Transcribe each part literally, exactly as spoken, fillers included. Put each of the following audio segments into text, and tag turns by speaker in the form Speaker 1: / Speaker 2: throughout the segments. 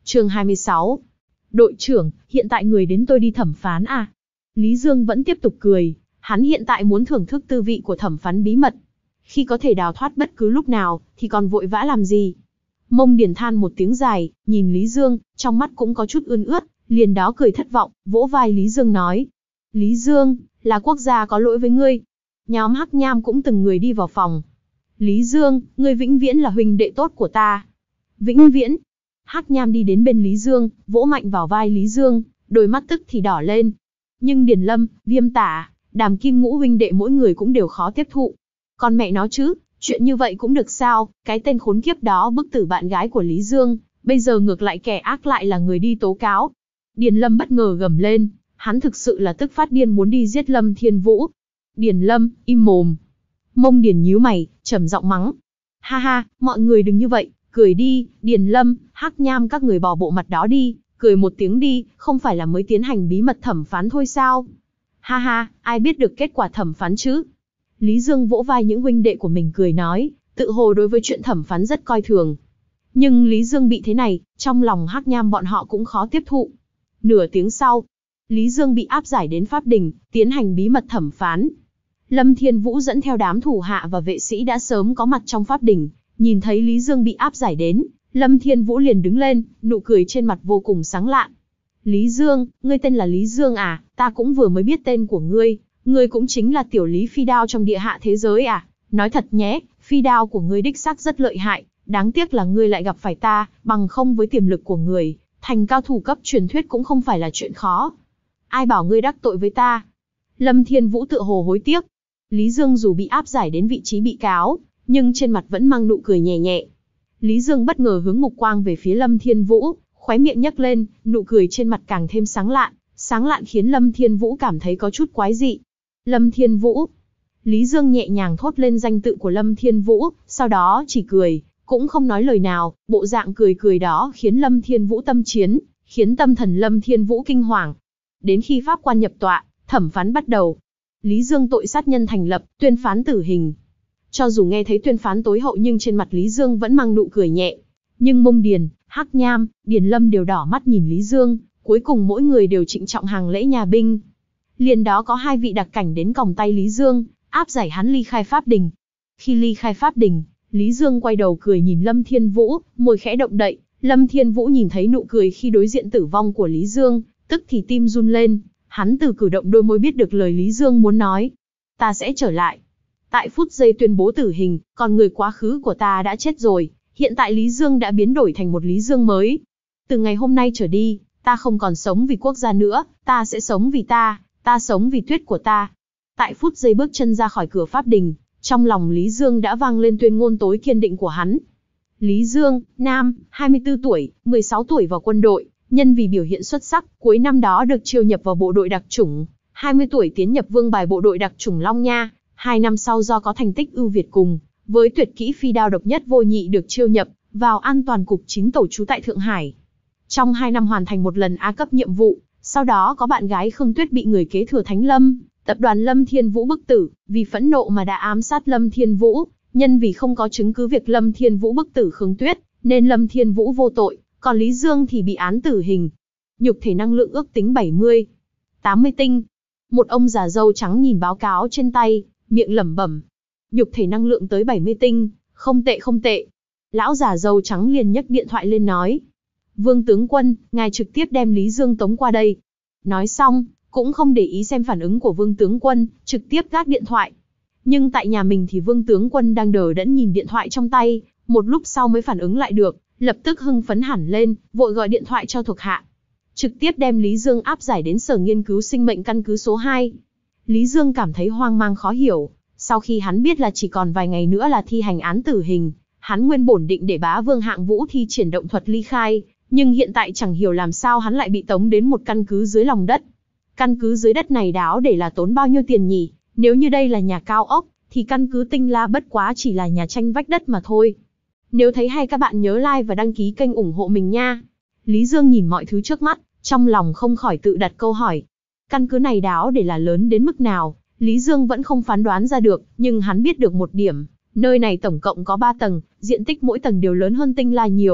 Speaker 1: Chương hai mươi sáu. Đội trưởng, hiện tại người đến tôi đi thẩm phán à? Lý Dương vẫn tiếp tục cười, hắn hiện tại muốn thưởng thức tư vị của thẩm phán bí mật. Khi có thể đào thoát bất cứ lúc nào, thì còn vội vã làm gì? Mông Điền than một tiếng dài, nhìn Lý Dương, trong mắt cũng có chút ươn ướt, liền đó cười thất vọng, vỗ vai Lý Dương nói. Lý Dương, là quốc gia có lỗi với ngươi. Nhóm Hắc Nham cũng từng người đi vào phòng. Lý Dương, ngươi vĩnh viễn là huynh đệ tốt của ta. Vĩnh viễn. Hắc Nham đi đến bên Lý Dương, vỗ mạnh vào vai Lý Dương, đôi mắt tức thì đỏ lên. Nhưng Điền Lâm, Viêm Tả, Đàm Kim Ngũ huynh đệ mỗi người cũng đều khó tiếp thụ. Con mẹ nó chứ, chuyện như vậy cũng được sao? Cái tên khốn kiếp đó bức tử bạn gái của Lý Dương, bây giờ ngược lại kẻ ác lại là người đi tố cáo. Điền Lâm bất ngờ gầm lên, hắn thực sự là tức phát điên muốn đi giết Lâm Thiên Vũ. Điền Lâm, im mồm. Mông Điền nhíu mày, trầm giọng mắng. Ha ha, mọi người đừng như vậy, cười đi, Điền Lâm, Hắc Nham các người bỏ bộ mặt đó đi, cười một tiếng đi, không phải là mới tiến hành bí mật thẩm phán thôi sao? Ha ha, ai biết được kết quả thẩm phán chứ? Lý Dương vỗ vai những huynh đệ của mình cười nói, tự hồ đối với chuyện thẩm phán rất coi thường. Nhưng Lý Dương bị thế này, trong lòng Hắc Nham bọn họ cũng khó tiếp thụ. Nửa tiếng sau, Lý Dương bị áp giải đến pháp đình, tiến hành bí mật thẩm phán. Lâm Thiên Vũ dẫn theo đám thủ hạ và vệ sĩ đã sớm có mặt trong pháp đình, nhìn thấy Lý Dương bị áp giải đến, Lâm Thiên Vũ liền đứng lên, nụ cười trên mặt vô cùng sáng lạn. Lý Dương, ngươi tên là Lý Dương à, ta cũng vừa mới biết tên của ngươi, ngươi cũng chính là tiểu Lý Phi Đao trong địa hạ thế giới à, nói thật nhé, phi đao của ngươi đích xác rất lợi hại, đáng tiếc là ngươi lại gặp phải ta, bằng không với tiềm lực của người, thành cao thủ cấp truyền thuyết cũng không phải là chuyện khó. Ai bảo ngươi đắc tội với ta? Lâm Thiên Vũ tựa hồ hối tiếc. Lý Dương dù bị áp giải đến vị trí bị cáo, nhưng trên mặt vẫn mang nụ cười nhẹ nhẹ. Lý Dương bất ngờ hướng mục quang về phía Lâm Thiên Vũ, khóe miệng nhếch lên, nụ cười trên mặt càng thêm sáng lạn, sáng lạn khiến Lâm Thiên Vũ cảm thấy có chút quái dị. Lâm Thiên Vũ. Lý Dương nhẹ nhàng thốt lên danh tự của Lâm Thiên Vũ, sau đó chỉ cười, cũng không nói lời nào, bộ dạng cười cười đó khiến Lâm Thiên Vũ tâm chiến, khiến tâm thần Lâm Thiên Vũ kinh hoàng. Đến khi pháp quan nhập tọa, thẩm phán bắt đầu. Lý Dương tội sát nhân thành lập, tuyên phán tử hình. Cho dù nghe thấy tuyên phán tối hậu nhưng trên mặt Lý Dương vẫn mang nụ cười nhẹ. Nhưng Mông Điền, Hắc Nham, Điền Lâm đều đỏ mắt nhìn Lý Dương, cuối cùng mỗi người đều trịnh trọng hàng lễ nhà binh. Liền đó có hai vị đặc cảnh đến còng tay Lý Dương, áp giải hắn ly khai pháp đình. Khi ly khai pháp đình, Lý Dương quay đầu cười nhìn Lâm Thiên Vũ, môi khẽ động đậy. Lâm Thiên Vũ nhìn thấy nụ cười khi đối diện tử vong của Lý Dương, tức thì tim run lên. Hắn từ cử động đôi môi biết được lời Lý Dương muốn nói. Ta sẽ trở lại. Tại phút giây tuyên bố tử hình, còn người quá khứ của ta đã chết rồi. Hiện tại Lý Dương đã biến đổi thành một Lý Dương mới. Từ ngày hôm nay trở đi, ta không còn sống vì quốc gia nữa, ta sẽ sống vì ta, ta sống vì tuyết của ta. Tại phút giây bước chân ra khỏi cửa pháp đình, trong lòng Lý Dương đã vang lên tuyên ngôn tối kiên định của hắn. Lý Dương, nam, hai mươi tư tuổi, mười sáu tuổi vào quân đội, nhân vì biểu hiện xuất sắc, cuối năm đó được chiêu nhập vào bộ đội đặc chủng, hai mươi tuổi tiến nhập vương bài bộ đội đặc chủng Long Nha, hai năm sau do có thành tích ưu việt cùng với tuyệt kỹ phi đao độc nhất vô nhị được chiêu nhập vào an toàn cục chính tổ trú tại Thượng Hải. Trong hai năm hoàn thành một lần A cấp nhiệm vụ, sau đó có bạn gái Khương Tuyết bị người kế thừa Thánh Lâm, tập đoàn Lâm Thiên Vũ bức tử, vì phẫn nộ mà đã ám sát Lâm Thiên Vũ, nhân vì không có chứng cứ việc Lâm Thiên Vũ bức tử Khương Tuyết, nên Lâm Thiên Vũ vô tội, còn Lý Dương thì bị án tử hình. Nhục thể năng lượng ước tính bảy mươi, tám mươi tinh. Một ông già râu trắng nhìn báo cáo trên tay, miệng lẩm bẩm. Nhục thể năng lượng tới bảy mươi tinh, không tệ không tệ. Lão già râu trắng liền nhấc điện thoại lên nói. Vương tướng quân, ngài trực tiếp đem Lý Dương tống qua đây. Nói xong, cũng không để ý xem phản ứng của Vương tướng quân, trực tiếp gác điện thoại. Nhưng tại nhà mình thì Vương tướng quân đang đờ đẫn nhìn điện thoại trong tay, một lúc sau mới phản ứng lại được, lập tức hưng phấn hẳn lên, vội gọi điện thoại cho thuộc hạ. Trực tiếp đem Lý Dương áp giải đến sở nghiên cứu sinh mệnh căn cứ số hai. Lý Dương cảm thấy hoang mang khó hiểu, sau khi hắn biết là chỉ còn vài ngày nữa là thi hành án tử hình, hắn nguyên bổn định để bá vương hạng vũ thi triển động thuật ly khai, nhưng hiện tại chẳng hiểu làm sao hắn lại bị tống đến một căn cứ dưới lòng đất. Căn cứ dưới đất này đáo để là tốn bao nhiêu tiền nhỉ? Nếu như đây là nhà cao ốc, thì căn cứ Tinh La bất quá chỉ là nhà tranh vách đất mà thôi. Nếu thấy hay các bạn nhớ like và đăng ký kênh ủng hộ mình nha. Lý Dương nhìn mọi thứ trước mắt, trong lòng không khỏi tự đặt câu hỏi. Căn cứ này đáo để là lớn đến mức nào, Lý Dương vẫn không phán đoán ra được, nhưng hắn biết được một điểm. Nơi này tổng cộng có ba tầng, diện tích mỗi tầng đều lớn hơn Tinh La nhiều.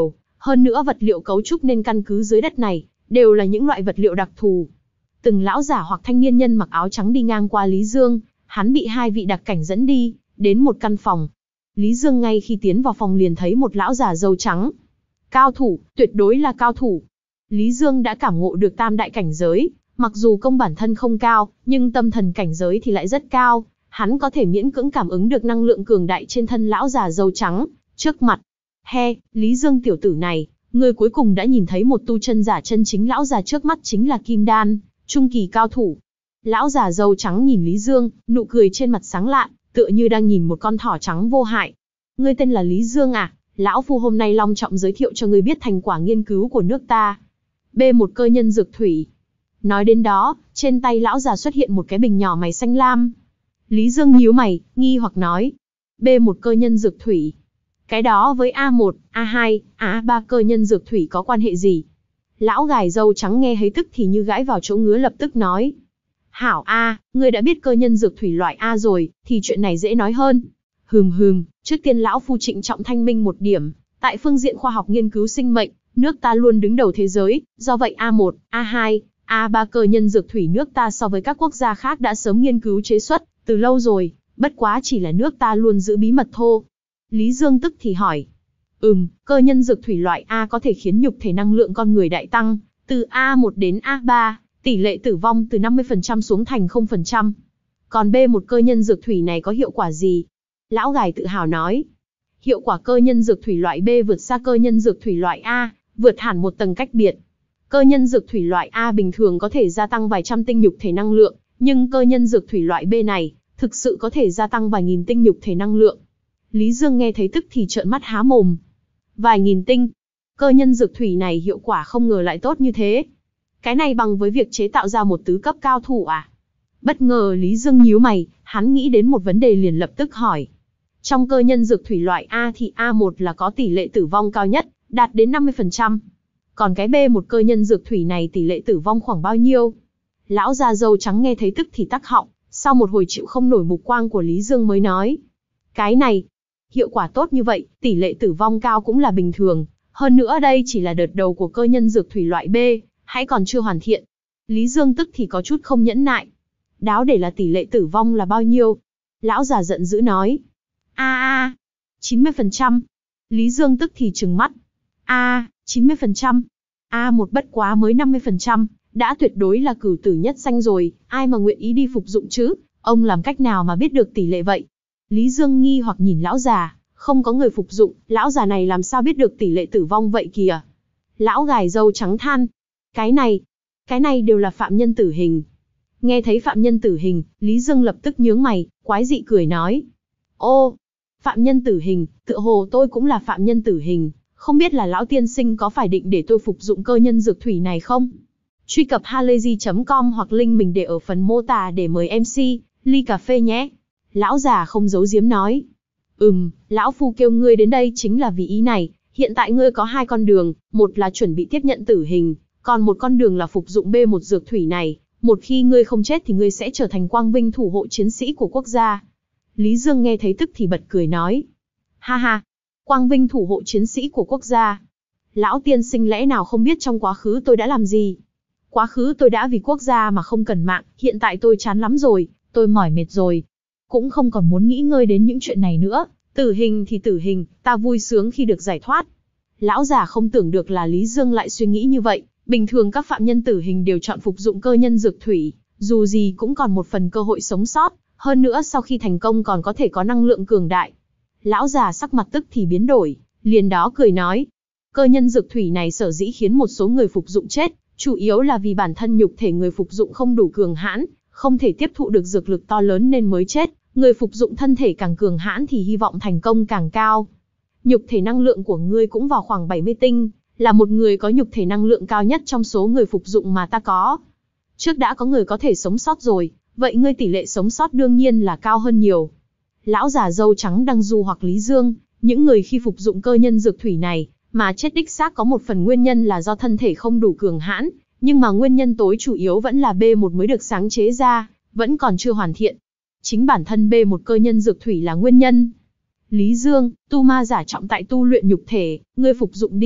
Speaker 1: Hơn nữa vật liệu cấu trúc nên căn cứ dưới đất này, đều là những loại vật liệu đặc thù. Từng lão giả hoặc thanh niên nhân mặc áo trắng đi ngang qua Lý Dương, hắn bị hai vị đặc cảnh dẫn đi, đến một căn phòng. Lý Dương ngay khi tiến vào phòng liền thấy một lão giả râu trắng. Cao thủ, tuyệt đối là cao thủ. Lý Dương đã cảm ngộ được tam đại cảnh giới, mặc dù công bản thân không cao, nhưng tâm thần cảnh giới thì lại rất cao. Hắn có thể miễn cưỡng cảm ứng được năng lượng cường đại trên thân lão già râu trắng, trước mặt. He, Lý Dương tiểu tử này, người cuối cùng đã nhìn thấy một tu chân giả chân chính. Lão già trước mắt chính là Kim Đan, trung kỳ cao thủ. Lão già râu trắng nhìn Lý Dương, nụ cười trên mặt sáng lạ, tựa như đang nhìn một con thỏ trắng vô hại. Ngươi tên là Lý Dương à? Lão Phu hôm nay long trọng giới thiệu cho ngươi biết thành quả nghiên cứu của nước ta. B một cơ nhân dược thủy. Nói đến đó, trên tay lão già xuất hiện một cái bình nhỏ màu xanh lam. Lý Dương nhíu mày, nghi hoặc nói. B một cơ nhân dược thủy. Cái đó với A một, A hai, A ba cơ nhân dược thủy có quan hệ gì? Lão gài râu trắng nghe thấy tức thì như gãi vào chỗ ngứa, lập tức nói. Hảo A, ngươi đã biết cơ nhân dược thủy loại A rồi, thì chuyện này dễ nói hơn. Hừm hừm, trước tiên lão Phu trịnh trọng thanh minh một điểm. Tại phương diện khoa học nghiên cứu sinh mệnh, nước ta luôn đứng đầu thế giới, do vậy A một, A hai, A ba cơ nhân dược thủy nước ta so với các quốc gia khác đã sớm nghiên cứu chế xuất, từ lâu rồi, bất quá chỉ là nước ta luôn giữ bí mật thôi. Lý Dương tức thì hỏi. Ừm, cơ nhân dược thủy loại A có thể khiến nhục thể năng lượng con người đại tăng, từ A một đến A ba, tỷ lệ tử vong từ năm mươi phần trăm xuống thành không phần trăm. Còn B một cơ nhân dược thủy này có hiệu quả gì? Lão gài tự hào nói. Hiệu quả cơ nhân dược thủy loại B vượt xa cơ nhân dược thủy loại A, vượt hẳn một tầng cách biệt. Cơ nhân dược thủy loại A bình thường có thể gia tăng vài trăm tinh nhục thể năng lượng, nhưng cơ nhân dược thủy loại B này, thực sự có thể gia tăng vài nghìn tinh nhục thể năng lượng. Lý Dương nghe thấy tức thì trợn mắt há mồm. Vài nghìn tinh. Cơ nhân dược thủy này hiệu quả không ngờ lại tốt như thế. Cái này bằng với việc chế tạo ra một tứ cấp cao thủ à? Bất ngờ Lý Dương nhíu mày, hắn nghĩ đến một vấn đề liền lập tức hỏi. Trong cơ nhân dược thủy loại A thì A một là có tỷ lệ tử vong cao nhất, đạt đến năm mươi phần trăm. Còn cái B một cơ nhân dược thủy này tỷ lệ tử vong khoảng bao nhiêu? Lão già râu trắng nghe thấy tức thì tắc họng, sau một hồi chịu không nổi mục quang của Lý Dương mới nói. Cái này, hiệu quả tốt như vậy, tỷ lệ tử vong cao cũng là bình thường. Hơn nữa đây chỉ là đợt đầu của cơ nhân dược thủy loại B, hãy còn chưa hoàn thiện. Lý Dương tức thì có chút không nhẫn nại. Đáo để là tỷ lệ tử vong là bao nhiêu? Lão già giận dữ nói. A a, chín mươi phần trăm. Lý Dương tức thì trừng mắt. A, chín mươi phần trăm. A một bất quá mới năm mươi phần trăm, đã tuyệt đối là cửu tử nhất danh rồi, ai mà nguyện ý đi phục dụng chứ? Ông làm cách nào mà biết được tỷ lệ vậy? Lý Dương nghi hoặc nhìn lão già, không có người phục dụng, lão già này làm sao biết được tỷ lệ tử vong vậy kìa? Lão gài râu trắng than. Cái này, cái này đều là phạm nhân tử hình. Nghe thấy phạm nhân tử hình, Lý Dương lập tức nhướng mày, quái dị cười nói. Ô, phạm nhân tử hình, tựa hồ tôi cũng là phạm nhân tử hình, không biết là lão tiên sinh có phải định để tôi phục dụng cơ nhân dược thủy này không? Truy cập halayzi chấm com hoặc link mình để ở phần mô tả để mời em xê, ly cà phê nhé. Lão già không giấu giếm nói. Ừm, lão Phu kêu ngươi đến đây chính là vì ý này, hiện tại ngươi có hai con đường, một là chuẩn bị tiếp nhận tử hình, còn một con đường là phục dụng B một dược thủy này, một khi ngươi không chết thì ngươi sẽ trở thành quang vinh thủ hộ chiến sĩ của quốc gia. Lý Dương nghe thấy tức thì bật cười nói. Ha ha, quang vinh thủ hộ chiến sĩ của quốc gia. Lão tiên sinh lẽ nào không biết trong quá khứ tôi đã làm gì? Quá khứ tôi đã vì quốc gia mà không cần mạng, hiện tại tôi chán lắm rồi, tôi mỏi mệt rồi. Cũng không còn muốn nghĩ ngơi đến những chuyện này nữa, tử hình thì tử hình, ta vui sướng khi được giải thoát. Lão già không tưởng được là Lý Dương lại suy nghĩ như vậy, bình thường các phạm nhân tử hình đều chọn phục dụng cơ nhân dược thủy, dù gì cũng còn một phần cơ hội sống sót, hơn nữa sau khi thành công còn có thể có năng lượng cường đại. Lão già sắc mặt tức thì biến đổi, liền đó cười nói. Cơ nhân dược thủy này sở dĩ khiến một số người phục dụng chết, chủ yếu là vì bản thân nhục thể người phục dụng không đủ cường hãn, không thể tiếp thụ được dược lực to lớn nên mới chết. Người phục dụng thân thể càng cường hãn thì hy vọng thành công càng cao. Nhục thể năng lượng của ngươi cũng vào khoảng bảy mươi tinh, là một người có nhục thể năng lượng cao nhất trong số người phục dụng mà ta có. Trước đã có người có thể sống sót rồi, vậy ngươi tỷ lệ sống sót đương nhiên là cao hơn nhiều. Lão già râu trắng đang du hoặc Lý Dương, những người khi phục dụng cơ nhân dược thủy này, mà chết đích xác có một phần nguyên nhân là do thân thể không đủ cường hãn, nhưng mà nguyên nhân tối chủ yếu vẫn là B một mới được sáng chế ra, vẫn còn chưa hoàn thiện. Chính bản thân B một cơ nhân dược thủy là nguyên nhân. Lý Dương, tu ma giả trọng tại tu luyện nhục thể, ngươi phục dụng đi,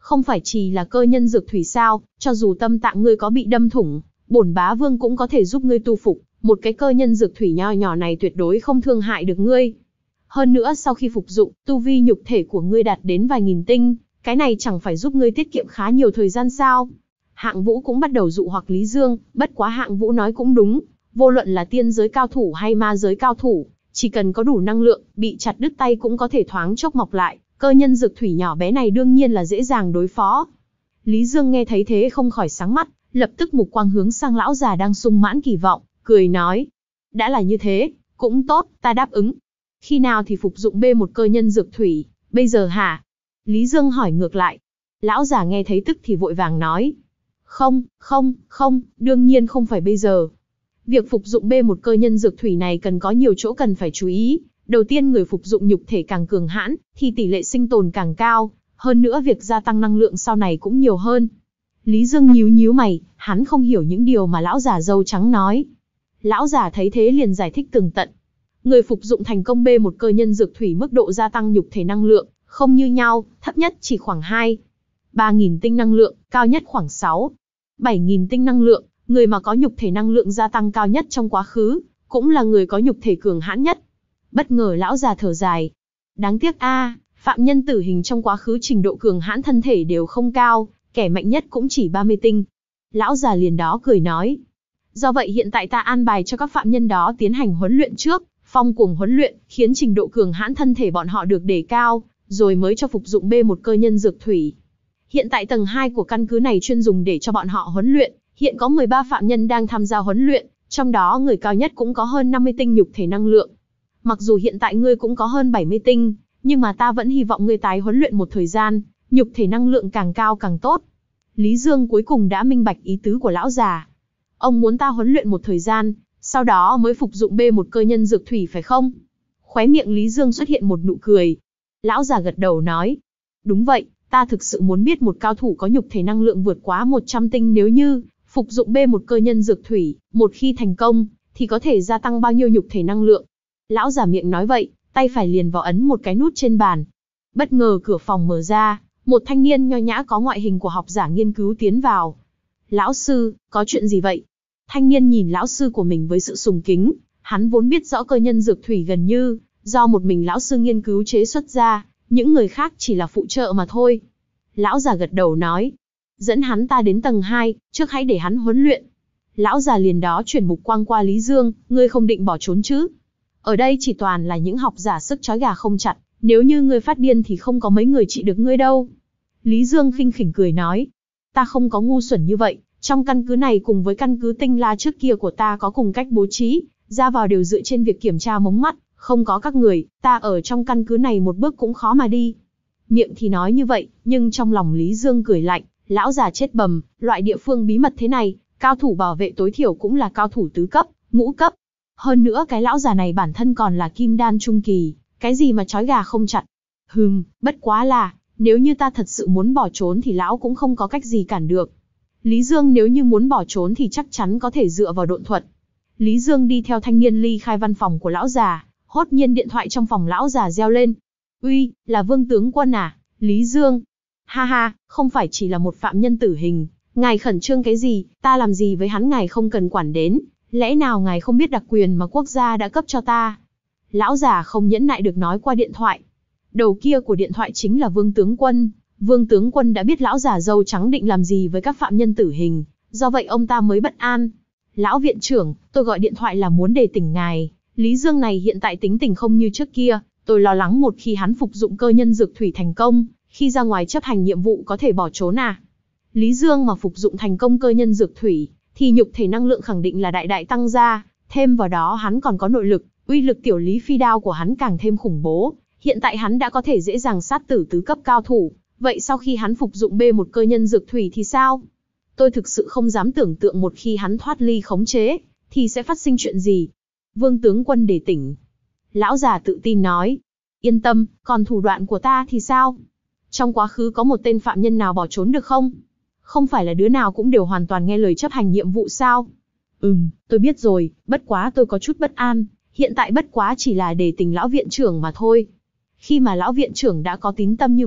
Speaker 1: Không phải chỉ là cơ nhân dược thủy sao, cho dù tâm tạng ngươi có bị đâm thủng, bổn bá vương cũng có thể giúp ngươi tu phục, một cái cơ nhân dược thủy nho nhỏ này tuyệt đối không thương hại được ngươi. Hơn nữa sau khi phục dụng, tu vi nhục thể của ngươi đạt đến vài nghìn tinh, cái này chẳng phải giúp ngươi tiết kiệm khá nhiều thời gian sao? Hạng Vũ cũng bắt đầu dụ hoặc Lý Dương, bất quá Hạng Vũ nói cũng đúng, vô luận là tiên giới cao thủ hay ma giới cao thủ, chỉ cần có đủ năng lượng, bị chặt đứt tay cũng có thể thoáng chốc mọc lại, cơ nhân dược thủy nhỏ bé này đương nhiên là dễ dàng đối phó. Lý Dương nghe thấy thế không khỏi sáng mắt, lập tức mục quang hướng sang lão già đang sung mãn kỳ vọng, cười nói: đã là như thế, cũng tốt, ta đáp ứng. Khi nào thì phục dụng bê một cơ nhân dược thủy, bây giờ hả? Lý Dương hỏi ngược lại. Lão già nghe thấy tức thì vội vàng nói: không, không, không, đương nhiên không phải bây giờ. Việc phục dụng bê một cơ nhân dược thủy này cần có nhiều chỗ cần phải chú ý. Đầu tiên, người phục dụng nhục thể càng cường hãn, thì tỷ lệ sinh tồn càng cao, hơn nữa việc gia tăng năng lượng sau này cũng nhiều hơn. Lý Dương nhíu nhíu mày, hắn không hiểu những điều mà lão già râu trắng nói. Lão già thấy thế liền giải thích tường tận. Người phục dụng thành công bê một cơ nhân dược thủy mức độ gia tăng nhục thể năng lượng không như nhau, thấp nhất chỉ khoảng hai, ba nghìn tinh năng lượng, cao nhất khoảng sáu, bảy nghìn tinh năng lượng. Người mà có nhục thể năng lượng gia tăng cao nhất trong quá khứ, cũng là người có nhục thể cường hãn nhất. Bất ngờ lão già thở dài. Đáng tiếc a, phạm nhân tử hình trong quá khứ trình độ cường hãn thân thể đều không cao, kẻ mạnh nhất cũng chỉ ba mươi tinh. Lão già liền đó cười nói. Do vậy hiện tại ta an bài cho các phạm nhân đó tiến hành huấn luyện trước, phong cuồng huấn luyện, khiến trình độ cường hãn thân thể bọn họ được đề cao, rồi mới cho phục dụng bê một cơ nhân dược thủy. Hiện tại tầng hai của căn cứ này chuyên dùng để cho bọn họ huấn luyện, hiện có mười ba phạm nhân đang tham gia huấn luyện, trong đó người cao nhất cũng có hơn năm mươi tinh nhục thể năng lượng. Mặc dù hiện tại ngươi cũng có hơn bảy mươi tinh, nhưng mà ta vẫn hy vọng ngươi tái huấn luyện một thời gian, nhục thể năng lượng càng cao càng tốt. Lý Dương cuối cùng đã minh bạch ý tứ của lão già. Ông muốn ta huấn luyện một thời gian, sau đó mới phục dụng bê một cơ nhân dược thủy phải không? Khóe miệng Lý Dương xuất hiện một nụ cười. Lão già gật đầu nói. Đúng vậy, ta thực sự muốn biết một cao thủ có nhục thể năng lượng vượt quá một trăm tinh nếu như phục dụng bê một cơ nhân dược thủy, một khi thành công, thì có thể gia tăng bao nhiêu nhục thể năng lượng. Lão già miệng nói vậy, tay phải liền vào ấn một cái nút trên bàn. Bất ngờ cửa phòng mở ra, một thanh niên nho nhã có ngoại hình của học giả nghiên cứu tiến vào. Lão sư, có chuyện gì vậy? Thanh niên nhìn lão sư của mình với sự sùng kính, hắn vốn biết rõ cơ nhân dược thủy gần như do một mình lão sư nghiên cứu chế xuất ra, những người khác chỉ là phụ trợ mà thôi. Lão già gật đầu nói, dẫn hắn ta đến tầng hai, trước hãy để hắn huấn luyện. Lão già liền đó chuyển mục quang qua Lý Dương, ngươi không định bỏ trốn chứ? Ở đây chỉ toàn là những học giả sức trói gà không chặt, nếu như ngươi phát điên thì không có mấy người trị được ngươi đâu. Lý Dương khinh khỉnh cười nói, ta không có ngu xuẩn như vậy, trong căn cứ này cùng với căn cứ Tinh La trước kia của ta có cùng cách bố trí, ra vào đều dựa trên việc kiểm tra mống mắt, không có các người, ta ở trong căn cứ này một bước cũng khó mà đi. Miệng thì nói như vậy, nhưng trong lòng Lý Dương cười lạnh, lão già chết bầm, loại địa phương bí mật thế này, cao thủ bảo vệ tối thiểu cũng là cao thủ tứ cấp, ngũ cấp. Hơn nữa cái lão già này bản thân còn là kim đan trung kỳ, cái gì mà trói gà không chặt. Hừm, bất quá là, nếu như ta thật sự muốn bỏ trốn thì lão cũng không có cách gì cản được. Lý Dương nếu như muốn bỏ trốn thì chắc chắn có thể dựa vào độn thuật. Lý Dương đi theo thanh niên ly khai văn phòng của lão già, hốt nhiên điện thoại trong phòng lão già reo lên. Uy, là Vương tướng quân à, Lý Dương. Ha ha, không phải chỉ là một phạm nhân tử hình, ngài khẩn trương cái gì, ta làm gì với hắn ngài không cần quản đến, lẽ nào ngài không biết đặc quyền mà quốc gia đã cấp cho ta? Lão già không nhẫn nại được nói qua điện thoại. Đầu kia của điện thoại chính là Vương tướng quân. Vương tướng quân đã biết lão già râu trắng định làm gì với các phạm nhân tử hình, do vậy ông ta mới bất an. Lão viện trưởng, tôi gọi điện thoại là muốn đề tỉnh ngài, Lý Dương này hiện tại tính tình không như trước kia, tôi lo lắng một khi hắn phục dụng cơ nhân dược thủy thành công, khi ra ngoài chấp hành nhiệm vụ có thể bỏ trốn à. Lý Dương mà phục dụng thành công cơ nhân dược thủy, thì nhục thể năng lượng khẳng định là đại đại tăng ra, thêm vào đó hắn còn có nội lực, uy lực tiểu lý phi đao của hắn càng thêm khủng bố, hiện tại hắn đã có thể dễ dàng sát tử tứ cấp cao thủ, vậy sau khi hắn phục dụng bê một cơ nhân dược thủy thì sao? Tôi thực sự không dám tưởng tượng một khi hắn thoát ly khống chế, thì sẽ phát sinh chuyện gì. Vương tướng quân đề tỉnh. Lão già tự tin nói, yên tâm, còn thủ đoạn của ta thì sao? Trong quá khứ có một tên phạm nhân nào bỏ trốn được không? Không phải là đứa nào cũng đều hoàn toàn nghe lời chấp hành nhiệm vụ sao? Ừm, tôi biết rồi, bất quá tôi có chút bất an, hiện tại bất quá chỉ là để tình lão viện trưởng mà thôi. Khi mà lão viện trưởng đã có tín tâm như vậy,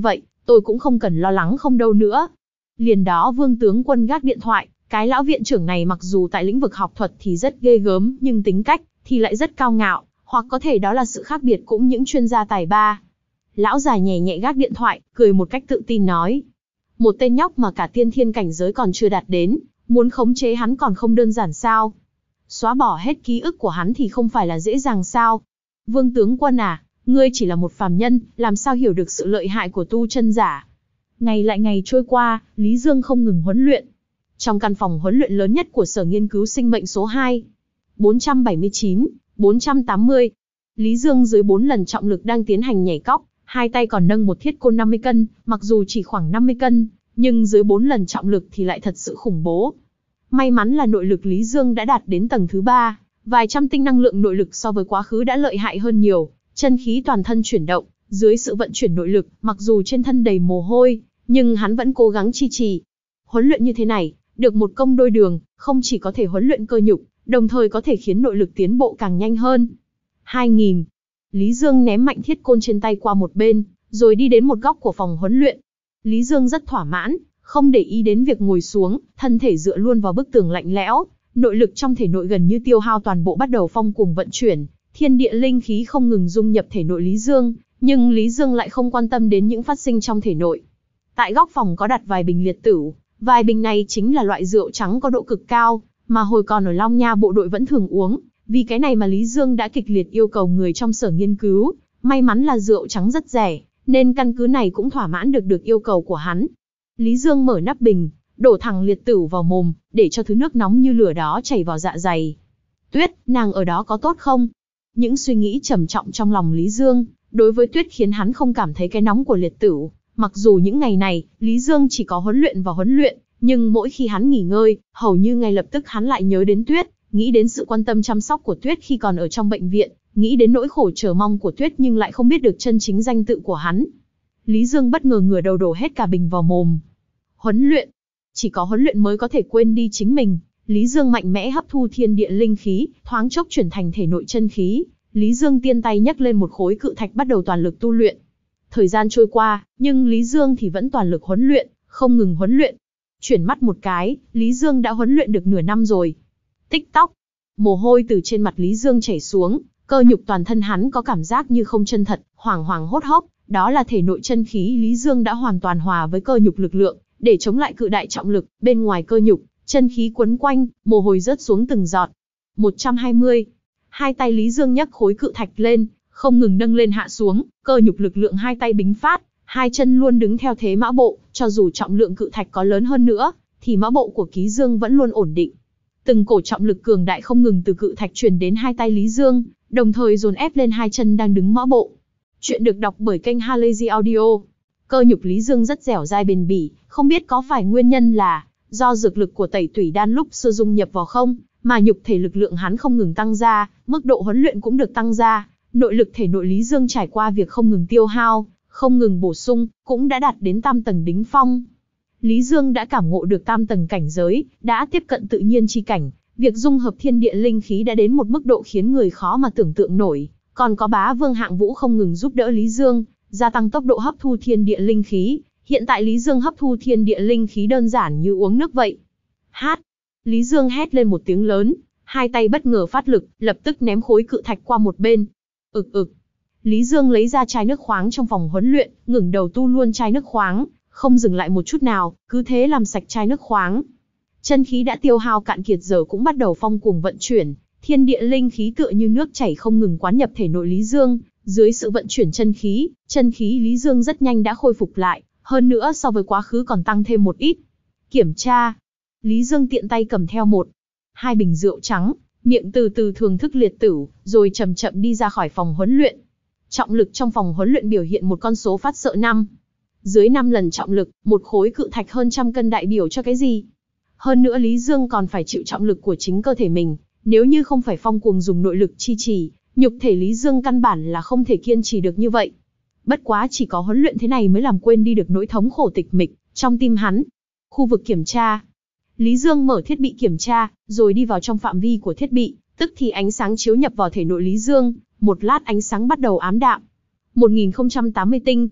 Speaker 1: tôi cũng không cần lo lắng không đâu nữa. Liền đó Vương tướng quân gác điện thoại, cái lão viện trưởng này mặc dù tại lĩnh vực học thuật thì rất ghê gớm, nhưng tính cách thì lại rất cao ngạo, hoặc có thể đó là sự khác biệt cũng những chuyên gia tài ba. Lão già nhẹ nhẹ gác điện thoại, cười một cách tự tin nói. Một tên nhóc mà cả tiên thiên cảnh giới còn chưa đạt đến, muốn khống chế hắn còn không đơn giản sao? Xóa bỏ hết ký ức của hắn thì không phải là dễ dàng sao? Vương tướng quân à, ngươi chỉ là một phàm nhân, làm sao hiểu được sự lợi hại của tu chân giả? Ngày lại ngày trôi qua, Lý Dương không ngừng huấn luyện. Trong căn phòng huấn luyện lớn nhất của Sở Nghiên cứu Sinh mệnh số hai, bốn trăm bảy mươi chín, bốn trăm tám mươi, Lý Dương dưới bốn lần trọng lực đang tiến hành nhảy cóc, hai tay còn nâng một thiết côn năm mươi cân, mặc dù chỉ khoảng năm mươi cân, nhưng dưới bốn lần trọng lực thì lại thật sự khủng bố. May mắn là nội lực Lý Dương đã đạt đến tầng thứ ba, vài trăm tinh năng lượng nội lực so với quá khứ đã lợi hại hơn nhiều, chân khí toàn thân chuyển động, dưới sự vận chuyển nội lực, mặc dù trên thân đầy mồ hôi, nhưng hắn vẫn cố gắng chi trì. Huấn luyện như thế này, được một công đôi đường, không chỉ có thể huấn luyện cơ nhục, đồng thời có thể khiến nội lực tiến bộ càng nhanh hơn. hai nghìn. Lý Dương ném mạnh thiết côn trên tay qua một bên, rồi đi đến một góc của phòng huấn luyện. Lý Dương rất thỏa mãn, không để ý đến việc ngồi xuống, thân thể dựa luôn vào bức tường lạnh lẽo, nội lực trong thể nội gần như tiêu hao toàn bộ bắt đầu phong cuồng vận chuyển, thiên địa linh khí không ngừng dung nhập thể nội Lý Dương, nhưng Lý Dương lại không quan tâm đến những phát sinh trong thể nội. Tại góc phòng có đặt vài bình liệt tửu, vài bình này chính là loại rượu trắng có độ cực cao, mà hồi còn ở Long Nha bộ đội vẫn thường uống, vì cái này mà Lý Dương đã kịch liệt yêu cầu người trong sở nghiên cứu, may mắn là rượu trắng rất rẻ, nên căn cứ này cũng thỏa mãn được được yêu cầu của hắn. Lý Dương mở nắp bình, đổ thẳng liệt tửu vào mồm, để cho thứ nước nóng như lửa đó chảy vào dạ dày. Tuyết, nàng ở đó có tốt không? Những suy nghĩ trầm trọng trong lòng Lý Dương, đối với Tuyết khiến hắn không cảm thấy cái nóng của liệt tửu. Mặc dù những ngày này, Lý Dương chỉ có huấn luyện và huấn luyện, nhưng mỗi khi hắn nghỉ ngơi, hầu như ngay lập tức hắn lại nhớ đến Tuyết, nghĩ đến sự quan tâm chăm sóc của Tuyết khi còn ở trong bệnh viện, nghĩ đến nỗi khổ chờ mong của Tuyết nhưng lại không biết được chân chính danh tự của hắn. Lý Dương bất ngờ ngửa đầu đổ hết cả bình vào mồm. Huấn luyện. Chỉ có huấn luyện mới có thể quên đi chính mình. Lý Dương mạnh mẽ hấp thu thiên địa linh khí, thoáng chốc chuyển thành thể nội chân khí. Lý Dương tiên tay nhấc lên một khối cự thạch bắt đầu toàn lực tu luyện. Thời gian trôi qua, nhưng Lý Dương thì vẫn toàn lực huấn luyện, không ngừng huấn luyện. Chuyển mắt một cái, Lý Dương đã huấn luyện được nửa năm rồi. Tích tóc, mồ hôi từ trên mặt Lý Dương chảy xuống, cơ nhục toàn thân hắn có cảm giác như không chân thật, hoảng hoảng hốt hốc, đó là thể nội chân khí Lý Dương đã hoàn toàn hòa với cơ nhục lực lượng, để chống lại cự đại trọng lực, bên ngoài cơ nhục, chân khí quấn quanh, mồ hôi rớt xuống từng giọt. một trăm hai mươi. Hai tay Lý Dương nhấc khối cự thạch lên, không ngừng nâng lên hạ xuống, cơ nhục lực lượng hai tay bính phát, hai chân luôn đứng theo thế mã bộ, cho dù trọng lượng cự thạch có lớn hơn nữa, thì mã bộ của Ký Dương vẫn luôn ổn định. Từng cổ trọng lực cường đại không ngừng từ cự thạch truyền đến hai tay Lý Dương, đồng thời dồn ép lên hai chân đang đứng mã bộ. Chuyện được đọc bởi kênh Halazy Audio. Cơ nhục Lý Dương rất dẻo dai bền bỉ, không biết có phải nguyên nhân là do dược lực của Tẩy Tủy Đan lúc xưa dung nhập vào không, mà nhục thể lực lượng hắn không ngừng tăng ra, mức độ huấn luyện cũng được tăng ra, nội lực thể nội Lý Dương trải qua việc không ngừng tiêu hao, không ngừng bổ sung, cũng đã đạt đến tam tầng đỉnh phong. Lý Dương đã cảm ngộ được tam tầng cảnh giới, đã tiếp cận tự nhiên chi cảnh, việc dung hợp thiên địa linh khí đã đến một mức độ khiến người khó mà tưởng tượng nổi, còn có Bá Vương Hạng Vũ không ngừng giúp đỡ Lý Dương, gia tăng tốc độ hấp thu thiên địa linh khí. Hiện tại Lý Dương hấp thu thiên địa linh khí đơn giản như uống nước vậy. Hát! Lý Dương hét lên một tiếng lớn, hai tay bất ngờ phát lực, lập tức ném khối cự thạch qua một bên. Ực ực! Lý Dương lấy ra chai nước khoáng trong phòng huấn luyện, ngẩng đầu tu luôn chai nước khoáng, không dừng lại một chút nào, cứ thế làm sạch chai nước khoáng. Chân khí đã tiêu hao cạn kiệt giờ cũng bắt đầu phong cuồng vận chuyển, thiên địa linh khí tựa như nước chảy không ngừng quán nhập thể nội Lý Dương, dưới sự vận chuyển chân khí, chân khí Lý Dương rất nhanh đã khôi phục lại, hơn nữa so với quá khứ còn tăng thêm một ít. Kiểm tra. Lý Dương tiện tay cầm theo một, hai bình rượu trắng, miệng từ từ thưởng thức liệt tửu, rồi chậm chậm đi ra khỏi phòng huấn luyện. Trọng lực trong phòng huấn luyện biểu hiện một con số phát sợ năm. Dưới năm lần trọng lực, một khối cự thạch hơn trăm cân đại biểu cho cái gì? Hơn nữa Lý Dương còn phải chịu trọng lực của chính cơ thể mình, nếu như không phải phong cuồng dùng nội lực chi trì, nhục thể Lý Dương căn bản là không thể kiên trì được như vậy. Bất quá chỉ có huấn luyện thế này mới làm quên đi được nỗi thống khổ tịch mịch trong tim hắn. Khu vực kiểm tra. Lý Dương mở thiết bị kiểm tra, rồi đi vào trong phạm vi của thiết bị, tức thì ánh sáng chiếu nhập vào thể nội Lý Dương, một lát ánh sáng bắt đầu ám đạm. một nghìn không trăm tám mươi tinh.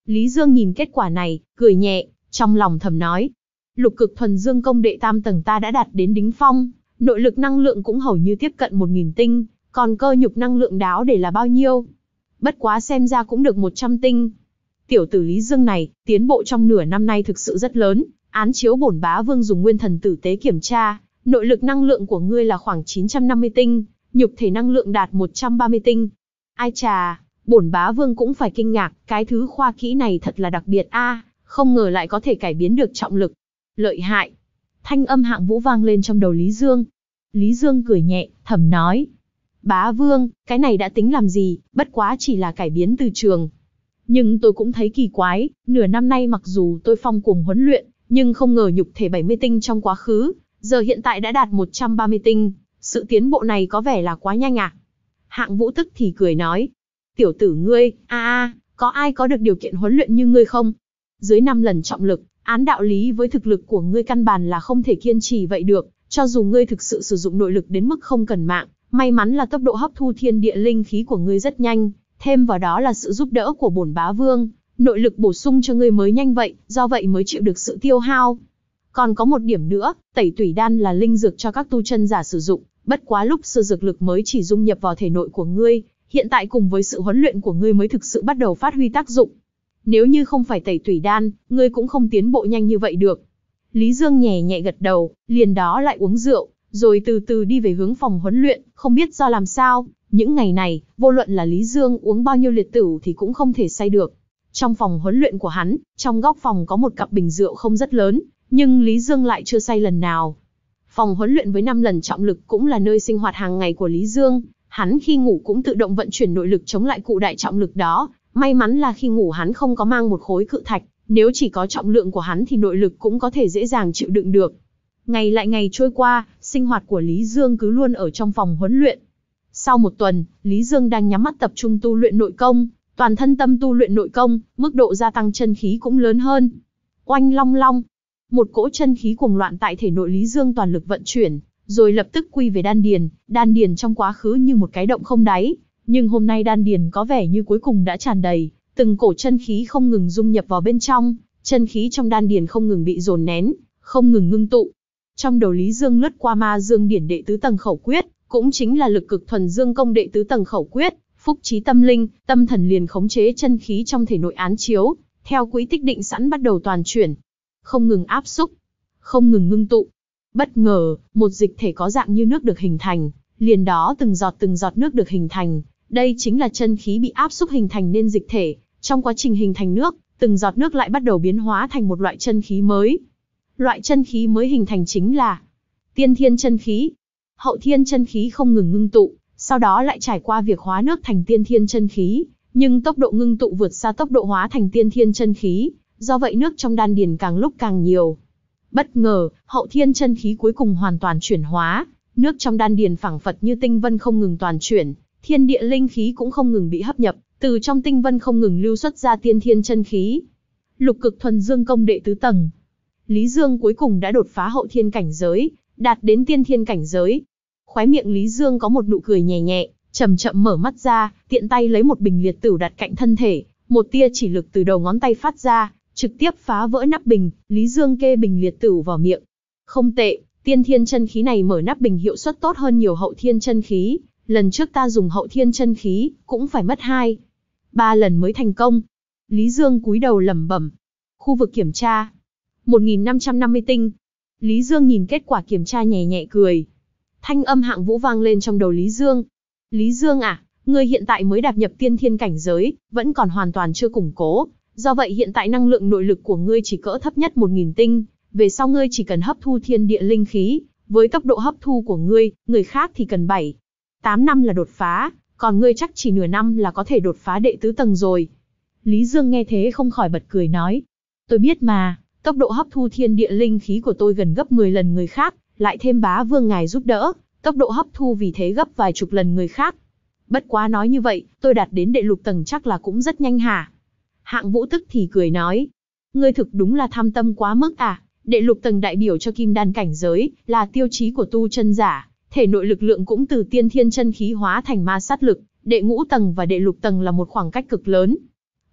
Speaker 1: Lý Dương nhìn kết quả này, cười nhẹ, trong lòng thầm nói. Lục cực thuần dương công đệ tam tầng ta đã đạt đến đỉnh phong, nội lực năng lượng cũng hầu như tiếp cận một nghìn tinh, còn cơ nhục năng lượng đáo để là bao nhiêu? Bất quá xem ra cũng được một trăm tinh. Tiểu tử Lý Dương này, tiến bộ trong nửa năm nay thực sự rất lớn, án chiếu bổn bá vương dùng nguyên thần tử tế kiểm tra, nội lực năng lượng của ngươi là khoảng chín trăm năm mươi tinh, nhục thể năng lượng đạt một trăm ba mươi tinh. Ai chà, bổn bá vương cũng phải kinh ngạc, cái thứ khoa kỹ này thật là đặc biệt a, không ngờ lại có thể cải biến được trọng lực. Lợi hại. Thanh âm Hạng Vũ vang lên trong đầu Lý Dương. Lý Dương cười nhẹ, thầm nói. Bá vương, cái này đã tính làm gì, bất quá chỉ là cải biến từ trường. Nhưng tôi cũng thấy kỳ quái, nửa năm nay mặc dù tôi phong cuồng huấn luyện, nhưng không ngờ nhục thể bảy mươi tinh trong quá khứ, giờ hiện tại đã đạt một trăm ba mươi tinh, sự tiến bộ này có vẻ là quá nhanh à. Hạng Vũ tức thì cười nói. Tiểu tử ngươi, a a, có ai có được điều kiện huấn luyện như ngươi không? Dưới năm lần trọng lực, án đạo lý với thực lực của ngươi căn bản là không thể kiên trì vậy được, cho dù ngươi thực sự sử dụng nội lực đến mức không cần mạng, may mắn là tốc độ hấp thu thiên địa linh khí của ngươi rất nhanh, thêm vào đó là sự giúp đỡ của bổn bá vương, nội lực bổ sung cho ngươi mới nhanh vậy, do vậy mới chịu được sự tiêu hao. Còn có một điểm nữa, tẩy tủy đan là linh dược cho các tu chân giả sử dụng, bất quá lúc xưa dược lực mới chỉ dung nhập vào thể nội của ngươi, hiện tại cùng với sự huấn luyện của ngươi mới thực sự bắt đầu phát huy tác dụng. Nếu như không phải tẩy tủy đan, ngươi cũng không tiến bộ nhanh như vậy được. Lý Dương nhẹ nhẹ gật đầu, liền đó lại uống rượu, rồi từ từ đi về hướng phòng huấn luyện, không biết do làm sao, những ngày này, vô luận là Lý Dương uống bao nhiêu liệt tửu thì cũng không thể say được. Trong phòng huấn luyện của hắn, trong góc phòng có một cặp bình rượu không rất lớn, nhưng Lý Dương lại chưa say lần nào. Phòng huấn luyện với năm lần trọng lực cũng là nơi sinh hoạt hàng ngày của Lý Dương, hắn khi ngủ cũng tự động vận chuyển nội lực chống lại cụ đại trọng lực đó, may mắn là khi ngủ hắn không có mang một khối cự thạch, nếu chỉ có trọng lượng của hắn thì nội lực cũng có thể dễ dàng chịu đựng được. Ngày lại ngày trôi qua, sinh hoạt của Lý Dương cứ luôn ở trong phòng huấn luyện. Sau một tuần, Lý Dương đang nhắm mắt tập trung tu luyện nội công, toàn thân tâm tu luyện nội công, mức độ gia tăng chân khí cũng lớn hơn. Oanh long long, một cỗ chân khí cuồng loạn tại thể nội Lý Dương toàn lực vận chuyển, rồi lập tức quy về đan điền, đan điền trong quá khứ như một cái động không đáy, nhưng hôm nay đan điền có vẻ như cuối cùng đã tràn đầy, từng cổ chân khí không ngừng dung nhập vào bên trong, chân khí trong đan điền không ngừng bị dồn nén, không ngừng ngưng tụ. Trong đầu Lý Dương lướt qua Ma Dương Điển đệ tứ tầng khẩu quyết, cũng chính là lực cực thuần dương công đệ tứ tầng khẩu quyết, phúc trí tâm linh, tâm thần liền khống chế chân khí trong thể nội án chiếu, theo quỹ tích định sẵn bắt đầu toàn chuyển, không ngừng áp xúc, không ngừng ngưng tụ. Bất ngờ, một dịch thể có dạng như nước được hình thành, liền đó từng giọt từng giọt nước được hình thành, đây chính là chân khí bị áp xúc hình thành nên dịch thể. Trong quá trình hình thành nước, từng giọt nước lại bắt đầu biến hóa thành một loại chân khí mới. Loại chân khí mới hình thành chính là tiên thiên chân khí. Hậu thiên chân khí không ngừng ngưng tụ, sau đó lại trải qua việc hóa nước thành tiên thiên chân khí, nhưng tốc độ ngưng tụ vượt xa tốc độ hóa thành tiên thiên chân khí, do vậy nước trong đan điền càng lúc càng nhiều. Bất ngờ, hậu thiên chân khí cuối cùng hoàn toàn chuyển hóa, nước trong đan điền phảng phật như tinh vân không ngừng toàn chuyển, thiên địa linh khí cũng không ngừng bị hấp nhập, từ trong tinh vân không ngừng lưu xuất ra tiên thiên chân khí. Lục cực thuần dương công đệ tứ tầng. Lý Dương cuối cùng đã đột phá hậu thiên cảnh giới, đạt đến tiên thiên cảnh giới. Khóe miệng Lý Dương có một nụ cười nhẹ nhẹ, chậm chậm mở mắt ra, tiện tay lấy một bình liệt tửu đặt cạnh thân thể, một tia chỉ lực từ đầu ngón tay phát ra, trực tiếp phá vỡ nắp bình, Lý Dương kê bình liệt tửu vào miệng. Không tệ, tiên thiên chân khí này mở nắp bình hiệu suất tốt hơn nhiều hậu thiên chân khí, lần trước ta dùng hậu thiên chân khí, cũng phải mất hai, ba lần mới thành công. Lý Dương cúi đầu lẩm bẩm. Khu vực kiểm tra, một nghìn năm trăm năm mươi tinh. Lý Dương nhìn kết quả kiểm tra nhẹ nhẹ cười. Thanh âm Hạng Vũ vang lên trong đầu Lý Dương. Lý Dương à, ngươi hiện tại mới đạp nhập tiên thiên cảnh giới, vẫn còn hoàn toàn chưa củng cố. Do vậy hiện tại năng lượng nội lực của ngươi chỉ cỡ thấp nhất một nghìn tinh. Về sau ngươi chỉ cần hấp thu thiên địa linh khí. Với tốc độ hấp thu của ngươi, người khác thì cần bảy, tám năm là đột phá. Còn ngươi chắc chỉ nửa năm là có thể đột phá đệ tứ tầng rồi. Lý Dương nghe thế không khỏi bật cười nói. Tôi biết mà, tốc độ hấp thu thiên địa linh khí của tôi gần gấp mười lần người khác, lại thêm bá vương ngài giúp đỡ, tốc độ hấp thu vì thế gấp vài chục lần người khác. Bất quá nói như vậy, tôi đạt đến đệ lục tầng chắc là cũng rất nhanh hả? Hạng Vũ tức thì cười nói. Ngươi thực đúng là tham tâm quá mức à, đệ lục tầng đại biểu cho kim đan cảnh giới, là tiêu chí của tu chân giả, thể nội lực lượng cũng từ tiên thiên chân khí hóa thành ma sát lực, đệ ngũ tầng và đệ lục tầng là một khoảng cách cực lớn.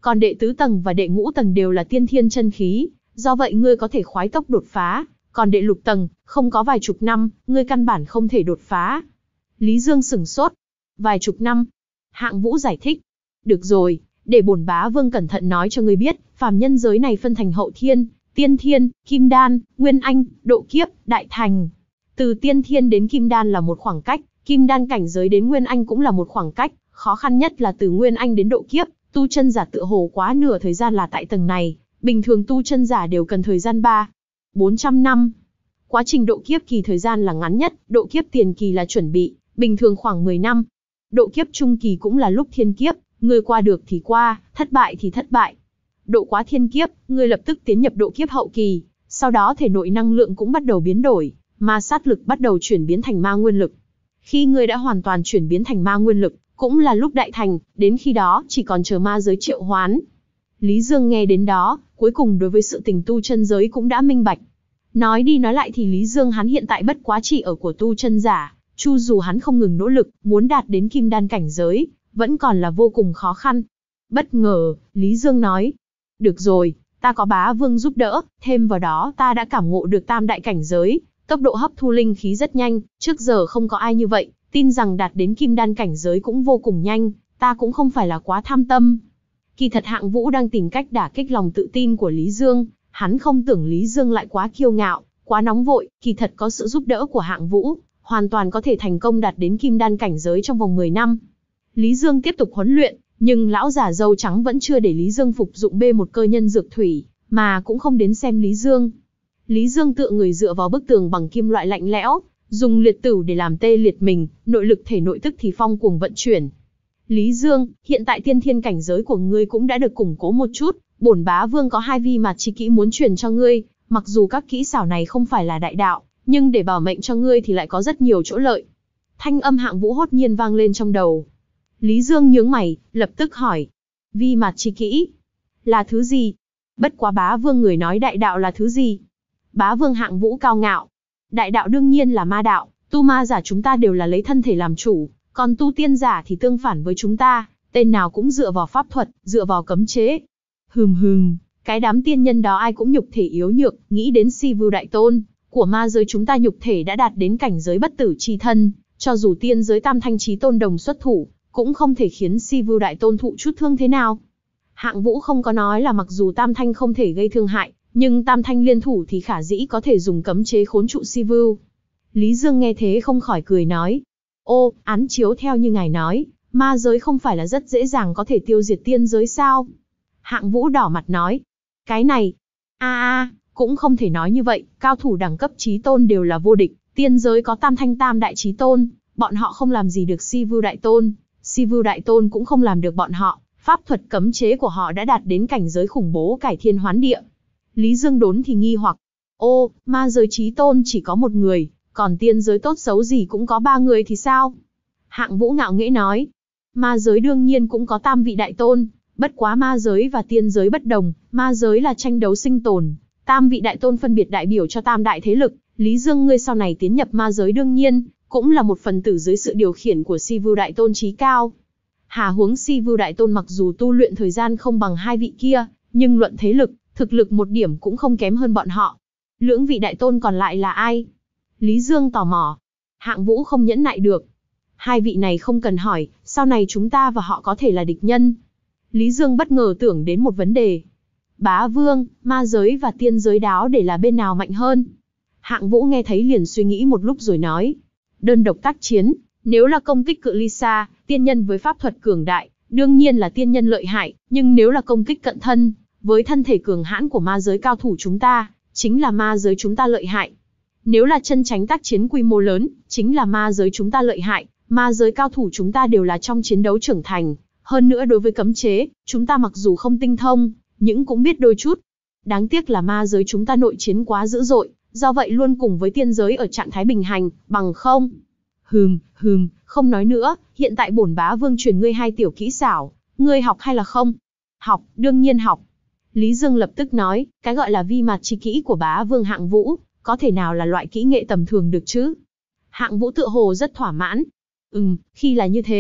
Speaker 1: còn đệ tứ tầng và đệ ngũ tầng đều là tiên thiên chân khí, do vậy ngươi có thể khoái tốc đột phá, còn đệ lục tầng, không có vài chục năm, ngươi căn bản không thể đột phá. Lý Dương sửng sốt. Vài chục năm? Hạng Vũ giải thích. Được rồi, để bổn bá vương cẩn thận nói cho ngươi biết, phàm nhân giới này phân thành hậu thiên, tiên thiên, kim đan, nguyên anh, độ kiếp, đại thành. Từ tiên thiên đến kim đan là một khoảng cách, kim đan cảnh giới đến nguyên anh cũng là một khoảng cách, khó khăn nhất là từ nguyên anh đến độ kiếp, tu chân giả tựa hồ quá nửa thời gian là tại tầng này, bình thường tu chân giả đều cần thời gian ba, bốn trăm năm. Quá trình độ kiếp kỳ thời gian là ngắn nhất, độ kiếp tiền kỳ là chuẩn bị, bình thường khoảng mười năm. Độ kiếp trung kỳ cũng là lúc thiên kiếp, người qua được thì qua, thất bại thì thất bại. Độ quá thiên kiếp, người lập tức tiến nhập độ kiếp hậu kỳ, sau đó thể nội năng lượng cũng bắt đầu biến đổi, ma sát lực bắt đầu chuyển biến thành ma nguyên lực. Khi người đã hoàn toàn chuyển biến thành ma nguyên lực, cũng là lúc đại thành, đến khi đó chỉ còn chờ ma giới triệu hoán. Lý Dương nghe đến đó, cuối cùng đối với sự tình tu chân giới cũng đã minh bạch. Nói đi nói lại thì Lý Dương hắn hiện tại bất quá chỉ ở của tu chân giả, chu dù hắn không ngừng nỗ lực, muốn đạt đến kim đan cảnh giới, vẫn còn là vô cùng khó khăn. Bất ngờ, Lý Dương nói, được rồi, ta có bá vương giúp đỡ, thêm vào đó ta đã cảm ngộ được tam đại cảnh giới, tốc độ hấp thu linh khí rất nhanh, trước giờ không có ai như vậy, tin rằng đạt đến kim đan cảnh giới cũng vô cùng nhanh, ta cũng không phải là quá tham tâm. Kỳ thật Hạng Vũ đang tìm cách đả kích lòng tự tin của Lý Dương, hắn không tưởng Lý Dương lại quá kiêu ngạo, quá nóng vội, kỳ thật có sự giúp đỡ của Hạng Vũ, hoàn toàn có thể thành công đạt đến kim đan cảnh giới trong vòng mười năm. Lý Dương tiếp tục huấn luyện, nhưng lão già râu trắng vẫn chưa để Lý Dương phục dụng bê một cơ nhân dược thủy, mà cũng không đến xem Lý Dương. Lý Dương tựa người dựa vào bức tường bằng kim loại lạnh lẽo, dùng liệt tửu để làm tê liệt mình, nội lực thể nội tức thì phong cuồng vận chuyển. Lý Dương, hiện tại tiên thiên cảnh giới của ngươi cũng đã được củng cố một chút, bổn bá vương có hai vi mạt chi kỹ muốn truyền cho ngươi, mặc dù các kỹ xảo này không phải là đại đạo, nhưng để bảo mệnh cho ngươi thì lại có rất nhiều chỗ lợi. Thanh âm Hạng Vũ hốt nhiên vang lên trong đầu. Lý Dương nhướng mày, lập tức hỏi. Vi mạt chi kỹ? Là thứ gì? Bất quá bá vương người nói đại đạo là thứ gì? Bá vương Hạng Vũ cao ngạo. Đại đạo đương nhiên là ma đạo, tu ma giả chúng ta đều là lấy thân thể làm chủ, còn tu tiên giả thì tương phản với chúng ta, tên nào cũng dựa vào pháp thuật, dựa vào cấm chế. Hừm hừm, cái đám tiên nhân đó ai cũng nhục thể yếu nhược, nghĩ đến Si Vưu Đại Tôn, của ma giới chúng ta nhục thể đã đạt đến cảnh giới bất tử chi thân, cho dù tiên giới Tam Thanh Chí Tôn đồng xuất thủ, cũng không thể khiến Si Vưu Đại Tôn thụ chút thương thế nào. Hạng Vũ không có nói là mặc dù Tam Thanh không thể gây thương hại, nhưng Tam Thanh liên thủ thì khả dĩ có thể dùng cấm chế khốn trụ Si Vưu. Lý Dương nghe thế không khỏi cười nói, ô, án chiếu theo như ngài nói, ma giới không phải là rất dễ dàng có thể tiêu diệt tiên giới sao? Hạng Vũ đỏ mặt nói, cái này, a a, cũng không thể nói như vậy, cao thủ đẳng cấp chí tôn đều là vô địch, tiên giới có Tam Thanh Tam Đại Chí Tôn, bọn họ không làm gì được Si Vưu Đại Tôn, Si Vưu Đại Tôn cũng không làm được bọn họ, pháp thuật cấm chế của họ đã đạt đến cảnh giới khủng bố cải thiên hoán địa. Lý Dương đốn thì nghi hoặc, ô, ma giới Chí Tôn chỉ có một người, còn tiên giới tốt xấu gì cũng có ba người thì sao? Hạng Vũ ngạo nghễ nói, ma giới đương nhiên cũng có tam vị đại tôn, bất quá ma giới và tiên giới bất đồng, ma giới là tranh đấu sinh tồn, tam vị đại tôn phân biệt đại biểu cho tam đại thế lực, Lý Dương ngươi sau này tiến nhập ma giới đương nhiên, cũng là một phần tử dưới sự điều khiển của Si Vưu Đại Tôn chí cao. Hà huống Si Vưu Đại Tôn mặc dù tu luyện thời gian không bằng hai vị kia, nhưng luận thế lực, thực lực một điểm cũng không kém hơn bọn họ. Lưỡng vị đại tôn còn lại là ai? Lý Dương tò mò. Hạng Vũ không nhẫn nại được. Hai vị này không cần hỏi, sau này chúng ta và họ có thể là địch nhân. Lý Dương bất ngờ tưởng đến một vấn đề. Bá vương, ma giới và tiên giới đáo để là bên nào mạnh hơn? Hạng Vũ nghe thấy liền suy nghĩ một lúc rồi nói. Đơn độc tác chiến, nếu là công kích cự ly xa, tiên nhân với pháp thuật cường đại, đương nhiên là tiên nhân lợi hại, nhưng nếu là công kích cận thân, với thân thể cường hãn của ma giới cao thủ chúng ta, chính là ma giới chúng ta lợi hại. Nếu là chân tránh tác chiến quy mô lớn, chính là ma giới chúng ta lợi hại, ma giới cao thủ chúng ta đều là trong chiến đấu trưởng thành. Hơn nữa đối với cấm chế, chúng ta mặc dù không tinh thông, nhưng cũng biết đôi chút. Đáng tiếc là ma giới chúng ta nội chiến quá dữ dội, do vậy luôn cùng với tiên giới ở trạng thái bình hành, bằng không. Hừm, hừm, không nói nữa, hiện tại bổn bá vương truyền ngươi hai tiểu kỹ xảo, ngươi học hay là không? Học, đương nhiên học. Lý Dương lập tức nói, cái gọi là vi mạt chi kỹ của bá vương Hạng Vũ, có thể nào là loại kỹ nghệ tầm thường được chứ? Hạng Vũ tựa hồ rất thỏa mãn. Ừm, khi là như thế,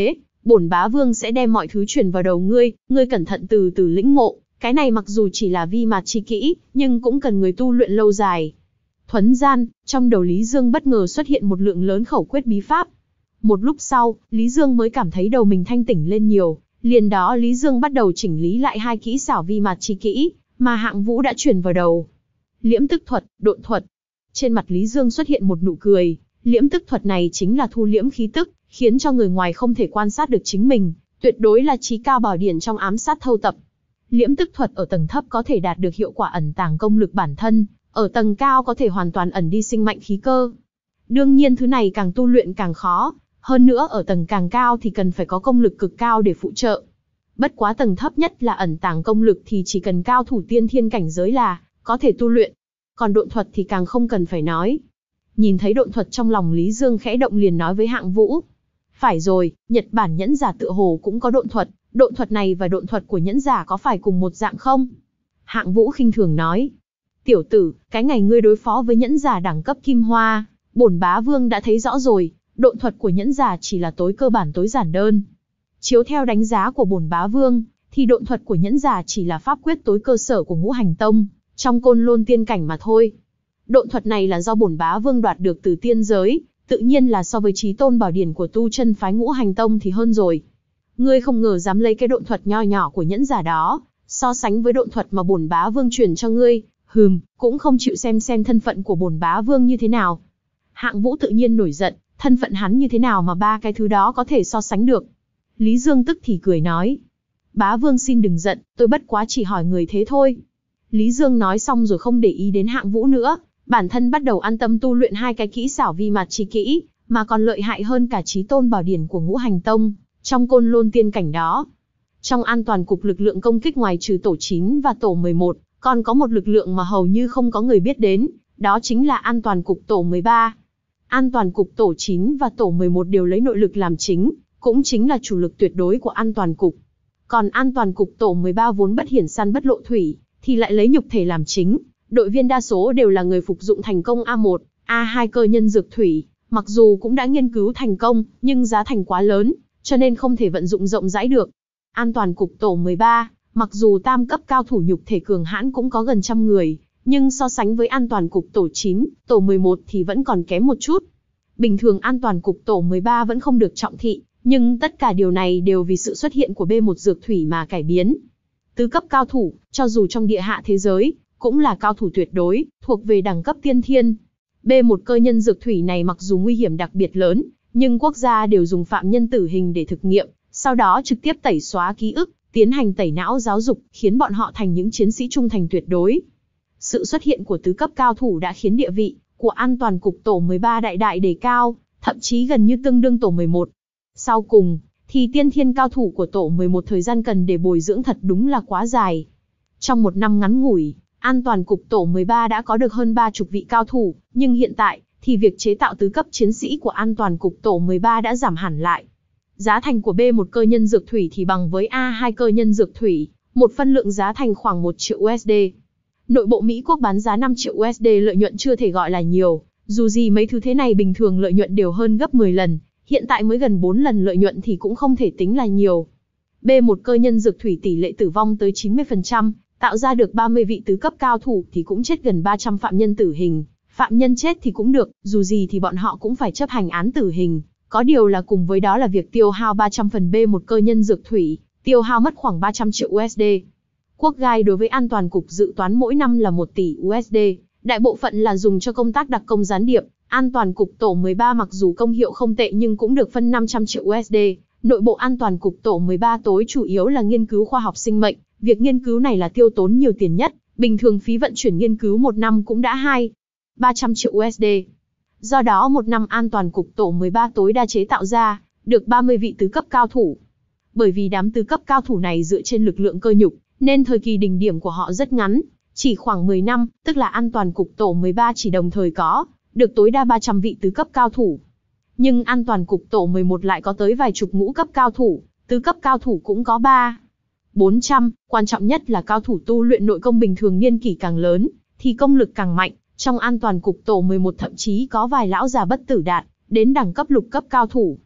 Speaker 1: Bổn bá vương sẽ đem mọi thứ truyền vào đầu ngươi, ngươi cẩn thận từ từ lĩnh ngộ, cái này mặc dù chỉ là vi mạt chi kỹ, nhưng cũng cần người tu luyện lâu dài. Thuấn gian, trong đầu Lý Dương bất ngờ xuất hiện một lượng lớn khẩu quyết bí pháp. Một lúc sau, Lý Dương mới cảm thấy đầu mình thanh tỉnh lên nhiều, liền đó Lý Dương bắt đầu chỉnh lý lại hai kỹ xảo vi mạt chi kỹ, mà Hạng Vũ đã truyền vào đầu. Liễm tức thuật, độn thuật. Trên mặt Lý Dương xuất hiện một nụ cười, liễm tức thuật này chính là thu liễm khí tức, khiến cho người ngoài không thể quan sát được chính mình, tuyệt đối là chí cao bảo điển trong ám sát thâu tập. Liễm tức thuật ở tầng thấp có thể đạt được hiệu quả ẩn tàng công lực bản thân, ở tầng cao có thể hoàn toàn ẩn đi sinh mạnh khí cơ. Đương nhiên thứ này càng tu luyện càng khó, hơn nữa ở tầng càng cao thì cần phải có công lực cực cao để phụ trợ. Bất quá tầng thấp nhất là ẩn tàng công lực thì chỉ cần cao thủ tiên thiên cảnh giới là có thể tu luyện. Còn độn thuật thì càng không cần phải nói. Nhìn thấy độn thuật trong lòng Lý Dương khẽ động liền nói với Hạng Vũ. Phải rồi, Nhật Bản nhẫn giả tựa hồ cũng có độn thuật, độn thuật này và độn thuật của nhẫn giả có phải cùng một dạng không? Hạng Vũ khinh thường nói. Tiểu tử, cái ngày ngươi đối phó với nhẫn giả đẳng cấp Kim Hoa, bổn bá vương đã thấy rõ rồi, độn thuật của nhẫn giả chỉ là tối cơ bản tối giản đơn. Chiếu theo đánh giá của bổn bá vương, thì độn thuật của nhẫn giả chỉ là pháp quyết tối cơ sở của Ngũ Hành Tông, trong Côn Lôn tiên cảnh mà thôi. Độn thuật này là do bổn bá vương đoạt được từ tiên giới, tự nhiên là so với chí tôn bảo điển của tu chân phái Ngũ Hành Tông thì hơn rồi. Ngươi không ngờ dám lấy cái độn thuật nho nhỏ của nhẫn giả đó, so sánh với độn thuật mà bổn bá vương truyền cho ngươi, hừm, cũng không chịu xem xem thân phận của bổn bá vương như thế nào. Hạng Vũ tự nhiên nổi giận, thân phận hắn như thế nào mà ba cái thứ đó có thể so sánh được. Lý Dương tức thì cười nói. Bá vương xin đừng giận, tôi bất quá chỉ hỏi người thế thôi. Lý Dương nói xong rồi không để ý đến Hạng Vũ nữa, bản thân bắt đầu an tâm tu luyện hai cái kỹ xảo vi mạt chi kỹ, mà còn lợi hại hơn cả chí tôn bảo điển của Ngũ Hành Tông, trong Côn Lôn tiên cảnh đó. Trong an toàn cục lực lượng công kích ngoài trừ tổ chín và tổ mười một, còn có một lực lượng mà hầu như không có người biết đến, đó chính là an toàn cục tổ mười ba. An toàn cục tổ chín và tổ mười một đều lấy nội lực làm chính, cũng chính là chủ lực tuyệt đối của an toàn cục. Còn an toàn cục tổ mười ba vốn bất hiển săn bất lộ thủy, thì lại lấy nhục thể làm chính. Đội viên đa số đều là người phục dụng thành công A một, A hai cơ nhân dược thủy, mặc dù cũng đã nghiên cứu thành công, nhưng giá thành quá lớn, cho nên không thể vận dụng rộng rãi được. An toàn cục tổ mười ba, mặc dù tam cấp cao thủ nhục thể cường hãn cũng có gần trăm người, nhưng so sánh với an toàn cục tổ chín, tổ mười một thì vẫn còn kém một chút. Bình thường an toàn cục tổ mười ba vẫn không được trọng thị, nhưng tất cả điều này đều vì sự xuất hiện của B một dược thủy mà cải biến. Tứ cấp cao thủ, cho dù trong địa hạ thế giới, cũng là cao thủ tuyệt đối, thuộc về đẳng cấp tiên thiên. B một cơ nhân dược thủy này mặc dù nguy hiểm đặc biệt lớn, nhưng quốc gia đều dùng phạm nhân tử hình để thực nghiệm, sau đó trực tiếp tẩy xóa ký ức, tiến hành tẩy não giáo dục, khiến bọn họ thành những chiến sĩ trung thành tuyệt đối. Sự xuất hiện của tứ cấp cao thủ đã khiến địa vị của an toàn cục tổ mười ba đại đại đề cao, thậm chí gần như tương đương tổ mười một. Sau cùng, thì tiên thiên cao thủ của tổ mười một thời gian cần để bồi dưỡng thật đúng là quá dài. Trong một năm ngắn ngủi, an toàn cục tổ mười ba đã có được hơn ba chục vị cao thủ, nhưng hiện tại, thì việc chế tạo tứ cấp chiến sĩ của an toàn cục tổ mười ba đã giảm hẳn lại. Giá thành của B một cơ nhân dược thủy thì bằng với A hai cơ nhân dược thủy, một phân lượng giá thành khoảng một triệu u ét đê. Nội bộ Mỹ quốc bán giá năm triệu u ét đê lợi nhuận chưa thể gọi là nhiều, dù gì mấy thứ thế này bình thường lợi nhuận đều hơn gấp mười lần, hiện tại mới gần bốn lần lợi nhuận thì cũng không thể tính là nhiều. B một cơ nhân dược thủy tỷ lệ tử vong tới chín mươi phần trăm, tạo ra được ba mươi vị tứ cấp cao thủ thì cũng chết gần ba trăm phạm nhân tử hình. Phạm nhân chết thì cũng được, dù gì thì bọn họ cũng phải chấp hành án tử hình. Có điều là cùng với đó là việc tiêu hao ba trăm phần B một cơ nhân dược thủy, tiêu hao mất khoảng ba trăm triệu u ét đê. Quốc gai đối với an toàn cục dự toán mỗi năm là một tỷ u ét đê, đại bộ phận là dùng cho công tác đặc công gián điệp. An toàn cục tổ mười ba mặc dù công hiệu không tệ nhưng cũng được phân năm trăm triệu u ét đê. Nội bộ an toàn cục tổ mười ba tối chủ yếu là nghiên cứu khoa học sinh mệnh, việc nghiên cứu này là tiêu tốn nhiều tiền nhất, bình thường phí vận chuyển nghiên cứu một năm cũng đã hai ba trăm triệu u ét đê. Do đó một năm an toàn cục tổ mười ba tối đa chế tạo ra được ba mươi vị tứ cấp cao thủ. Bởi vì đám tứ cấp cao thủ này dựa trên lực lượng cơ nhục, nên thời kỳ đỉnh điểm của họ rất ngắn, chỉ khoảng mười năm, tức là an toàn cục tổ mười ba chỉ đồng thời có được tối đa ba trăm vị tứ cấp cao thủ. Nhưng an toàn cục tổ mười một lại có tới vài chục ngũ cấp cao thủ, tứ cấp cao thủ cũng có ba bốn trăm, quan trọng nhất là cao thủ tu luyện nội công bình thường niên kỷ càng lớn, thì công lực càng mạnh. Trong an toàn cục tổ mười một thậm chí có vài lão già bất tử đạt, đến đẳng cấp lục cấp cao thủ.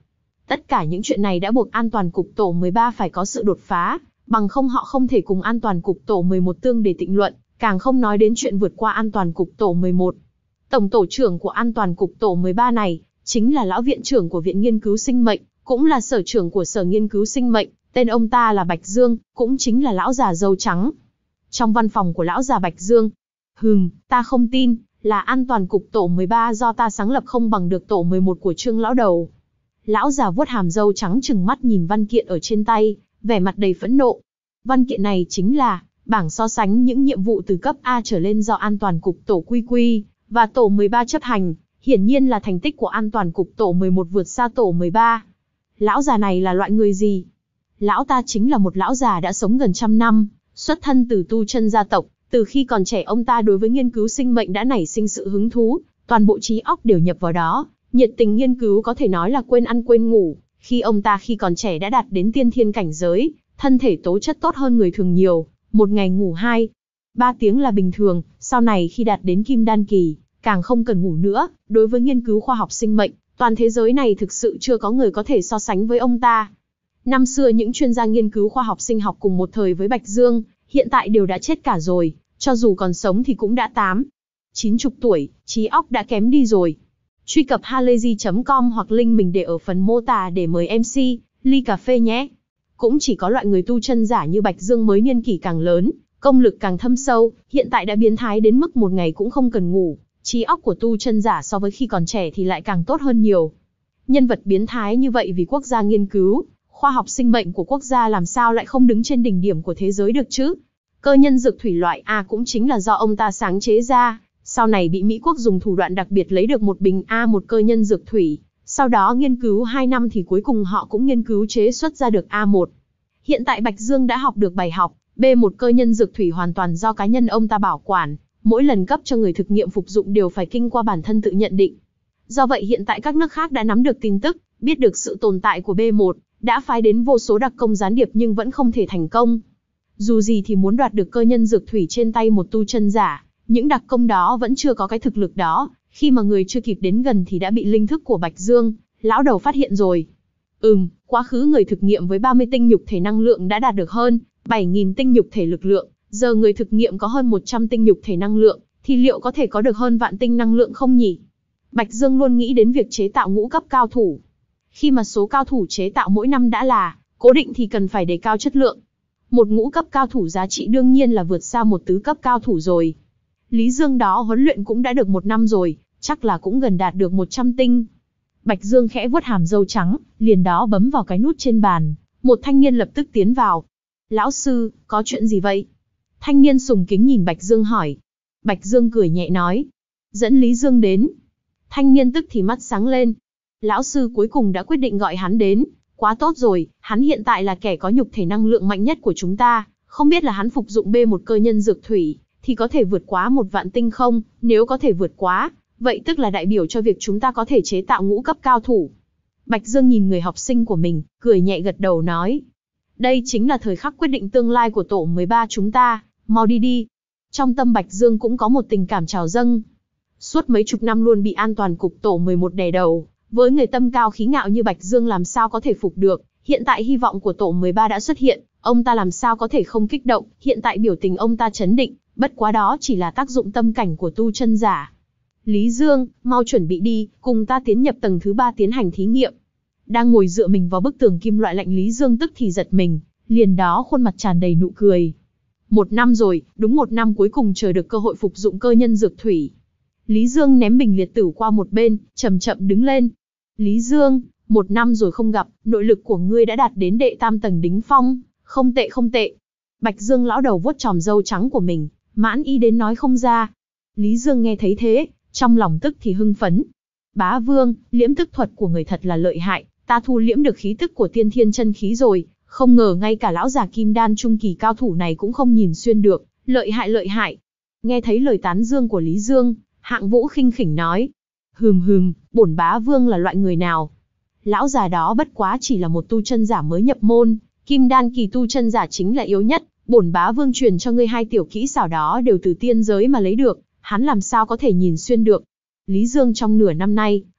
Speaker 1: Tất cả những chuyện này đã buộc an toàn cục tổ mười ba phải có sự đột phá, bằng không họ không thể cùng an toàn cục tổ mười một tương để tịnh luận, càng không nói đến chuyện vượt qua an toàn cục tổ mười một. Tổng tổ trưởng của an toàn cục tổ mười ba này, chính là lão viện trưởng của Viện Nghiên cứu Sinh mệnh, cũng là sở trưởng của Sở Nghiên cứu Sinh mệnh, tên ông ta là Bạch Dương, cũng chính là lão già râu trắng. Trong văn phòng của lão già Bạch Dương, hừm, ta không tin, là an toàn cục tổ mười ba do ta sáng lập không bằng được tổ mười một của Trương lão đầu. Lão già vuốt hàm râu trắng trừng mắt nhìn văn kiện ở trên tay, vẻ mặt đầy phẫn nộ. Văn kiện này chính là bảng so sánh những nhiệm vụ từ cấp A trở lên do an toàn cục tổ quy quy và tổ mười ba chấp hành, hiển nhiên là thành tích của an toàn cục tổ mười một vượt xa tổ mười ba. Lão già này là loại người gì? Lão ta chính là một lão già đã sống gần trăm năm, xuất thân từ tu chân gia tộc, từ khi còn trẻ ông ta đối với nghiên cứu sinh mệnh đã nảy sinh sự hứng thú, toàn bộ trí óc đều nhập vào đó, nhiệt tình nghiên cứu có thể nói là quên ăn quên ngủ. Khi ông ta khi còn trẻ đã đạt đến tiên thiên cảnh giới, thân thể tố chất tốt hơn người thường nhiều, một ngày ngủ hai, ba tiếng là bình thường, sau này khi đạt đến kim đan kỳ, càng không cần ngủ nữa. Đối với nghiên cứu khoa học sinh mệnh, toàn thế giới này thực sự chưa có người có thể so sánh với ông ta. Năm xưa những chuyên gia nghiên cứu khoa học sinh học cùng một thời với Bạch Dương, hiện tại đều đã chết cả rồi, cho dù còn sống thì cũng đã tám, chín chục tuổi, trí óc đã kém đi rồi. Truy cập halayzi chấm com hoặc link mình để ở phần mô tả để mời em xê, ly cà phê nhé. Cũng chỉ có loại người tu chân giả như Bạch Dương mới niên kỷ càng lớn, công lực càng thâm sâu, hiện tại đã biến thái đến mức một ngày cũng không cần ngủ. Trí óc của tu chân giả so với khi còn trẻ thì lại càng tốt hơn nhiều. Nhân vật biến thái như vậy vì quốc gia nghiên cứu, khoa học sinh mệnh của quốc gia làm sao lại không đứng trên đỉnh điểm của thế giới được chứ? Cơ nhân dược thủy loại A cũng chính là do ông ta sáng chế ra, sau này bị Mỹ quốc dùng thủ đoạn đặc biệt lấy được một bình A một cơ nhân dược thủy, sau đó nghiên cứu hai năm thì cuối cùng họ cũng nghiên cứu chế xuất ra được A một. Hiện tại Bạch Dương đã học được bài học, B một cơ nhân dược thủy hoàn toàn do cá nhân ông ta bảo quản, mỗi lần cấp cho người thực nghiệm phục dụng đều phải kinh qua bản thân tự nhận định. Do vậy hiện tại các nước khác đã nắm được tin tức, biết được sự tồn tại của B một, đã phái đến vô số đặc công gián điệp nhưng vẫn không thể thành công. Dù gì thì muốn đoạt được cơ nhân dược thủy trên tay một tu chân giả, những đặc công đó vẫn chưa có cái thực lực đó, khi mà người chưa kịp đến gần thì đã bị linh thức của Bạch Dương, lão đầu phát hiện rồi. Ừm, quá khứ người thực nghiệm với ba mươi tinh nhục thể năng lượng đã đạt được hơn bảy nghìn tinh nhục thể lực lượng, giờ người thực nghiệm có hơn một trăm tinh nhục thể năng lượng, thì liệu có thể có được hơn vạn tinh năng lượng không nhỉ? Bạch Dương luôn nghĩ đến việc chế tạo ngũ cấp cao thủ. Khi mà số cao thủ chế tạo mỗi năm đã là cố định thì cần phải đề cao chất lượng. Một ngũ cấp cao thủ giá trị đương nhiên là vượt xa một tứ cấp cao thủ rồi. Lý Dương đó huấn luyện cũng đã được một năm rồi, chắc là cũng gần đạt được một trăm tinh. Bạch Dương khẽ vuốt hàm râu trắng, liền đó bấm vào cái nút trên bàn, một thanh niên lập tức tiến vào. Lão sư, có chuyện gì vậy? Thanh niên sùng kính nhìn Bạch Dương hỏi. Bạch Dương cười nhẹ nói. Dẫn Lý Dương đến. Thanh niên tức thì mắt sáng lên. Lão sư cuối cùng đã quyết định gọi hắn đến. Quá tốt rồi, hắn hiện tại là kẻ có nhục thể năng lượng mạnh nhất của chúng ta. Không biết là hắn phục dụng B một cơ nhân dược thủy, thì có thể vượt quá một vạn tinh không? Nếu có thể vượt quá, vậy tức là đại biểu cho việc chúng ta có thể chế tạo ngũ cấp cao thủ. Bạch Dương nhìn người học sinh của mình, cười nhẹ gật đầu nói. Đây chính là thời khắc quyết định tương lai của tổ mười ba chúng ta, mau đi đi. Trong tâm Bạch Dương cũng có một tình cảm trào dâng. Suốt mấy chục năm luôn bị an toàn cục tổ mười một đè đầu, với người tâm cao khí ngạo như Bạch Dương làm sao có thể phục được, hiện tại hy vọng của tổ mười ba đã xuất hiện, ông ta làm sao có thể không kích động, hiện tại biểu tình ông ta chấn định, bất quá đó chỉ là tác dụng tâm cảnh của tu chân giả. Lý Dương, mau chuẩn bị đi, cùng ta tiến nhập tầng thứ ba tiến hành thí nghiệm. Đang ngồi dựa mình vào bức tường kim loại lạnh Lý Dương tức thì giật mình, liền đó khuôn mặt tràn đầy nụ cười. Một năm rồi, đúng một năm cuối cùng chờ được cơ hội phục dụng cơ nhân dược thủy. Lý Dương ném bình liệt tử qua một bên, chậm chậm đứng lên. Lý Dương, một năm rồi không gặp, nội lực của ngươi đã đạt đến đệ tam tầng đỉnh phong, không tệ không tệ. Bạch Dương lão đầu vuốt chòm râu trắng của mình, mãn ý đến nói không ra. Lý Dương nghe thấy thế, trong lòng tức thì hưng phấn. Bá Vương, liễm tức thuật của người thật là lợi hại, ta thu liễm được khí tức của tiên thiên chân khí rồi, không ngờ ngay cả lão già kim đan trung kỳ cao thủ này cũng không nhìn xuyên được, lợi hại lợi hại. Nghe thấy lời tán dương của Lý Dương, Hạng Vũ khinh khỉnh nói. Hừm hừm, bổn Bá Vương là loại người nào? Lão già đó bất quá chỉ là một tu chân giả mới nhập môn, kim đan kỳ tu chân giả chính là yếu nhất, bổn Bá Vương truyền cho ngươi hai tiểu kỹ xảo đó đều từ tiên giới mà lấy được, hắn làm sao có thể nhìn xuyên được. Lý Dương trong nửa năm nay,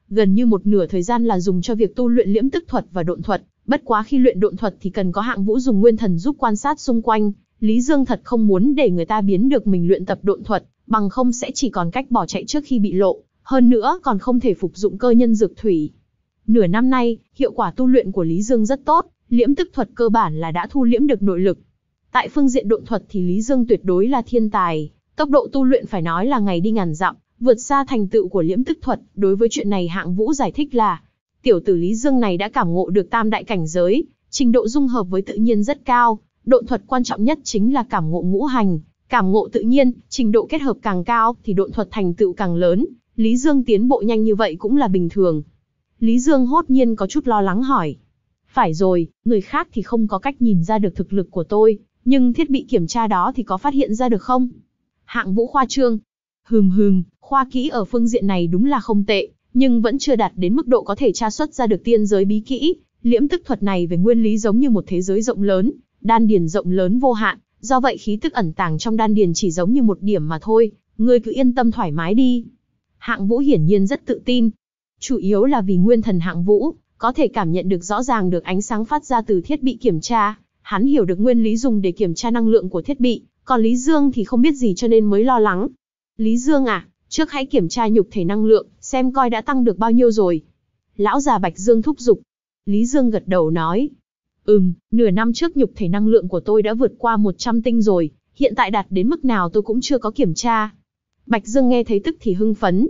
Speaker 1: gần như một nửa thời gian là dùng cho việc tu luyện liễm tức thuật và độn thuật, bất quá khi luyện độn thuật thì cần có Hạng Vũ dùng nguyên thần giúp quan sát xung quanh, Lý Dương thật không muốn để người ta biến được mình luyện tập độn thuật, bằng không sẽ chỉ còn cách bỏ chạy trước khi bị lộ, hơn nữa còn không thể phục dụng cơ nhân dược thủy. Nửa năm nay, hiệu quả tu luyện của Lý Dương rất tốt, liễm tức thuật cơ bản là đã thu liễm được nội lực. Tại phương diện độn thuật thì Lý Dương tuyệt đối là thiên tài, tốc độ tu luyện phải nói là ngày đi ngàn dặm, vượt xa thành tựu của liễm tức thuật. Đối với chuyện này Hạng Vũ giải thích là, tiểu tử Lý Dương này đã cảm ngộ được tam đại cảnh giới, trình độ dung hợp với tự nhiên rất cao, độn thuật quan trọng nhất chính là cảm ngộ ngũ hành, cảm ngộ tự nhiên, trình độ kết hợp càng cao thì độn thuật thành tựu càng lớn, Lý Dương tiến bộ nhanh như vậy cũng là bình thường. Lý Dương hốt nhiên có chút lo lắng hỏi. Phải rồi, người khác thì không có cách nhìn ra được thực lực của tôi, nhưng thiết bị kiểm tra đó thì có phát hiện ra được không? Hạng Vũ khoa trương. Hừm hừm, khoa kỹ ở phương diện này đúng là không tệ, nhưng vẫn chưa đạt đến mức độ có thể tra xuất ra được tiên giới bí kỹ. Liễm tức thuật này về nguyên lý giống như một thế giới rộng lớn, đan điền rộng lớn vô hạn, do vậy khí tức ẩn tàng trong đan điền chỉ giống như một điểm mà thôi, ngươi cứ yên tâm thoải mái đi. Hạng Vũ hiển nhiên rất tự tin. Chủ yếu là vì nguyên thần Hạng Vũ có thể cảm nhận được rõ ràng được ánh sáng phát ra từ thiết bị kiểm tra, hắn hiểu được nguyên lý dùng để kiểm tra năng lượng của thiết bị, còn Lý Dương thì không biết gì cho nên mới lo lắng. Lý Dương à, trước hãy kiểm tra nhục thể năng lượng, xem coi đã tăng được bao nhiêu rồi. Lão già Bạch Dương thúc giục. Lý Dương gật đầu nói. Ừm, nửa năm trước nhục thể năng lượng của tôi đã vượt qua một trăm tinh rồi, hiện tại đạt đến mức nào tôi cũng chưa có kiểm tra. Bạch Dương nghe thấy tức thì hưng phấn.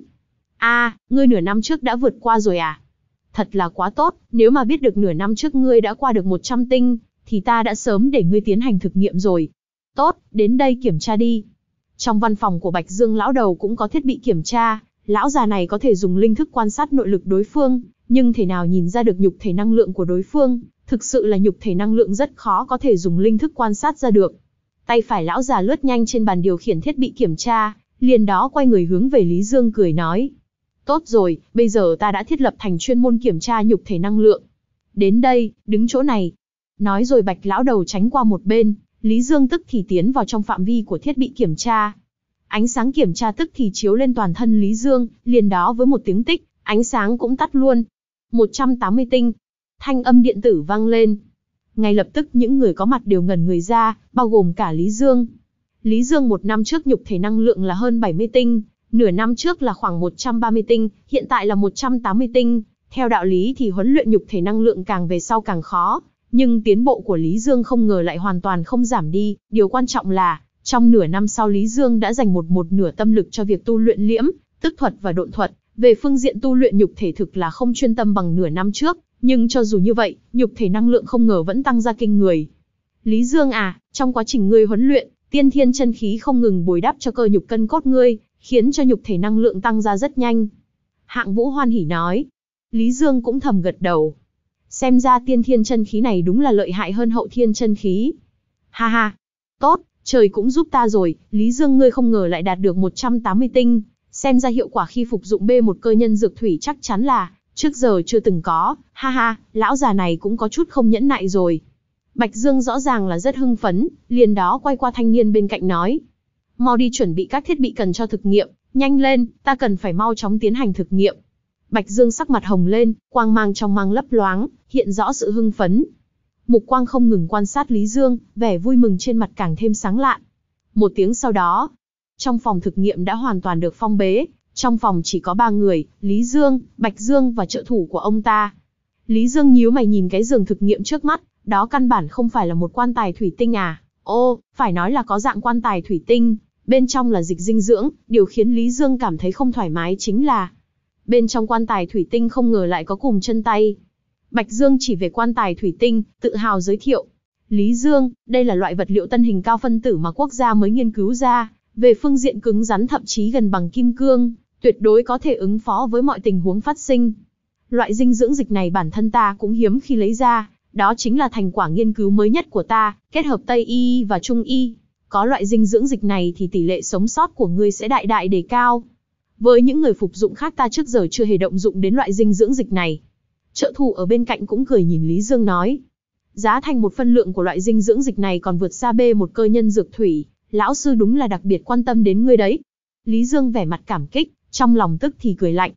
Speaker 1: À, ngươi nửa năm trước đã vượt qua rồi à? Thật là quá tốt, nếu mà biết được nửa năm trước ngươi đã qua được một trăm tinh, thì ta đã sớm để ngươi tiến hành thực nghiệm rồi. Tốt, đến đây kiểm tra đi. Trong văn phòng của Bạch Dương lão đầu cũng có thiết bị kiểm tra, lão già này có thể dùng linh thức quan sát nội lực đối phương, nhưng thể nào nhìn ra được nhục thể năng lượng của đối phương, thực sự là nhục thể năng lượng rất khó có thể dùng linh thức quan sát ra được. Tay phải lão già lướt nhanh trên bàn điều khiển thiết bị kiểm tra, liền đó quay người hướng về Lý Dương cười nói. Tốt rồi, bây giờ ta đã thiết lập thành chuyên môn kiểm tra nhục thể năng lượng. Đến đây, đứng chỗ này. Nói rồi Bạch lão đầu tránh qua một bên, Lý Dương tức thì tiến vào trong phạm vi của thiết bị kiểm tra. Ánh sáng kiểm tra tức thì chiếu lên toàn thân Lý Dương, liền đó với một tiếng tích, ánh sáng cũng tắt luôn. một trăm tám mươi tinh. Thanh âm điện tử vang lên. Ngay lập tức những người có mặt đều ngẩn người ra, bao gồm cả Lý Dương. Lý Dương một năm trước nhục thể năng lượng là hơn bảy mươi tinh, nửa năm trước là khoảng một trăm ba mươi tinh, hiện tại là một trăm tám mươi tinh. Theo đạo lý thì huấn luyện nhục thể năng lượng càng về sau càng khó, nhưng tiến bộ của Lý Dương không ngờ lại hoàn toàn không giảm đi. Điều quan trọng là, trong nửa năm sau Lý Dương đã dành một một nửa tâm lực cho việc tu luyện liễm, tức thuật và độn thuật. Về phương diện tu luyện nhục thể thực là không chuyên tâm bằng nửa năm trước, nhưng cho dù như vậy, nhục thể năng lượng không ngờ vẫn tăng ra kinh người. Lý Dương à, trong quá trình ngươi huấn luyện, tiên thiên chân khí không ngừng bồi đắp cho cơ nhục cân cốt ngươi, khiến cho nhục thể năng lượng tăng ra rất nhanh. Hạng Vũ hoan hỉ nói. Lý Dương cũng thầm gật đầu. Xem ra tiên thiên chân khí này đúng là lợi hại hơn hậu thiên chân khí. Ha ha, tốt, trời cũng giúp ta rồi, Lý Dương ngươi không ngờ lại đạt được một trăm tám mươi tinh, xem ra hiệu quả khi phục dụng B một cơ nhân dược thủy chắc chắn là trước giờ chưa từng có, ha ha, lão già này cũng có chút không nhẫn nại rồi. Bạch Dương rõ ràng là rất hưng phấn, liền đó quay qua thanh niên bên cạnh nói. Mau đi chuẩn bị các thiết bị cần cho thực nghiệm, nhanh lên, ta cần phải mau chóng tiến hành thực nghiệm. Bạch Dương sắc mặt hồng lên, quang mang trong mang lấp loáng, hiện rõ sự hưng phấn. Mục quang không ngừng quan sát Lý Dương, vẻ vui mừng trên mặt càng thêm sáng lạn. Một tiếng sau đó, trong phòng thực nghiệm đã hoàn toàn được phong bế, trong phòng chỉ có ba người, Lý Dương, Bạch Dương và trợ thủ của ông ta. Lý Dương nhíu mày nhìn cái giường thực nghiệm trước mắt, đó căn bản không phải là một quan tài thủy tinh à, ô, phải nói là có dạng quan tài thủy tinh, bên trong là dịch dinh dưỡng, điều khiến Lý Dương cảm thấy không thoải mái chính là bên trong quan tài thủy tinh không ngờ lại có cùm chân tay. Bạch Dương chỉ về quan tài thủy tinh, tự hào giới thiệu. Lý Dương, đây là loại vật liệu tân hình cao phân tử mà quốc gia mới nghiên cứu ra, về phương diện cứng rắn thậm chí gần bằng kim cương, tuyệt đối có thể ứng phó với mọi tình huống phát sinh. Loại dinh dưỡng dịch này bản thân ta cũng hiếm khi lấy ra, đó chính là thành quả nghiên cứu mới nhất của ta, kết hợp Tây Y và Trung Y. Có loại dinh dưỡng dịch này thì tỷ lệ sống sót của ngươi sẽ đại đại đề cao. Với những người phục dụng khác ta trước giờ chưa hề động dụng đến loại dinh dưỡng dịch này. Trợ thủ ở bên cạnh cũng cười nhìn Lý Dương nói. Giá thành một phân lượng của loại dinh dưỡng dịch này còn vượt xa B một cơ nhân dược thủy, lão sư đúng là đặc biệt quan tâm đến ngươi đấy. Lý Dương vẻ mặt cảm kích, trong lòng tức thì cười lạnh.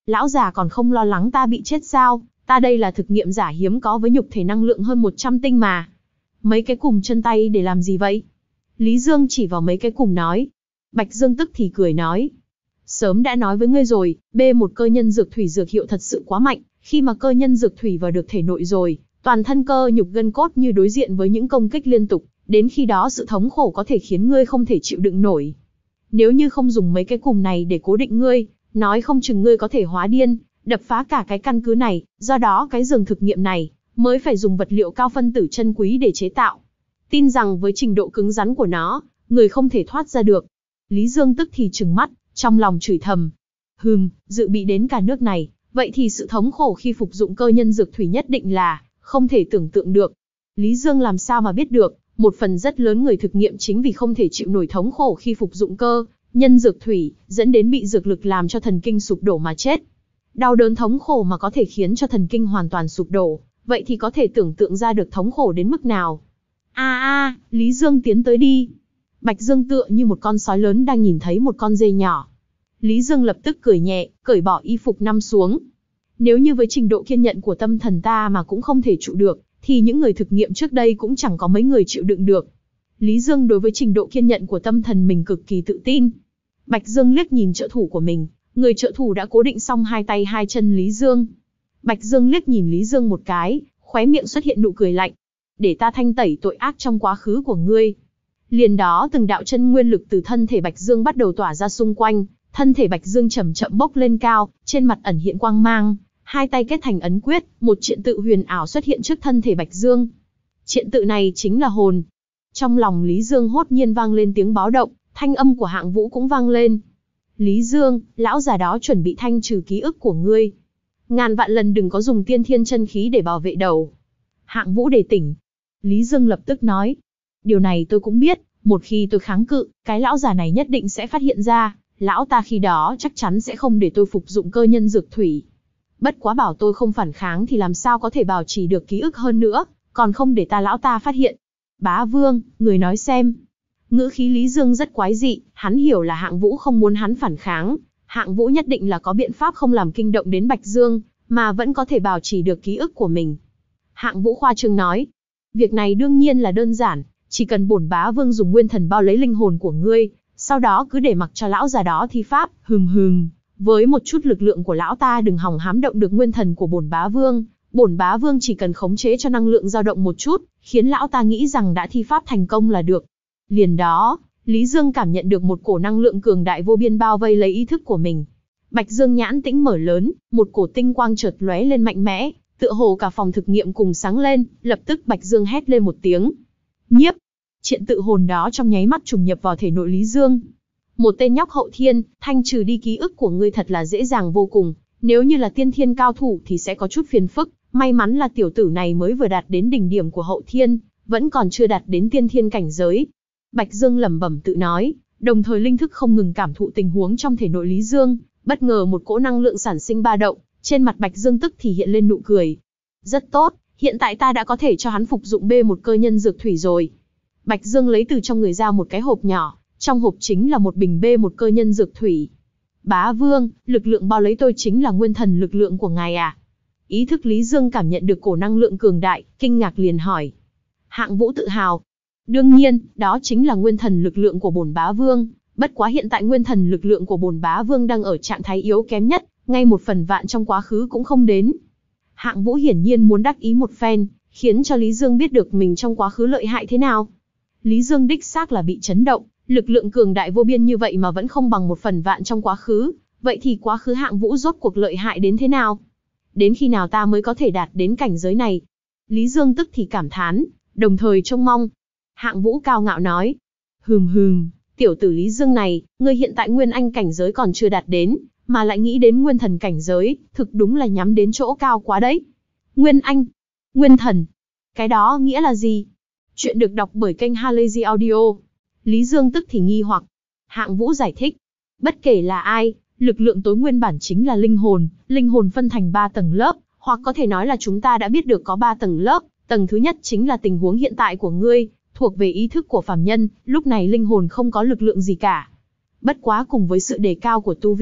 Speaker 1: Lão già còn không lo lắng ta bị chết sao? Ta đây là thực nghiệm giả hiếm có với nhục thể năng lượng hơn một trăm tinh mà. Mấy cái cùm chân tay để làm gì vậy? Lý Dương chỉ vào mấy cái cùm nói. Bạch Dương tức thì cười nói. Sớm đã nói với ngươi rồi, B một cơ nhân dược thủy dược hiệu thật sự quá mạnh, khi mà cơ nhân dược thủy vào được thể nội rồi, toàn thân cơ nhục gân cốt như đối diện với những công kích liên tục, đến khi đó sự thống khổ có thể khiến ngươi không thể chịu đựng nổi. Nếu như không dùng mấy cái cùm này để cố định ngươi, nói không chừng ngươi có thể hóa điên, đập phá cả cái căn cứ này, do đó cái giường thực nghiệm này mới phải dùng vật liệu cao phân tử chân quý để chế tạo. Tin rằng với trình độ cứng rắn của nó, người không thể thoát ra được. Lý Dương tức thì trừng mắt, trong lòng chửi thầm. Hừm, dự bị đến cả nước này, vậy thì sự thống khổ khi phục dụng cơ nhân dược thủy nhất định là không thể tưởng tượng được. Lý Dương làm sao mà biết được, một phần rất lớn người thực nghiệm chính vì không thể chịu nổi thống khổ khi phục dụng cơ nhân dược thủy, dẫn đến bị dược lực làm cho thần kinh sụp đổ mà chết. Đau đớn thống khổ mà có thể khiến cho thần kinh hoàn toàn sụp đổ, vậy thì có thể tưởng tượng ra được thống khổ đến mức nào. A a, Lý Dương tiến tới đi. Bạch Dương tựa như một con sói lớn đang nhìn thấy một con dê nhỏ. Lý Dương lập tức cười nhẹ, cởi bỏ y phục nằm xuống. Nếu như với trình độ kiên nhẫn của tâm thần ta mà cũng không thể trụ được, thì những người thực nghiệm trước đây cũng chẳng có mấy người chịu đựng được. Lý Dương đối với trình độ kiên nhẫn của tâm thần mình cực kỳ tự tin. Bạch Dương liếc nhìn trợ thủ của mình, người trợ thủ đã cố định xong hai tay hai chân Lý Dương. Bạch Dương liếc nhìn Lý Dương một cái, khóe miệng xuất hiện nụ cười lạnh. Để ta thanh tẩy tội ác trong quá khứ của ngươi. Liền đó từng đạo chân nguyên lực từ thân thể Bạch Dương bắt đầu tỏa ra xung quanh, thân thể Bạch Dương chậm chậm bốc lên cao, trên mặt ẩn hiện quang mang, hai tay kết thành ấn quyết, một triện tự huyền ảo xuất hiện trước thân thể Bạch Dương. Triện tự này chính là hồn. Trong lòng Lý Dương hốt nhiên vang lên tiếng báo động, thanh âm của Hạng Vũ cũng vang lên. Lý Dương, lão già đó chuẩn bị thanh trừ ký ức của ngươi. Ngàn vạn lần đừng có dùng tiên thiên chân khí để bảo vệ đầu. Hạng Vũ đề tỉnh. Lý Dương lập tức nói. Điều này tôi cũng biết, một khi tôi kháng cự, cái lão già này nhất định sẽ phát hiện ra, lão ta khi đó chắc chắn sẽ không để tôi phục dụng cơ nhân dược thủy. Bất quá bảo tôi không phản kháng thì làm sao có thể bảo trì được ký ức hơn nữa, còn không để ta lão ta phát hiện. Bá Vương, người nói xem. Ngữ khí Lý Dương rất quái dị, hắn hiểu là Hạng Vũ không muốn hắn phản kháng, Hạng Vũ nhất định là có biện pháp không làm kinh động đến Bạch Dương, mà vẫn có thể bảo trì được ký ức của mình. Hạng Vũ khoa trương nói, việc này đương nhiên là đơn giản, chỉ cần bổn Bá Vương dùng nguyên thần bao lấy linh hồn của ngươi, sau đó cứ để mặc cho lão già đó thi pháp, hừm hừm, với một chút lực lượng của lão ta đừng hòng hám động được nguyên thần của bổn Bá Vương, bổn Bá Vương chỉ cần khống chế cho năng lượng dao động một chút, khiến lão ta nghĩ rằng đã thi pháp thành công là được. Liền đó, Lý Dương cảm nhận được một cổ năng lượng cường đại vô biên bao vây lấy ý thức của mình. Bạch Dương nhãn tĩnh mở lớn, một cổ tinh quang chợt lóe lên mạnh mẽ, tựa hồ cả phòng thực nghiệm cùng sáng lên, lập tức Bạch Dương hét lên một tiếng. Nhiếp! Triện tự hồn đó trong nháy mắt trùng nhập vào thể nội Lý Dương. Một tên nhóc hậu thiên, thanh trừ đi ký ức của ngươi thật là dễ dàng vô cùng, nếu như là tiên thiên cao thủ thì sẽ có chút phiền phức, may mắn là tiểu tử này mới vừa đạt đến đỉnh điểm của hậu thiên, vẫn còn chưa đạt đến tiên thiên cảnh giới. Bạch Dương lẩm bẩm tự nói, đồng thời linh thức không ngừng cảm thụ tình huống trong thể nội Lý Dương, bất ngờ một cỗ năng lượng sản sinh ba động, trên mặt Bạch Dương tức thì hiện lên nụ cười. Rất tốt, hiện tại ta đã có thể cho hắn phục dụng B một cơ nhân dược thủy rồi. Bạch Dương lấy từ trong người ra một cái hộp nhỏ, trong hộp chính là một bình B một cơ nhân dược thủy. Bá Vương, lực lượng bao lấy tôi chính là nguyên thần lực lượng của ngài à? Ý thức Lý Dương cảm nhận được cổ năng lượng cường đại, kinh ngạc liền hỏi. Hạng Vũ tự hào. Đương nhiên, đó chính là nguyên thần lực lượng của bổn Bá Vương, bất quá hiện tại nguyên thần lực lượng của bổn Bá Vương đang ở trạng thái yếu kém nhất, ngay một phần vạn trong quá khứ cũng không đến. Hạng Vũ hiển nhiên muốn đắc ý một phen, khiến cho Lý Dương biết được mình trong quá khứ lợi hại thế nào. Lý Dương đích xác là bị chấn động, lực lượng cường đại vô biên như vậy mà vẫn không bằng một phần vạn trong quá khứ, vậy thì quá khứ Hạng Vũ rốt cuộc lợi hại đến thế nào? Đến khi nào ta mới có thể đạt đến cảnh giới này? Lý Dương tức thì cảm thán, đồng thời trông mong. Hạng Vũ cao ngạo nói, hừm hừm, tiểu tử Lý Dương này, ngươi hiện tại nguyên anh cảnh giới còn chưa đạt đến, mà lại nghĩ đến nguyên thần cảnh giới, thực đúng là nhắm đến chỗ cao quá đấy. Nguyên anh, nguyên thần, cái đó nghĩa là gì? Chuyện được đọc bởi kênh Halazy Audio. Lý Dương tức thì nghi hoặc. Hạng Vũ giải thích, bất kể là ai, lực lượng tối nguyên bản chính là linh hồn, linh hồn phân thành ba tầng lớp, hoặc có thể nói là chúng ta đã biết được có ba tầng lớp, tầng thứ nhất chính là tình huống hiện tại của ngươi, thuộc về ý thức của phàm nhân, lúc này linh hồn không có lực lượng gì cả. Bất quá cùng với sự đề cao của tu vi,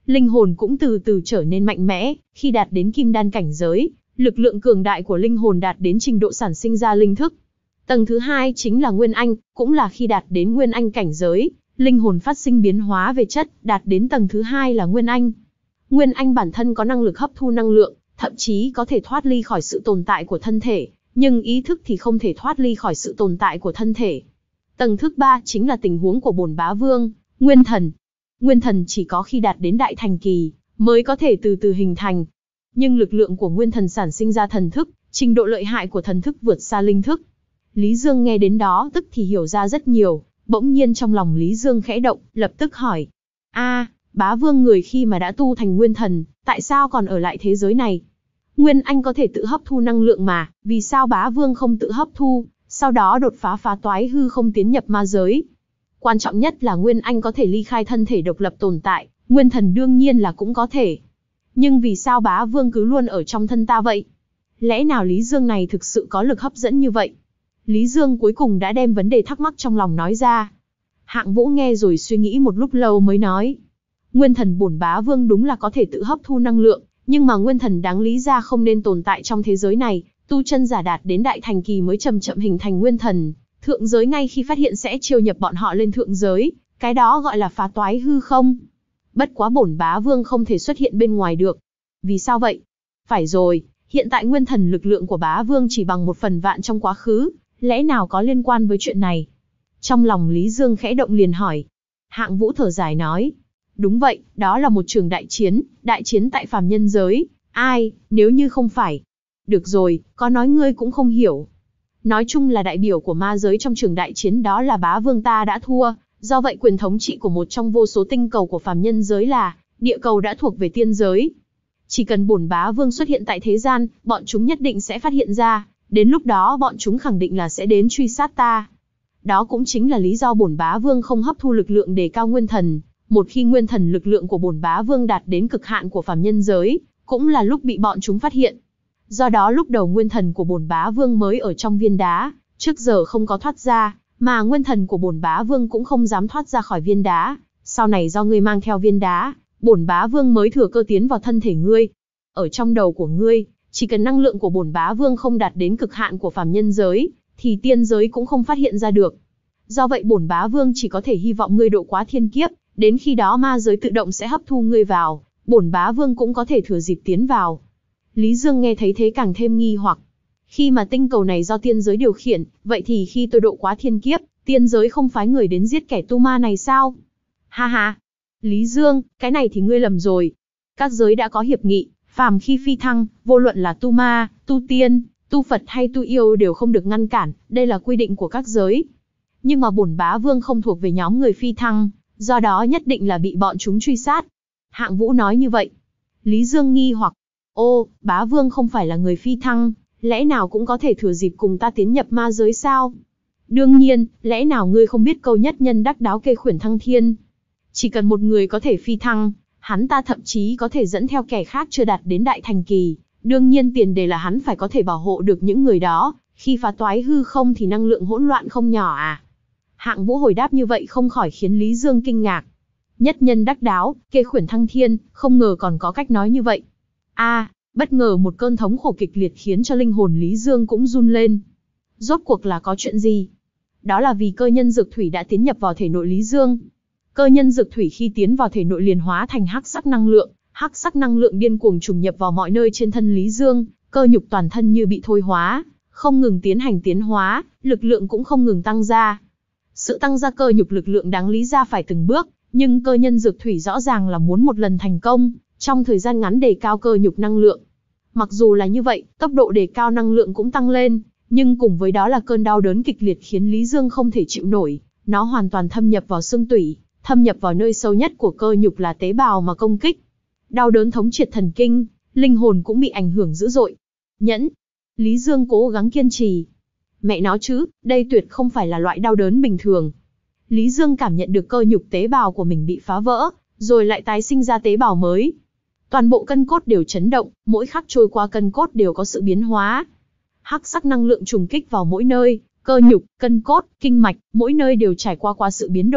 Speaker 1: Linh hồn cũng từ từ trở nên mạnh mẽ, khi đạt đến kim đan cảnh giới, lực lượng cường đại của linh hồn đạt đến trình độ sản sinh ra linh thức. Tầng thứ hai chính là Nguyên Anh, cũng là khi đạt đến Nguyên Anh cảnh giới, linh hồn phát sinh biến hóa về chất, đạt đến tầng thứ hai là Nguyên Anh. Nguyên Anh bản thân có năng lực hấp thu năng lượng, thậm chí có thể thoát ly khỏi sự tồn tại của thân thể, nhưng ý thức thì không thể thoát ly khỏi sự tồn tại của thân thể. Tầng thứ ba chính là tình huống của Bổn Bá Vương, Nguyên Thần. Nguyên Thần chỉ có khi đạt đến đại thành kỳ, mới có thể từ từ hình thành. Nhưng lực lượng của Nguyên Thần sản sinh ra thần thức, trình độ lợi hại của thần thức vượt xa linh thức. Lý Dương nghe đến đó tức thì hiểu ra rất nhiều, bỗng nhiên trong lòng Lý Dương khẽ động, lập tức hỏi. a Bá Vương người khi mà đã tu thành Nguyên Thần, tại sao còn ở lại thế giới này? Nguyên Anh có thể tự hấp thu năng lượng mà, vì sao Bá Vương không tự hấp thu, sau đó đột phá phá toái hư không tiến nhập ma giới? Quan trọng nhất là Nguyên Anh có thể ly khai thân thể độc lập tồn tại, Nguyên Thần đương nhiên là cũng có thể. Nhưng vì sao Bá Vương cứ luôn ở trong thân ta vậy? Lẽ nào Lý Dương này thực sự có lực hấp dẫn như vậy? Lý Dương cuối cùng đã đem vấn đề thắc mắc trong lòng nói ra. Hạng Vũ nghe rồi suy nghĩ một lúc lâu mới nói. Nguyên Thần Bổn Bá Vương đúng là có thể tự hấp thu năng lượng, nhưng mà Nguyên Thần đáng lý ra không nên tồn tại trong thế giới này, tu chân giả đạt đến đại thành kỳ mới chậm chậm hình thành Nguyên Thần. Thượng giới ngay khi phát hiện sẽ chiêu nhập bọn họ lên thượng giới, cái đó gọi là phá toái hư không. Bất quá Bổn Bá Vương không thể xuất hiện bên ngoài được. Vì sao vậy? Phải rồi, hiện tại Nguyên Thần lực lượng của Bá Vương chỉ bằng một phần vạn trong quá khứ, lẽ nào có liên quan với chuyện này? Trong lòng Lý Dương khẽ động liền hỏi. Hạng Vũ thở dài nói. Đúng vậy, đó là một trường đại chiến, đại chiến tại phàm nhân giới. Ai, nếu như không phải. Được rồi, có nói ngươi cũng không hiểu. Nói chung là đại biểu của ma giới trong trường đại chiến đó là Bá Vương ta đã thua, do vậy quyền thống trị của một trong vô số tinh cầu của phàm nhân giới là địa cầu đã thuộc về tiên giới. Chỉ cần Bổn Bá Vương xuất hiện tại thế gian, bọn chúng nhất định sẽ phát hiện ra, đến lúc đó bọn chúng khẳng định là sẽ đến truy sát ta. Đó cũng chính là lý do Bổn Bá Vương không hấp thu lực lượng đề cao Nguyên Thần. Một khi Nguyên Thần lực lượng của Bổn Bá Vương đạt đến cực hạn của phàm nhân giới, cũng là lúc bị bọn chúng phát hiện. Do đó lúc đầu Nguyên Thần của Bổn Bá Vương mới ở trong viên đá, trước giờ không có thoát ra, mà Nguyên Thần của Bổn Bá Vương cũng không dám thoát ra khỏi viên đá. Sau này do ngươi mang theo viên đá, Bổn Bá Vương mới thừa cơ tiến vào thân thể ngươi. Ở trong đầu của ngươi, chỉ cần năng lượng của Bổn Bá Vương không đạt đến cực hạn của phàm nhân giới, thì tiên giới cũng không phát hiện ra được. Do vậy Bổn Bá Vương chỉ có thể hy vọng ngươi độ quá thiên kiếp, đến khi đó ma giới tự động sẽ hấp thu ngươi vào, Bổn Bá Vương cũng có thể thừa dịp tiến vào. Lý Dương nghe thấy thế càng thêm nghi hoặc. Khi mà tinh cầu này do tiên giới điều khiển, vậy thì khi tôi độ quá thiên kiếp, tiên giới không phái người đến giết kẻ tu ma này sao? Ha ha! Lý Dương, cái này thì ngươi lầm rồi. Các giới đã có hiệp nghị, phàm khi phi thăng, vô luận là tu ma, tu tiên, tu Phật hay tu yêu đều không được ngăn cản, đây là quy định của các giới. Nhưng mà Bổn Bá Vương không thuộc về nhóm người phi thăng, do đó nhất định là bị bọn chúng truy sát. Hạng Vũ nói như vậy. Lý Dương nghi hoặc, ô, Bá Vương không phải là người phi thăng, lẽ nào cũng có thể thừa dịp cùng ta tiến nhập ma giới sao? Đương nhiên, lẽ nào ngươi không biết câu nhất nhân đắc đáo kê khuyển thăng thiên? Chỉ cần một người có thể phi thăng, hắn ta thậm chí có thể dẫn theo kẻ khác chưa đạt đến đại thành kỳ. Đương nhiên tiền đề là hắn phải có thể bảo hộ được những người đó, khi phá toái hư không thì năng lượng hỗn loạn không nhỏ à. Hạng Vũ hồi đáp như vậy không khỏi khiến Lý Dương kinh ngạc. Nhất nhân đắc đáo, kê khuyển thăng thiên, không ngờ còn có cách nói như vậy. a à, bất ngờ một cơn thống khổ kịch liệt khiến cho linh hồn Lý Dương cũng run lên. Rốt cuộc là có chuyện gì? Đó là vì cơ nhân dược thủy đã tiến nhập vào thể nội Lý Dương. Cơ nhân dược thủy khi tiến vào thể nội liền hóa thành hắc sắc năng lượng, hắc sắc năng lượng điên cuồng trùng nhập vào mọi nơi trên thân Lý Dương, cơ nhục toàn thân như bị thôi hóa, không ngừng tiến hành tiến hóa, lực lượng cũng không ngừng tăng ra. Sự tăng gia cơ nhục lực lượng đáng lý ra phải từng bước, nhưng cơ nhân dược thủy rõ ràng là muốn một lần thành công, trong thời gian ngắn đề cao cơ nhục năng lượng. Mặc dù là như vậy, tốc độ đề cao năng lượng cũng tăng lên, nhưng cùng với đó là cơn đau đớn kịch liệt khiến Lý Dương không thể chịu nổi, nó hoàn toàn thâm nhập vào xương tủy, thâm nhập vào nơi sâu nhất của cơ nhục là tế bào mà công kích. Đau đớn thống triệt thần kinh, linh hồn cũng bị ảnh hưởng dữ dội. Nhẫn. Lý Dương cố gắng kiên trì. Mẹ nó chứ, đây tuyệt không phải là loại đau đớn bình thường. Lý Dương cảm nhận được cơ nhục tế bào của mình bị phá vỡ, rồi lại tái sinh ra tế bào mới. Toàn bộ cân cốt đều chấn động, mỗi khắc trôi qua cân cốt đều có sự biến hóa. Hắc sắc năng lượng trùng kích vào mỗi nơi, cơ nhục, cân cốt, kinh mạch, mỗi nơi đều trải qua qua sự biến đổi.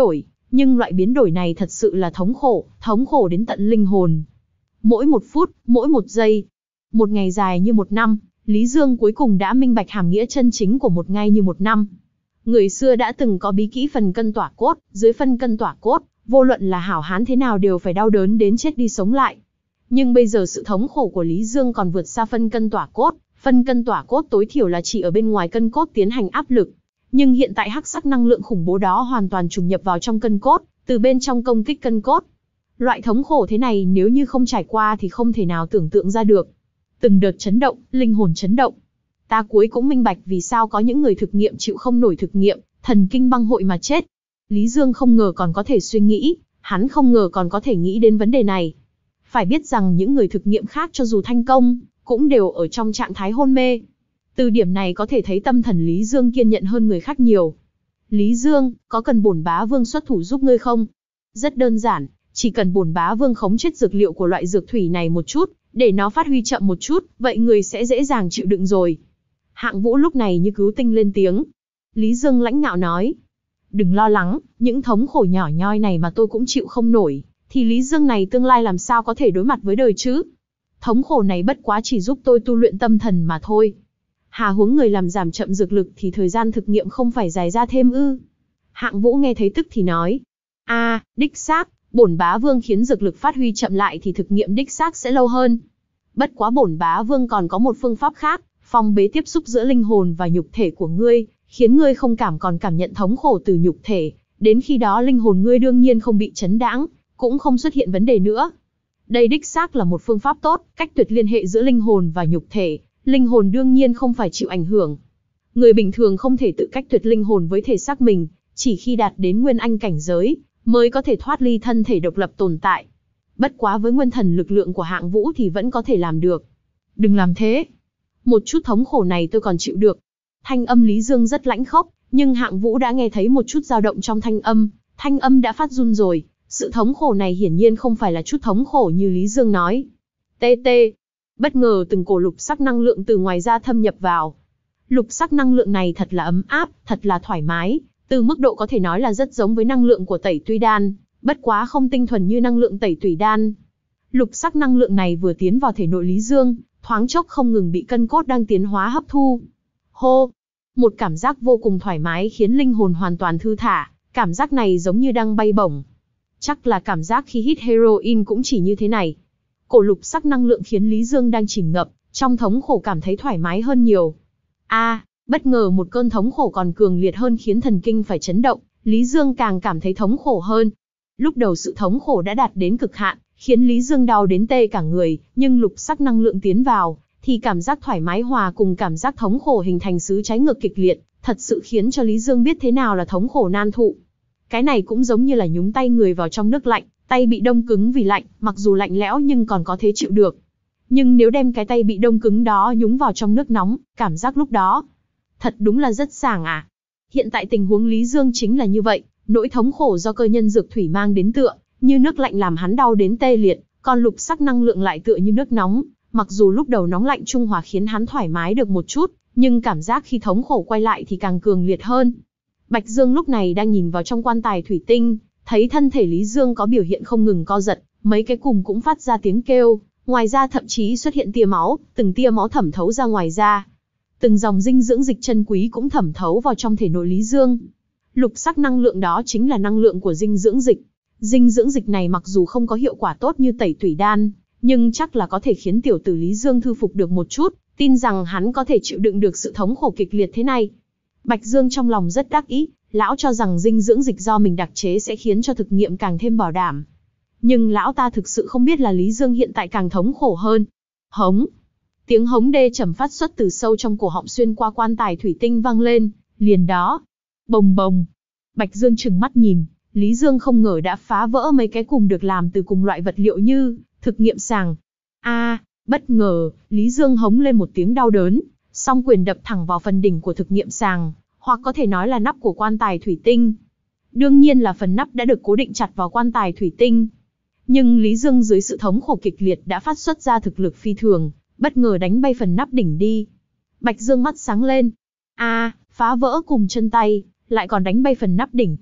Speaker 1: Nhưng loại biến đổi này thật sự là thống khổ, thống khổ đến tận linh hồn. Mỗi một phút, mỗi một giây, một ngày dài như một năm, Lý Dương cuối cùng đã minh bạch hàm nghĩa chân chính của một ngày như một năm. Người xưa đã từng có bí kỹ phần cân tỏa cốt, dưới phân cân tỏa cốt, vô luận là hảo hán thế nào đều phải đau đớn đến chết đi sống lại. Nhưng bây giờ sự thống khổ của Lý Dương còn vượt xa phân cân tỏa cốt, phân cân tỏa cốt tối thiểu là chỉ ở bên ngoài cân cốt tiến hành áp lực. Nhưng hiện tại hắc sắc năng lượng khủng bố đó hoàn toàn trùng nhập vào trong cân cốt, từ bên trong công kích cân cốt. Loại thống khổ thế này nếu như không trải qua thì không thể nào tưởng tượng ra được. Từng đợt chấn động, linh hồn chấn động. Ta cuối cũng minh bạch vì sao có những người thực nghiệm chịu không nổi thực nghiệm, thần kinh băng hội mà chết. Lý Dương không ngờ còn có thể suy nghĩ, hắn không ngờ còn có thể nghĩ đến vấn đề này. Phải biết rằng những người thực nghiệm khác cho dù thành công, cũng đều ở trong trạng thái hôn mê. Từ điểm này có thể thấy tâm thần Lý Dương kiên nhẫn hơn người khác nhiều. Lý Dương, có cần bổn bá vương xuất thủ giúp ngươi không? Rất đơn giản, chỉ cần bổn bá vương khống chế dược liệu của loại dược thủy này một chút, để nó phát huy chậm một chút, vậy người sẽ dễ dàng chịu đựng rồi. Hạng Vũ lúc này như cứu tinh lên tiếng. Lý Dương lãnh ngạo nói. Đừng lo lắng, những thống khổ nhỏ nhoi này mà tôi cũng chịu không nổi, thì Lý Dương này tương lai làm sao có thể đối mặt với đời chứ? Thống khổ này bất quá chỉ giúp tôi tu luyện tâm thần mà thôi. Hà huống người làm giảm chậm dược lực thì thời gian thực nghiệm không phải dài ra thêm ư? Hạng Vũ nghe thấy tức thì nói. A, à, đích xác, bổn bá vương khiến dược lực phát huy chậm lại thì thực nghiệm đích xác sẽ lâu hơn. Bất quá bổn bá vương còn có một phương pháp khác, phong bế tiếp xúc giữa linh hồn và nhục thể của ngươi, khiến ngươi không cảm còn cảm nhận thống khổ từ nhục thể. Đến khi đó linh hồn ngươi đương nhiên không bị chấn đãng, cũng không xuất hiện vấn đề nữa. Đây đích xác là một phương pháp tốt, cách tuyệt liên hệ giữa linh hồn và nhục thể. Linh hồn đương nhiên không phải chịu ảnh hưởng. Người bình thường không thể tự cách tuyệt linh hồn với thể xác mình, chỉ khi đạt đến nguyên anh cảnh giới, mới có thể thoát ly thân thể độc lập tồn tại. Bất quá với nguyên thần lực lượng của Hạng Vũ thì vẫn có thể làm được. Đừng làm thế. Một chút thống khổ này tôi còn chịu được. Thanh âm Lý Dương rất lãnh khốc, nhưng Hạng Vũ đã nghe thấy một chút dao động trong thanh âm. Thanh âm đã phát run rồi. Sự thống khổ này hiển nhiên không phải là chút thống khổ như Lý Dương nói. Tê tê. Bất ngờ từng cổ lục sắc năng lượng từ ngoài ra thâm nhập vào. Lục sắc năng lượng này thật là ấm áp, thật là thoải mái, từ mức độ có thể nói là rất giống với năng lượng của tẩy tùy đan, bất quá không tinh thuần như năng lượng tẩy tùy đan. Lục sắc năng lượng này vừa tiến vào thể nội Lý Dương, thoáng chốc không ngừng bị cân cốt đang tiến hóa hấp thu. Hô! Một cảm giác vô cùng thoải mái khiến linh hồn hoàn toàn thư thả, cảm giác này giống như đang bay bổng. Chắc là cảm giác khi hít heroin cũng chỉ như thế này. Cổ lục sắc năng lượng khiến Lý Dương đang chìm ngập, trong thống khổ cảm thấy thoải mái hơn nhiều. A, à, bất ngờ một cơn thống khổ còn cường liệt hơn khiến thần kinh phải chấn động, Lý Dương càng cảm thấy thống khổ hơn. Lúc đầu sự thống khổ đã đạt đến cực hạn, khiến Lý Dương đau đến tê cả người, nhưng lục sắc năng lượng tiến vào, thì cảm giác thoải mái hòa cùng cảm giác thống khổ hình thành xứ trái ngược kịch liệt, thật sự khiến cho Lý Dương biết thế nào là thống khổ nan thụ. Cái này cũng giống như là nhúng tay người vào trong nước lạnh, tay bị đông cứng vì lạnh, mặc dù lạnh lẽo nhưng còn có thể chịu được. Nhưng nếu đem cái tay bị đông cứng đó nhúng vào trong nước nóng, cảm giác lúc đó, thật đúng là rất sảng à. Hiện tại tình huống Lý Dương chính là như vậy, nỗi thống khổ do cơ nhân dược thủy mang đến tựa, như nước lạnh làm hắn đau đến tê liệt, còn lục sắc năng lượng lại tựa như nước nóng, mặc dù lúc đầu nóng lạnh trung hòa khiến hắn thoải mái được một chút, nhưng cảm giác khi thống khổ quay lại thì càng cường liệt hơn. Bạch Dương lúc này đang nhìn vào trong quan tài thủy tinh, thấy thân thể Lý Dương có biểu hiện không ngừng co giật, mấy cái cùm cũng phát ra tiếng kêu, ngoài ra thậm chí xuất hiện tia máu, từng tia máu thẩm thấu ra ngoài da. Từng dòng dinh dưỡng dịch chân quý cũng thẩm thấu vào trong thể nội Lý Dương. Lục sắc năng lượng đó chính là năng lượng của dinh dưỡng dịch. Dinh dưỡng dịch này mặc dù không có hiệu quả tốt như tẩy tủy đan, nhưng chắc là có thể khiến tiểu tử Lý Dương thư phục được một chút, tin rằng hắn có thể chịu đựng được sự thống khổ kịch liệt thế này. Bạch Dương trong lòng rất đắc ý, lão cho rằng dinh dưỡng dịch do mình đặc chế sẽ khiến cho thực nghiệm càng thêm bảo đảm. Nhưng lão ta thực sự không biết là Lý Dương hiện tại càng thống khổ hơn. Hống! Tiếng hống đê trầm phát xuất từ sâu trong cổ họng xuyên qua quan tài thủy tinh vang lên, liền đó. Bồng bồng! Bạch Dương trừng mắt nhìn, Lý Dương không ngờ đã phá vỡ mấy cái cùm được làm từ cùng loại vật liệu như thực nghiệm sàng. A, à, bất ngờ, Lý Dương hống lên một tiếng đau đớn, song quyền đập thẳng vào phần đỉnh của thực nghiệm sàng, hoặc có thể nói là nắp của quan tài thủy tinh. Đương nhiên là phần nắp đã được cố định chặt vào quan tài thủy tinh. Nhưng Lý Dương dưới sự thống khổ kịch liệt đã phát xuất ra thực lực phi thường, bất ngờ đánh bay phần nắp đỉnh đi. Bạch Dương mắt sáng lên. A, à, phá vỡ cùng chân tay, lại còn đánh bay phần nắp đỉnh.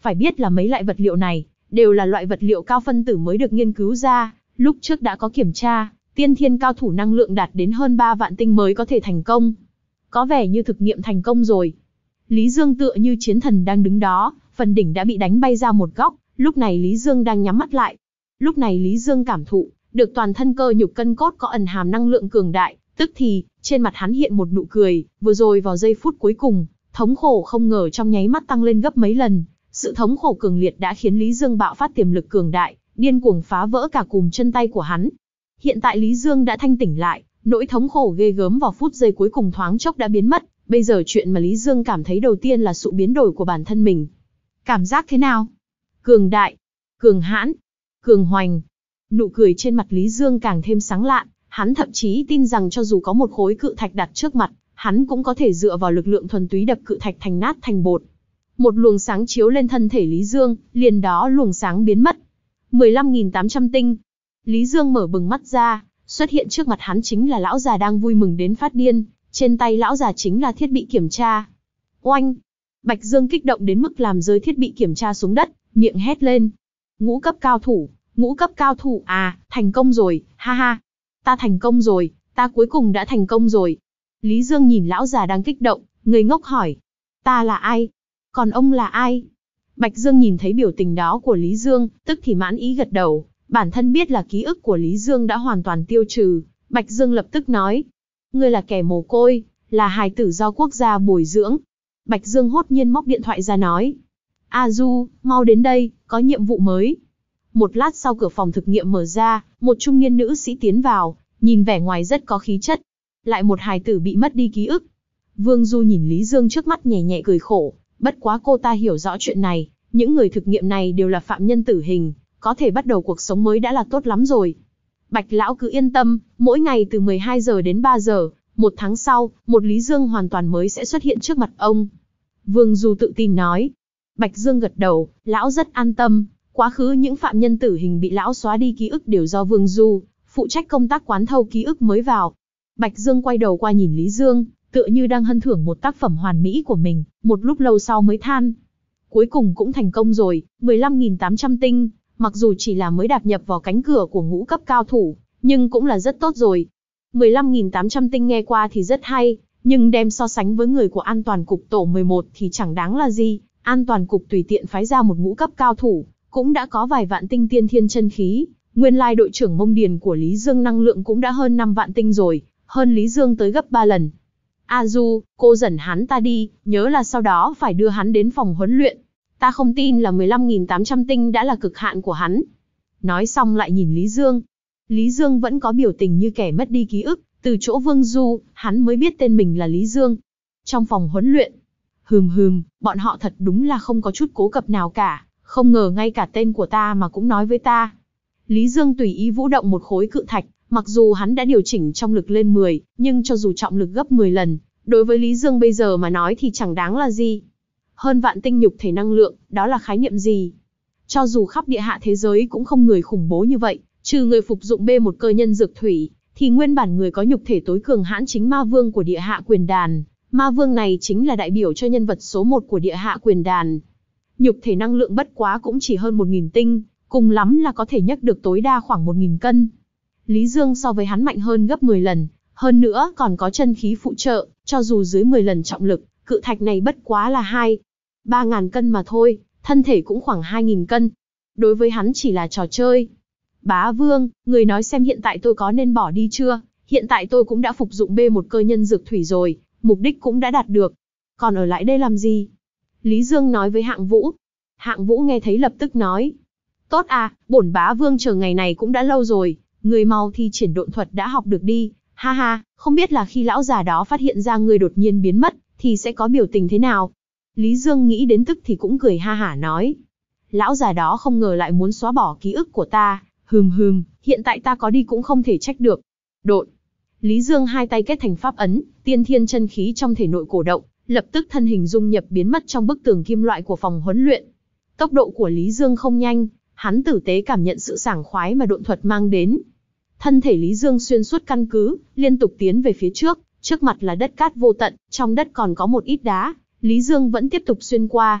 Speaker 1: Phải biết là mấy loại vật liệu này, đều là loại vật liệu cao phân tử mới được nghiên cứu ra, lúc trước đã có kiểm tra, tiên thiên cao thủ năng lượng đạt đến hơn ba vạn tinh mới có thể thành công. Có vẻ như thực nghiệm thành công rồi. Lý Dương tựa như chiến thần đang đứng đó, phần đỉnh đã bị đánh bay ra một góc, lúc này Lý Dương đang nhắm mắt lại. Lúc này Lý Dương cảm thụ được toàn thân cơ nhục cân cốt có ẩn hàm năng lượng cường đại, tức thì, trên mặt hắn hiện một nụ cười, vừa rồi vào giây phút cuối cùng, thống khổ không ngờ trong nháy mắt tăng lên gấp mấy lần. Sự thống khổ cường liệt đã khiến Lý Dương bạo phát tiềm lực cường đại, điên cuồng phá vỡ cả cùm chân tay của hắn. Hiện tại Lý Dương đã thanh tỉnh lại, nỗi thống khổ ghê gớm vào phút giây cuối cùng thoáng chốc đã biến mất. Bây giờ chuyện mà Lý Dương cảm thấy đầu tiên là sự biến đổi của bản thân mình. Cảm giác thế nào? Cường đại, cường hãn, cường hoành. Nụ cười trên mặt Lý Dương càng thêm sáng lạn, hắn thậm chí tin rằng cho dù có một khối cự thạch đặt trước mặt, hắn cũng có thể dựa vào lực lượng thuần túy đập cự thạch thành nát thành bột. Một luồng sáng chiếu lên thân thể Lý Dương, liền đó luồng sáng biến mất. mười lăm nghìn tám trăm tinh. Lý Dương mở bừng mắt ra, xuất hiện trước mặt hắn chính là lão già đang vui mừng đến phát điên, trên tay lão già chính là thiết bị kiểm tra. Oanh! Bạch Dương kích động đến mức làm rơi thiết bị kiểm tra xuống đất, miệng hét lên. Ngũ cấp cao thủ, ngũ cấp cao thủ à, thành công rồi, ha ha. Ta thành công rồi, ta cuối cùng đã thành công rồi. Lý Dương nhìn lão già đang kích động, ngây ngốc hỏi. Ta là ai? Còn ông là ai? Bạch Dương nhìn thấy biểu tình đó của Lý Dương, tức thì mãn ý gật đầu. Bản thân biết là ký ức của Lý Dương đã hoàn toàn tiêu trừ. Bạch Dương lập tức nói. Ngươi là kẻ mồ côi, là hài tử do quốc gia bồi dưỡng. Bạch Dương hốt nhiên móc điện thoại ra nói. A Du, mau đến đây, có nhiệm vụ mới. Một lát sau cửa phòng thực nghiệm mở ra, một trung niên nữ sĩ tiến vào, nhìn vẻ ngoài rất có khí chất. Lại một hài tử bị mất đi ký ức. Vương Du nhìn Lý Dương trước mắt nhẹ nhẹ cười khổ, bất quá cô ta hiểu rõ chuyện này, những người thực nghiệm này đều là phạm nhân tử hình, có thể bắt đầu cuộc sống mới đã là tốt lắm rồi. Bạch lão cứ yên tâm, mỗi ngày từ mười hai giờ đến ba giờ, một tháng sau, một Lý Dương hoàn toàn mới sẽ xuất hiện trước mặt ông. Vương Du tự tin nói. Bạch Dương gật đầu, lão rất an tâm, quá khứ những phạm nhân tử hình bị lão xóa đi ký ức đều do Vương Du phụ trách công tác quán thâu ký ức mới vào. Bạch Dương quay đầu qua nhìn Lý Dương, tựa như đang hân thưởng một tác phẩm hoàn mỹ của mình, một lúc lâu sau mới than. Cuối cùng cũng thành công rồi, mười lăm nghìn tám trăm tinh, mặc dù chỉ là mới đạp nhập vào cánh cửa của ngũ cấp cao thủ, nhưng cũng là rất tốt rồi. mười lăm nghìn tám trăm tinh nghe qua thì rất hay, nhưng đem so sánh với người của an toàn cục tổ mười một thì chẳng đáng là gì. An toàn cục tùy tiện phái ra một ngũ cấp cao thủ, cũng đã có vài vạn tinh tiên thiên chân khí. Nguyên lai đội trưởng Mông Điền của Lý Dương năng lượng cũng đã hơn năm vạn tinh rồi, hơn Lý Dương tới gấp ba lần. A Du, cô dẫn hắn ta đi, nhớ là sau đó phải đưa hắn đến phòng huấn luyện. Ta không tin là mười lăm nghìn tám trăm tinh đã là cực hạn của hắn. Nói xong lại nhìn Lý Dương. Lý Dương vẫn có biểu tình như kẻ mất đi ký ức, từ chỗ Vương Du, hắn mới biết tên mình là Lý Dương. Trong phòng huấn luyện, hừm hừm, bọn họ thật đúng là không có chút cố cập nào cả, không ngờ ngay cả tên của ta mà cũng nói với ta. Lý Dương tùy ý vũ động một khối cự thạch, mặc dù hắn đã điều chỉnh trọng lực lên mười, nhưng cho dù trọng lực gấp mười lần, đối với Lý Dương bây giờ mà nói thì chẳng đáng là gì. Hơn vạn tinh nhục thể năng lượng, đó là khái niệm gì? Cho dù khắp địa hạ thế giới cũng không người khủng bố như vậy, trừ người phục dụng B một cơ nhân dược thủy, thì nguyên bản người có nhục thể tối cường hãn chính ma vương của địa hạ quyền đàn. Ma vương này chính là đại biểu cho nhân vật số một của địa hạ quyền đàn. Nhục thể năng lượng bất quá cũng chỉ hơn một nghìn tinh, cùng lắm là có thể nhấc được tối đa khoảng một nghìn cân. Lý Dương so với hắn mạnh hơn gấp mười lần, hơn nữa còn có chân khí phụ trợ, cho dù dưới mười lần trọng lực, cự thạch này bất quá là hai, ba ngàn cân mà thôi, thân thể cũng khoảng hai nghìn cân. Đối với hắn chỉ là trò chơi. Bá Vương, người nói xem hiện tại tôi có nên bỏ đi chưa? Hiện tại tôi cũng đã phục dụng B một cơ nhân dược thủy rồi, mục đích cũng đã đạt được. Còn ở lại đây làm gì? Lý Dương nói với Hạng Vũ. Hạng Vũ nghe thấy lập tức nói. Tốt à, bổn Bá Vương chờ ngày này cũng đã lâu rồi, người mau thi triển độn thuật đã học được đi. Ha ha, không biết là khi lão già đó phát hiện ra người đột nhiên biến mất, thì sẽ có biểu tình thế nào? Lý Dương nghĩ đến tức thì cũng cười ha hả nói. Lão già đó không ngờ lại muốn xóa bỏ ký ức của ta, hừm hừm, hiện tại ta có đi cũng không thể trách được. Độn. Lý Dương hai tay kết thành pháp ấn, tiên thiên chân khí trong thể nội cổ động, lập tức thân hình dung nhập biến mất trong bức tường kim loại của phòng huấn luyện. Tốc độ của Lý Dương không nhanh, hắn tử tế cảm nhận sự sảng khoái mà độn thuật mang đến. Thân thể Lý Dương xuyên suốt căn cứ, liên tục tiến về phía trước, trước mặt là đất cát vô tận, trong đất còn có một ít đá, Lý Dương vẫn tiếp tục xuyên qua.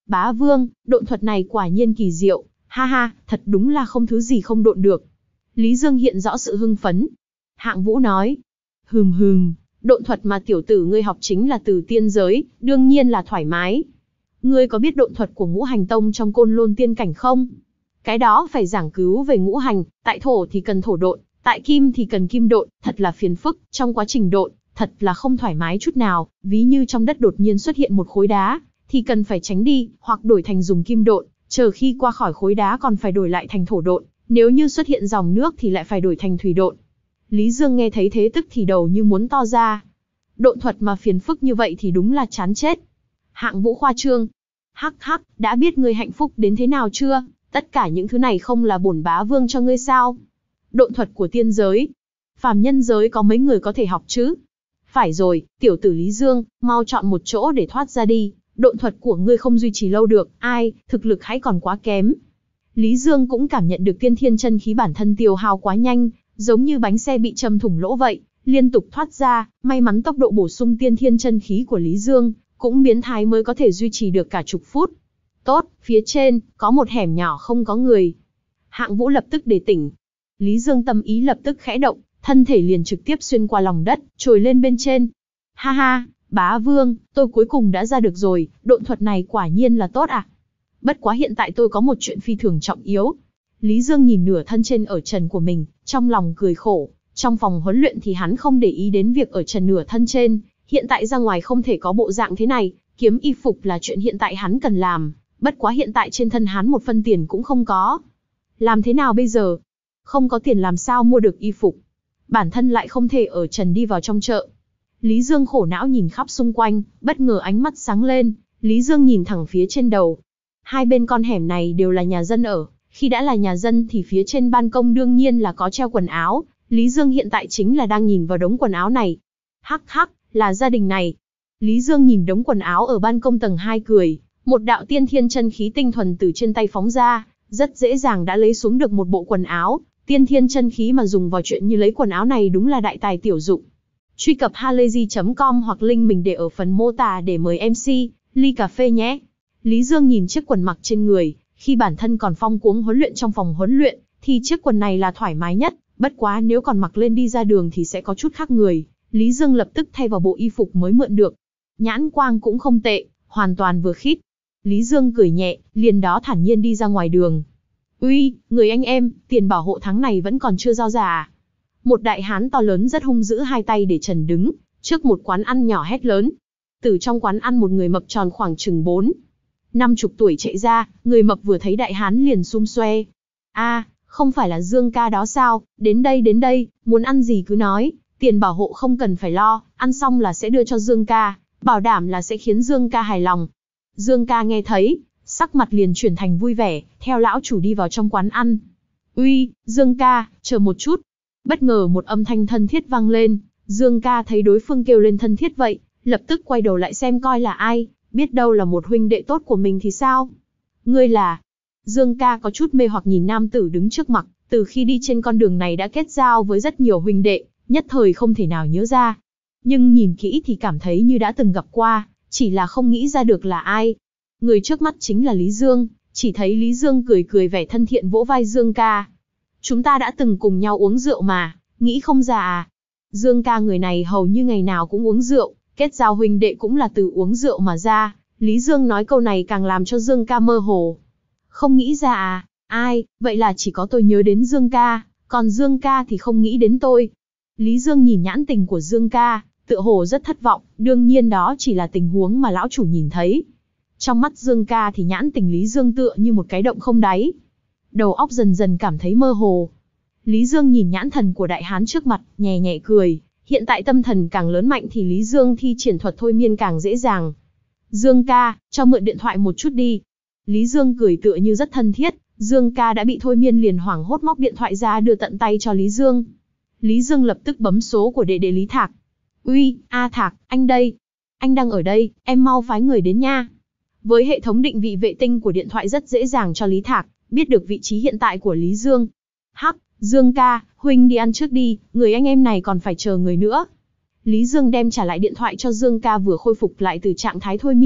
Speaker 1: Bá Vương, độn thuật này quả nhiên kỳ diệu, ha ha, thật đúng là không thứ gì không độn được. Lý Dương hiện rõ sự hưng phấn. Hạng Vũ nói, hừm hừm, độn thuật mà tiểu tử ngươi học chính là từ tiên giới, đương nhiên là thoải mái. Ngươi có biết độn thuật của ngũ hành tông trong Côn Lôn tiên cảnh không? Cái đó phải giảng cứu về ngũ hành, tại thổ thì cần thổ độn, tại kim thì cần kim độn, thật là phiền phức, trong quá trình độn, thật là không thoải mái chút nào, ví như trong đất đột nhiên xuất hiện một khối đá, thì cần phải tránh đi, hoặc đổi thành dùng kim độn, chờ khi qua khỏi khối đá còn phải đổi lại thành thổ độn, nếu như xuất hiện dòng nước thì lại phải đổi thành thủy độn. Lý Dương nghe thấy thế tức thì đầu như muốn to ra. Độn thuật mà phiền phức như vậy thì đúng là chán chết. Hạng Vũ khoa trương. Hắc hắc, đã biết ngươi hạnh phúc đến thế nào chưa? Tất cả những thứ này không là bổn bá vương cho ngươi sao? Độn thuật của tiên giới, phàm nhân giới có mấy người có thể học chứ? Phải rồi, tiểu tử Lý Dương, mau chọn một chỗ để thoát ra đi. Độn thuật của ngươi không duy trì lâu được, ai, thực lực hãy còn quá kém. Lý Dương cũng cảm nhận được tiên thiên chân khí bản thân tiêu hao quá nhanh, giống như bánh xe bị châm thủng lỗ vậy, liên tục thoát ra, may mắn tốc độ bổ sung tiên thiên chân khí của Lý Dương cũng biến thái mới có thể duy trì được cả chục phút. Tốt, phía trên, có một hẻm nhỏ không có người. Hạng Vũ lập tức đề tỉnh. Lý Dương tâm ý lập tức khẽ động, thân thể liền trực tiếp xuyên qua lòng đất, trồi lên bên trên. Ha ha, bá vương, tôi cuối cùng đã ra được rồi, độn thuật này quả nhiên là tốt à. Bất quá hiện tại tôi có một chuyện phi thường trọng yếu. Lý Dương nhìn nửa thân trên ở trần của mình, trong lòng cười khổ. Trong phòng huấn luyện thì hắn không để ý đến việc ở trần nửa thân trên, hiện tại ra ngoài không thể có bộ dạng thế này, kiếm y phục là chuyện hiện tại hắn cần làm, bất quá hiện tại trên thân hắn một phân tiền cũng không có. Làm thế nào bây giờ? Không có tiền làm sao mua được y phục? Bản thân lại không thể ở trần đi vào trong chợ. Lý Dương khổ não nhìn khắp xung quanh, bất ngờ ánh mắt sáng lên, Lý Dương nhìn thẳng phía trên đầu. Hai bên con hẻm này đều là nhà dân ở, khi đã là nhà dân thì phía trên ban công đương nhiên là có treo quần áo, Lý Dương hiện tại chính là đang nhìn vào đống quần áo này. Hắc hắc, là gia đình này. Lý Dương nhìn đống quần áo ở ban công tầng hai cười, một đạo tiên thiên chân khí tinh thuần từ trên tay phóng ra, rất dễ dàng đã lấy xuống được một bộ quần áo, tiên thiên chân khí mà dùng vào chuyện như lấy quần áo này đúng là đại tài tiểu dụng. Truy cập halayzi chấm com hoặc link mình để ở phần mô tả để mời em xê, ly cà phê nhé. Lý Dương nhìn chiếc quần mặc trên người, khi bản thân còn phong cuống huấn luyện trong phòng huấn luyện, thì chiếc quần này là thoải mái nhất, bất quá nếu còn mặc lên đi ra đường thì sẽ có chút khác người. Lý Dương lập tức thay vào bộ y phục mới mượn được. Nhãn quang cũng không tệ, hoàn toàn vừa khít. Lý Dương cười nhẹ, liền đó thản nhiên đi ra ngoài đường. Uy, người anh em, tiền bảo hộ tháng này vẫn còn chưa giao ra à? Một đại hán to lớn rất hung dữ hai tay để trần đứng, trước một quán ăn nhỏ hét lớn. Từ trong quán ăn một người mập tròn khoảng chừng bốn, năm chục tuổi chạy ra, người mập vừa thấy đại hán liền xum xoe. A, không phải là Dương ca đó sao, đến đây đến đây, muốn ăn gì cứ nói, tiền bảo hộ không cần phải lo, ăn xong là sẽ đưa cho Dương ca, bảo đảm là sẽ khiến Dương ca hài lòng. Dương ca nghe thấy, sắc mặt liền chuyển thành vui vẻ, theo lão chủ đi vào trong quán ăn. Uy, Dương ca, chờ một chút. Bất ngờ một âm thanh thân thiết vang lên, Dương ca thấy đối phương kêu lên thân thiết vậy, lập tức quay đầu lại xem coi là ai, biết đâu là một huynh đệ tốt của mình thì sao? Ngươi là? Dương ca có chút mê hoặc nhìn nam tử đứng trước mặt, từ khi đi trên con đường này đã kết giao với rất nhiều huynh đệ, nhất thời không thể nào nhớ ra. Nhưng nhìn kỹ thì cảm thấy như đã từng gặp qua, chỉ là không nghĩ ra được là ai. Người trước mắt chính là Lý Dương, chỉ thấy Lý Dương cười cười vẻ thân thiện vỗ vai Dương ca. Chúng ta đã từng cùng nhau uống rượu mà, nghĩ không ra à? Dương ca người này hầu như ngày nào cũng uống rượu, kết giao huynh đệ cũng là từ uống rượu mà ra. Lý Dương nói câu này càng làm cho Dương ca mơ hồ. Không nghĩ ra à? Ai, vậy là chỉ có tôi nhớ đến Dương ca, còn Dương ca thì không nghĩ đến tôi. Lý Dương nhìn nhãn tình của Dương ca, tựa hồ rất thất vọng, đương nhiên đó chỉ là tình huống mà lão chủ nhìn thấy. Trong mắt Dương ca thì nhãn tình Lý Dương tựa như một cái động không đáy. Đầu óc dần dần cảm thấy mơ hồ. Lý Dương nhìn nhãn thần của đại hán trước mặt, nhẹ nhẹ cười. Hiện tại tâm thần càng lớn mạnh thì Lý Dương thi triển thuật thôi miên càng dễ dàng. Dương ca, cho mượn điện thoại một chút đi. Lý Dương cười tựa như rất thân thiết. Dương ca đã bị thôi miên liền hoảng hốt móc điện thoại ra đưa tận tay cho Lý Dương. Lý Dương lập tức bấm số của đệ đệ Lý Thạc. Uy, A Thạc, anh đây. Anh đang ở đây, em mau phái người đến nha. Với hệ thống định vị vệ tinh của điện thoại rất dễ dàng cho Lý Thạc biết được vị trí hiện tại của Lý Dương. Hắc, Dương ca, huynh đi ăn trước đi, người anh em này còn phải chờ người nữa. Lý Dương đem trả lại điện thoại cho Dương ca vừa khôi phục lại từ trạng thái thôi miên,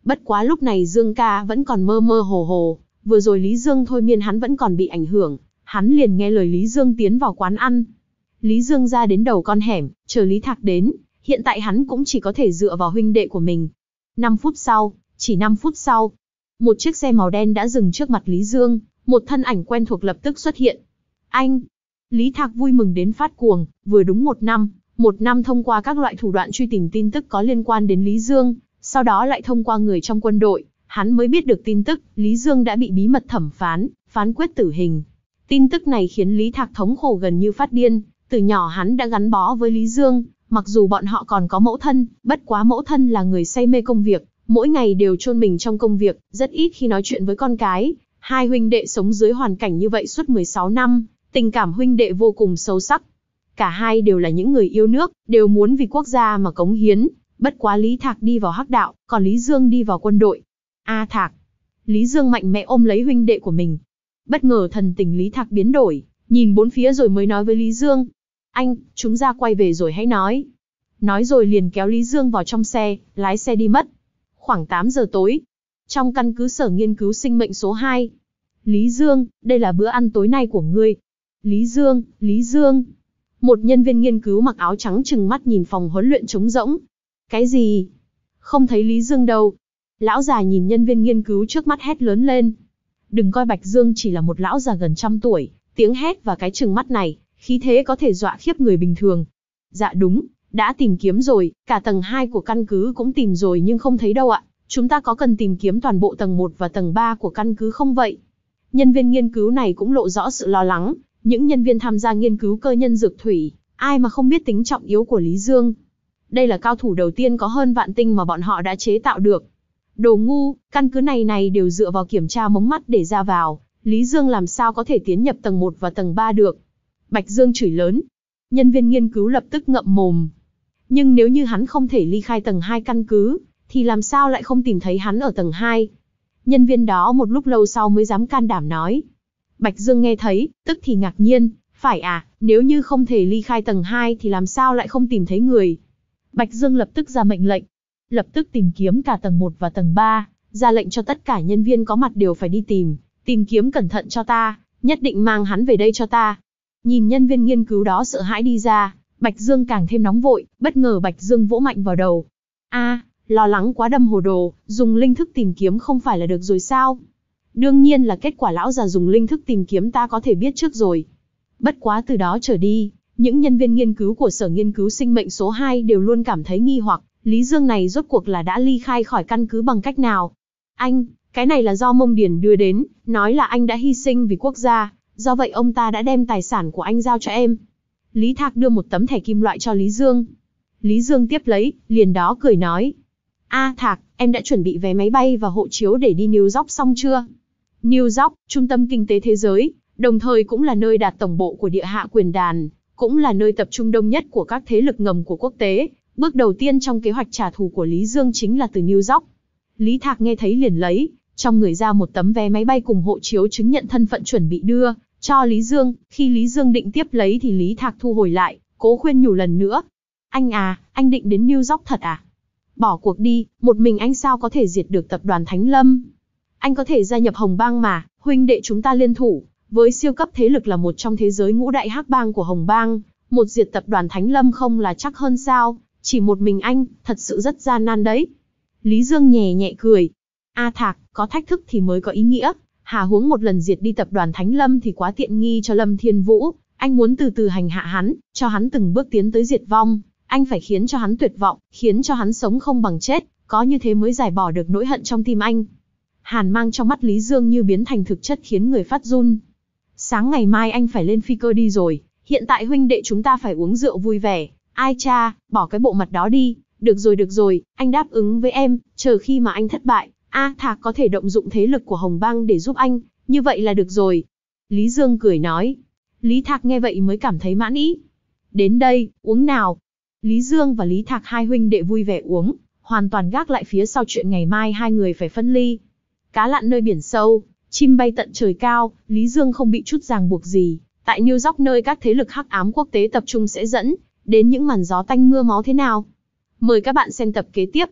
Speaker 1: Bất quá lúc này Dương ca vẫn còn mơ mơ hồ hồ, vừa rồi Lý Dương thôi miên hắn vẫn còn bị ảnh hưởng, hắn liền nghe lời Lý Dương tiến vào quán ăn. Lý Dương ra đến đầu con hẻm, chờ Lý Thạc đến, hiện tại hắn cũng chỉ có thể dựa vào huynh đệ của mình. năm phút sau, chỉ năm phút sau, một chiếc xe màu đen đã dừng trước mặt Lý Dương, một thân ảnh quen thuộc lập tức xuất hiện. Anh! Lý Thạc vui mừng đến phát cuồng, vừa đúng một năm, một năm thông qua các loại thủ đoạn truy tìm tin tức có liên quan đến Lý Dương, sau đó lại thông qua người trong quân đội, hắn mới biết được tin tức, Lý Dương đã bị bí mật thẩm phán, phán quyết tử hình. Tin tức này khiến Lý Thạc thống khổ gần như phát điên, từ nhỏ hắn đã gắn bó với Lý Dương, mặc dù bọn họ còn có mẫu thân, bất quá mẫu thân là người say mê công việc, mỗi ngày đều chôn mình trong công việc, rất ít khi nói chuyện với con cái. Hai huynh đệ sống dưới hoàn cảnh như vậy suốt mười sáu năm, tình cảm huynh đệ vô cùng sâu sắc. Cả hai đều là những người yêu nước, đều muốn vì quốc gia mà cống hiến, bất quá Lý Thạc đi vào hắc đạo, còn Lý Dương đi vào quân đội. A Thạc! Lý Dương mạnh mẽ ôm lấy huynh đệ của mình. Bất ngờ thần tình Lý Thạc biến đổi, nhìn bốn phía rồi mới nói với Lý Dương. Anh, chúng ta quay về rồi hãy nói. Nói rồi liền kéo Lý Dương vào trong xe, lái xe đi mất. Khoảng tám giờ tối, trong căn cứ sở nghiên cứu sinh mệnh số hai. Lý Dương, đây là bữa ăn tối nay của ngươi. Lý Dương, Lý Dương. Một nhân viên nghiên cứu mặc áo trắng trừng mắt nhìn phòng huấn luyện trống rỗng. Cái gì? Không thấy Lý Dương đâu. Lão già nhìn nhân viên nghiên cứu trước mắt hét lớn lên. Đừng coi Bạch Dương chỉ là một lão già gần trăm tuổi, tiếng hét và cái trừng mắt này, khí thế có thể dọa khiếp người bình thường. Dạ đúng, đã tìm kiếm rồi, cả tầng hai của căn cứ cũng tìm rồi nhưng không thấy đâu ạ. Chúng ta có cần tìm kiếm toàn bộ tầng một và tầng ba của căn cứ không vậy? Nhân viên nghiên cứu này cũng lộ rõ sự lo lắng, những nhân viên tham gia nghiên cứu cơ nhân dược thủy, ai mà không biết tính trọng yếu của Lý Dương. Đây là cao thủ đầu tiên có hơn vạn tinh mà bọn họ đã chế tạo được. Đồ ngu, căn cứ này này đều dựa vào kiểm tra mống mắt để ra vào, Lý Dương làm sao có thể tiến nhập tầng một và tầng ba được? Bạch Dương chửi lớn. Nhân viên nghiên cứu lập tức ngậm mồm. Nhưng nếu như hắn không thể ly khai tầng hai căn cứ, thì làm sao lại không tìm thấy hắn ở tầng hai? Nhân viên đó một lúc lâu sau mới dám can đảm nói. Bạch Dương nghe thấy, tức thì ngạc nhiên, phải à, nếu như không thể ly khai tầng hai thì làm sao lại không tìm thấy người? Bạch Dương lập tức ra mệnh lệnh, lập tức tìm kiếm cả tầng một và tầng ba, ra lệnh cho tất cả nhân viên có mặt đều phải đi tìm, tìm kiếm cẩn thận cho ta, nhất định mang hắn về đây cho ta. Nhìn nhân viên nghiên cứu đó sợ hãi đi ra, Bạch Dương càng thêm nóng vội, bất ngờ Bạch Dương vỗ mạnh vào đầu. A, lo lắng quá đâm hồ đồ, dùng linh thức tìm kiếm không phải là được rồi sao? Đương nhiên là kết quả lão già dùng linh thức tìm kiếm ta có thể biết trước rồi. Bất quá từ đó trở đi, những nhân viên nghiên cứu của sở nghiên cứu sinh mệnh số hai đều luôn cảm thấy nghi hoặc, Lý Dương này rốt cuộc là đã ly khai khỏi căn cứ bằng cách nào? Anh, cái này là do Mông Điền đưa đến, nói là anh đã hy sinh vì quốc gia, do vậy ông ta đã đem tài sản của anh giao cho em. Lý Thạc đưa một tấm thẻ kim loại cho Lý Dương. Lý Dương tiếp lấy, liền đó cười nói. A Thạc, em đã chuẩn bị vé máy bay và hộ chiếu để đi New York xong chưa? New York, trung tâm kinh tế thế giới, đồng thời cũng là nơi đặt tổng bộ của địa hạ quyền đàn, cũng là nơi tập trung đông nhất của các thế lực ngầm của quốc tế. Bước đầu tiên trong kế hoạch trả thù của Lý Dương chính là từ New York. Lý Thạc nghe thấy liền lấy, trong người ra một tấm vé máy bay cùng hộ chiếu chứng nhận thân phận chuẩn bị đưa cho Lý Dương. Khi Lý Dương định tiếp lấy thì Lý Thạc thu hồi lại, cố khuyên nhủ lần nữa. Anh à, anh định đến New York thật à? Bỏ cuộc đi, một mình anh sao có thể diệt được tập đoàn Thánh Lâm? Anh có thể gia nhập Hồng Bang mà, huynh đệ chúng ta liên thủ, với siêu cấp thế lực là một trong thế giới ngũ đại hắc bang của Hồng Bang, một diệt tập đoàn Thánh Lâm không là chắc hơn sao? Chỉ một mình anh, thật sự rất gian nan đấy. Lý Dương nhẹ nhẹ cười. A Thạc, có thách thức thì mới có ý nghĩa, hà huống một lần diệt đi tập đoàn Thánh Lâm thì quá tiện nghi cho Lâm Thiên Vũ, anh muốn từ từ hành hạ hắn, cho hắn từng bước tiến tới diệt vong, anh phải khiến cho hắn tuyệt vọng, khiến cho hắn sống không bằng chết, có như thế mới giải bỏ được nỗi hận trong tim anh. Hàn mang trong mắt Lý Dương như biến thành thực chất khiến người phát run. Sáng ngày mai anh phải lên phi cơ đi rồi, hiện tại huynh đệ chúng ta phải uống rượu vui vẻ. Ai cha, bỏ cái bộ mặt đó đi, được rồi được rồi, anh đáp ứng với em, chờ khi mà anh thất bại, A Thạc có thể động dụng thế lực của Hồng Bang để giúp anh, như vậy là được rồi. Lý Dương cười nói. Lý Thạc nghe vậy mới cảm thấy mãn ý. Đến đây, uống nào. Lý Dương và Lý Thạc hai huynh đệ vui vẻ uống, hoàn toàn gác lại phía sau chuyện ngày mai hai người phải phân ly. Cá lặn nơi biển sâu, chim bay tận trời cao, Lý Dương không bị chút ràng buộc gì. Tại New York nơi các thế lực hắc ám quốc tế tập trung sẽ dẫn đến những màn gió tanh mưa máu thế nào. Mời các bạn xem tập kế tiếp.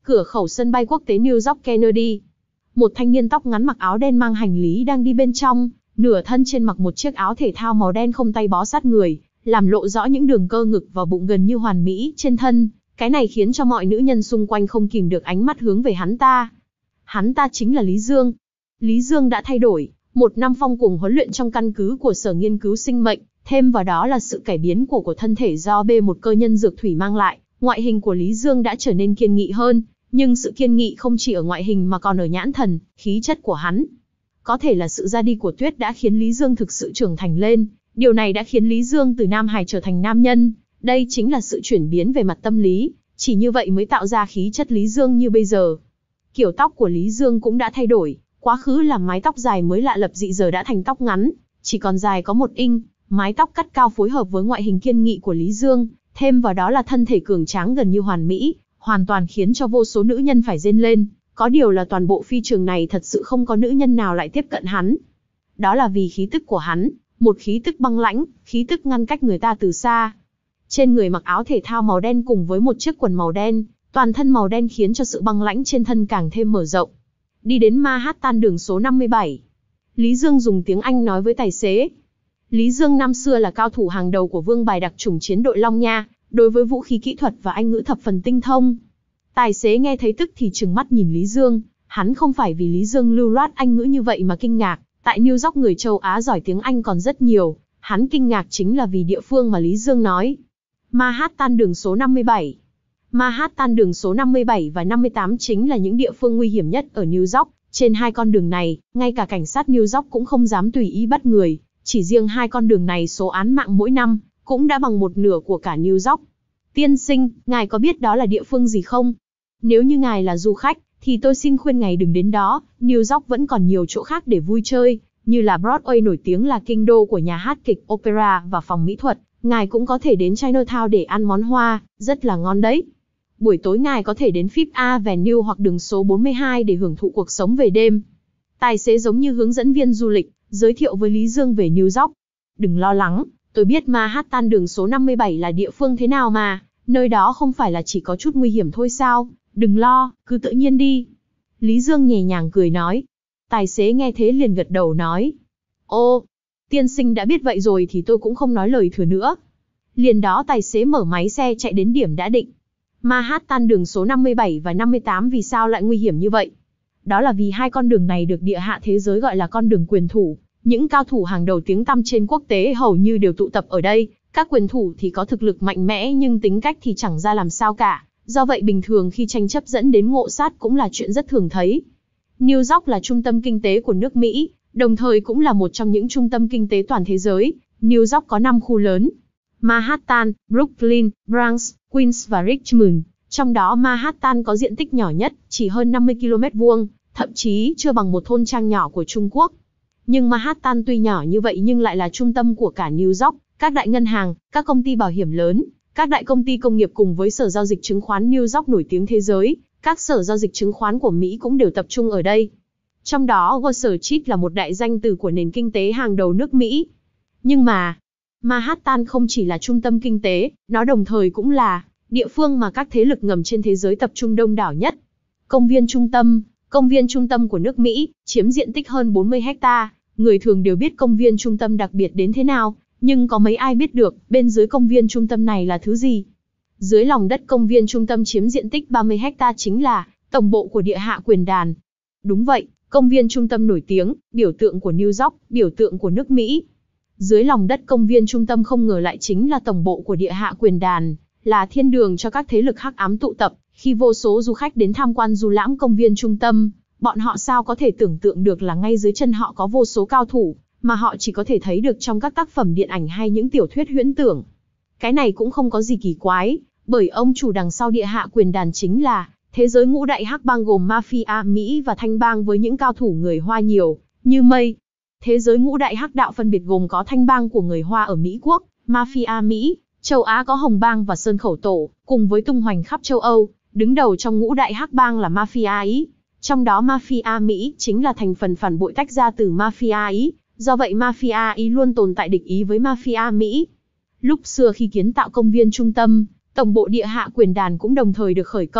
Speaker 1: cửa khẩu sân bay quốc tế New York Kennedy. Một thanh niên tóc ngắn mặc áo đen mang hành lý đang đi bên trong, nửa thân trên mặc một chiếc áo thể thao màu đen không tay bó sát người, làm lộ rõ những đường cơ ngực và bụng gần như hoàn mỹ trên thân. Cái này khiến cho mọi nữ nhân xung quanh không kìm được ánh mắt hướng về hắn ta. Hắn ta chính là Lý Dương. Lý Dương đã thay đổi, một năm phong cuồng huấn luyện trong căn cứ của Sở Nghiên cứu Sinh mệnh, thêm vào đó là sự cải biến của của thân thể do B một cơ nhân dược thủy mang lại, ngoại hình của Lý Dương đã trở nên kiên nghị hơn, nhưng sự kiên nghị không chỉ ở ngoại hình mà còn ở nhãn thần, khí chất của hắn. Có thể là sự ra đi của Tuyết đã khiến Lý Dương thực sự trưởng thành lên, điều này đã khiến Lý Dương từ nam hài trở thành nam nhân, đây chính là sự chuyển biến về mặt tâm lý, chỉ như vậy mới tạo ra khí chất Lý Dương như bây giờ. Kiểu tóc của Lý Dương cũng đã thay đổi, quá khứ là mái tóc dài mới lạ lập dị giờ đã thành tóc ngắn, chỉ còn dài có một inch, mái tóc cắt cao phối hợp với ngoại hình kiên nghị của Lý Dương, thêm vào đó là thân thể cường tráng gần như hoàn mỹ, hoàn toàn khiến cho vô số nữ nhân phải rên lên, có điều là toàn bộ phi trường này thật sự không có nữ nhân nào lại tiếp cận hắn. Đó là vì khí tức của hắn, một khí tức băng lãnh, khí tức ngăn cách người ta từ xa. Trên người mặc áo thể thao màu đen cùng với một chiếc quần màu đen, toàn thân màu đen khiến cho sự băng lãnh trên thân càng thêm mở rộng. Đi đến Manhattan đường số năm mươi bảy. Lý Dương dùng tiếng Anh nói với tài xế. Lý Dương năm xưa là cao thủ hàng đầu của vương bài đặc chủng chiến đội Long Nha, đối với vũ khí kỹ thuật và Anh ngữ thập phần tinh thông. Tài xế nghe thấy tức thì trừng mắt nhìn Lý Dương, hắn không phải vì Lý Dương lưu loát Anh ngữ như vậy mà kinh ngạc, tại New York người châu Á giỏi tiếng Anh còn rất nhiều, hắn kinh ngạc chính là vì địa phương mà Lý Dương nói. Manhattan đường số năm mươi bảy. Manhattan đường số năm mươi bảy và năm mươi tám chính là những địa phương nguy hiểm nhất ở New York, trên hai con đường này, ngay cả cảnh sát New York cũng không dám tùy ý bắt người, chỉ riêng hai con đường này số án mạng mỗi năm, cũng đã bằng một nửa của cả New York. Tiên sinh, ngài có biết đó là địa phương gì không? Nếu như ngài là du khách, thì tôi xin khuyên ngài đừng đến đó, New York vẫn còn nhiều chỗ khác để vui chơi, như là Broadway nổi tiếng là kinh đô của nhà hát kịch opera và phòng mỹ thuật, ngài cũng có thể đến Chinatown để ăn món hoa, rất là ngon đấy. Buổi tối ngài có thể đến Fifth Avenue hoặc đường số bốn mươi hai để hưởng thụ cuộc sống về đêm. Tài xế giống như hướng dẫn viên du lịch, giới thiệu với Lý Dương về New York. Đừng lo lắng, tôi biết Manhattan đường số năm mươi bảy là địa phương thế nào mà, nơi đó không phải là chỉ có chút nguy hiểm thôi sao, đừng lo, cứ tự nhiên đi. Lý Dương nhẹ nhàng cười nói. Tài xế nghe thế liền gật đầu nói. Ô, tiên sinh đã biết vậy rồi thì tôi cũng không nói lời thừa nữa. Liền đó tài xế mở máy xe chạy đến điểm đã định. Manhattan đường số năm mươi bảy và năm mươi tám vì sao lại nguy hiểm như vậy? Đó là vì hai con đường này được địa hạ thế giới gọi là con đường quyền thủ. Những cao thủ hàng đầu tiếng tăm trên quốc tế hầu như đều tụ tập ở đây. Các quyền thủ thì có thực lực mạnh mẽ nhưng tính cách thì chẳng ra làm sao cả. Do vậy bình thường khi tranh chấp dẫn đến ngộ sát cũng là chuyện rất thường thấy. New York là trung tâm kinh tế của nước Mỹ, đồng thời cũng là một trong những trung tâm kinh tế toàn thế giới. New York có năm khu lớn: Manhattan, Brooklyn, Bronx, Queens và Richmond. Trong đó Manhattan có diện tích nhỏ nhất, chỉ hơn năm mươi ki lô mét vuông, thậm chí chưa bằng một thôn trang nhỏ của Trung Quốc. Nhưng Manhattan tuy nhỏ như vậy nhưng lại là trung tâm của cả New York, các đại ngân hàng, các công ty bảo hiểm lớn, các đại công ty công nghiệp cùng với sở giao dịch chứng khoán New York nổi tiếng thế giới, các sở giao dịch chứng khoán của Mỹ cũng đều tập trung ở đây. Trong đó Wall Street là một đại danh từ của nền kinh tế hàng đầu nước Mỹ. Nhưng mà, Manhattan không chỉ là trung tâm kinh tế, nó đồng thời cũng là địa phương mà các thế lực ngầm trên thế giới tập trung đông đảo nhất. Công viên trung tâm, công viên trung tâm của nước Mỹ, chiếm diện tích hơn bốn mươi héc ta, người thường đều biết công viên trung tâm đặc biệt đến thế nào, nhưng có mấy ai biết được, bên dưới công viên trung tâm này là thứ gì? Dưới lòng đất công viên trung tâm chiếm diện tích ba mươi héc ta chính là tổng bộ của địa hạ quyền đàn. Đúng vậy, công viên trung tâm nổi tiếng, biểu tượng của New York, biểu tượng của nước Mỹ. Dưới lòng đất công viên trung tâm không ngờ lại chính là tổng bộ của địa hạ quyền đàn, là thiên đường cho các thế lực hắc ám tụ tập. Khi vô số du khách đến tham quan du lãm công viên trung tâm, bọn họ sao có thể tưởng tượng được là ngay dưới chân họ có vô số cao thủ, mà họ chỉ có thể thấy được trong các tác phẩm điện ảnh hay những tiểu thuyết huyễn tưởng. Cái này cũng không có gì kỳ quái, bởi ông chủ đằng sau địa hạ quyền đàn chính là thế giới ngũ đại hắc bang gồm Mafia Mỹ và Thanh bang với những cao thủ người Hoa nhiều, như mây. Thế giới ngũ đại hắc đạo phân biệt gồm có Thanh bang của người Hoa ở Mỹ Quốc, Mafia Mỹ, châu Á có Hồng bang và Sơn Khẩu Tổ, cùng với tung hoành khắp châu Âu. Đứng đầu trong ngũ đại hắc bang là Mafia Ý. Trong đó Mafia Mỹ chính là thành phần phản bội tách ra từ Mafia Ý, do vậy Mafia Ý luôn tồn tại địch ý với Mafia Mỹ. Lúc xưa khi kiến tạo công viên trung tâm, tổng bộ địa hạ quyền đàn cũng đồng thời được khởi công,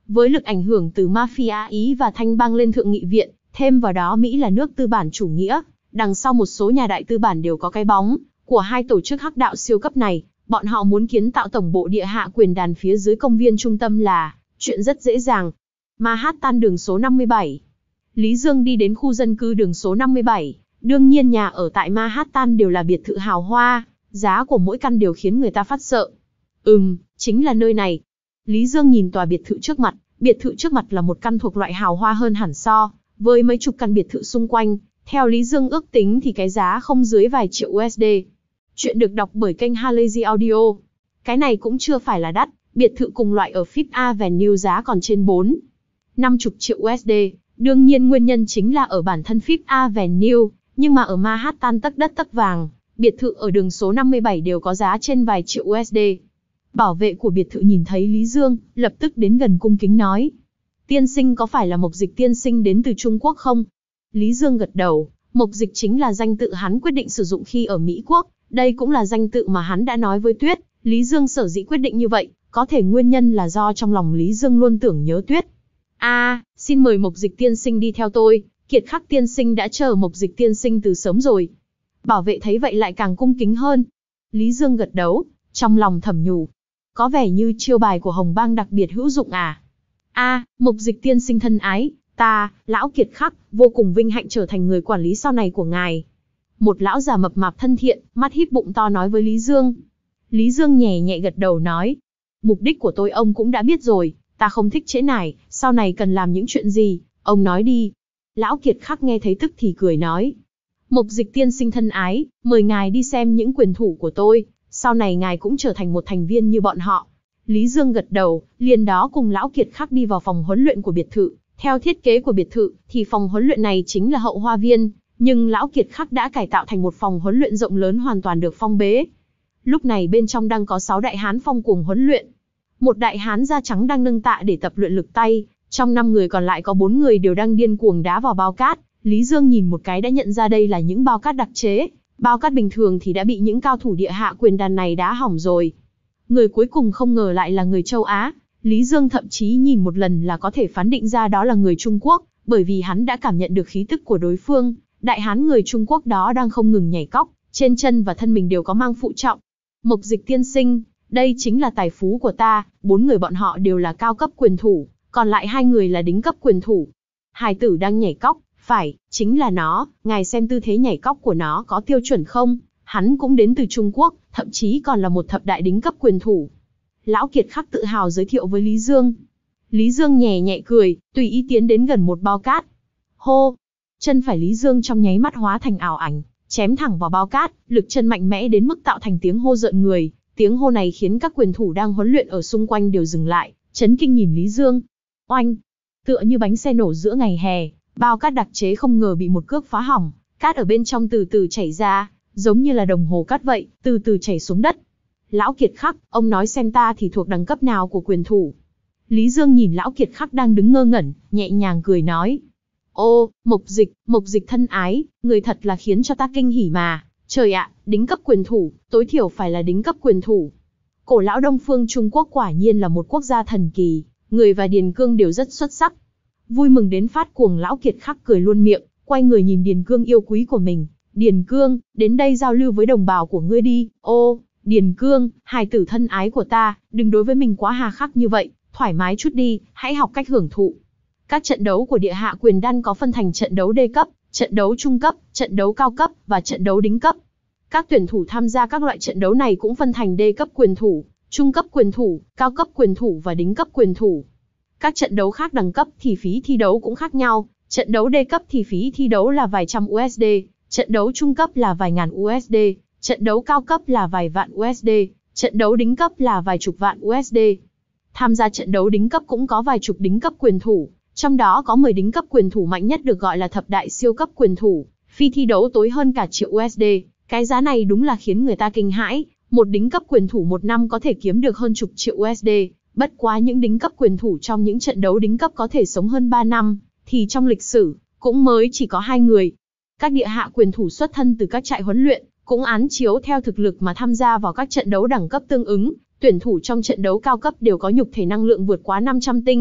Speaker 1: Với lực ảnh hưởng từ mafia Ý và Thanh bang lên thượng nghị viện, thêm vào đó Mỹ là nước tư bản chủ nghĩa, đằng sau một số nhà đại tư bản đều có cái bóng của hai tổ chức hắc đạo siêu cấp này. Bọn họ muốn kiến tạo tổng bộ địa hạ quyền đàn phía dưới công viên trung tâm là chuyện rất dễ dàng. Manhattan đường số năm mươi bảy. Lý Dương đi đến khu dân cư đường số năm mươi bảy. Đương nhiên nhà ở tại Manhattan đều là biệt thự hào hoa, giá của mỗi căn đều khiến người ta phát sợ. Ừm, chính là nơi này. Lý Dương nhìn tòa biệt thự trước mặt, biệt thự trước mặt là một căn thuộc loại hào hoa hơn hẳn so với mấy chục căn biệt thự xung quanh. Theo Lý Dương ước tính thì cái giá không dưới vài triệu u ét đê. Chuyện được đọc bởi kênh Halazy Audio. Cái này cũng chưa phải là đắt, biệt thự cùng loại ở Fifth Avenue giá còn trên bốn, năm mươi triệu u ét đê. Đương nhiên nguyên nhân chính là ở bản thân Fifth Avenue, nhưng mà ở Manhattan tấc đất tấc vàng, biệt thự ở đường số năm mươi bảy đều có giá trên vài triệu u ét đê. Bảo vệ của biệt thự nhìn thấy Lý Dương, lập tức đến gần cung kính nói. Tiên sinh có phải là Mộc Dịch tiên sinh đến từ Trung Quốc không? Lý Dương gật đầu, Mộc Dịch chính là danh tự hắn quyết định sử dụng khi ở Mỹ Quốc, đây cũng là danh tự mà hắn đã nói với Tuyết. Lý Dương sở dĩ quyết định như vậy, có thể nguyên nhân là do trong lòng Lý Dương luôn tưởng nhớ Tuyết. A, à, xin mời Mộc Dịch tiên sinh đi theo tôi, Kiệt Khắc tiên sinh đã chờ Mộc Dịch tiên sinh từ sớm rồi. Bảo vệ thấy vậy lại càng cung kính hơn. Lý Dương gật đầu, trong lòng thầm nhủ. Có vẻ như chiêu bài của Hồng Bang đặc biệt hữu dụng à. A, à, Mộc Dịch tiên sinh thân ái, ta, lão Kiệt Khắc, vô cùng vinh hạnh trở thành người quản lý sau này của ngài. Một lão già mập mạp thân thiện, mắt híp bụng to nói với Lý Dương. Lý Dương nhẹ nhẹ gật đầu nói. Mục đích của tôi ông cũng đã biết rồi, ta không thích trễ nải, sau này cần làm những chuyện gì, ông nói đi. Lão Kiệt Khắc nghe thấy tức thì cười nói. Mộc Dịch tiên sinh thân ái, mời ngài đi xem những quyền thủ của tôi, sau này ngài cũng trở thành một thành viên như bọn họ. Lý Dương gật đầu, liền đó cùng lão Kiệt Khắc đi vào phòng huấn luyện của biệt thự. Theo thiết kế của biệt thự, thì phòng huấn luyện này chính là hậu hoa viên, nhưng lão Kiệt Khắc đã cải tạo thành một phòng huấn luyện rộng lớn hoàn toàn được phong bế. Lúc này bên trong đang có sáu đại hán phong cuồng huấn luyện. Một đại hán da trắng đang nâng tạ để tập luyện lực tay, trong năm người còn lại có bốn người đều đang điên cuồng đá vào bao cát. Lý Dương nhìn một cái đã nhận ra đây là những bao cát đặc chế, bao cát bình thường thì đã bị những cao thủ địa hạ quyền đàn này đá hỏng rồi. Người cuối cùng không ngờ lại là người châu Á, Lý Dương thậm chí nhìn một lần là có thể phán định ra đó là người Trung Quốc, bởi vì hắn đã cảm nhận được khí tức của đối phương. Đại hán người Trung Quốc đó đang không ngừng nhảy cóc, trên chân và thân mình đều có mang phụ trọng. Mộc Dịch tiên sinh, đây chính là tài phú của ta, bốn người bọn họ đều là cao cấp quyền thủ, còn lại hai người là đính cấp quyền thủ. Hài tử đang nhảy cóc, phải, chính là nó, ngài xem tư thế nhảy cóc của nó có tiêu chuẩn không? Hắn cũng đến từ Trung Quốc, thậm chí còn là một thập đại đính cấp quyền thủ. Lão Kiệt Khắc tự hào giới thiệu với Lý Dương. Lý Dương nhẹ nhẹ cười, tùy ý tiến đến gần một bao cát. Hô! Chân phải Lý Dương trong nháy mắt hóa thành ảo ảnh, chém thẳng vào bao cát, lực chân mạnh mẽ đến mức tạo thành tiếng hô rợn người. Tiếng hô này khiến các quyền thủ đang huấn luyện ở xung quanh đều dừng lại, chấn kinh nhìn Lý Dương. Oanh! Tựa như bánh xe nổ giữa ngày hè, bao cát đặc chế không ngờ bị một cước phá hỏng, cát ở bên trong từ từ chảy ra, giống như là đồng hồ cát vậy, từ từ chảy xuống đất. Lão Kiệt Khắc, ông nói xem ta thì thuộc đẳng cấp nào của quyền thủ? Lý Dương nhìn Lão Kiệt Khắc đang đứng ngơ ngẩn, nhẹ nhàng cười nói. Ô, Mộc Dịch, Mộc Dịch thân ái, người thật là khiến cho ta kinh hỉ mà. Trời ạ, đính cấp quyền thủ, tối thiểu phải là đính cấp quyền thủ. Cổ lão Đông phương Trung Quốc quả nhiên là một quốc gia thần kỳ, người và Điền Cương đều rất xuất sắc. Vui mừng đến phát cuồng Lão Kiệt Khắc cười luôn miệng, quay người nhìn Điền Cương yêu quý của mình. Điền Cương, đến đây giao lưu với đồng bào của ngươi đi. Ô, Điền Cương, hài tử thân ái của ta, đừng đối với mình quá hà khắc như vậy, thoải mái chút đi, hãy học cách hưởng thụ. Các trận đấu của địa hạ quyền đan có phân thành trận đấu D cấp, trận đấu trung cấp, trận đấu cao cấp và trận đấu đính cấp. Các tuyển thủ tham gia các loại trận đấu này cũng phân thành D cấp quyền thủ, trung cấp quyền thủ, cao cấp quyền thủ và đính cấp quyền thủ. Các trận đấu khác đẳng cấp thì phí thi đấu cũng khác nhau, trận đấu D cấp thì phí thi đấu là vài trăm u ét đê, trận đấu trung cấp là vài ngàn u ét đê, trận đấu cao cấp là vài vạn u ét đê, trận đấu đính cấp là vài chục vạn u ét đê. Tham gia trận đấu đính cấp cũng có vài chục đính cấp quyền thủ, trong đó có mười đính cấp quyền thủ mạnh nhất được gọi là thập đại siêu cấp quyền thủ, phi thi đấu tối hơn cả triệu u ét đê. Cái giá này đúng là khiến người ta kinh hãi, một đính cấp quyền thủ một năm có thể kiếm được hơn chục triệu u ét đê, bất quá những đính cấp quyền thủ trong những trận đấu đính cấp có thể sống hơn ba năm, thì trong lịch sử, cũng mới chỉ có hai người. Các địa hạ quyền thủ xuất thân từ các trại huấn luyện, cũng án chiếu theo thực lực mà tham gia vào các trận đấu đẳng cấp tương ứng, tuyển thủ trong trận đấu cao cấp đều có nhục thể năng lượng vượt quá năm trăm tinh,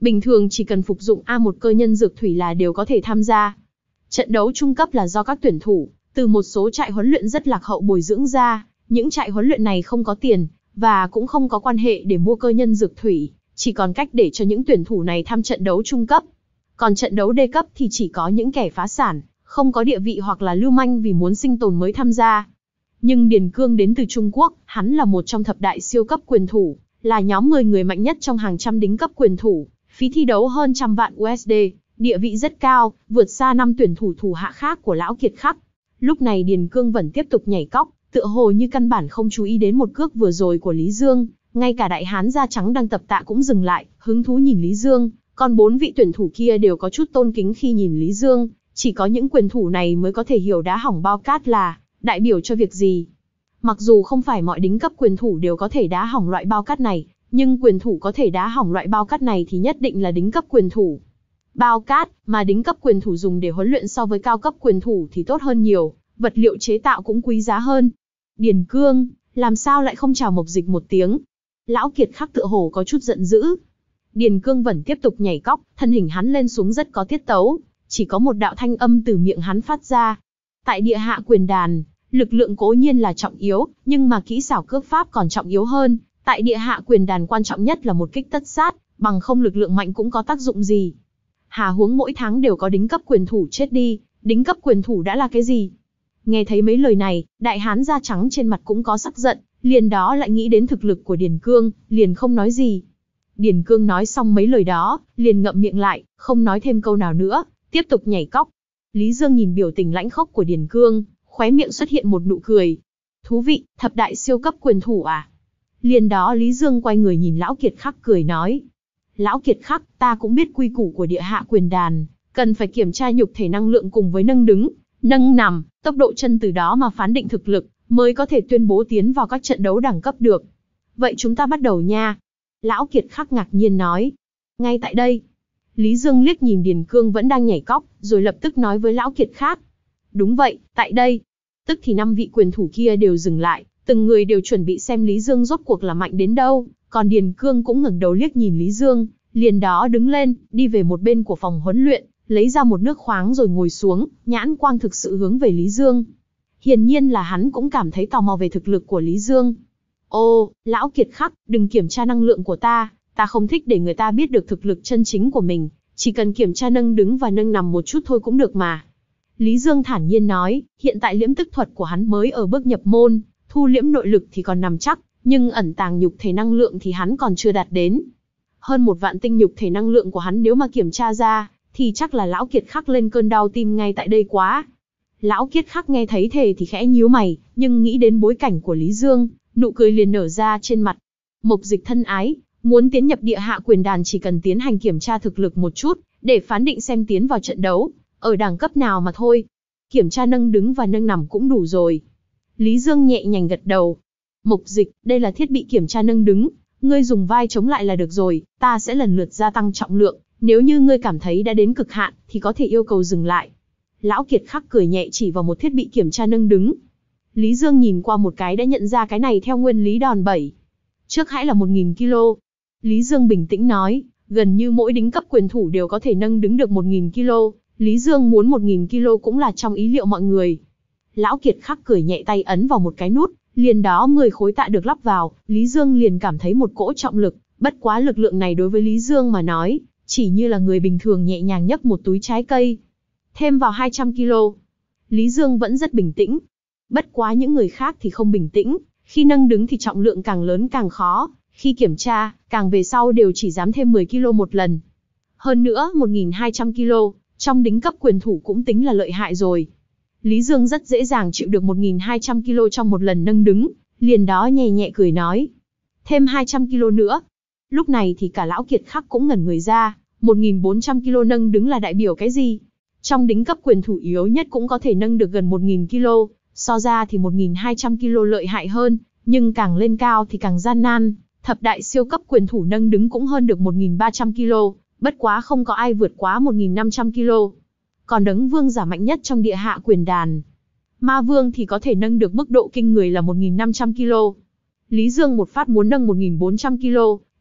Speaker 1: bình thường chỉ cần phục dụng A một cơ nhân dược thủy là đều có thể tham gia. Trận đấu trung cấp là do các tuyển thủ từ một số trại huấn luyện rất lạc hậu bồi dưỡng ra, những trại huấn luyện này không có tiền và cũng không có quan hệ để mua cơ nhân dược thủy, chỉ còn cách để cho những tuyển thủ này tham trận đấu trung cấp. Còn trận đấu D cấp thì chỉ có những kẻ phá sản, không có địa vị hoặc là lưu manh vì muốn sinh tồn mới tham gia. Nhưng Điền Cương đến từ Trung Quốc, hắn là một trong thập đại siêu cấp quyền thủ, là nhóm mười người mạnh nhất trong hàng trăm đỉnh cấp quyền thủ, phí thi đấu hơn trăm vạn u ét đê, địa vị rất cao, vượt xa năm tuyển thủ thủ hạ khác của Lão Kiệt Khắc. Lúc này Điền Cương vẫn tiếp tục nhảy cóc, tựa hồ như căn bản không chú ý đến một cước vừa rồi của Lý Dương, ngay cả đại hán da trắng đang tập tạ cũng dừng lại, hứng thú nhìn Lý Dương, còn bốn vị tuyển thủ kia đều có chút tôn kính khi nhìn Lý Dương, chỉ có những quyền thủ này mới có thể hiểu đá hỏng bao cát là đại biểu cho việc gì. Mặc dù không phải mọi đỉnh cấp quyền thủ đều có thể đá hỏng loại bao cát này, nhưng quyền thủ có thể đá hỏng loại bao cát này thì nhất định là đỉnh cấp quyền thủ. Bao cát mà đỉnh cấp quyền thủ dùng để huấn luyện so với cao cấp quyền thủ thì tốt hơn nhiều, vật liệu chế tạo cũng quý giá hơn. Điền Cương, làm sao lại không chào Mộc Dịch một tiếng? Lão Kiệt Khắc tựa hồ có chút giận dữ. Điền Cương vẫn tiếp tục nhảy cóc, thân hình hắn lên xuống rất có tiết tấu, chỉ có một đạo thanh âm từ miệng hắn phát ra. Tại địa hạ quyền đàn, lực lượng cố nhiên là trọng yếu, nhưng mà kỹ xảo cước pháp còn trọng yếu hơn. Tại địa hạ quyền đàn quan trọng nhất là một kích tất sát, bằng không lực lượng mạnh cũng có tác dụng gì. Hà huống mỗi tháng đều có đỉnh cấp quyền thủ chết đi, đỉnh cấp quyền thủ đã là cái gì? Nghe thấy mấy lời này, đại hán da trắng trên mặt cũng có sắc giận, liền đó lại nghĩ đến thực lực của Điền Cương, liền không nói gì. Điền Cương nói xong mấy lời đó, liền ngậm miệng lại, không nói thêm câu nào nữa, tiếp tục nhảy cóc. Lý Dương nhìn biểu tình lãnh khốc của Điền Cương, khóe miệng xuất hiện một nụ cười. Thú vị, thập đại siêu cấp quyền thủ à? Liền đó Lý Dương quay người nhìn Lão Kiệt Khắc cười nói. Lão Kiệt Khắc, ta cũng biết quy củ của địa hạ quyền đàn, cần phải kiểm tra nhục thể năng lượng cùng với nâng đứng, nâng nằm, tốc độ chân, từ đó mà phán định thực lực, mới có thể tuyên bố tiến vào các trận đấu đẳng cấp được. Vậy chúng ta bắt đầu nha. Lão Kiệt Khắc ngạc nhiên nói. Ngay tại đây. Lý Dương liếc nhìn Điền Cương vẫn đang nhảy cóc, rồi lập tức nói với Lão Kiệt Khắc. Đúng vậy, tại đây. Tức thì năm vị quyền thủ kia đều dừng lại, từng người đều chuẩn bị xem Lý Dương rốt cuộc là mạnh đến đâu, còn Điền Cương cũng ngẩng đầu liếc nhìn Lý Dương, liền đó đứng lên, đi về một bên của phòng huấn luyện, lấy ra một nước khoáng rồi ngồi xuống, nhãn quang thực sự hướng về Lý Dương. Hiển nhiên là hắn cũng cảm thấy tò mò về thực lực của Lý Dương. Ô, Lão Kiệt Khắc, đừng kiểm tra năng lượng của ta, ta không thích để người ta biết được thực lực chân chính của mình, chỉ cần kiểm tra nâng đứng và nâng nằm một chút thôi cũng được mà. Lý Dương thản nhiên nói, hiện tại liễm tức thuật của hắn mới ở bước nhập môn, thu liễm nội lực thì còn nằm chắc, nhưng ẩn tàng nhục thể năng lượng thì hắn còn chưa đạt đến. Hơn một vạn tinh nhục thể năng lượng của hắn nếu mà kiểm tra ra, thì chắc là Lão Kiệt Khắc lên cơn đau tim ngay tại đây quá. Lão Kiệt Khắc nghe thấy thề thì khẽ nhíu mày, nhưng nghĩ đến bối cảnh của Lý Dương, nụ cười liền nở ra trên mặt. Mộc Dịch thân ái, muốn tiến nhập địa hạ quyền đàn chỉ cần tiến hành kiểm tra thực lực một chút, để phán định xem tiến vào trận đấu, ở đẳng cấp nào mà thôi. Kiểm tra nâng đứng và nâng nằm cũng đủ rồi. Lý Dương nhẹ nhàng gật đầu. Mộc Dịch, đây là thiết bị kiểm tra nâng đứng, ngươi dùng vai chống lại là được rồi, ta sẽ lần lượt gia tăng trọng lượng, nếu như ngươi cảm thấy đã đến cực hạn, thì có thể yêu cầu dừng lại. Lão Kiệt Khắc cười nhẹ chỉ vào một thiết bị kiểm tra nâng đứng. Lý Dương nhìn qua một cái đã nhận ra cái này theo nguyên lý đòn bẩy. Trước hãy là một nghìn ki lô. Lý Dương bình tĩnh nói, gần như mỗi đỉnh cấp quyền thủ đều có thể nâng đứng được một nghìn ki lô, Lý Dương muốn một nghìn ki lô cũng là trong ý liệu mọi người. Lão Kiệt Khắc cười nhẹ tay ấn vào một cái nút, liền đó mười khối tạ được lắp vào, Lý Dương liền cảm thấy một cỗ trọng lực, bất quá lực lượng này đối với Lý Dương mà nói, chỉ như là người bình thường nhẹ nhàng nhấc một túi trái cây. Thêm vào hai trăm ki lô. Lý Dương vẫn rất bình tĩnh. Bất quá những người khác thì không bình tĩnh, khi nâng đứng thì trọng lượng càng lớn càng khó, khi kiểm tra, càng về sau đều chỉ dám thêm mười ki lô một lần. Hơn nữa, một nghìn hai trăm ki lô, trong đỉnh cấp quyền thủ cũng tính là lợi hại rồi. Lý Dương rất dễ dàng chịu được một nghìn hai trăm ki lô trong một lần nâng đứng, liền đó nhẹ nhẹ cười nói. Thêm hai trăm ki lô nữa. Lúc này thì cả Lão Kiệt Khắc cũng ngẩn người ra, một nghìn bốn trăm ki lô nâng đứng là đại biểu cái gì? Trong đỉnh cấp quyền thủ yếu nhất cũng có thể nâng được gần một nghìn ki lô, so ra thì một nghìn hai trăm ki lô lợi hại hơn, nhưng càng lên cao thì càng gian nan. Thập đại siêu cấp quyền thủ nâng đứng cũng hơn được một nghìn ba trăm ki lô, bất quá không có ai vượt quá một nghìn năm trăm ki lô. Còn đấng vương giả mạnh nhất trong địa hạ quyền đàn, Ma Vương thì có thể nâng được mức độ kinh người là một nghìn năm trăm ki lô. Lý Dương một phát muốn nâng một nghìn bốn trăm ki lô,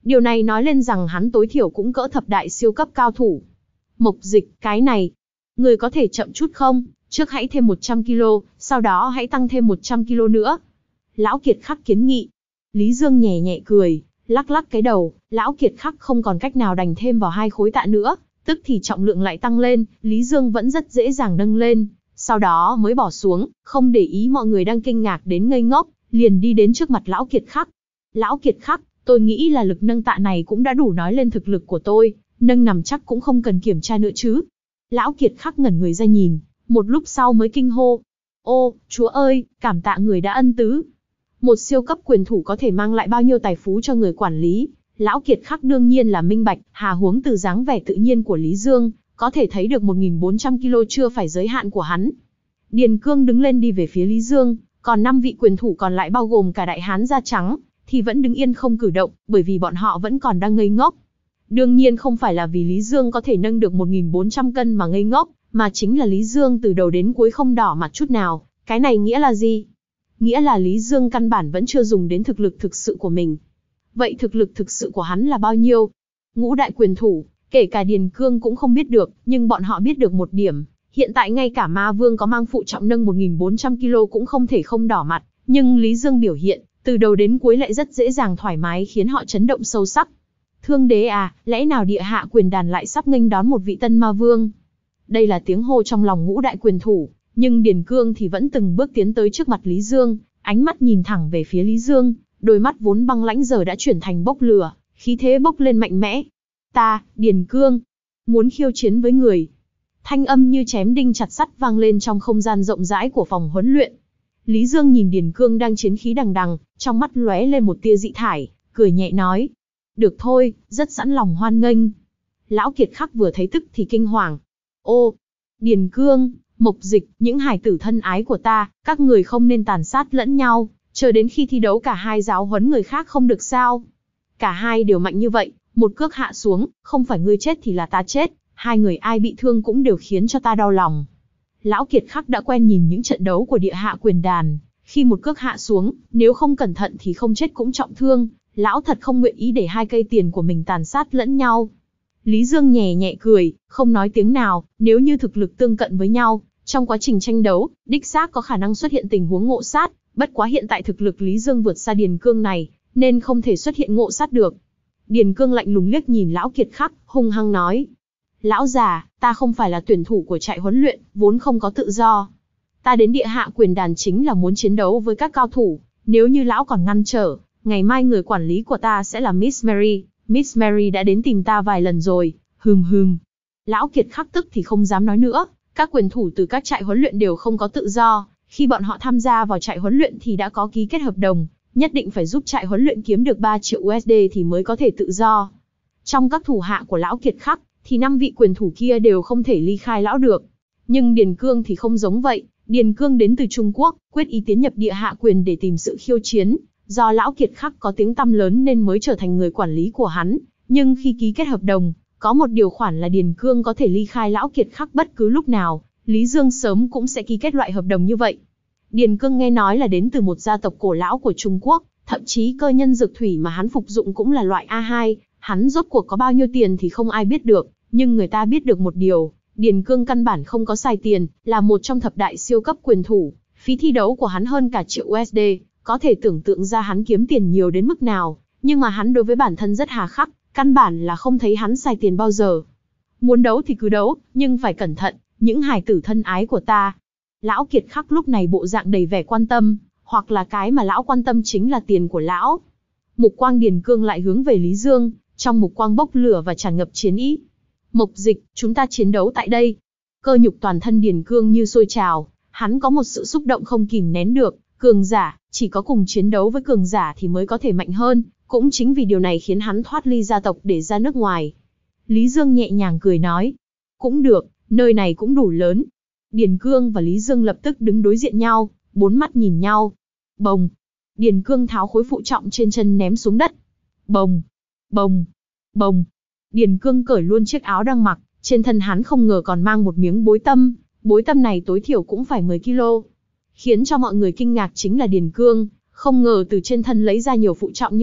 Speaker 1: Điều này nói lên rằng hắn tối thiểu cũng cỡ thập đại siêu cấp cao thủ. Mộc Dịch, cái này, người có thể chậm chút không? Trước hãy thêm một trăm ki lô, sau đó hãy tăng thêm một trăm ki lô nữa. Lão Kiệt Khắc kiến nghị. Lý Dương nhẹ nhẹ cười, lắc lắc cái đầu, Lão Kiệt Khắc không còn cách nào đành thêm vào hai khối tạ nữa, tức thì trọng lượng lại tăng lên, Lý Dương vẫn rất dễ dàng nâng lên, sau đó mới bỏ xuống, không để ý mọi người đang kinh ngạc đến ngây ngốc, liền đi đến trước mặt Lão Kiệt Khắc. Lão Kiệt Khắc, tôi nghĩ là lực nâng tạ này cũng đã đủ nói lên thực lực của tôi, nâng nằm chắc cũng không cần kiểm tra nữa chứ. Lão Kiệt Khắc ngẩn người ra nhìn, một lúc sau mới kinh hô. Ô, Chúa ơi, cảm tạ người đã ân tứ. Một siêu cấp quyền thủ có thể mang lại bao nhiêu tài phú cho người quản lý. Lão Kiệt Khắc đương nhiên là minh bạch, hà huống từ dáng vẻ tự nhiên của Lý Dương, có thể thấy được một nghìn bốn trăm ki lô chưa phải giới hạn của hắn. Điền Cương đứng lên đi về phía Lý Dương, còn năm vị quyền thủ còn lại bao gồm cả đại hán da trắng, thì vẫn đứng yên không cử động, bởi vì bọn họ vẫn còn đang ngây ngốc. Đương nhiên không phải là vì Lý Dương có thể nâng được một nghìn bốn trăm cân mà ngây ngốc, mà chính là Lý Dương từ đầu đến cuối không đỏ mặt chút nào. Cái này nghĩa là gì? Nghĩa là Lý Dương căn bản vẫn chưa dùng đến thực lực thực sự của mình. Vậy thực lực thực sự của hắn là bao nhiêu? Ngũ đại quyền thủ, kể cả Điền Cương cũng không biết được, nhưng bọn họ biết được một điểm. Hiện tại ngay cả Ma Vương có mang phụ trọng nâng một nghìn bốn trăm ki lô cũng không thể không đỏ mặt, nhưng Lý Dương biểu hiện, từ đầu đến cuối lại rất dễ dàng thoải mái khiến họ chấn động sâu sắc. Thương đế à, lẽ nào địa hạ quyền đàn lại sắp nghênh đón một vị tân Ma Vương? Đây là tiếng hô trong lòng ngũ đại quyền thủ, nhưng Điền Cương thì vẫn từng bước tiến tới trước mặt Lý Dương, ánh mắt nhìn thẳng về phía Lý Dương, đôi mắt vốn băng lãnh giờ đã chuyển thành bốc lửa, khí thế bốc lên mạnh mẽ. Ta, Điền Cương, muốn khiêu chiến với người. Thanh âm như chém đinh chặt sắt vang lên trong không gian rộng rãi của phòng huấn luyện. Lý Dương nhìn Điền Cương đang chiến khí đằng đằng, trong mắt lóe lên một tia dị thải, cười nhẹ nói. Được thôi, rất sẵn lòng hoan nghênh. Lão Kiệt Khắc vừa thấy tức thì kinh hoàng. Ô, Điền Cương, Mộc Dịch, những hài tử thân ái của ta, các người không nên tàn sát lẫn nhau, chờ đến khi thi đấu cả hai giáo huấn người khác không được sao? Cả hai đều mạnh như vậy, một cước hạ xuống, không phải ngươi chết thì là ta chết, hai người ai bị thương cũng đều khiến cho ta đau lòng. Lão Kiệt Khắc đã quen nhìn những trận đấu của địa hạ quyền đàn, khi một cước hạ xuống, nếu không cẩn thận thì không chết cũng trọng thương, lão thật không nguyện ý để hai cây tiền của mình tàn sát lẫn nhau. Lý Dương nhẹ nhẹ cười, không nói tiếng nào, nếu như thực lực tương cận với nhau, trong quá trình tranh đấu, đích xác có khả năng xuất hiện tình huống ngộ sát, bất quá hiện tại thực lực Lý Dương vượt xa Điền Cương này, nên không thể xuất hiện ngộ sát được. Điền Cương lạnh lùng liếc nhìn Lão Kiệt Khắc, hung hăng nói. Lão già, ta không phải là tuyển thủ của trại huấn luyện, vốn không có tự do. Ta đến địa hạ quyền đàn chính là muốn chiến đấu với các cao thủ, nếu như lão còn ngăn trở, ngày mai người quản lý của ta sẽ là Miss Mary. Miss Mary đã đến tìm ta vài lần rồi, hừm hừm. Lão Kiệt Khắc tức thì không dám nói nữa, các quyền thủ từ các trại huấn luyện đều không có tự do, khi bọn họ tham gia vào trại huấn luyện thì đã có ký kết hợp đồng, nhất định phải giúp trại huấn luyện kiếm được ba triệu u ét đê thì mới có thể tự do. Trong các thủ hạ của Lão Kiệt Khắc, thì năm vị quyền thủ kia đều không thể ly khai lão được. Nhưng Điền Cương thì không giống vậy, Điền Cương đến từ Trung Quốc, quyết ý tiến nhập địa hạ quyền để tìm sự khiêu chiến. Do Lão Kiệt Khắc có tiếng tăm lớn nên mới trở thành người quản lý của hắn, nhưng khi ký kết hợp đồng, có một điều khoản là Điền Cương có thể ly khai Lão Kiệt Khắc bất cứ lúc nào, Lý Dương sớm cũng sẽ ký kết loại hợp đồng như vậy. Điền Cương nghe nói là đến từ một gia tộc cổ lão của Trung Quốc, thậm chí cơ nhân dược thủy mà hắn phục dụng cũng là loại A hai, hắn rốt cuộc có bao nhiêu tiền thì không ai biết được, nhưng người ta biết được một điều, Điền Cương căn bản không có xài tiền, là một trong thập đại siêu cấp quyền thủ, phí thi đấu của hắn hơn cả triệu u ét đê. Có thể tưởng tượng ra hắn kiếm tiền nhiều đến mức nào, nhưng mà hắn đối với bản thân rất hà khắc, căn bản là không thấy hắn xài tiền bao giờ. Muốn đấu thì cứ đấu, nhưng phải cẩn thận, những hài tử thân ái của ta. Lão Kiệt Khắc lúc này bộ dạng đầy vẻ quan tâm, hoặc là cái mà lão quan tâm chính là tiền của lão. Mục quang Điền Cương lại hướng về Lý Dương, trong mục quang bốc lửa và tràn ngập chiến ý. Mộc Dịch, chúng ta chiến đấu tại đây. Cơ nhục toàn thân Điền Cương như sôi trào, hắn có một sự xúc động không kìm nén được. Cường giả, chỉ có cùng chiến đấu với cường giả thì mới có thể mạnh hơn, cũng chính vì điều này khiến hắn thoát ly gia tộc để ra nước ngoài. Lý Dương nhẹ nhàng cười nói, cũng được, nơi này cũng đủ lớn. Điền Cương và Lý Dương lập tức đứng đối diện nhau, bốn mắt nhìn nhau. Bồng! Điền Cương tháo khối phụ trọng trên chân ném xuống đất. Bồng! Bồng! Bồng! Điền Cương cởi luôn chiếc áo đang mặc, trên thân hắn không ngờ còn mang một miếng bối tâm, bối tâm này tối thiểu cũng phải mười ki lô. Khiến cho mọi người kinh ngạc chính là Điền Cương, không ngờ từ trên thân lấy ra nhiều phụ trọng như vậy,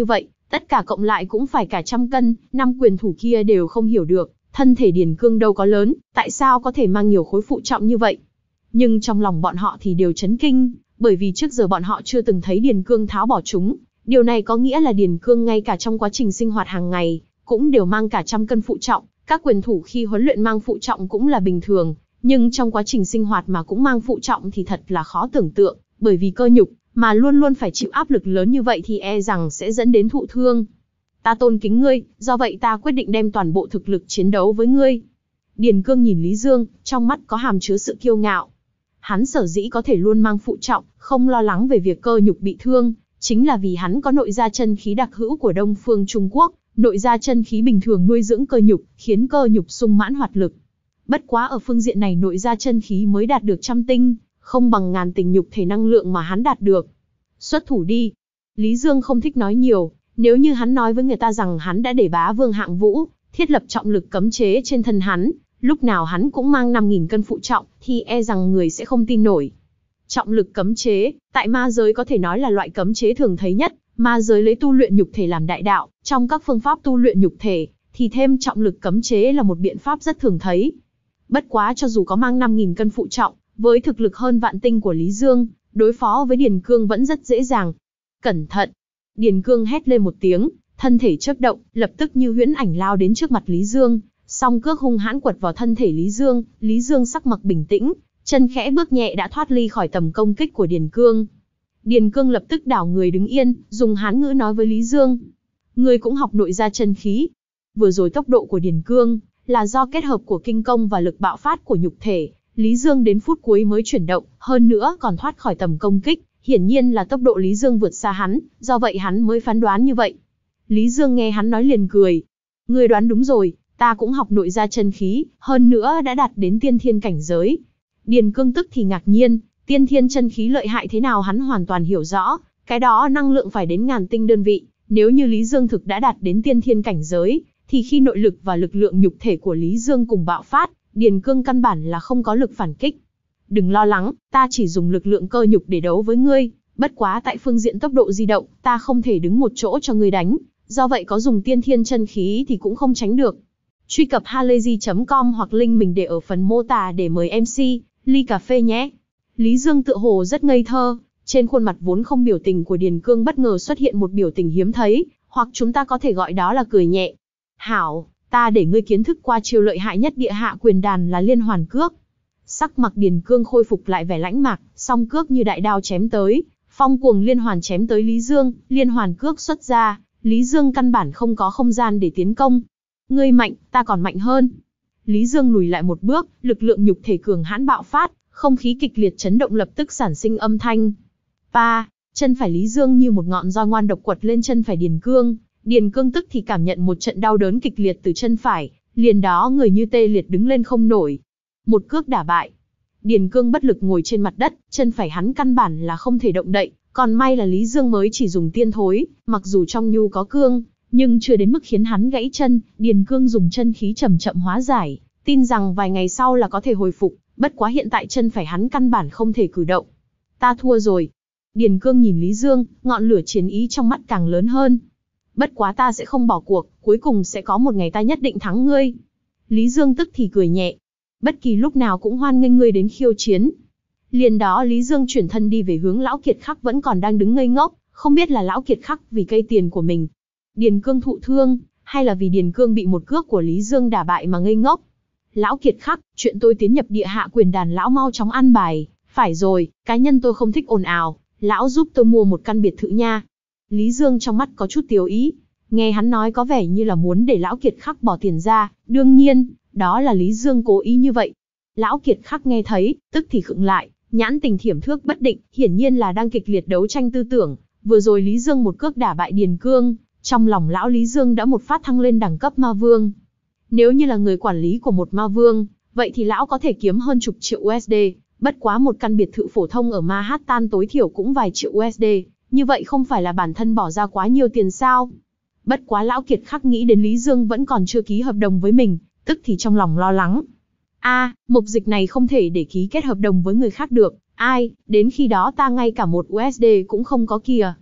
Speaker 1: Tất cả cộng lại cũng phải cả trăm cân, năm quyền thủ kia đều không hiểu được, thân thể Điền Cương đâu có lớn, tại sao có thể mang nhiều khối phụ trọng như vậy. Nhưng trong lòng bọn họ thì đều chấn kinh, bởi vì trước giờ bọn họ chưa từng thấy Điền Cương tháo bỏ chúng. Điều này có nghĩa là Điền Cương ngay cả trong quá trình sinh hoạt hàng ngày, cũng đều mang cả trăm cân phụ trọng, các quyền thủ khi huấn luyện mang phụ trọng cũng là bình thường, nhưng trong quá trình sinh hoạt mà cũng mang phụ trọng thì thật là khó tưởng tượng, bởi vì cơ nhục, mà luôn luôn phải chịu áp lực lớn như vậy thì e rằng sẽ dẫn đến thụ thương. Ta tôn kính ngươi, do vậy ta quyết định đem toàn bộ thực lực chiến đấu với ngươi. Điền Cương nhìn Lý Dương, trong mắt có hàm chứa sự kiêu ngạo. Hắn sở dĩ có thể luôn mang phụ trọng, không lo lắng về việc cơ nhục bị thương, chính là vì hắn có nội gia chân khí đặc hữu của Đông phương Trung Quốc, nội gia chân khí bình thường nuôi dưỡng cơ nhục, khiến cơ nhục sung mãn hoạt lực. Bất quá ở phương diện này nội gia chân khí mới đạt được trăm tinh, không bằng ngàn tình nhục thể năng lượng mà hắn đạt được. Xuất thủ đi. Lý Dương không thích nói nhiều, nếu như hắn nói với người ta rằng hắn đã để bá vương hạng vũ, thiết lập trọng lực cấm chế trên thân hắn, lúc nào hắn cũng mang năm nghìn cân phụ trọng, thì e rằng người sẽ không tin nổi. Trọng lực cấm chế, tại ma giới có thể nói là loại cấm chế thường thấy nhất, ma giới lấy tu luyện nhục thể làm đại đạo, trong các phương pháp tu luyện nhục thể, thì thêm trọng lực cấm chế là một biện pháp rất thường thấy. Bất quá cho dù có mang năm nghìn cân phụ trọng, với thực lực hơn vạn tinh của Lý Dương, đối phó với Điền Cương vẫn rất dễ dàng. Cẩn thận! Điền Cương hét lên một tiếng, thân thể chớp động, lập tức như huyễn ảnh lao đến trước mặt Lý Dương, song cước hung hãn quật vào thân thể Lý Dương. Lý Dương sắc mặt bình tĩnh, chân khẽ bước nhẹ đã thoát ly khỏi tầm công kích của Điền Cương. Điền Cương lập tức đảo người đứng yên, dùng Hán ngữ nói với Lý Dương. Ngươi cũng học nội gia chân khí. Vừa rồi tốc độ của Điền Cương là do kết hợp của kinh công và lực bạo phát của nhục thể. Lý Dương đến phút cuối mới chuyển động, hơn nữa còn thoát khỏi tầm công kích. Hiển nhiên là tốc độ Lý Dương vượt xa hắn, do vậy hắn mới phán đoán như vậy. Lý Dương nghe hắn nói liền cười. Ngươi đoán đúng rồi, ta cũng học nội gia chân khí, hơn nữa đã đạt đến tiên thiên cảnh giới. Điền Cương tức thì ngạc nhiên, tiên thiên chân khí lợi hại thế nào hắn hoàn toàn hiểu rõ, cái đó năng lượng phải đến ngàn tinh đơn vị. Nếu như Lý Dương thực đã đạt đến tiên thiên cảnh giới, thì khi nội lực và lực lượng nhục thể của Lý Dương cùng bạo phát, Điền Cương căn bản là không có lực phản kích. Đừng lo lắng, ta chỉ dùng lực lượng cơ nhục để đấu với ngươi, bất quá tại phương diện tốc độ di động, ta không thể đứng một chỗ cho ngươi đánh, do vậy có dùng tiên thiên chân khí thì cũng không tránh được. Truy cập halayzi chấm com hoặc link mình để ở phần mô tả để mời em xê, ly cà phê nhé. Lý Dương tựa hồ rất ngây thơ, trên khuôn mặt vốn không biểu tình của Điền Cương bất ngờ xuất hiện một biểu tình hiếm thấy, hoặc chúng ta có thể gọi đó là cười nhẹ. Hảo, ta để ngươi kiến thức qua chiêu lợi hại nhất địa hạ quyền đàn là liên hoàn cước. Sắc mặt Điền Cương khôi phục lại vẻ lãnh mạc, song cước như đại đao chém tới, phong cuồng liên hoàn chém tới Lý Dương, liên hoàn cước xuất ra, Lý Dương căn bản không có không gian để tiến công. Ngươi mạnh, ta còn mạnh hơn. Lý Dương lùi lại một bước, lực lượng nhục thể cường hãn bạo phát, không khí kịch liệt chấn động lập tức sản sinh âm thanh. Pa, chân phải Lý Dương như một ngọn roi ngoan độc quật lên chân phải Điền Cương. Điền Cương tức thì cảm nhận một trận đau đớn kịch liệt từ chân phải, liền đó người như tê liệt đứng lên không nổi. Một cước đả bại. Điền Cương bất lực ngồi trên mặt đất, chân phải hắn căn bản là không thể động đậy, còn may là Lý Dương mới chỉ dùng tiên thối, mặc dù trong nhu có cương, nhưng chưa đến mức khiến hắn gãy chân. Điền Cương dùng chân khí chậm chậm hóa giải, tin rằng vài ngày sau là có thể hồi phục, bất quá hiện tại chân phải hắn căn bản không thể cử động. Ta thua rồi. Điền Cương nhìn Lý Dương, ngọn lửa chiến ý trong mắt càng lớn hơn. Bất quá ta sẽ không bỏ cuộc, cuối cùng sẽ có một ngày ta nhất định thắng ngươi. Lý Dương tức thì cười nhẹ. Bất kỳ lúc nào cũng hoan nghênh ngươi đến khiêu chiến. Liền đó Lý Dương chuyển thân đi về hướng Lão Kiệt Khắc vẫn còn đang đứng ngây ngốc, không biết là Lão Kiệt Khắc vì cây tiền của mình, Điền Cương thụ thương, hay là vì Điền Cương bị một cước của Lý Dương đả bại mà ngây ngốc. Lão Kiệt Khắc, chuyện tôi tiến nhập địa hạ quyền đàn lão mau chóng ăn bài. Phải rồi, cá nhân tôi không thích ồn ào, lão giúp tôi mua một căn biệt thự nha. Lý Dương trong mắt có chút tiếu ý, nghe hắn nói có vẻ như là muốn để Lão Kiệt Khắc bỏ tiền ra, đương nhiên, đó là Lý Dương cố ý như vậy. Lão Kiệt Khắc nghe thấy, tức thì khựng lại, nhãn tình thiểm thước bất định, hiển nhiên là đang kịch liệt đấu tranh tư tưởng. Vừa rồi Lý Dương một cước đả bại Điền Cương, trong lòng lão Lý Dương đã một phát thăng lên đẳng cấp ma vương. Nếu như là người quản lý của một ma vương, vậy thì lão có thể kiếm hơn chục triệu u ét đê, bất quá một căn biệt thự phổ thông ở Manhattan tối thiểu cũng vài triệu u ét đê, như vậy không phải là bản thân bỏ ra quá nhiều tiền sao? Bất quá Lão Kiệt Khắc nghĩ đến Lý Dương vẫn còn chưa ký hợp đồng với mình, tức thì trong lòng lo lắng. A, à, mục dịch này không thể để ký kết hợp đồng với người khác được, ai, đến khi đó ta ngay cả một u ét đê cũng không có kìa.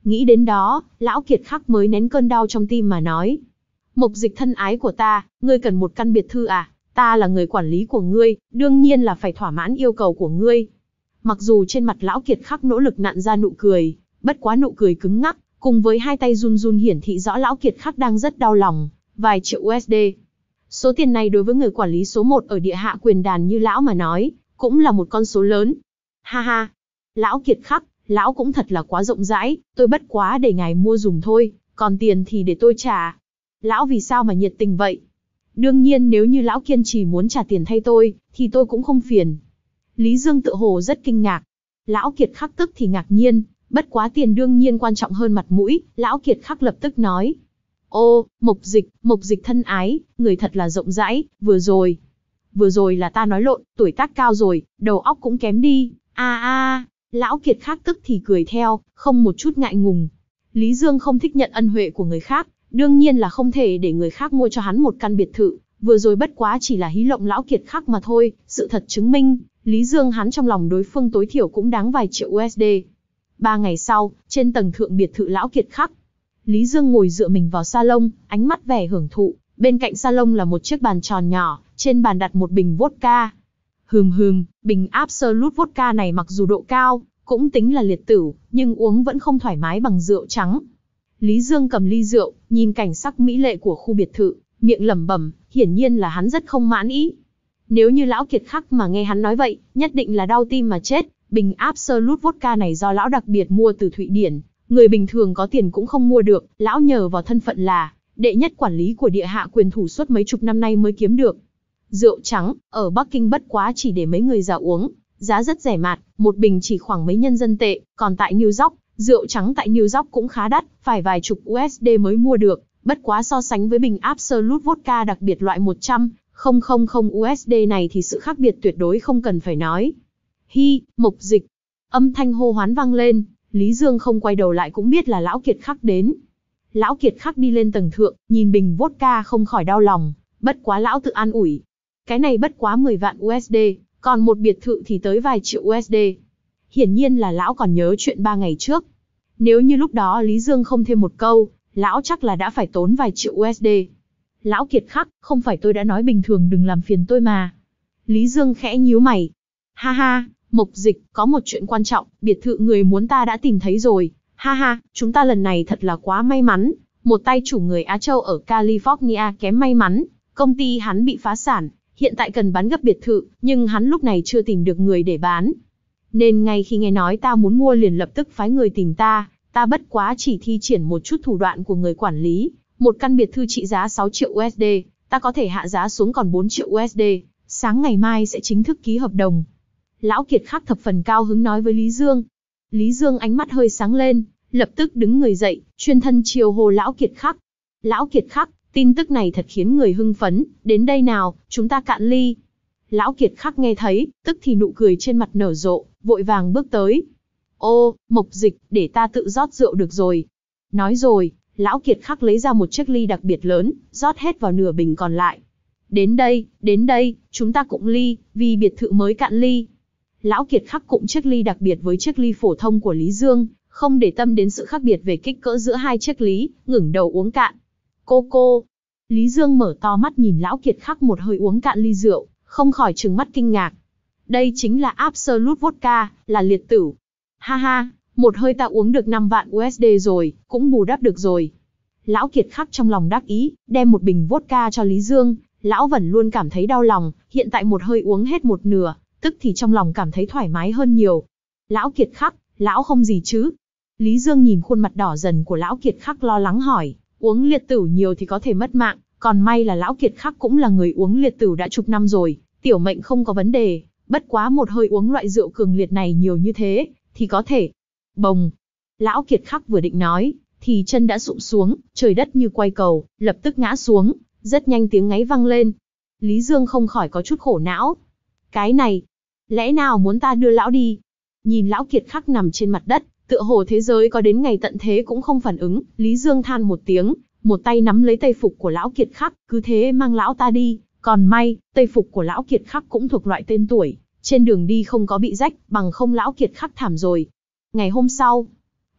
Speaker 1: Nghĩ đến đó, lão Kiệt Khắc mới nén cơn đau trong tim mà nói. Mộc Dịch thân ái của ta, ngươi cần một căn biệt thự à? Ta là người quản lý của ngươi, đương nhiên là phải thỏa mãn yêu cầu của ngươi. Mặc dù trên mặt lão Kiệt Khắc nỗ lực nặn ra nụ cười, bất quá nụ cười cứng ngắc, cùng với hai tay run run hiển thị rõ lão Kiệt Khắc đang rất đau lòng, vài triệu u ét đê. Số tiền này đối với người quản lý số một ở địa hạ quyền đàn như lão mà nói, cũng là một con số lớn. Ha ha, lão Kiệt Khắc, lão cũng thật là quá rộng rãi, tôi bất quá để ngài mua dùng thôi, còn tiền thì để tôi trả. Lão vì sao mà nhiệt tình vậy? Đương nhiên nếu như lão kiên trì muốn trả tiền thay tôi, thì tôi cũng không phiền. Lý Dương tự hồ rất kinh ngạc. Lão Kiệt Khắc tức thì ngạc nhiên, bất quá tiền đương nhiên quan trọng hơn mặt mũi, lão Kiệt Khắc lập tức nói. Ô, Mộc Dịch, Mộc Dịch thân ái, người thật là rộng rãi, vừa rồi. Vừa rồi là ta nói lộn, tuổi tác cao rồi, đầu óc cũng kém đi, a a. Lão Kiệt Khắc tức thì cười theo, không một chút ngại ngùng. Lý Dương không thích nhận ân huệ của người khác, đương nhiên là không thể để người khác mua cho hắn một căn biệt thự, vừa rồi bất quá chỉ là hí lộng lão Kiệt Khắc mà thôi, sự thật chứng minh, Lý Dương hắn trong lòng đối phương tối thiểu cũng đáng vài triệu u ét đê. Ba ngày sau, trên tầng thượng biệt thự lão Kiệt Khắc, Lý Dương ngồi dựa mình vào salon, ánh mắt vẻ hưởng thụ, bên cạnh salon là một chiếc bàn tròn nhỏ, trên bàn đặt một bình vodka. Hừm hừm, bình Absolut vodka này mặc dù độ cao, cũng tính là liệt tửu, nhưng uống vẫn không thoải mái bằng rượu trắng. Lý Dương cầm ly rượu, nhìn cảnh sắc mỹ lệ của khu biệt thự, miệng lẩm bẩm, hiển nhiên là hắn rất không mãn ý. Nếu như lão Kiệt Khắc mà nghe hắn nói vậy, nhất định là đau tim mà chết. Bình Absolut vodka này do lão đặc biệt mua từ Thụy Điển, người bình thường có tiền cũng không mua được, lão nhờ vào thân phận là đệ nhất quản lý của địa hạ quyền thủ suốt mấy chục năm nay mới kiếm được. Rượu trắng, ở Bắc Kinh bất quá chỉ để mấy người già uống, giá rất rẻ mạt, một bình chỉ khoảng mấy nhân dân tệ, còn tại New York, rượu trắng tại New York cũng khá đắt, phải vài chục u ét đê mới mua được, bất quá so sánh với bình Absolut vodka đặc biệt loại một trăm nghìn u ét đê này thì sự khác biệt tuyệt đối không cần phải nói. Hi, Mộc Dịch. Âm thanh hô hoán vang lên, Lý Dương không quay đầu lại cũng biết là lão Kiệt Khắc đến. Lão Kiệt Khắc đi lên tầng thượng, nhìn bình vodka không khỏi đau lòng, bất quá lão tự an ủi. Cái này bất quá mười vạn u ét đê, còn một biệt thự thì tới vài triệu u ét đê. Hiển nhiên là lão còn nhớ chuyện ba ngày trước. Nếu như lúc đó Lý Dương không thêm một câu, lão chắc là đã phải tốn vài triệu u ét đê. Lão Kiệt Khắc, không phải tôi đã nói bình thường đừng làm phiền tôi mà. Lý Dương khẽ nhíu mày. Ha ha, Mộc Dịch, có một chuyện quan trọng, biệt thự người muốn ta đã tìm thấy rồi. Ha ha, chúng ta lần này thật là quá may mắn. Một tay chủ người Á Châu ở California kém may mắn, công ty hắn bị phá sản, hiện tại cần bán gấp biệt thự, nhưng hắn lúc này chưa tìm được người để bán. Nên ngay khi nghe nói ta muốn mua liền lập tức phái người tìm ta, ta bất quá chỉ thi triển một chút thủ đoạn của người quản lý. Một căn biệt thự trị giá sáu triệu u ét đê, ta có thể hạ giá xuống còn bốn triệu u ét đê, sáng ngày mai sẽ chính thức ký hợp đồng. Lão Kiệt Khắc thập phần cao hứng nói với Lý Dương. Lý Dương ánh mắt hơi sáng lên, lập tức đứng người dậy, chuyên thân chiêu hô Lão Kiệt Khắc. Lão Kiệt Khắc, tin tức này thật khiến người hưng phấn, đến đây nào, chúng ta cạn ly. Lão Kiệt Khắc nghe thấy, tức thì nụ cười trên mặt nở rộ, vội vàng bước tới. Ô, Mộc Dịch, để ta tự rót rượu được rồi. Nói rồi, Lão Kiệt Khắc lấy ra một chiếc ly đặc biệt lớn, rót hết vào nửa bình còn lại. Đến đây, đến đây, chúng ta cũng ly, vì biệt thự mới cạn ly. Lão Kiệt Khắc cũng chiếc ly đặc biệt với chiếc ly phổ thông của Lý Dương, không để tâm đến sự khác biệt về kích cỡ giữa hai chiếc ly, ngẩng đầu uống cạn. Cô cô. Lý Dương mở to mắt nhìn Lão Kiệt Khắc một hơi uống cạn ly rượu, không khỏi trừng mắt kinh ngạc. Đây chính là Absolut vodka, là liệt tửu. Ha ha, một hơi ta uống được năm vạn u ét đê rồi, cũng bù đắp được rồi. Lão Kiệt Khắc trong lòng đắc ý, đem một bình vodka cho Lý Dương, lão vẫn luôn cảm thấy đau lòng, hiện tại một hơi uống hết một nửa, tức thì trong lòng cảm thấy thoải mái hơn nhiều. Lão Kiệt Khắc, lão không gì chứ? Lý Dương nhìn khuôn mặt đỏ dần của Lão Kiệt Khắc lo lắng hỏi, uống liệt tửu nhiều thì có thể mất mạng, còn may là Lão Kiệt Khắc cũng là người uống liệt tửu đã chục năm rồi, tiểu mệnh không có vấn đề, bất quá một hơi uống loại rượu cường liệt này nhiều như thế, thì có thể. Bồng. Lão Kiệt Khắc vừa định nói, thì chân đã sụp xuống, trời đất như quay cầu, lập tức ngã xuống, rất nhanh tiếng ngáy vang lên. Lý Dương không khỏi có chút khổ não. Cái này, lẽ nào muốn ta đưa lão đi? Nhìn Lão Kiệt Khắc nằm trên mặt đất, tựa hồ thế giới có đến ngày tận thế cũng không phản ứng, Lý Dương than một tiếng, một tay nắm lấy tây phục của Lão Kiệt Khắc, cứ thế mang lão ta đi. Còn may, tây phục của Lão Kiệt Khắc cũng thuộc loại tên tuổi, trên đường đi không có bị rách, bằng không Lão Kiệt Khắc thảm rồi. Ngày hôm sau,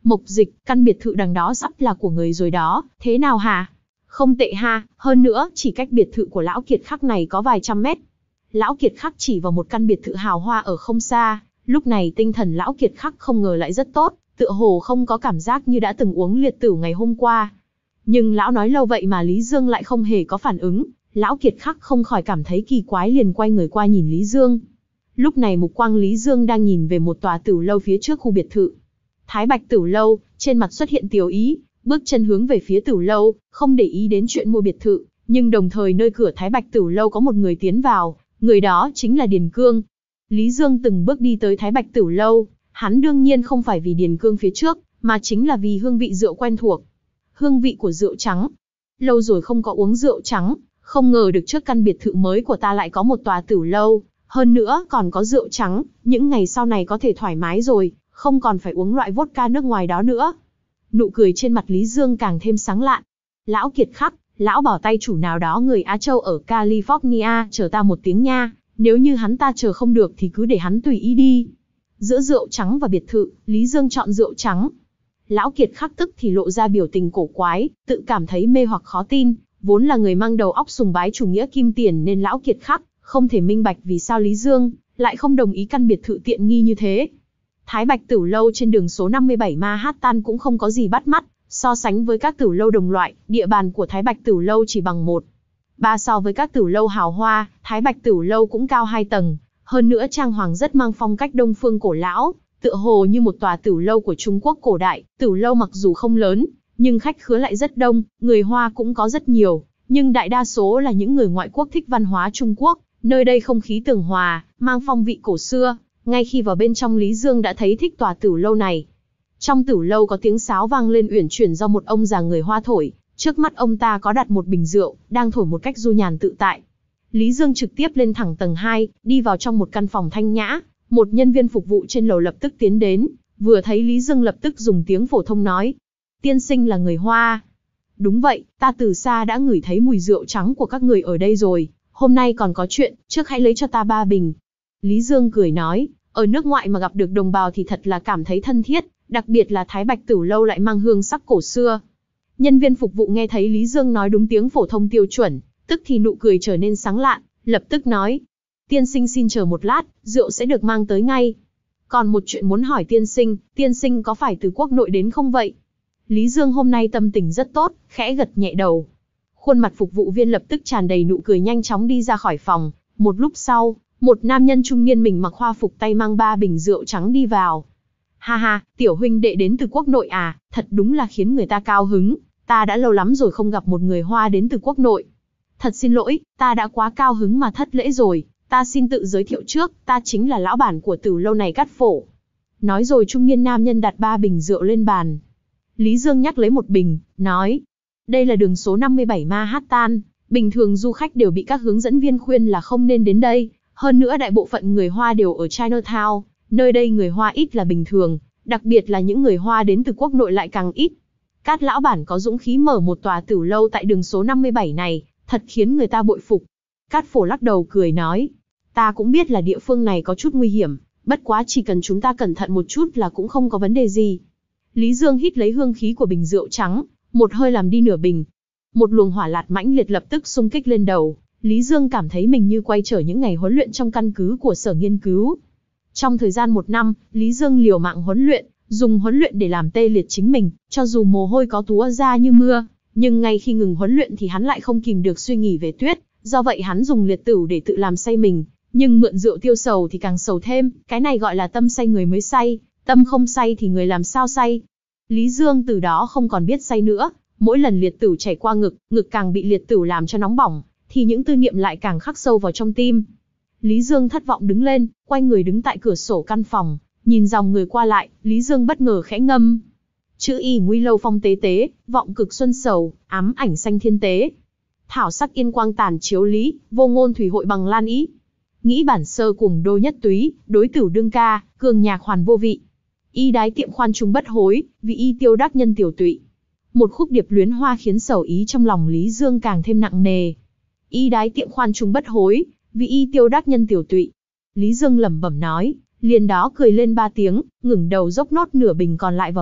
Speaker 1: Mộc Dịch, căn biệt thự đằng đó sắp là của người rồi đó, thế nào hả? Không tệ ha, hơn nữa, chỉ cách biệt thự của lão Kiệt Khắc này có vài trăm mét. Lão Kiệt Khắc chỉ vào một căn biệt thự hào hoa ở không xa, lúc này tinh thần lão Kiệt Khắc không ngờ lại rất tốt, tựa hồ không có cảm giác như đã từng uống liệt tửu ngày hôm qua. Nhưng lão nói lâu vậy mà Lý Dương lại không hề có phản ứng, lão Kiệt Khắc không khỏi cảm thấy kỳ quái liền quay người qua nhìn Lý Dương. Lúc này mục quang Lý Dương đang nhìn về một tòa tửu lâu phía trước khu biệt thự. Thái Bạch Tửu Lâu, trên mặt xuất hiện tiếu ý, bước chân hướng về phía Tửu Lâu, không để ý đến chuyện mua biệt thự, nhưng đồng thời nơi cửa Thái Bạch Tửu Lâu có một người tiến vào, người đó chính là Điền Cương. Lý Dương từng bước đi tới Thái Bạch Tửu Lâu, hắn đương nhiên không phải vì Điền Cương phía trước, mà chính là vì hương vị rượu quen thuộc. Hương vị của rượu trắng. Lâu rồi không có uống rượu trắng, không ngờ được trước căn biệt thự mới của ta lại có một tòa Tửu Lâu, hơn nữa còn có rượu trắng, những ngày sau này có thể thoải mái rồi, không còn phải uống loại vodka nước ngoài đó nữa. Nụ cười trên mặt Lý Dương càng thêm sáng lạn. Lão Kiệt Khắc, lão bảo tay chủ nào đó người Á Châu ở California chờ ta một tiếng nha, nếu như hắn ta chờ không được thì cứ để hắn tùy ý đi. Giữa rượu trắng và biệt thự, Lý Dương chọn rượu trắng. Lão Kiệt Khắc tức thì lộ ra biểu tình cổ quái, tự cảm thấy mê hoặc khó tin, vốn là người mang đầu óc sùng bái chủ nghĩa kim tiền nên lão Kiệt Khắc không thể minh bạch vì sao Lý Dương lại không đồng ý căn biệt thự tiện nghi như thế. Thái Bạch Tửu Lâu trên đường số năm mươi bảy Manhattan cũng không có gì bắt mắt, so sánh với các tửu lâu đồng loại, địa bàn của Thái Bạch Tửu Lâu chỉ bằng một ba so với các tửu lâu hào hoa, Thái Bạch Tửu Lâu cũng cao hai tầng, hơn nữa trang hoàng rất mang phong cách Đông phương cổ lão, tựa hồ như một tòa tửu lâu của Trung Quốc cổ đại. Tửu lâu mặc dù không lớn, nhưng khách khứa lại rất đông, người Hoa cũng có rất nhiều, nhưng đại đa số là những người ngoại quốc thích văn hóa Trung Quốc, nơi đây không khí tường hòa, mang phong vị cổ xưa. Ngay khi vào bên trong Lý Dương đã thấy thích tòa tửu lâu này. Trong tửu lâu có tiếng sáo vang lên uyển chuyển do một ông già người Hoa thổi, trước mắt ông ta có đặt một bình rượu, đang thổi một cách du nhàn tự tại. Lý Dương trực tiếp lên thẳng tầng hai, đi vào trong một căn phòng thanh nhã, một nhân viên phục vụ trên lầu lập tức tiến đến, vừa thấy Lý Dương lập tức dùng tiếng phổ thông nói: "Tiên sinh là người Hoa?" "Đúng vậy, ta từ xa đã ngửi thấy mùi rượu trắng của các người ở đây rồi, hôm nay còn có chuyện, trước hãy lấy cho ta ba bình." Lý Dương cười nói, ở nước ngoại mà gặp được đồng bào thì thật là cảm thấy thân thiết, đặc biệt là Thái Bạch Tửu Lâu lại mang hương sắc cổ xưa. Nhân viên phục vụ nghe thấy Lý Dương nói đúng tiếng phổ thông tiêu chuẩn, tức thì nụ cười trở nên sáng lạn, lập tức nói: "Tiên sinh xin chờ một lát, rượu sẽ được mang tới ngay. Còn một chuyện muốn hỏi tiên sinh, tiên sinh có phải từ quốc nội đến không vậy?" Lý Dương hôm nay tâm tình rất tốt, khẽ gật nhẹ đầu. Khuôn mặt phục vụ viên lập tức tràn đầy nụ cười, nhanh chóng đi ra khỏi phòng. Một lúc sau, một nam nhân trung niên mình mặc hoa phục tay mang ba bình rượu trắng đi vào. "Ha ha, tiểu huynh đệ đến từ quốc nội à, thật đúng là khiến người ta cao hứng, ta đã lâu lắm rồi không gặp một người Hoa đến từ quốc nội. Thật xin lỗi, ta đã quá cao hứng mà thất lễ rồi, ta xin tự giới thiệu trước, ta chính là lão bản của tửu lâu này Cát Phổ." Nói rồi trung niên nam nhân đặt ba bình rượu lên bàn. Lý Dương nhắc lấy một bình, nói: "Đây là đường số năm mươi bảy Manhattan, bình thường du khách đều bị các hướng dẫn viên khuyên là không nên đến đây. Hơn nữa đại bộ phận người Hoa đều ở Chinatown, nơi đây người Hoa ít là bình thường, đặc biệt là những người Hoa đến từ quốc nội lại càng ít. Cát lão bản có dũng khí mở một tòa tửu lâu tại đường số năm mươi bảy này, thật khiến người ta bội phục." Cát Phổ lắc đầu cười nói: "Ta cũng biết là địa phương này có chút nguy hiểm, bất quá chỉ cần chúng ta cẩn thận một chút là cũng không có vấn đề gì." Lý Dương hít lấy hương khí của bình rượu trắng, một hơi làm đi nửa bình. Một luồng hỏa lạt mãnh liệt lập tức xung kích lên đầu. Lý Dương cảm thấy mình như quay trở những ngày huấn luyện trong căn cứ của sở nghiên cứu. Trong thời gian một năm, Lý Dương liều mạng huấn luyện, dùng huấn luyện để làm tê liệt chính mình, cho dù mồ hôi có túa ra như mưa, nhưng ngay khi ngừng huấn luyện thì hắn lại không kìm được suy nghĩ về Tuyết, do vậy hắn dùng liệt tửu để tự làm say mình, nhưng mượn rượu tiêu sầu thì càng sầu thêm, cái này gọi là tâm say người mới say, tâm không say thì người làm sao say. Lý Dương từ đó không còn biết say nữa, mỗi lần liệt tửu chảy qua ngực, ngực càng bị liệt tửu làm cho nóng bỏng, thì những tư niệm lại càng khắc sâu vào trong tim. Lý Dương thất vọng đứng lên, quay người đứng tại cửa sổ căn phòng, nhìn dòng người qua lại, Lý Dương bất ngờ khẽ ngâm: "Chữ y nguy lâu phong tế tế, vọng cực xuân sầu, ám ảnh xanh thiên tế. Thảo sắc yên quang tàn chiếu lý, vô ngôn thủy hội bằng lan ý. Nghĩ bản sơ cuồng đô nhất túy, đối tửu đương ca, cường nhạc hoàn vô vị. Y đái tiệm khoan trung bất hối, vì y tiêu đắc nhân tiểu tụy." Một khúc điệp luyến hoa khiến sầu ý trong lòng Lý Dương càng thêm nặng nề. Y đái tiệm khoan trung bất hối, vì y tiêu đắc nhân tiểu tụy. Lý Dương lẩm bẩm nói, liền đó cười lên ba tiếng, ngẩng đầu dốc nốt nửa bình còn lại vào miệng,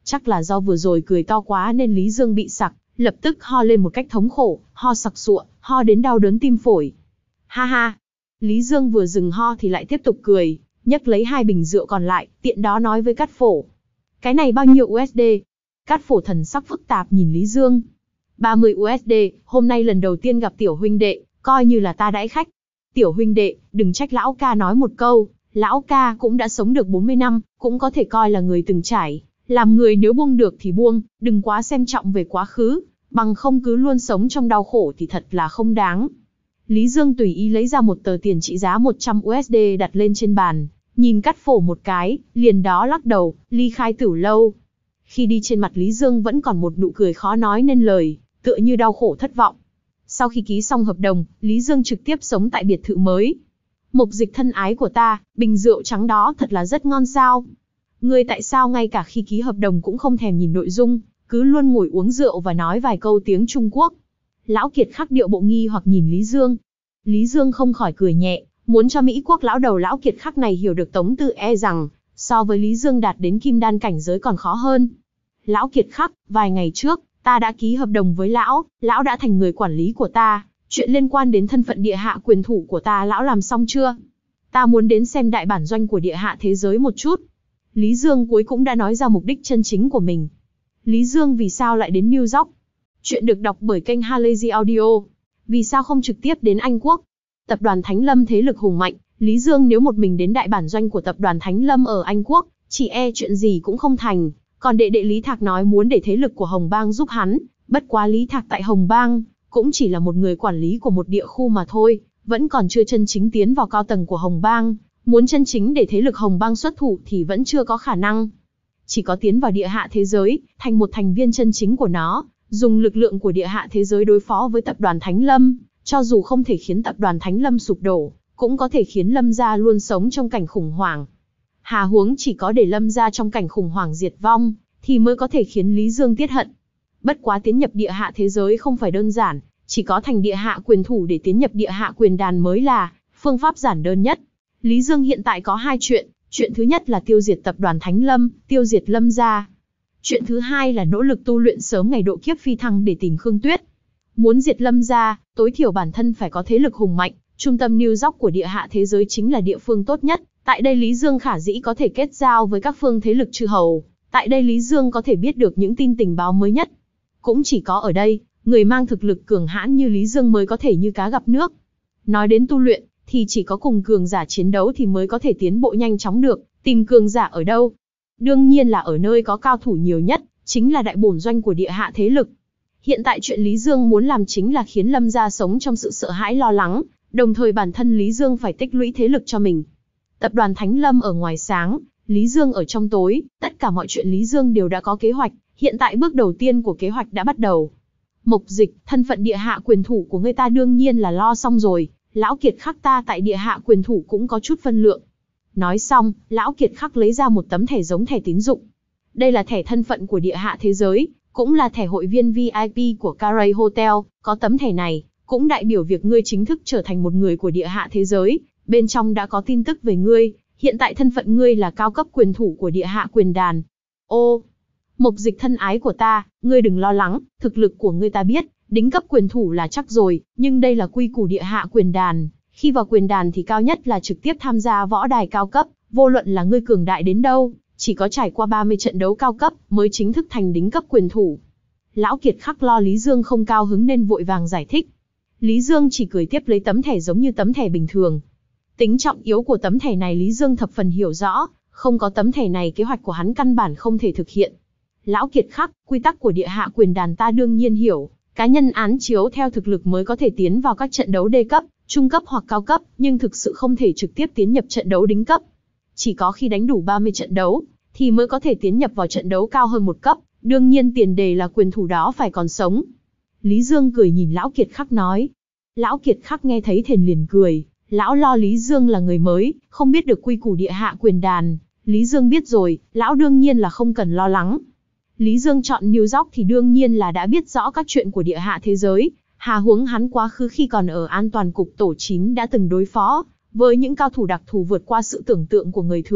Speaker 1: Chắc là do vừa rồi cười to quá nên Lý Dương bị sặc, lập tức ho lên một cách thống khổ, ho sặc sụa, ho đến đau đớn tim phổi. Ha ha! Lý Dương vừa dừng ho thì lại tiếp tục cười, nhấc lấy hai bình rượu còn lại, tiện đó nói với Cát Phổ. Cái này bao nhiêu u ét đê? Cát Phổ thần sắc phức tạp nhìn Lý Dương. ba mươi u ét đê, hôm nay lần đầu tiên gặp tiểu huynh đệ, coi như là ta đãi khách. Tiểu huynh đệ, đừng trách lão ca nói một câu, lão ca cũng đã sống được bốn mươi năm, cũng có thể coi là người từng trải. Làm người nếu buông được thì buông, đừng quá xem trọng về quá khứ, bằng không cứ luôn sống trong đau khổ thì thật là không đáng. Lý Dương tùy ý lấy ra một tờ tiền trị giá một trăm u ét đê đặt lên trên bàn, nhìn Cát Phổ một cái, liền đó lắc đầu, ly khai Tửu Lâu. Khi đi trên mặt Lý Dương vẫn còn một nụ cười khó nói nên lời, tựa như đau khổ thất vọng. Sau khi ký xong hợp đồng, Lý Dương trực tiếp sống tại biệt thự mới. Mục Dịch thân ái của ta, bình rượu trắng đó thật là rất ngon sao? Ngươi tại sao ngay cả khi ký hợp đồng cũng không thèm nhìn nội dung, cứ luôn ngồi uống rượu và nói vài câu tiếng Trung Quốc? Lão Kiệt Khắc điệu bộ nghi hoặc nhìn Lý Dương. Lý Dương không khỏi cười nhẹ, muốn cho Mỹ Quốc lão đầu Lão Kiệt Khắc này hiểu được Tống Tự e rằng, so với Lý Dương đạt đến kim đan cảnh giới còn khó hơn. Lão Kiệt Khắc, vài ngày trước, ta đã ký hợp đồng với lão, lão đã thành người quản lý của ta, chuyện liên quan đến thân phận địa hạ quyền thủ của ta lão làm xong chưa? Ta muốn đến xem đại bản doanh của địa hạ thế giới một chút. Lý Dương cuối cũng đã nói ra mục đích chân chính của mình. Lý Dương vì sao lại đến New York? Chuyện được đọc bởi kênh Halazy Audio. Vì sao không trực tiếp đến Anh Quốc? Tập đoàn Thánh Lâm thế lực hùng mạnh, Lý Dương nếu một mình đến đại bản doanh của tập đoàn Thánh Lâm ở Anh Quốc, chỉ e chuyện gì cũng không thành. Còn đệ đệ Lý Thạc nói muốn để thế lực của Hồng Bang giúp hắn, bất quá Lý Thạc tại Hồng Bang, cũng chỉ là một người quản lý của một địa khu mà thôi, vẫn còn chưa chân chính tiến vào cao tầng của Hồng Bang, muốn chân chính để thế lực Hồng Bang xuất thủ thì vẫn chưa có khả năng. Chỉ có tiến vào địa hạ thế giới, thành một thành viên chân chính của nó, dùng lực lượng của địa hạ thế giới đối phó với tập đoàn Thánh Lâm, cho dù không thể khiến tập đoàn Thánh Lâm sụp đổ, cũng có thể khiến Lâm gia luôn sống trong cảnh khủng hoảng. Hà huống chỉ có để Lâm gia trong cảnh khủng hoảng diệt vong, thì mới có thể khiến Lý Dương tiết hận. Bất quá tiến nhập địa hạ thế giới không phải đơn giản, chỉ có thành địa hạ quyền thủ để tiến nhập địa hạ quyền đàn mới là phương pháp giản đơn nhất. Lý Dương hiện tại có hai chuyện, chuyện thứ nhất là tiêu diệt tập đoàn Thánh Lâm, tiêu diệt Lâm gia. Chuyện thứ hai là nỗ lực tu luyện sớm ngày độ kiếp phi thăng để tìm Khương Tuyết. Muốn diệt Lâm gia, tối thiểu bản thân phải có thế lực hùng mạnh, trung tâm New York của địa hạ thế giới chính là địa phương tốt nhất. Tại đây Lý Dương khả dĩ có thể kết giao với các phương thế lực chư hầu. Tại đây Lý Dương có thể biết được những tin tình báo mới nhất. Cũng chỉ có ở đây, người mang thực lực cường hãn như Lý Dương mới có thể như cá gặp nước. Nói đến tu luyện, thì chỉ có cùng cường giả chiến đấu thì mới có thể tiến bộ nhanh chóng được. Tìm cường giả ở đâu? Đương nhiên là ở nơi có cao thủ nhiều nhất, chính là đại bổn doanh của địa hạ thế lực. Hiện tại chuyện Lý Dương muốn làm chính là khiến Lâm gia sống trong sự sợ hãi lo lắng, đồng thời bản thân Lý Dương phải tích lũy thế lực cho mình. Tập đoàn Thánh Lâm ở ngoài sáng, Lý Dương ở trong tối, tất cả mọi chuyện Lý Dương đều đã có kế hoạch, hiện tại bước đầu tiên của kế hoạch đã bắt đầu. Mục Dịch, thân phận địa hạ quyền thủ của người ta đương nhiên là lo xong rồi, Lão Kiệt Khắc ta tại địa hạ quyền thủ cũng có chút phân lượng. Nói xong, Lão Kiệt Khắc lấy ra một tấm thẻ giống thẻ tín dụng. Đây là thẻ thân phận của địa hạ thế giới, cũng là thẻ hội viên vi ai pi của Caray Hotel, có tấm thẻ này, cũng đại biểu việc ngươi chính thức trở thành một người của địa hạ thế giới, bên trong đã có tin tức về ngươi, hiện tại thân phận ngươi là cao cấp quyền thủ của địa hạ quyền đàn. Ô, Mục Dịch thân ái của ta, ngươi đừng lo lắng, thực lực của ngươi ta biết, đính cấp quyền thủ là chắc rồi, nhưng đây là quy củ địa hạ quyền đàn, khi vào quyền đàn thì cao nhất là trực tiếp tham gia võ đài cao cấp, vô luận là ngươi cường đại đến đâu, chỉ có trải qua ba mươi trận đấu cao cấp mới chính thức thành đính cấp quyền thủ. Lão Kiệt Khắc lo Lý Dương không cao hứng nên vội vàng giải thích. Lý Dương chỉ cười tiếp lấy tấm thẻ giống như tấm thẻ bình thường. Tính trọng yếu của tấm thẻ này Lý Dương thập phần hiểu rõ, không có tấm thẻ này kế hoạch của hắn căn bản không thể thực hiện. Lão Kiệt Khắc, quy tắc của địa hạ quyền đàn ta đương nhiên hiểu, cá nhân án chiếu theo thực lực mới có thể tiến vào các trận đấu D cấp, trung cấp hoặc cao cấp, nhưng thực sự không thể trực tiếp tiến nhập trận đấu đính cấp. Chỉ có khi đánh đủ ba mươi trận đấu, thì mới có thể tiến nhập vào trận đấu cao hơn một cấp, đương nhiên tiền đề là quyền thủ đó phải còn sống. Lý Dương cười nhìn Lão Kiệt Khắc nói. Lão Kiệt Khắc nghe thấy thền liền cười, lão lo Lý Dương là người mới, không biết được quy củ địa hạ quyền đàn. Lý Dương biết rồi, lão đương nhiên là không cần lo lắng. Lý Dương chọn New York thì đương nhiên là đã biết rõ các chuyện của địa hạ thế giới, hà huống hắn quá khứ khi còn ở an toàn cục tổ chín đã từng đối phó với những cao thủ đặc thù vượt qua sự tưởng tượng của người thường,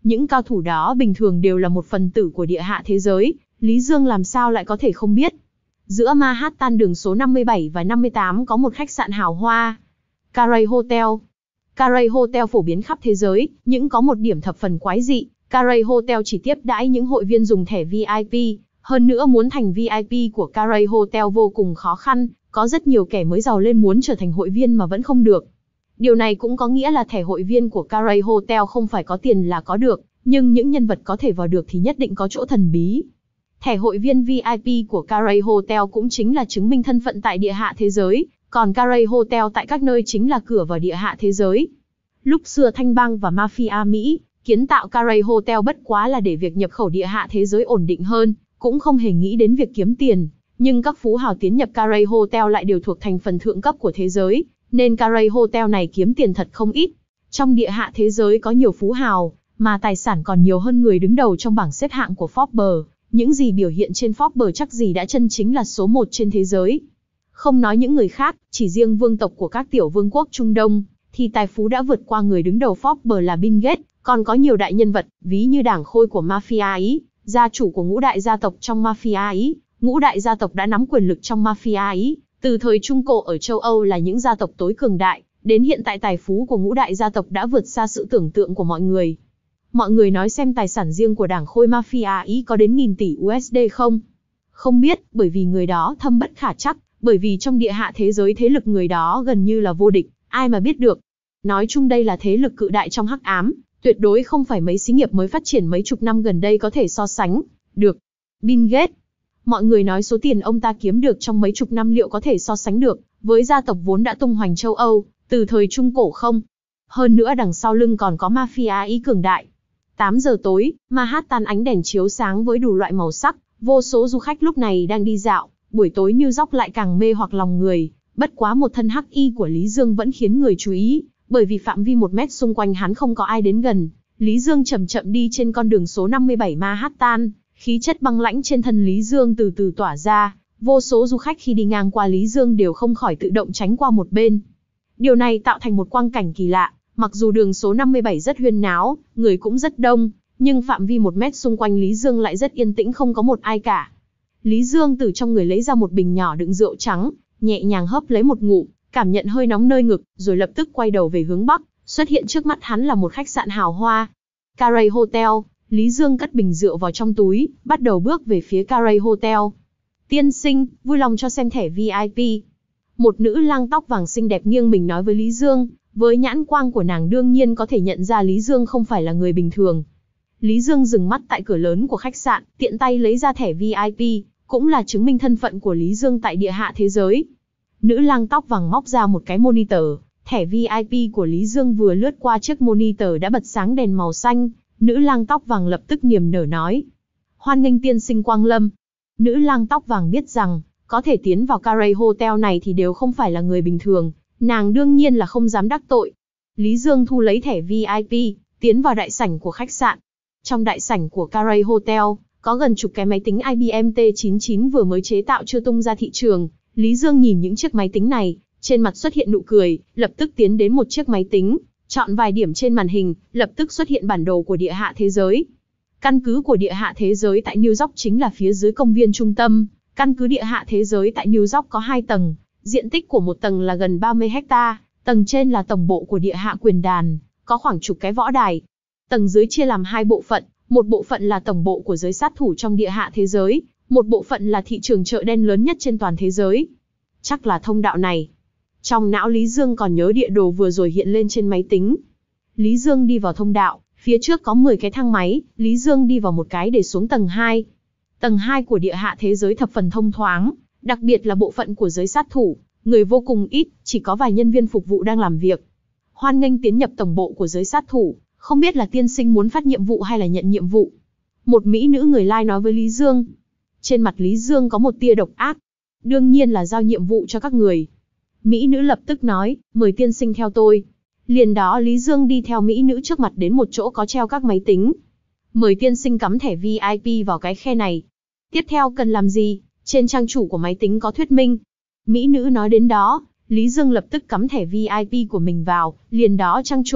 Speaker 1: Những cao thủ đó bình thường đều là một phần tử của địa hạ thế giới, Lý Dương làm sao lại có thể không biết. Giữa Manhattan đường số năm mươi bảy và năm mươi tám có một khách sạn hào hoa, Carey Hotel. Carey Hotel phổ biến khắp thế giới, nhưng có một điểm thập phần quái dị, Carey Hotel chỉ tiếp đãi những hội viên dùng thẻ vi ai pi, hơn nữa muốn thành vi ai pi của Carey Hotel vô cùng khó khăn, có rất nhiều kẻ mới giàu lên muốn trở thành hội viên mà vẫn không được. Điều này cũng có nghĩa là thẻ hội viên của Carey Hotel không phải có tiền là có được, nhưng những nhân vật có thể vào được thì nhất định có chỗ thần bí. Thẻ hội viên vi ai pi của Carey Hotel cũng chính là chứng minh thân phận tại địa hạ thế giới, còn Carey Hotel tại các nơi chính là cửa vào địa hạ thế giới. Lúc xưa Thanh bang và Mafia Mỹ kiến tạo Carey Hotel bất quá là để việc nhập khẩu địa hạ thế giới ổn định hơn, cũng không hề nghĩ đến việc kiếm tiền. Nhưng các phú hào tiến nhập Carey Hotel lại đều thuộc thành phần thượng cấp của thế giới, nên Carey Hotel này kiếm tiền thật không ít. Trong địa hạ thế giới có nhiều phú hào, mà tài sản còn nhiều hơn người đứng đầu trong bảng xếp hạng của Forbes. Những gì biểu hiện trên Forbes chắc gì đã chân chính là số một trên thế giới. Không nói những người khác, chỉ riêng vương tộc của các tiểu vương quốc Trung Đông, thì tài phú đã vượt qua người đứng đầu Forbes là Bill Gates, còn có nhiều đại nhân vật, ví như đảng khôi của Mafia Ý, gia chủ của ngũ đại gia tộc trong Mafia Ý. Ngũ đại gia tộc đã nắm quyền lực trong Mafia Ý, từ thời Trung Cổ ở châu Âu là những gia tộc tối cường đại, đến hiện tại tài phú của ngũ đại gia tộc đã vượt xa sự tưởng tượng của mọi người. Mọi người nói xem tài sản riêng của đảng khôi Mafia Ý có đến nghìn tỷ u ét đê không? Không biết, bởi vì người đó thâm bất khả trắc, bởi vì trong địa hạ thế giới thế lực người đó gần như là vô địch, ai mà biết được. Nói chung đây là thế lực cự đại trong hắc ám, tuyệt đối không phải mấy xí nghiệp mới phát triển mấy chục năm gần đây có thể so sánh được. Bill Gates. Mọi người nói số tiền ông ta kiếm được trong mấy chục năm liệu có thể so sánh được với gia tộc vốn đã tung hoành châu Âu, từ thời Trung Cổ không? Hơn nữa đằng sau lưng còn có Mafia Ý cường đại. tám giờ tối, Manhattan ánh đèn chiếu sáng với đủ loại màu sắc, vô số du khách lúc này đang đi dạo, buổi tối New York lại càng mê hoặc lòng người, bất quá một thân hắc y của Lý Dương vẫn khiến người chú ý, bởi vì phạm vi một mét xung quanh hắn không có ai đến gần. Lý Dương chậm chậm đi trên con đường số năm mươi bảy Manhattan, khí chất băng lãnh trên thân Lý Dương từ từ tỏa ra, vô số du khách khi đi ngang qua Lý Dương đều không khỏi tự động tránh qua một bên. Điều này tạo thành một quang cảnh kỳ lạ, mặc dù đường số năm mươi bảy rất huyên náo, người cũng rất đông, nhưng phạm vi một mét xung quanh Lý Dương lại rất yên tĩnh không có một ai cả. Lý Dương từ trong người lấy ra một bình nhỏ đựng rượu trắng, nhẹ nhàng hớp lấy một ngụm, cảm nhận hơi nóng nơi ngực, rồi lập tức quay đầu về hướng bắc, xuất hiện trước mắt hắn là một khách sạn hào hoa. Carey Hotel. Lý Dương cất bình rượu vào trong túi, bắt đầu bước về phía Carey Hotel. Tiên sinh, vui lòng cho xem thẻ vi ai pi. Một nữ lang tóc vàng xinh đẹp nghiêng mình nói với Lý Dương, với nhãn quang của nàng đương nhiên có thể nhận ra Lý Dương không phải là người bình thường. Lý Dương dừng mắt tại cửa lớn của khách sạn, tiện tay lấy ra thẻ vi ai pi, cũng là chứng minh thân phận của Lý Dương tại địa hạ thế giới. Nữ lang tóc vàng móc ra một cái monitor, thẻ vi ai pi của Lý Dương vừa lướt qua chiếc monitor đã bật sáng đèn màu xanh. Nữ lang tóc vàng lập tức niềm nở nói. Hoan nghênh tiên sinh quang lâm. Nữ lang tóc vàng biết rằng, có thể tiến vào Carey Hotel này thì đều không phải là người bình thường, nàng đương nhiên là không dám đắc tội. Lý Dương thu lấy thẻ vi ai pi, tiến vào đại sảnh của khách sạn. Trong đại sảnh của Carey Hotel, có gần chục cái máy tính i bê em T chín chín vừa mới chế tạo chưa tung ra thị trường. Lý Dương nhìn những chiếc máy tính này, trên mặt xuất hiện nụ cười, lập tức tiến đến một chiếc máy tính. Chọn vài điểm trên màn hình, lập tức xuất hiện bản đồ của địa hạ thế giới. Căn cứ của địa hạ thế giới tại New York chính là phía dưới công viên trung tâm. Căn cứ địa hạ thế giới tại New York có hai tầng, diện tích của một tầng là gần ba mươi héc-ta, tầng trên là tổng bộ của địa hạ quyền đàn, có khoảng chục cái võ đài. Tầng dưới chia làm hai bộ phận, một bộ phận là tổng bộ của giới sát thủ trong địa hạ thế giới, một bộ phận là thị trường chợ đen lớn nhất trên toàn thế giới. Chắc là thông đạo này. Trong não Lý Dương còn nhớ địa đồ vừa rồi hiện lên trên máy tính. Lý Dương đi vào thông đạo, phía trước có mười cái thang máy, Lý Dương đi vào một cái để xuống tầng hai. Tầng hai của địa hạ thế giới thập phần thông thoáng, đặc biệt là bộ phận của giới sát thủ, người vô cùng ít, chỉ có vài nhân viên phục vụ đang làm việc. Hoan nghênh tiến nhập tổng bộ của giới sát thủ, không biết là tiên sinh muốn phát nhiệm vụ hay là nhận nhiệm vụ. Một mỹ nữ người Lai nói với Lý Dương. Trên mặt Lý Dương có một tia độc ác. Đương nhiên là giao nhiệm vụ cho các người. Mỹ nữ lập tức nói, mời tiên sinh theo tôi. Liền đó Lý Dương đi theo mỹ nữ trước mặt đến một chỗ có treo các máy tính. Mời tiên sinh cắm thẻ vi ai pi vào cái khe này. Tiếp theo cần làm gì? Trên trang chủ của máy tính có thuyết minh. Mỹ nữ nói đến đó, Lý Dương lập tức cắm thẻ vi ai pi của mình vào, liền đó trang chủ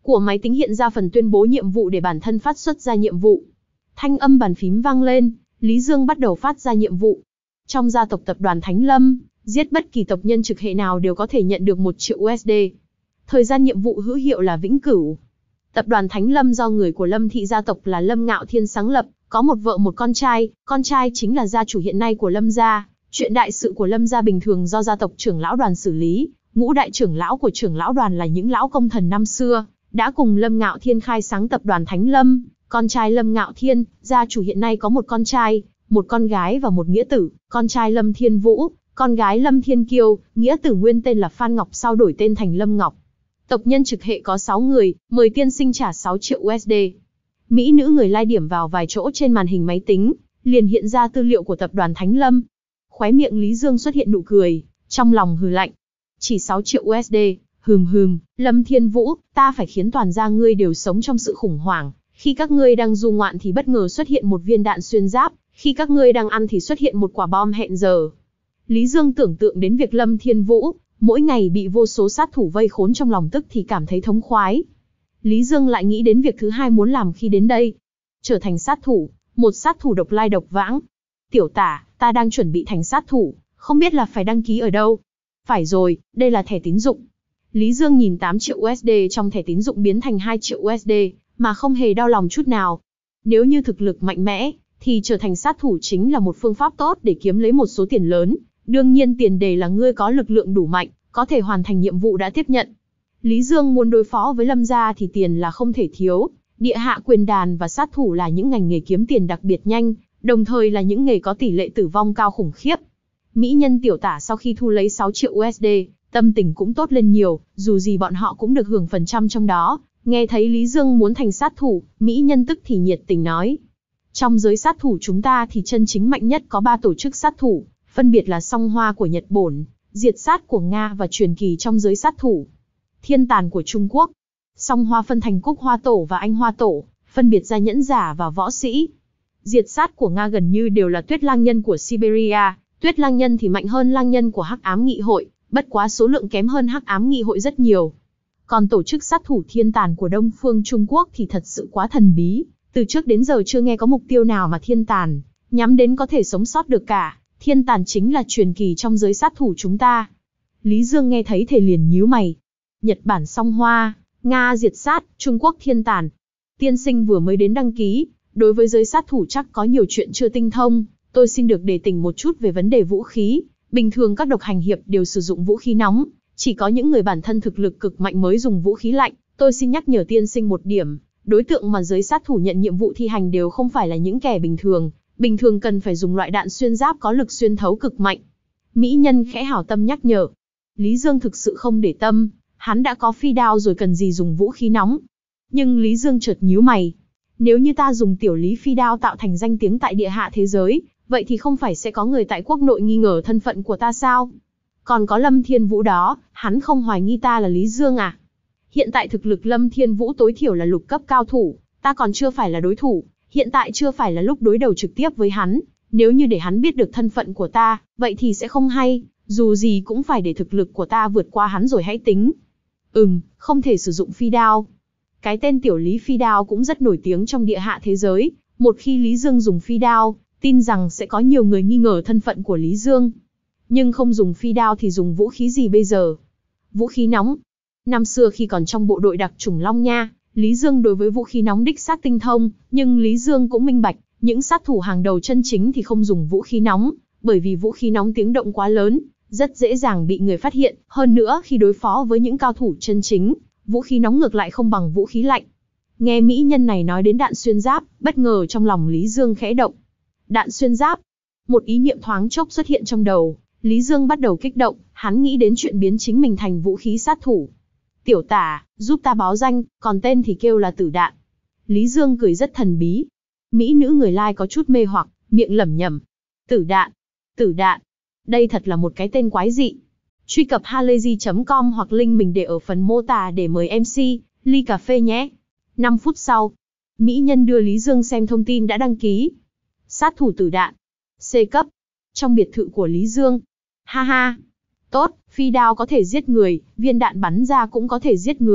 Speaker 1: của máy tính hiện ra phần tuyên bố nhiệm vụ để bản thân phát xuất ra nhiệm vụ. Thanh âm bàn phím vang lên, Lý Dương bắt đầu phát ra nhiệm vụ. Trong gia tộc tập đoàn Thánh Lâm, giết bất kỳ tộc nhân trực hệ nào đều có thể nhận được một triệu u ét đê. Thời gian nhiệm vụ hữu hiệu là vĩnh cửu. Tập đoàn Thánh Lâm do người của Lâm thị gia tộc là Lâm Ngạo Thiên sáng lập, có một vợ một con trai, con trai chính là gia chủ hiện nay của Lâm gia. Chuyện đại sự của Lâm gia bình thường do gia tộc trưởng lão đoàn xử lý, ngũ đại trưởng lão của trưởng lão đoàn là những lão công thần năm xưa, đã cùng Lâm Ngạo Thiên khai sáng tập đoàn Thánh Lâm. Con trai Lâm Ngạo Thiên, gia chủ hiện nay có một con trai, một con gái và một nghĩa tử, con trai Lâm Thiên Vũ, con gái Lâm Thiên Kiêu, nghĩa tử nguyên tên là Phan Ngọc sau đổi tên thành Lâm Ngọc. Tộc nhân trực hệ có sáu người, mời tiên sinh trả sáu triệu u ét đê. Mỹ nữ người lai điểm vào vài chỗ trên màn hình máy tính, liền hiện ra tư liệu của tập đoàn Thánh Lâm. Khóe miệng Lý Dương xuất hiện nụ cười, trong lòng hừ lạnh. Chỉ sáu triệu u ét đê, hừm hừm, Lâm Thiên Vũ, ta phải khiến toàn gia ngươi đều sống trong sự khủng hoảng. Khi các ngươi đang du ngoạn thì bất ngờ xuất hiện một viên đạn xuyên giáp, khi các ngươi đang ăn thì xuất hiện một quả bom hẹn giờ. Lý Dương tưởng tượng đến việc Lâm Thiên Vũ, mỗi ngày bị vô số sát thủ vây khốn trong lòng tức thì cảm thấy thống khoái. Lý Dương lại nghĩ đến việc thứ hai muốn làm khi đến đây. Trở thành sát thủ, một sát thủ độc lai độc vãng. Tiểu tả, ta đang chuẩn bị thành sát thủ, không biết là phải đăng ký ở đâu. Phải rồi, đây là thẻ tín dụng. Lý Dương nhìn tám triệu u ét đê trong thẻ tín dụng biến thành hai triệu u ét đê, mà không hề đau lòng chút nào. Nếu như thực lực mạnh mẽ, thì trở thành sát thủ chính là một phương pháp tốt để kiếm lấy một số tiền lớn. Đương nhiên tiền đề là ngươi có lực lượng đủ mạnh, có thể hoàn thành nhiệm vụ đã tiếp nhận. Lý Dương muốn đối phó với Lâm gia thì tiền là không thể thiếu. Địa hạ quyền đàn và sát thủ là những ngành nghề kiếm tiền đặc biệt nhanh, đồng thời là những nghề có tỷ lệ tử vong cao khủng khiếp. Mỹ nhân tiểu tả sau khi thu lấy sáu triệu u ét đê, tâm tình cũng tốt lên nhiều, dù gì bọn họ cũng được hưởng phần trăm trong đó. Nghe thấy Lý Dương muốn thành sát thủ, Mỹ nhân tức thì nhiệt tình nói. Trong giới sát thủ chúng ta thì chân chính mạnh nhất có ba tổ chức sát thủ, phân biệt là Song Hoa của Nhật Bổn, Diệt Sát của Nga và Truyền Kỳ trong giới sát thủ. Thiên Tàn của Trung Quốc. Song Hoa phân thành Cúc Hoa Tổ và Anh Hoa Tổ, phân biệt ra nhẫn giả và võ sĩ. Diệt Sát của Nga gần như đều là Tuyết Lang Nhân của Siberia, Tuyết Lang Nhân thì mạnh hơn Lang Nhân của Hắc Ám Nghị Hội, bất quá số lượng kém hơn Hắc Ám Nghị Hội rất nhiều. Còn tổ chức sát thủ Thiên Tàn của Đông Phương Trung Quốc thì thật sự quá thần bí, từ trước đến giờ chưa nghe có mục tiêu nào mà Thiên Tàn nhắm đến có thể sống sót được cả. Thiên Tàn chính là truyền kỳ trong giới sát thủ chúng ta. Lý Dương nghe thấy thì liền nhíu mày. Nhật Bản Song Hoa, Nga Diệt Sát, Trung Quốc Thiên Tàn. Tiên sinh vừa mới đến đăng ký, đối với giới sát thủ chắc có nhiều chuyện chưa tinh thông, tôi xin được đề tỉnh một chút về vấn đề vũ khí. Bình thường các độc hành hiệp đều sử dụng vũ khí nóng, chỉ có những người bản thân thực lực cực mạnh mới dùng vũ khí lạnh. Tôi xin nhắc nhở tiên sinh một điểm, đối tượng mà giới sát thủ nhận nhiệm vụ thi hành đều không phải là những kẻ bình thường, bình thường cần phải dùng loại đạn xuyên giáp có lực xuyên thấu cực mạnh. Mỹ nhân khẽ hảo tâm nhắc nhở. Lý Dương thực sự không để tâm, hắn đã có phi đao rồi cần gì dùng vũ khí nóng. Nhưng Lý Dương chợt nhíu mày. Nếu như ta dùng tiểu lý phi đao tạo thành danh tiếng tại địa hạ thế giới, vậy thì không phải sẽ có người tại quốc nội nghi ngờ thân phận của ta sao? Còn có Lâm Thiên Vũ đó, hắn không hoài nghi ta là Lý Dương à? Hiện tại thực lực Lâm Thiên Vũ tối thiểu là lục cấp cao thủ, ta còn chưa phải là đối thủ, hiện tại chưa phải là lúc đối đầu trực tiếp với hắn. Nếu như để hắn biết được thân phận của ta, vậy thì sẽ không hay, dù gì cũng phải để thực lực của ta vượt qua hắn rồi hãy tính. Ừm, không thể sử dụng phi đao. Cái tên tiểu lý phi đao cũng rất nổi tiếng trong địa hạ thế giới, một khi Lý Dương dùng phi đao, tin rằng sẽ có nhiều người nghi ngờ thân phận của Lý Dương. Nhưng không dùng phi đao thì dùng vũ khí gì bây giờ? Vũ khí nóng. Năm xưa khi còn trong bộ đội đặc chủng Long Nha, Lý Dương đối với vũ khí nóng đích xác tinh thông, nhưng Lý Dương cũng minh bạch, những sát thủ hàng đầu chân chính thì không dùng vũ khí nóng, bởi vì vũ khí nóng tiếng động quá lớn, rất dễ dàng bị người phát hiện, hơn nữa khi đối phó với những cao thủ chân chính, vũ khí nóng ngược lại không bằng vũ khí lạnh. Nghe mỹ nhân này nói đến đạn xuyên giáp, bất ngờ trong lòng Lý Dương khẽ động. Đạn xuyên giáp. Một ý niệm thoáng chốc xuất hiện trong đầu, Lý Dương bắt đầu kích động, hắn nghĩ đến chuyện biến chính mình thành vũ khí sát thủ. Tiểu tả, giúp ta báo danh, còn tên thì kêu là Tử Đạn. Lý Dương cười rất thần bí. Mỹ nữ người lai có chút mê hoặc, miệng lẩm nhẩm. Tử Đạn, Tử Đạn. Đây thật là một cái tên quái dị. Truy cập halayzi chấm com hoặc link mình để ở phần mô tả để mời em xê, ly cà phê nhé. năm phút sau, mỹ nhân đưa Lý Dương xem thông tin đã đăng ký. Sát thủ Tử Đạn, C cấp, trong biệt thự của Lý Dương. Ha ha, tốt, phi đao có thể giết người, viên đạn bắn ra cũng có thể giết người,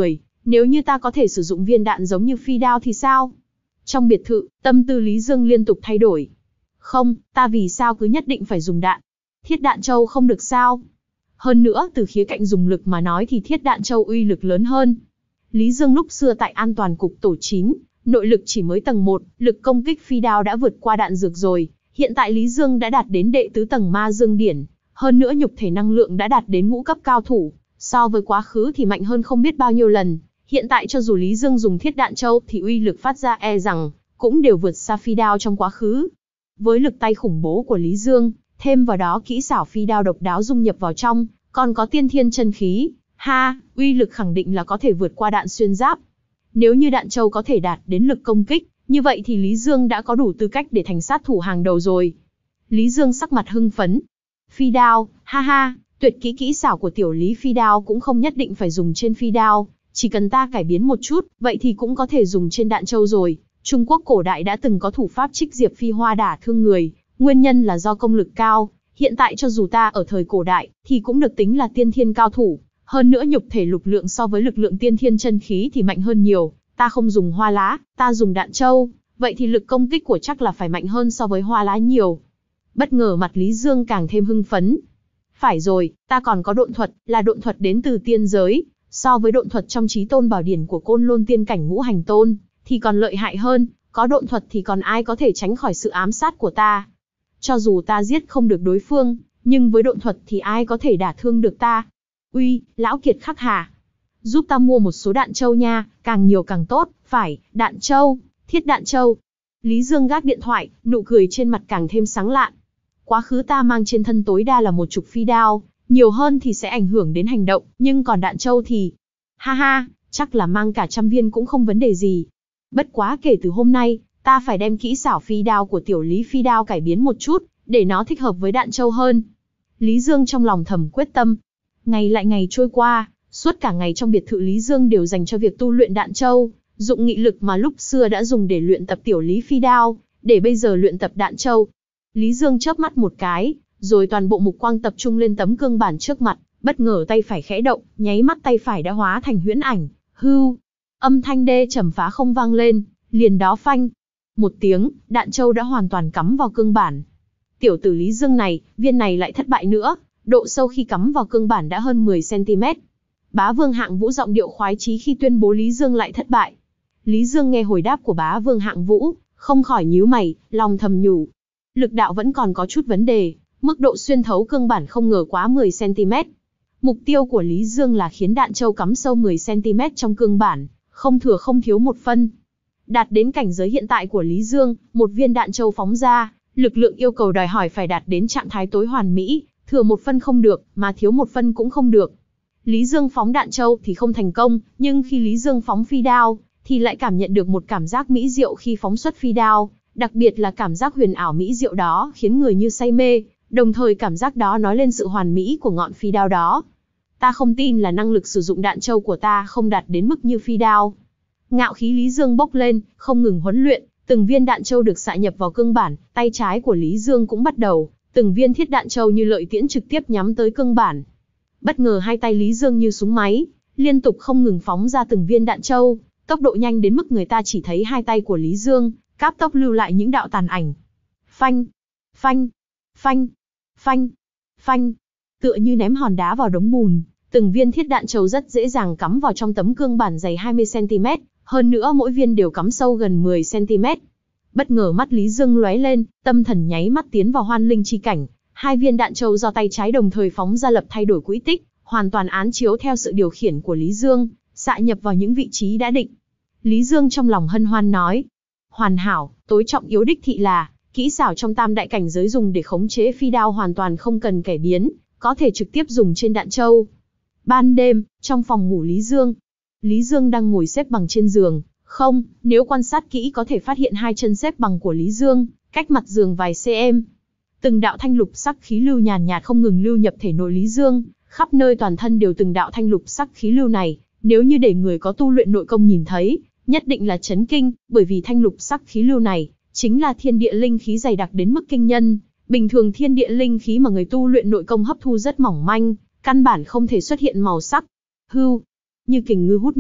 Speaker 1: Nếu như ta có thể sử dụng viên đạn giống như phi đao thì sao? Trong biệt thự, tâm tư Lý Dương liên tục thay đổi. Không, ta vì sao cứ nhất định phải dùng đạn? Thiết đạn châu không được sao? Hơn nữa, từ khía cạnh dùng lực mà nói thì thiết đạn châu uy lực lớn hơn. Lý Dương lúc xưa tại an toàn cục tổ chín, nội lực chỉ mới tầng một, lực công kích phi đao đã vượt qua đạn dược rồi. Hiện tại Lý Dương đã đạt đến đệ tứ tầng ma dương điển, hơn nữa nhục thể năng lượng đã đạt đến ngũ cấp cao thủ, so với quá khứ thì mạnh hơn không biết bao nhiêu lần. Hiện tại cho dù Lý Dương dùng thiết đạn châu thì uy lực phát ra e rằng cũng đều vượt xa phi đao trong quá khứ. Với lực tay khủng bố của Lý Dương, thêm vào đó kỹ xảo phi đao độc đáo dung nhập vào trong, còn có tiên thiên chân khí, ha, uy lực khẳng định là có thể vượt qua đạn xuyên giáp. Nếu như đạn châu có thể đạt đến lực công kích, như vậy thì Lý Dương đã có đủ tư cách để thành sát thủ hàng đầu rồi. Lý Dương sắc mặt hưng phấn. Phi đao, ha ha, tuyệt kỹ kỹ xảo của tiểu Lý phi đao cũng không nhất định phải dùng trên phi đao, chỉ cần ta cải biến một chút, vậy thì cũng có thể dùng trên đạn châu rồi. Trung Quốc cổ đại đã từng có thủ pháp trích diệp phi hoa đả thương người, nguyên nhân là do công lực cao. Hiện tại cho dù ta ở thời cổ đại, thì cũng được tính là tiên thiên cao thủ. Hơn nữa nhục thể lực lượng so với lực lượng tiên thiên chân khí thì mạnh hơn nhiều. Ta không dùng hoa lá, ta dùng đạn châu, vậy thì lực công kích của chắc là phải mạnh hơn so với hoa lá nhiều. Bất ngờ mặt Lý Dương càng thêm hưng phấn. Phải rồi, ta còn có độn thuật, là độn thuật đến từ tiên giới. So với độn thuật trong Chí Tôn Bảo Điển của Côn Lôn Tiên Cảnh Ngũ Hành Tôn, thì còn lợi hại hơn. Có độn thuật thì còn ai có thể tránh khỏi sự ám sát của ta. Cho dù ta giết không được đối phương, nhưng với độn thuật thì ai có thể đả thương được ta. Uy, lão kiệt khắc hà, giúp ta mua một số đạn châu nha, càng nhiều càng tốt. Phải, đạn châu, thiết đạn châu. Lý Dương gác điện thoại, nụ cười trên mặt càng thêm sáng lạn. Quá khứ ta mang trên thân tối đa là một chục phi đao, nhiều hơn thì sẽ ảnh hưởng đến hành động, nhưng còn đạn châu thì... Ha ha, chắc là mang cả trăm viên cũng không vấn đề gì. Bất quá kể từ hôm nay, ta phải đem kỹ xảo phi đao của tiểu Lý phi đao cải biến một chút, để nó thích hợp với đạn châu hơn. Lý Dương trong lòng thầm quyết tâm. Ngày lại ngày trôi qua, suốt cả ngày trong biệt thự Lý Dương đều dành cho việc tu luyện đạn châu, dụng nghị lực mà lúc xưa đã dùng để luyện tập tiểu Lý phi đao, để bây giờ luyện tập đạn châu. Lý Dương chớp mắt một cái, rồi toàn bộ mục quang tập trung lên tấm cương bản trước mặt, bất ngờ tay phải khẽ động, nháy mắt tay phải đã hóa thành huyễn ảnh, hưu. Âm thanh đê trầm phá không vang lên, liền đó phanh. Một tiếng, đạn châu đã hoàn toàn cắm vào cương bản. Tiểu tử Lý Dương này, viên này lại thất bại nữa, độ sâu khi cắm vào cương bản đã hơn mười xăng ti mét. Bá Vương Hạng Vũ giọng điệu khoái chí khi tuyên bố Lý Dương lại thất bại. Lý Dương nghe hồi đáp của Bá Vương Hạng Vũ, không khỏi nhíu mày, lòng thầm nhủ. Lực đạo vẫn còn có chút vấn đề, mức độ xuyên thấu cương bản không ngờ quá mười xăng ti mét. Mục tiêu của Lý Dương là khiến đạn châu cắm sâu mười xăng ti mét trong cương bản, không thừa không thiếu một phân. Đạt đến cảnh giới hiện tại của Lý Dương, một viên đạn châu phóng ra, lực lượng yêu cầu đòi hỏi phải đạt đến trạng thái tối hoàn mỹ, thừa một phân không được, mà thiếu một phân cũng không được. Lý Dương phóng đạn châu thì không thành công, nhưng khi Lý Dương phóng phi đao, thì lại cảm nhận được một cảm giác mỹ diệu khi phóng xuất phi đao, đặc biệt là cảm giác huyền ảo mỹ diệu đó khiến người như say mê, đồng thời cảm giác đó nói lên sự hoàn mỹ của ngọn phi đao đó. Ta không tin là năng lực sử dụng đạn châu của ta không đạt đến mức như phi đao. Ngạo khí Lý Dương bốc lên, không ngừng huấn luyện, từng viên đạn châu được xạ nhập vào cương bản, tay trái của Lý Dương cũng bắt đầu, từng viên thiết đạn châu như lợi tiễn trực tiếp nhắm tới cương bản. Bất ngờ hai tay Lý Dương như súng máy, liên tục không ngừng phóng ra từng viên đạn châu, tốc độ nhanh đến mức người ta chỉ thấy hai tay của Lý Dương cáp tốc lưu lại những đạo tàn ảnh. Phanh, phanh, phanh, phanh, phanh, tựa như ném hòn đá vào đống bùn, từng viên thiết đạn châu rất dễ dàng cắm vào trong tấm cương bản dày hai mươi xăng ti mét, hơn nữa mỗi viên đều cắm sâu gần mười xăng ti mét. Bất ngờ mắt Lý Dương lóe lên, tâm thần nháy mắt tiến vào hoan linh chi cảnh, hai viên đạn châu do tay trái đồng thời phóng ra lập thay đổi quỹ tích, hoàn toàn án chiếu theo sự điều khiển của Lý Dương, xạ nhập vào những vị trí đã định. Lý Dương trong lòng hân hoan nói, hoàn hảo, tối trọng yếu đích thị là, kỹ xảo trong tam đại cảnh giới dùng để khống chế phi đao hoàn toàn không cần cải biến, có thể trực tiếp dùng trên đạn châu. Ban đêm, trong phòng ngủ Lý Dương, Lý Dương đang ngồi xếp bằng trên giường, không, nếu quan sát kỹ có thể phát hiện hai chân xếp bằng của Lý Dương, cách mặt giường vài cm. Từng đạo thanh lục sắc khí lưu nhàn nhạt không ngừng lưu nhập thể nội Lý Dương, khắp nơi toàn thân đều từng đạo thanh lục sắc khí lưu này, nếu như để người có tu luyện nội công nhìn thấy, nhất định là chấn kinh, bởi vì thanh lục sắc khí lưu này chính là thiên địa linh khí dày đặc đến mức kinh nhân. Bình thường thiên địa linh khí mà người tu luyện nội công hấp thu rất mỏng manh, căn bản không thể xuất hiện màu sắc. Hưu, như kình ngư hút nước,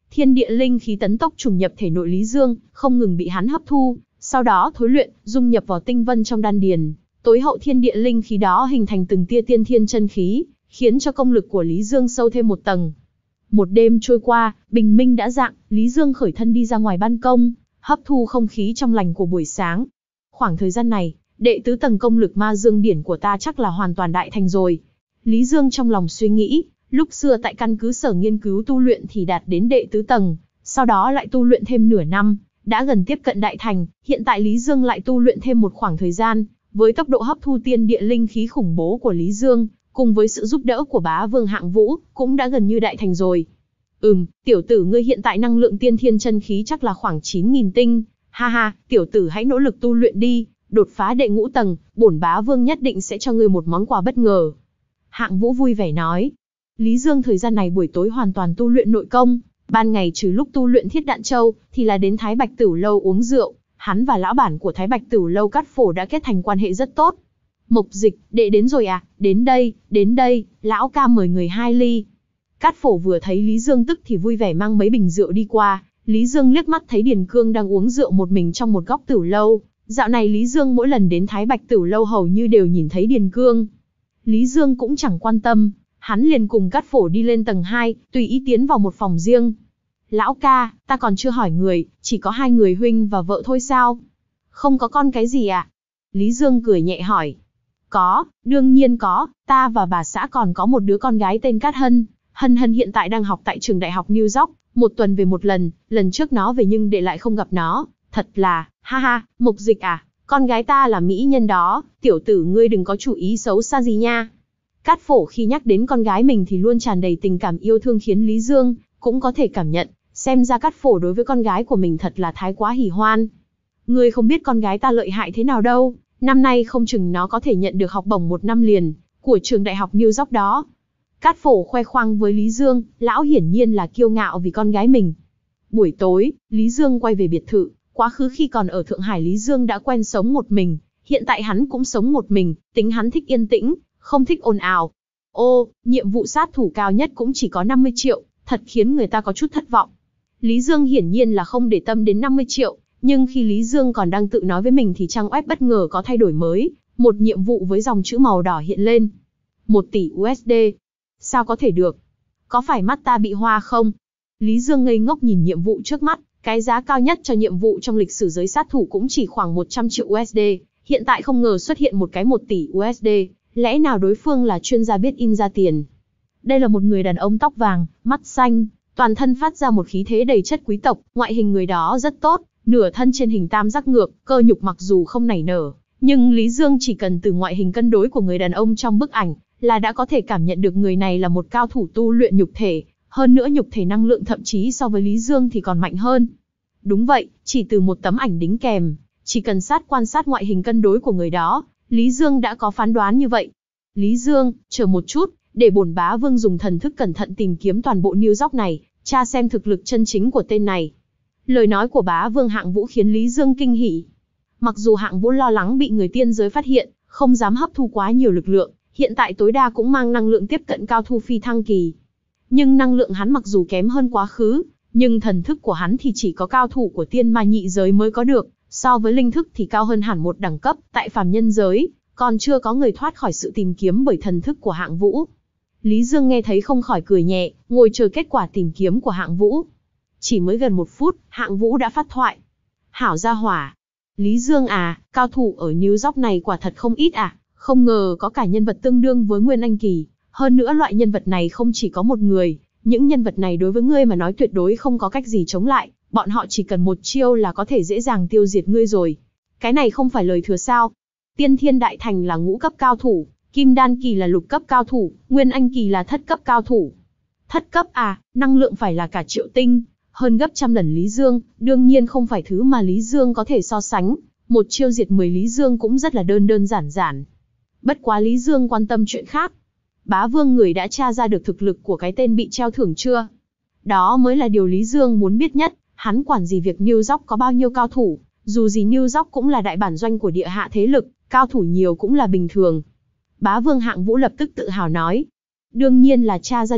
Speaker 1: thiên địa linh khí tấn tốc trùng nhập thể nội Lý Dương, không ngừng bị hắn hấp thu, sau đó thối luyện, dung nhập vào tinh vân trong đan điền. Tối hậu thiên địa linh khí đó hình thành từng tia tiên thiên chân khí, khiến cho công lực của Lý Dương sâu thêm một tầng. Một đêm trôi qua, bình minh đã rạng, Lý Dương khởi thân đi ra ngoài ban công, hấp thu không khí trong lành của buổi sáng. Khoảng thời gian này, đệ tứ tầng công lực ma dương điển của ta chắc là hoàn toàn đại thành rồi. Lý Dương trong lòng suy nghĩ, lúc xưa tại căn cứ sở nghiên cứu tu luyện thì đạt đến đệ tứ tầng, sau đó lại tu luyện thêm nửa năm, đã gần tiếp cận đại thành, hiện tại Lý Dương lại tu luyện thêm một khoảng thời gian, với tốc độ hấp thu tiên địa linh khí khủng bố của Lý Dương, cùng với sự giúp đỡ của bá vương Hạng Vũ, cũng đã gần như đại thành rồi. Ừm, tiểu tử ngươi hiện tại năng lượng tiên thiên chân khí chắc là khoảng chín nghìn tinh, ha ha, tiểu tử hãy nỗ lực tu luyện đi, đột phá đệ ngũ tầng, bổn bá vương nhất định sẽ cho ngươi một món quà bất ngờ. Hạng Vũ vui vẻ nói. Lý Dương thời gian này buổi tối hoàn toàn tu luyện nội công, ban ngày trừ lúc tu luyện Thiết Đạn Châu, thì là đến Thái Bạch Tửu Lâu uống rượu, hắn và lão bản của Thái Bạch Tửu Lâu Cát Phổ đã kết thành quan hệ rất tốt. Mộc Dịch, đệ đến rồi à, đến đây, đến đây, lão ca mời người hai ly. Cát Phổ vừa thấy Lý Dương tức thì vui vẻ mang mấy bình rượu đi qua, Lý Dương liếc mắt thấy Điền Cương đang uống rượu một mình trong một góc tửu lâu, dạo này Lý Dương mỗi lần đến Thái Bạch Tửu Lâu hầu như đều nhìn thấy Điền Cương. Lý Dương cũng chẳng quan tâm, hắn liền cùng Cát Phổ đi lên tầng hai, tùy ý tiến vào một phòng riêng. Lão ca, ta còn chưa hỏi người, chỉ có hai người huynh và vợ thôi sao? Không có con cái gì à? Lý Dương cười nhẹ hỏi. Có, đương nhiên có, ta và bà xã còn có một đứa con gái tên Cát Hân. Hân Hân hiện tại đang học tại trường đại học New York, một tuần về một lần, lần trước nó về nhưng đệ lại không gặp nó. Thật là, ha ha, Mộc Dịch à, con gái ta là mỹ nhân đó, tiểu tử ngươi đừng có chủ ý xấu xa gì nha. Cát Phổ khi nhắc đến con gái mình thì luôn tràn đầy tình cảm yêu thương khiến Lý Dương cũng có thể cảm nhận, xem ra Cát Phổ đối với con gái của mình thật là thái quá hỉ hoan. Ngươi không biết con gái ta lợi hại thế nào đâu, năm nay không chừng nó có thể nhận được học bổng một năm liền, của trường đại học New York đó. Cát Phổ khoe khoang với Lý Dương, lão hiển nhiên là kiêu ngạo vì con gái mình. Buổi tối, Lý Dương quay về biệt thự, quá khứ khi còn ở Thượng Hải Lý Dương đã quen sống một mình, hiện tại hắn cũng sống một mình, tính hắn thích yên tĩnh, không thích ồn ào. Ô, nhiệm vụ sát thủ cao nhất cũng chỉ có năm mươi triệu, thật khiến người ta có chút thất vọng. Lý Dương hiển nhiên là không để tâm đến năm mươi triệu, nhưng khi Lý Dương còn đang tự nói với mình thì trang web bất ngờ có thay đổi mới, một nhiệm vụ với dòng chữ màu đỏ hiện lên. một tỷ u ét đê. Sao có thể được? Có phải mắt ta bị hoa không? Lý Dương ngây ngốc nhìn nhiệm vụ trước mắt, cái giá cao nhất cho nhiệm vụ trong lịch sử giới sát thủ cũng chỉ khoảng một trăm triệu u ét đê, hiện tại không ngờ xuất hiện một cái một tỷ u ét đê, lẽ nào đối phương là chuyên gia biết in ra tiền? Đây là một người đàn ông tóc vàng, mắt xanh, toàn thân phát ra một khí thế đầy chất quý tộc, ngoại hình người đó rất tốt, nửa thân trên hình tam giác ngược, cơ nhục mặc dù không nảy nở, nhưng Lý Dương chỉ cần từ ngoại hình cân đối của người đàn ông trong bức ảnh, là đã có thể cảm nhận được người này là một cao thủ tu luyện nhục thể, hơn nữa nhục thể năng lượng thậm chí so với Lý Dương thì còn mạnh hơn. Đúng vậy, chỉ từ một tấm ảnh đính kèm, chỉ cần sát quan sát ngoại hình cân đối của người đó, Lý Dương đã có phán đoán như vậy. Lý Dương, chờ một chút, để bổn bá vương dùng thần thức cẩn thận tìm kiếm toàn bộ New York này, tra xem thực lực chân chính của tên này. Lời nói của bá vương Hạng Vũ khiến Lý Dương kinh hỉ. Mặc dù Hạng Vũ lo lắng bị người tiên giới phát hiện, không dám hấp thu quá nhiều lực lượng, hiện tại tối đa cũng mang năng lượng tiếp cận cao thu phi thăng kỳ. Nhưng năng lượng hắn mặc dù kém hơn quá khứ, nhưng thần thức của hắn thì chỉ có cao thủ của tiên ma nhị giới mới có được, so với linh thức thì cao hơn hẳn một đẳng cấp, tại phàm nhân giới, còn chưa có người thoát khỏi sự tìm kiếm bởi thần thức của Hạng Vũ. Lý Dương nghe thấy không khỏi cười nhẹ, ngồi chờ kết quả tìm kiếm của Hạng Vũ. Chỉ mới gần một phút, Hạng Vũ đã phát thoại. Hảo gia hỏa. Lý Dương à, cao thủ ở New York này quả thật không ít à, không ngờ có cả nhân vật tương đương với Nguyên Anh Kỳ. Hơn nữa loại nhân vật này không chỉ có một người, những nhân vật này đối với ngươi mà nói tuyệt đối không có cách gì chống lại, bọn họ chỉ cần một chiêu là có thể dễ dàng tiêu diệt ngươi rồi. Cái này không phải lời thừa sao? Tiên Thiên Đại Thành là ngũ cấp cao thủ, Kim Đan Kỳ là lục cấp cao thủ, Nguyên Anh Kỳ là thất cấp cao thủ. Thất cấp à, năng lượng phải là cả triệu tinh, hơn gấp trăm lần Lý Dương, đương nhiên không phải thứ mà Lý Dương có thể so sánh, một chiêu diệt mười Lý Dương cũng rất là đơn đơn giản giản. Bất quá Lý Dương quan tâm chuyện khác. Bá vương người đã tra ra được thực lực của cái tên bị treo thưởng chưa? Đó mới là điều Lý Dương muốn biết nhất, hắn quản gì việc New York có bao nhiêu cao thủ, dù gì New York cũng là đại bản doanh của địa hạ thế lực, cao thủ nhiều cũng là bình thường. Bá vương Hạng Vũ lập tức tự hào nói. Đương nhiên là tra ra được,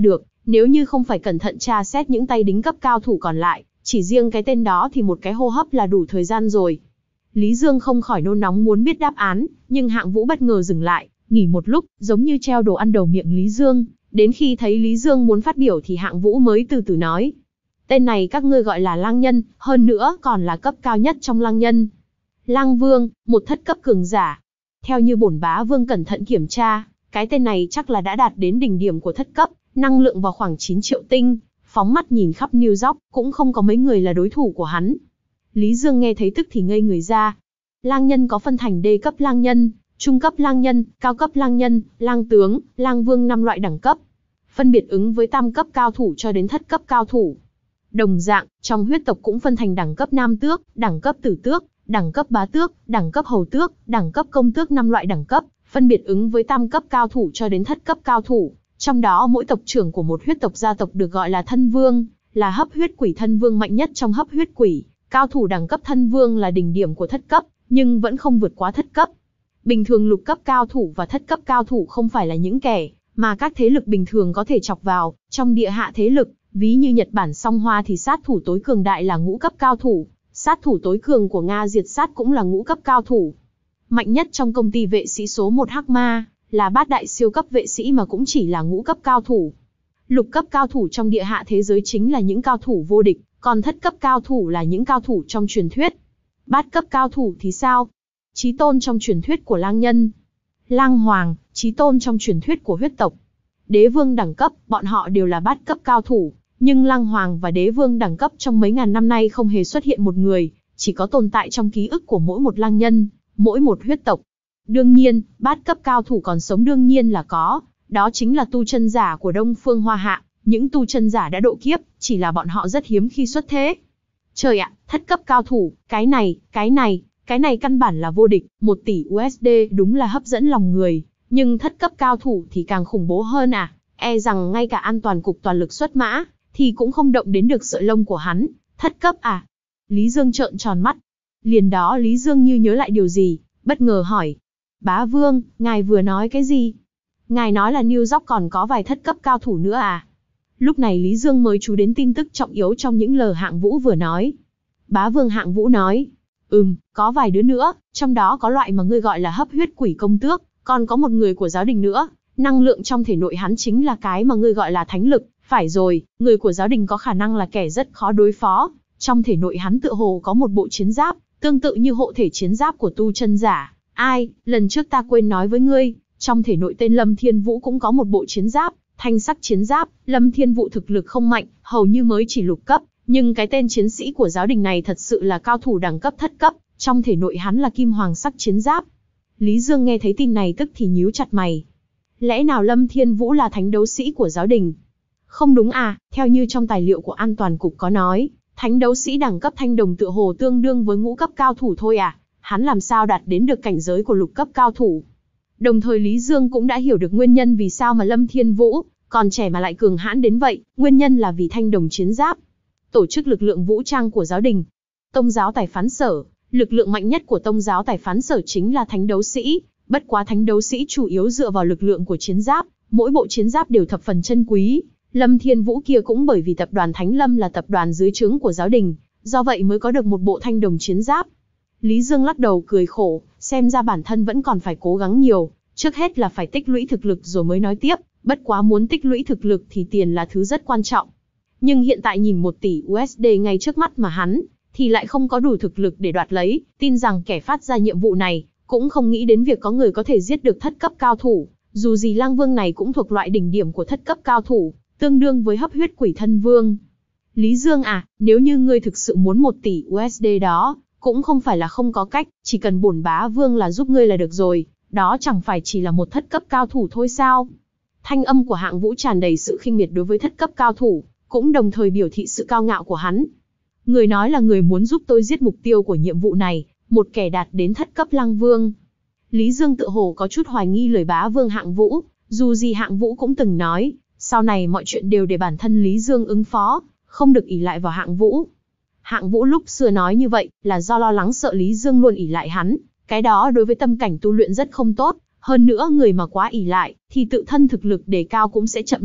Speaker 1: Nếu như không phải cẩn thận tra xét những tay đính cấp cao thủ còn lại, chỉ riêng cái tên đó thì một cái hô hấp là đủ thời gian rồi. Lý Dương không khỏi nôn nóng muốn biết đáp án, nhưng Hạng Vũ bất ngờ dừng lại, nghỉ một lúc, giống như treo đồ ăn đầu miệng Lý Dương. Đến khi thấy Lý Dương muốn phát biểu thì Hạng Vũ mới từ từ nói. Tên này các ngươi gọi là lang nhân, hơn nữa còn là cấp cao nhất trong lang nhân. Lang Vương, một thất cấp cường giả. Theo như bổn bá vương cẩn thận kiểm tra, cái tên này chắc là đã đạt đến đỉnh điểm của thất cấp, năng lượng vào khoảng chín triệu tinh, phóng mắt nhìn khắp New York, cũng không có mấy người là đối thủ của hắn. Lý Dương nghe thấy tức thì ngây người ra. Lang nhân có phân thành đê cấp lang nhân, trung cấp lang nhân, cao cấp lang nhân, lang tướng, lang vương năm loại đẳng cấp. Phân biệt ứng với tam cấp cao thủ cho đến thất cấp cao thủ. Đồng dạng, trong huyết tộc cũng phân thành đẳng cấp nam tước, đẳng cấp tử tước, đẳng cấp bá tước, đẳng cấp hầu tước, đẳng cấp công tước năm loại đẳng cấp, phân biệt ứng với tam cấp cao thủ cho đến thất cấp cao thủ. Trong đó mỗi tộc trưởng của một huyết tộc gia tộc được gọi là thân vương, là hấp huyết quỷ thân vương mạnh nhất trong hấp huyết quỷ. Cao thủ đẳng cấp thân vương là đỉnh điểm của thất cấp, nhưng vẫn không vượt quá thất cấp. Bình thường lục cấp cao thủ và thất cấp cao thủ không phải là những kẻ mà các thế lực bình thường có thể chọc vào. Trong địa hạ thế lực, ví như Nhật Bản Song Hoa thì sát thủ tối cường đại là ngũ cấp cao thủ, sát thủ tối cường của Nga Diệt Sát cũng là ngũ cấp cao thủ. Mạnh nhất trong công ty vệ sĩ số một Hắc Ma là bát đại siêu cấp vệ sĩ mà cũng chỉ là ngũ cấp cao thủ. Lục cấp cao thủ trong địa hạ thế giới chính là những cao thủ vô địch, còn thất cấp cao thủ là những cao thủ trong truyền thuyết. Bát cấp cao thủ thì sao? Chí tôn trong truyền thuyết của lang nhân. Lang hoàng, chí tôn trong truyền thuyết của huyết tộc. Đế vương đẳng cấp, bọn họ đều là bát cấp cao thủ, nhưng lang hoàng và đế vương đẳng cấp trong mấy ngàn năm nay không hề xuất hiện một người, chỉ có tồn tại trong ký ức của mỗi một lang nhân, mỗi một huyết tộc. Đương nhiên, bát cấp cao thủ còn sống đương nhiên là có, đó chính là tu chân giả của Đông Phương Hoa Hạ, những tu chân giả đã độ kiếp, chỉ là bọn họ rất hiếm khi xuất thế. Trời ạ, thất cấp cao thủ, cái này, cái này, cái này căn bản là vô địch, một tỷ u ét đê đúng là hấp dẫn lòng người, nhưng thất cấp cao thủ thì càng khủng bố hơn à, e rằng ngay cả an toàn cục toàn lực xuất mã, thì cũng không động đến được sợi lông của hắn, thất cấp à? Lý Dương trợn tròn mắt. Liền đó Lý Dương như nhớ lại điều gì, bất ngờ hỏi. Bá Vương, ngài vừa nói cái gì? Ngài nói là New York còn có vài thất cấp cao thủ nữa à? Lúc này Lý Dương mới chú đến tin tức trọng yếu trong những lời Hạng Vũ vừa nói. Bá Vương Hạng Vũ nói, ừm, có vài đứa nữa, trong đó có loại mà ngươi gọi là hấp huyết quỷ công tước, còn có một người của giáo đình nữa, năng lượng trong thể nội hắn chính là cái mà ngươi gọi là thánh lực. Phải rồi, người của giáo đình có khả năng là kẻ rất khó đối phó, trong thể nội hắn tựa hồ có một bộ chiến giáp, tương tự như hộ thể chiến giáp của tu chân giả. Ai, lần trước ta quên nói với ngươi, trong thể nội tên Lâm Thiên Vũ cũng có một bộ chiến giáp, thanh sắc chiến giáp. Lâm Thiên Vũ thực lực không mạnh, hầu như mới chỉ lục cấp, nhưng cái tên chiến sĩ của giáo đình này thật sự là cao thủ đẳng cấp thất cấp, trong thể nội hắn là kim hoàng sắc chiến giáp. Lý Dương nghe thấy tin này tức thì nhíu chặt mày. Lẽ nào Lâm Thiên Vũ là thánh đấu sĩ của giáo đình? Không đúng à, theo như trong tài liệu của an toàn cục có nói, thánh đấu sĩ đẳng cấp thanh đồng tựa hồ tương đương với ngũ cấp cao thủ thôi à, hắn làm sao đạt đến được cảnh giới của lục cấp cao thủ. Đồng thời Lý Dương cũng đã hiểu được nguyên nhân vì sao mà Lâm Thiên Vũ, còn trẻ mà lại cường hãn đến vậy, nguyên nhân là vì thanh đồng chiến giáp. Tổ chức lực lượng vũ trang của giáo đình. Tông giáo Tài Phán Sở, lực lượng mạnh nhất của Tông giáo Tài Phán Sở chính là thánh đấu sĩ, bất quá thánh đấu sĩ chủ yếu dựa vào lực lượng của chiến giáp, mỗi bộ chiến giáp đều thập phần chân quý. Lâm Thiên Vũ kia cũng bởi vì tập đoàn Thánh Lâm là tập đoàn dưới trướng của giáo đình, do vậy mới có được một bộ thanh đồng chiến giáp. Lý Dương lắc đầu cười khổ, xem ra bản thân vẫn còn phải cố gắng nhiều, trước hết là phải tích lũy thực lực rồi mới nói tiếp, bất quá muốn tích lũy thực lực thì tiền là thứ rất quan trọng. Nhưng hiện tại nhìn một tỷ u ét đê ngay trước mắt mà hắn, thì lại không có đủ thực lực để đoạt lấy, tin rằng kẻ phát ra nhiệm vụ này, cũng không nghĩ đến việc có người có thể giết được thất cấp cao thủ, dù gì Lang Vương này cũng thuộc loại đỉnh điểm của thất cấp cao thủ, tương đương với hấp huyết quỷ thân vương. Lý Dương à, nếu như ngươi thực sự muốn một tỷ u ét đê đó, cũng không phải là không có cách, chỉ cần bổn bá vương là giúp ngươi là được rồi, đó chẳng phải chỉ là một thất cấp cao thủ thôi sao? Thanh âm của Hạng Vũ tràn đầy sự khinh miệt đối với thất cấp cao thủ, cũng đồng thời biểu thị sự cao ngạo của hắn. Người nói là người muốn giúp tôi giết mục tiêu của nhiệm vụ này, một kẻ đạt đến thất cấp Lang Vương. Lý Dương tự hồ có chút hoài nghi lời bá vương Hạng Vũ, dù gì Hạng Vũ cũng từng nói, sau này mọi chuyện đều để bản thân Lý Dương ứng phó, không được ỷ lại vào Hạng Vũ. Hạng Vũ lúc xưa nói như vậy, là do lo lắng sợ Lý Dương luôn ỷ lại hắn, cái đó đối với tâm cảnh tu luyện rất không tốt, hơn nữa người mà quá ỷ lại, thì tự thân thực lực đề cao cũng sẽ chậm lại,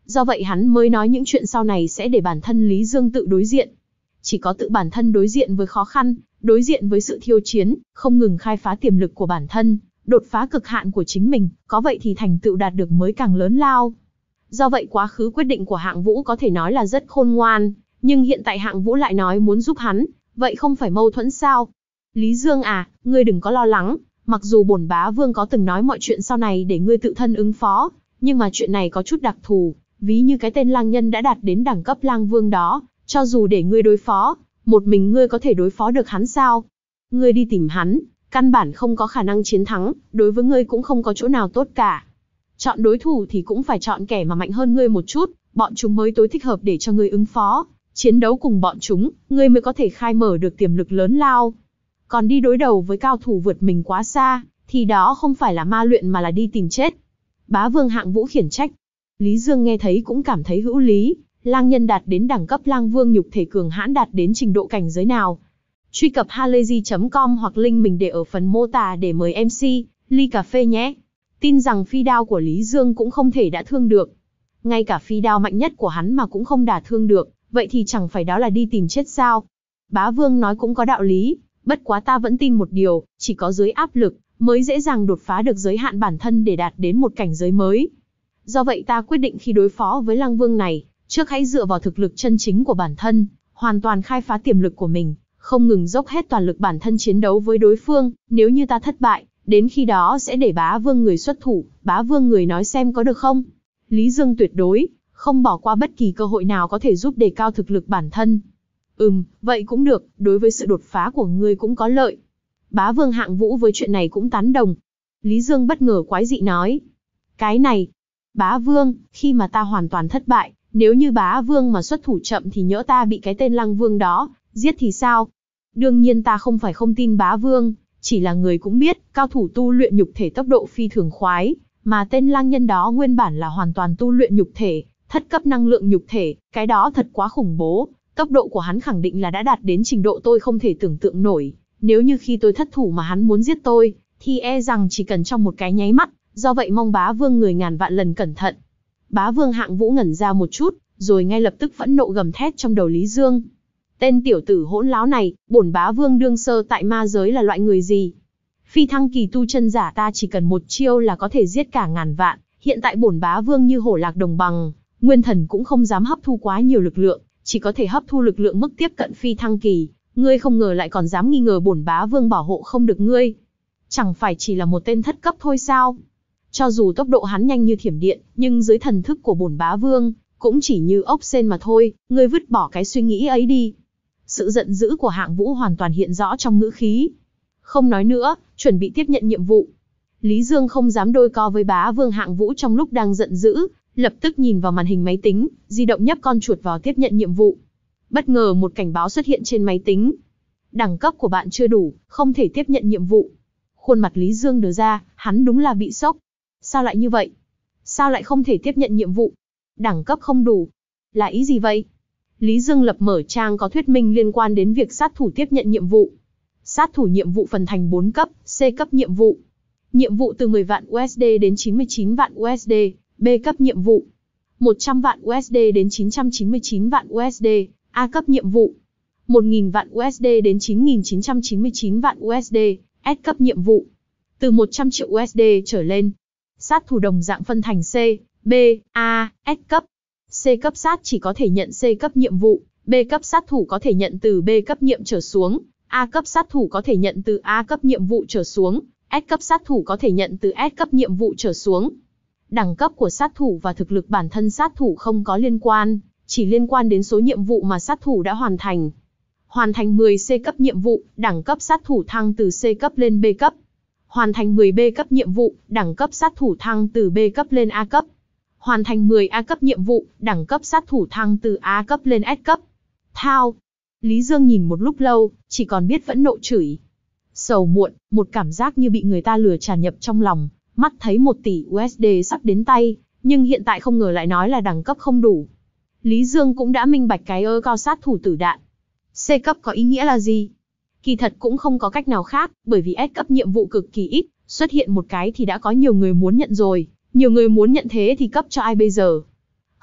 Speaker 1: Do vậy hắn mới nói những chuyện sau này sẽ để bản thân Lý Dương tự đối diện. Chỉ có tự bản thân đối diện với khó khăn, đối diện với sự thiêu chiến, không ngừng khai phá tiềm lực của bản thân, đột phá cực hạn của chính mình, có vậy thì thành tựu đạt được mới càng lớn lao. Do vậy quá khứ quyết định của Hạng Vũ có thể nói là rất khôn ngoan, nhưng hiện tại Hạng Vũ lại nói muốn giúp hắn, vậy không phải mâu thuẫn sao? Lý Dương à, ngươi đừng có lo lắng, mặc dù bổn bá vương có từng nói mọi chuyện sau này để ngươi tự thân ứng phó, nhưng mà chuyện này có chút đặc thù, ví như cái tên lang nhân đã đạt đến đẳng cấp lang vương đó, cho dù để ngươi đối phó, một mình ngươi có thể đối phó được hắn sao? Ngươi đi tìm hắn, căn bản không có khả năng chiến thắng, đối với ngươi cũng không có chỗ nào tốt cả. Chọn đối thủ thì cũng phải chọn kẻ mà mạnh hơn ngươi một chút, bọn chúng mới tối thích hợp để cho ngươi ứng phó. Chiến đấu cùng bọn chúng, ngươi mới có thể khai mở được tiềm lực lớn lao. Còn đi đối đầu với cao thủ vượt mình quá xa, thì đó không phải là ma luyện mà là đi tìm chết. Bá vương Hạng Vũ khiển trách. Lý Dương nghe thấy cũng cảm thấy hữu lý, lang nhân đạt đến đẳng cấp lang vương nhục thể cường hãn đạt đến trình độ cảnh giới nào. Truy cập halayzi chấm com hoặc link mình để ở phần mô tả để mời em xê, ly cà phê nhé. Tin rằng phi đao của Lý Dương cũng không thể đã thương được. Ngay cả phi đao mạnh nhất của hắn mà cũng không đả thương được, vậy thì chẳng phải đó là đi tìm chết sao? Bá vương nói cũng có đạo lý, bất quá ta vẫn tin một điều, chỉ có dưới áp lực, mới dễ dàng đột phá được giới hạn bản thân để đạt đến một cảnh giới mới. Do vậy ta quyết định khi đối phó với lang vương này, trước hãy dựa vào thực lực chân chính của bản thân, hoàn toàn khai phá tiềm lực của mình, không ngừng dốc hết toàn lực bản thân chiến đấu với đối phương, nếu như ta thất bại, đến khi đó sẽ để bá vương người xuất thủ, bá vương người nói xem có được không? Lý Dương tuyệt đối, không bỏ qua bất kỳ cơ hội nào có thể giúp đề cao thực lực bản thân. Ừm, vậy cũng được, đối với sự đột phá của ngươi cũng có lợi. Bá vương Hạng Vũ với chuyện này cũng tán đồng. Lý Dương bất ngờ quái dị nói. Cái này, bá vương, khi mà ta hoàn toàn thất bại, nếu như bá vương mà xuất thủ chậm thì nhỡ ta bị cái tên lang vương đó giết thì sao? Đương nhiên ta không phải không tin bá vương, chỉ là người cũng biết, cao thủ tu luyện nhục thể tốc độ phi thường khoái, mà tên lang nhân đó nguyên bản là hoàn toàn tu luyện nhục thể, thất cấp năng lượng nhục thể, cái đó thật quá khủng bố, tốc độ của hắn khẳng định là đã đạt đến trình độ tôi không thể tưởng tượng nổi, nếu như khi tôi thất thủ mà hắn muốn giết tôi, thì e rằng chỉ cần trong một cái nháy mắt, do vậy mong bá vương người ngàn vạn lần cẩn thận. Bá vương Hạng Vũ ngẩn ra một chút, rồi ngay lập tức phẫn nộ gầm thét trong đầu Lý Dương. Tên tiểu tử hỗn láo này, bổn bá vương đương sơ tại ma giới là loại người gì? Phi thăng kỳ tu chân giả ta chỉ cần một chiêu là có thể giết cả ngàn vạn, hiện tại bổn bá vương như hổ lạc đồng bằng, nguyên thần cũng không dám hấp thu quá nhiều lực lượng, chỉ có thể hấp thu lực lượng mức tiếp cận phi thăng kỳ, ngươi không ngờ lại còn dám nghi ngờ bổn bá vương bảo hộ không được ngươi. Chẳng phải chỉ là một tên thất cấp thôi sao? Cho dù tốc độ hắn nhanh như thiểm điện, nhưng dưới thần thức của bổn bá vương, cũng chỉ như ốc sên mà thôi, ngươi vứt bỏ cái suy nghĩ ấy đi. Sự giận dữ của Hạng Vũ hoàn toàn hiện rõ trong ngữ khí. Không nói nữa, chuẩn bị tiếp nhận nhiệm vụ. Lý Dương không dám đôi co với bá vương Hạng Vũ trong lúc đang giận dữ, lập tức nhìn vào màn hình máy tính, di động nhấp con chuột vào tiếp nhận nhiệm vụ. Bất ngờ một cảnh báo xuất hiện trên máy tính. Đẳng cấp của bạn chưa đủ, không thể tiếp nhận nhiệm vụ. Khuôn mặt Lý Dương đờ ra, hắn đúng là bị sốc. Sao lại như vậy? Sao lại không thể tiếp nhận nhiệm vụ? Đẳng cấp không đủ. Là ý gì vậy? Lý Dương lập mở trang có thuyết minh liên quan đến việc sát thủ tiếp nhận nhiệm vụ. Sát thủ nhiệm vụ phần thành bốn cấp, C cấp nhiệm vụ. Nhiệm vụ từ mười vạn u ét đê đến chín mươi chín vạn u ét đê, B cấp nhiệm vụ. một trăm vạn u ét đê đến chín trăm chín mươi chín vạn u ét đê, A cấp nhiệm vụ. một nghìn vạn u ét đê đến chín nghìn chín trăm chín mươi chín vạn u ét đê, S cấp nhiệm vụ. Từ một trăm triệu u ét đê trở lên. Sát thủ đồng dạng phân thành C, B, A, S cấp. C cấp sát chỉ có thể nhận C cấp nhiệm vụ, B cấp sát thủ có thể nhận từ B cấp nhiệm trở xuống, A cấp sát thủ có thể nhận từ A cấp nhiệm vụ trở xuống, S cấp sát thủ có thể nhận từ S cấp nhiệm vụ trở xuống. Đẳng cấp của sát thủ và thực lực bản thân sát thủ không có liên quan, chỉ liên quan đến số nhiệm vụ mà sát thủ đã hoàn thành. Hoàn thành mười C cấp nhiệm vụ, đẳng cấp sát thủ thăng từ C cấp lên B cấp. Hoàn thành mười B cấp nhiệm vụ, đẳng cấp sát thủ thăng từ B cấp lên A cấp. Hoàn thành mười A cấp nhiệm vụ, đẳng cấp sát thủ thăng từ A cấp lên S cấp. Thao! Lý Dương nhìn một lúc lâu, chỉ còn biết phẫn nộ chửi. Sầu muộn, một cảm giác như bị người ta lừa tràn nhập trong lòng, mắt thấy một tỷ u ét đê sắp đến tay, nhưng hiện tại không ngờ lại nói là đẳng cấp không đủ. Lý Dương cũng đã minh bạch cái ơ cao sát thủ tử đạn. C cấp có ý nghĩa là gì? Kỳ thật cũng không có cách nào khác, bởi vì S cấp nhiệm vụ cực kỳ ít, xuất hiện một cái thì đã có nhiều người muốn nhận rồi, nhiều người muốn nhận thế thì cấp cho ai bây giờ?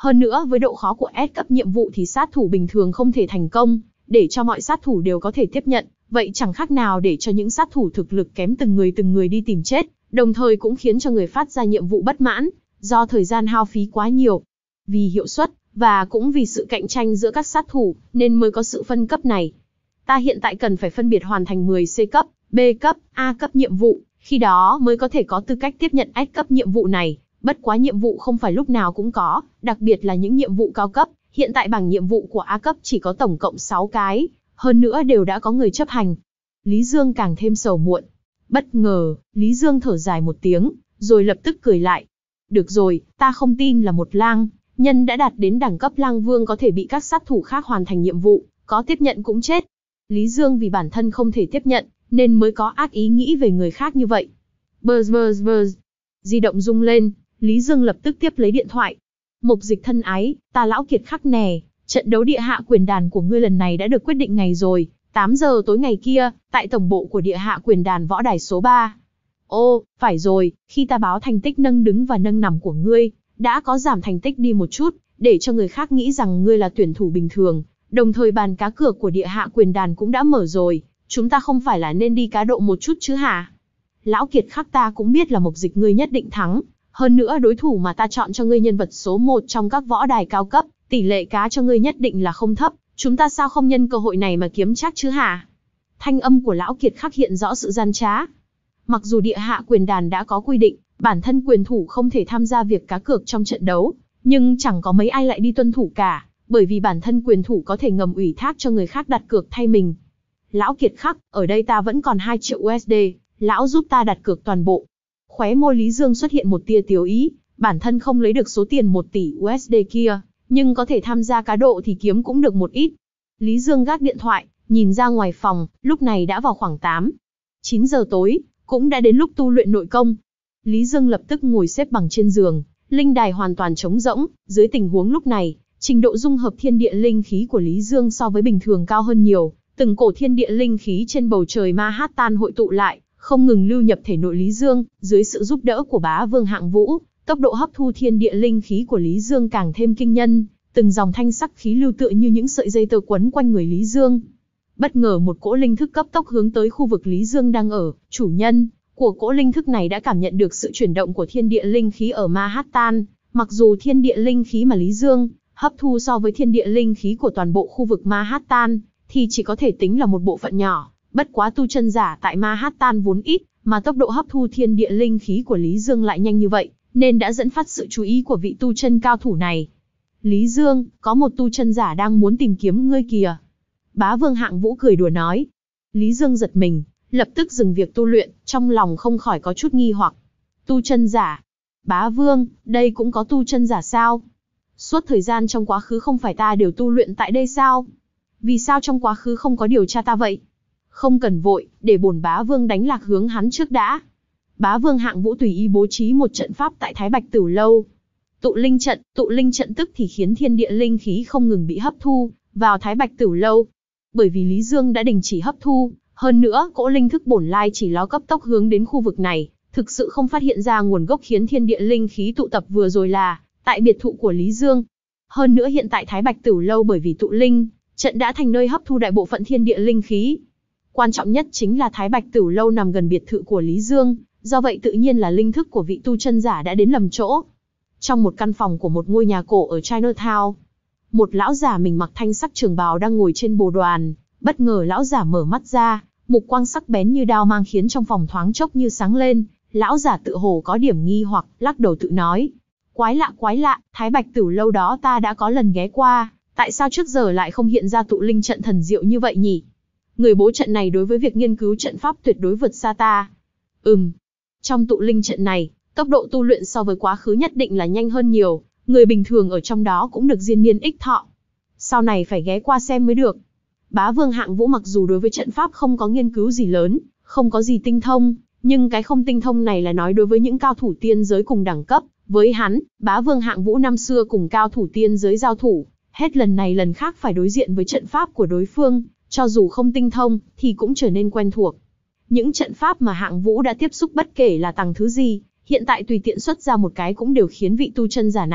Speaker 1: Hơn nữa với độ khó của S cấp nhiệm vụ thì sát thủ bình thường không thể thành công, để cho mọi sát thủ đều có thể tiếp nhận, vậy chẳng khác nào để cho những sát thủ thực lực kém từng người từng người đi tìm chết, đồng thời cũng khiến cho người phát ra nhiệm vụ bất mãn, do thời gian hao phí quá nhiều. Vì hiệu suất, và cũng vì sự cạnh tranh giữa các sát thủ, nên mới có sự phân cấp này. Ta hiện tại cần phải phân biệt hoàn thành mười C cấp, B cấp, A cấp nhiệm vụ, khi đó mới có thể có tư cách tiếp nhận S cấp nhiệm vụ này. Bất quá nhiệm vụ không phải lúc nào cũng có, đặc biệt là những nhiệm vụ cao cấp. Hiện tại bảng nhiệm vụ của A cấp chỉ có tổng cộng sáu cái, hơn nữa đều đã có người chấp hành. Lý Dương càng thêm sầu muộn. Bất ngờ, Lý Dương thở dài một tiếng, rồi lập tức cười lại. Được rồi, ta không tin là một lang nhân đã đạt đến đẳng cấp lang vương có thể bị các sát thủ khác hoàn thành nhiệm vụ, có tiếp nhận cũng chết. Lý Dương vì bản thân không thể tiếp nhận, nên mới có ác ý nghĩ về người khác như vậy. Buzz buzz buzz. Di động rung lên, Lý Dương lập tức tiếp lấy điện thoại. Mục Dịch thân ái, ta Lão Kiệt khắc nè, trận đấu địa hạ quyền đàn của ngươi lần này đã được quyết định ngày rồi, tám giờ tối ngày kia, tại tổng bộ của địa hạ quyền đàn võ đài số ba. Ô, phải rồi, khi ta báo thành tích nâng đứng và nâng nằm của ngươi, đã có giảm thành tích đi một chút, để cho người khác nghĩ rằng ngươi là tuyển thủ bình thường, đồng thời bàn cá cược của địa hạ quyền đàn cũng đã mở rồi, chúng ta không phải là nên đi cá độ một chút chứ hả? Lão Kiệt khắc ta cũng biết là Mục Dịch ngươi nhất định thắng, hơn nữa đối thủ mà ta chọn cho ngươi nhân vật số một trong các võ đài cao cấp, tỷ lệ cá cho ngươi nhất định là không thấp, chúng ta sao không nhân cơ hội này mà kiếm chắc chứ hả? Thanh âm của Lão Kiệt khắc hiện rõ sự gian trá. Mặc dù địa hạ quyền đàn đã có quy định, bản thân quyền thủ không thể tham gia việc cá cược trong trận đấu, nhưng chẳng có mấy ai lại đi tuân thủ cả, bởi vì bản thân quyền thủ có thể ngầm ủy thác cho người khác đặt cược thay mình. Lão Kiệt khắc, ở đây ta vẫn còn hai triệu u ét đê, lão giúp ta đặt cược toàn bộ. Khóe môi Lý Dương xuất hiện một tia tiếu ý, bản thân không lấy được số tiền một tỷ u ét đê kia, nhưng có thể tham gia cá độ thì kiếm cũng được một ít. Lý Dương gác điện thoại, nhìn ra ngoài phòng, lúc này đã vào khoảng tám, chín giờ tối, cũng đã đến lúc tu luyện nội công. Lý Dương lập tức ngồi xếp bằng trên giường, linh đài hoàn toàn trống rỗng, dưới tình huống lúc này, trình độ dung hợp thiên địa linh khí của Lý Dương so với bình thường cao hơn nhiều, từng cổ thiên địa linh khí trên bầu trời Manhattan hội tụ lại, không ngừng lưu nhập thể nội Lý Dương, dưới sự giúp đỡ của Bá Vương Hạng Vũ, tốc độ hấp thu thiên địa linh khí của Lý Dương càng thêm kinh nhân, từng dòng thanh sắc khí lưu tựa như những sợi dây tơ quấn quanh người Lý Dương. Bất ngờ một cỗ linh thức cấp tốc hướng tới khu vực Lý Dương đang ở, chủ nhân của cỗ linh thức này đã cảm nhận được sự chuyển động của thiên địa linh khí ở Manhattan, mặc dù thiên địa linh khí mà Lý Dương hấp thu so với thiên địa linh khí của toàn bộ khu vực Manhattan thì chỉ có thể tính là một bộ phận nhỏ, bất quá tu chân giả tại Manhattan vốn ít, mà tốc độ hấp thu thiên địa linh khí của Lý Dương lại nhanh như vậy, nên đã dẫn phát sự chú ý của vị tu chân cao thủ này. Lý Dương, có một tu chân giả đang muốn tìm kiếm ngươi kìa. Bá Vương Hạng Vũ cười đùa nói. Lý Dương giật mình, lập tức dừng việc tu luyện, trong lòng không khỏi có chút nghi hoặc. Tu chân giả? Bá Vương, đây cũng có tu chân giả sao? Suốt thời gian trong quá khứ không phải ta đều tu luyện tại đây sao? Vì sao trong quá khứ không có điều tra ta vậy? Không cần vội, để bổn Bá Vương đánh lạc hướng hắn trước đã. Bá Vương Hạng Vũ tùy ý bố trí một trận pháp tại Thái Bạch Tửu Lâu. Tụ linh trận, tụ linh trận tức thì khiến thiên địa linh khí không ngừng bị hấp thu vào Thái Bạch Tửu Lâu. Bởi vì Lý Dương đã đình chỉ hấp thu, hơn nữa cỗ linh thức bổn lai chỉ ló cấp tốc hướng đến khu vực này, thực sự không phát hiện ra nguồn gốc khiến thiên địa linh khí tụ tập vừa rồi là tại biệt thụ của Lý Dương. Hơn nữa hiện tại Thái Bạch Tửu Lâu bởi vì tụ linh trận đã thành nơi hấp thu đại bộ phận thiên địa linh khí. Quan trọng nhất chính là Thái Bạch Tửu Lâu nằm gần biệt thự của Lý Dương, do vậy tự nhiên là linh thức của vị tu chân giả đã đến lầm chỗ. Trong một căn phòng của một ngôi nhà cổ ở Chinatown, một lão giả mình mặc thanh sắc trường bào đang ngồi trên bồ đoàn, bất ngờ lão giả mở mắt ra, mục quang sắc bén như đao mang khiến trong phòng thoáng chốc như sáng lên, lão giả tự hồ có điểm nghi hoặc, lắc đầu tự nói. Quái lạ quái lạ, Thái Bạch Tửu Lâu đó ta đã có lần ghé qua, tại sao trước giờ lại không hiện ra tụ linh trận thần diệu như vậy nhỉ? Người bố trận này đối với việc nghiên cứu trận pháp tuyệt đối vượt xa ta. Ừm, trong tụ linh trận này, tốc độ tu luyện so với quá khứ nhất định là nhanh hơn nhiều, người bình thường ở trong đó cũng được diên niên ích thọ. Sau này phải ghé qua xem mới được. Bá Vương Hạng Vũ mặc dù đối với trận pháp không có nghiên cứu gì lớn, không có gì tinh thông, nhưng cái không tinh thông này là nói đối với những cao thủ tiên giới cùng đẳng cấp. Với hắn, Bá Vương Hạng Vũ năm xưa cùng cao thủ tiên giới giao thủ, hết lần này lần khác phải đối diện với trận pháp của đối phương, cho dù không tinh thông, thì cũng trở nên quen thuộc. Những trận pháp mà Hạng Vũ đã tiếp xúc bất kể là tầng thứ gì, hiện tại tùy tiện xuất ra một cái cũng đều khiến vị tu chân giả này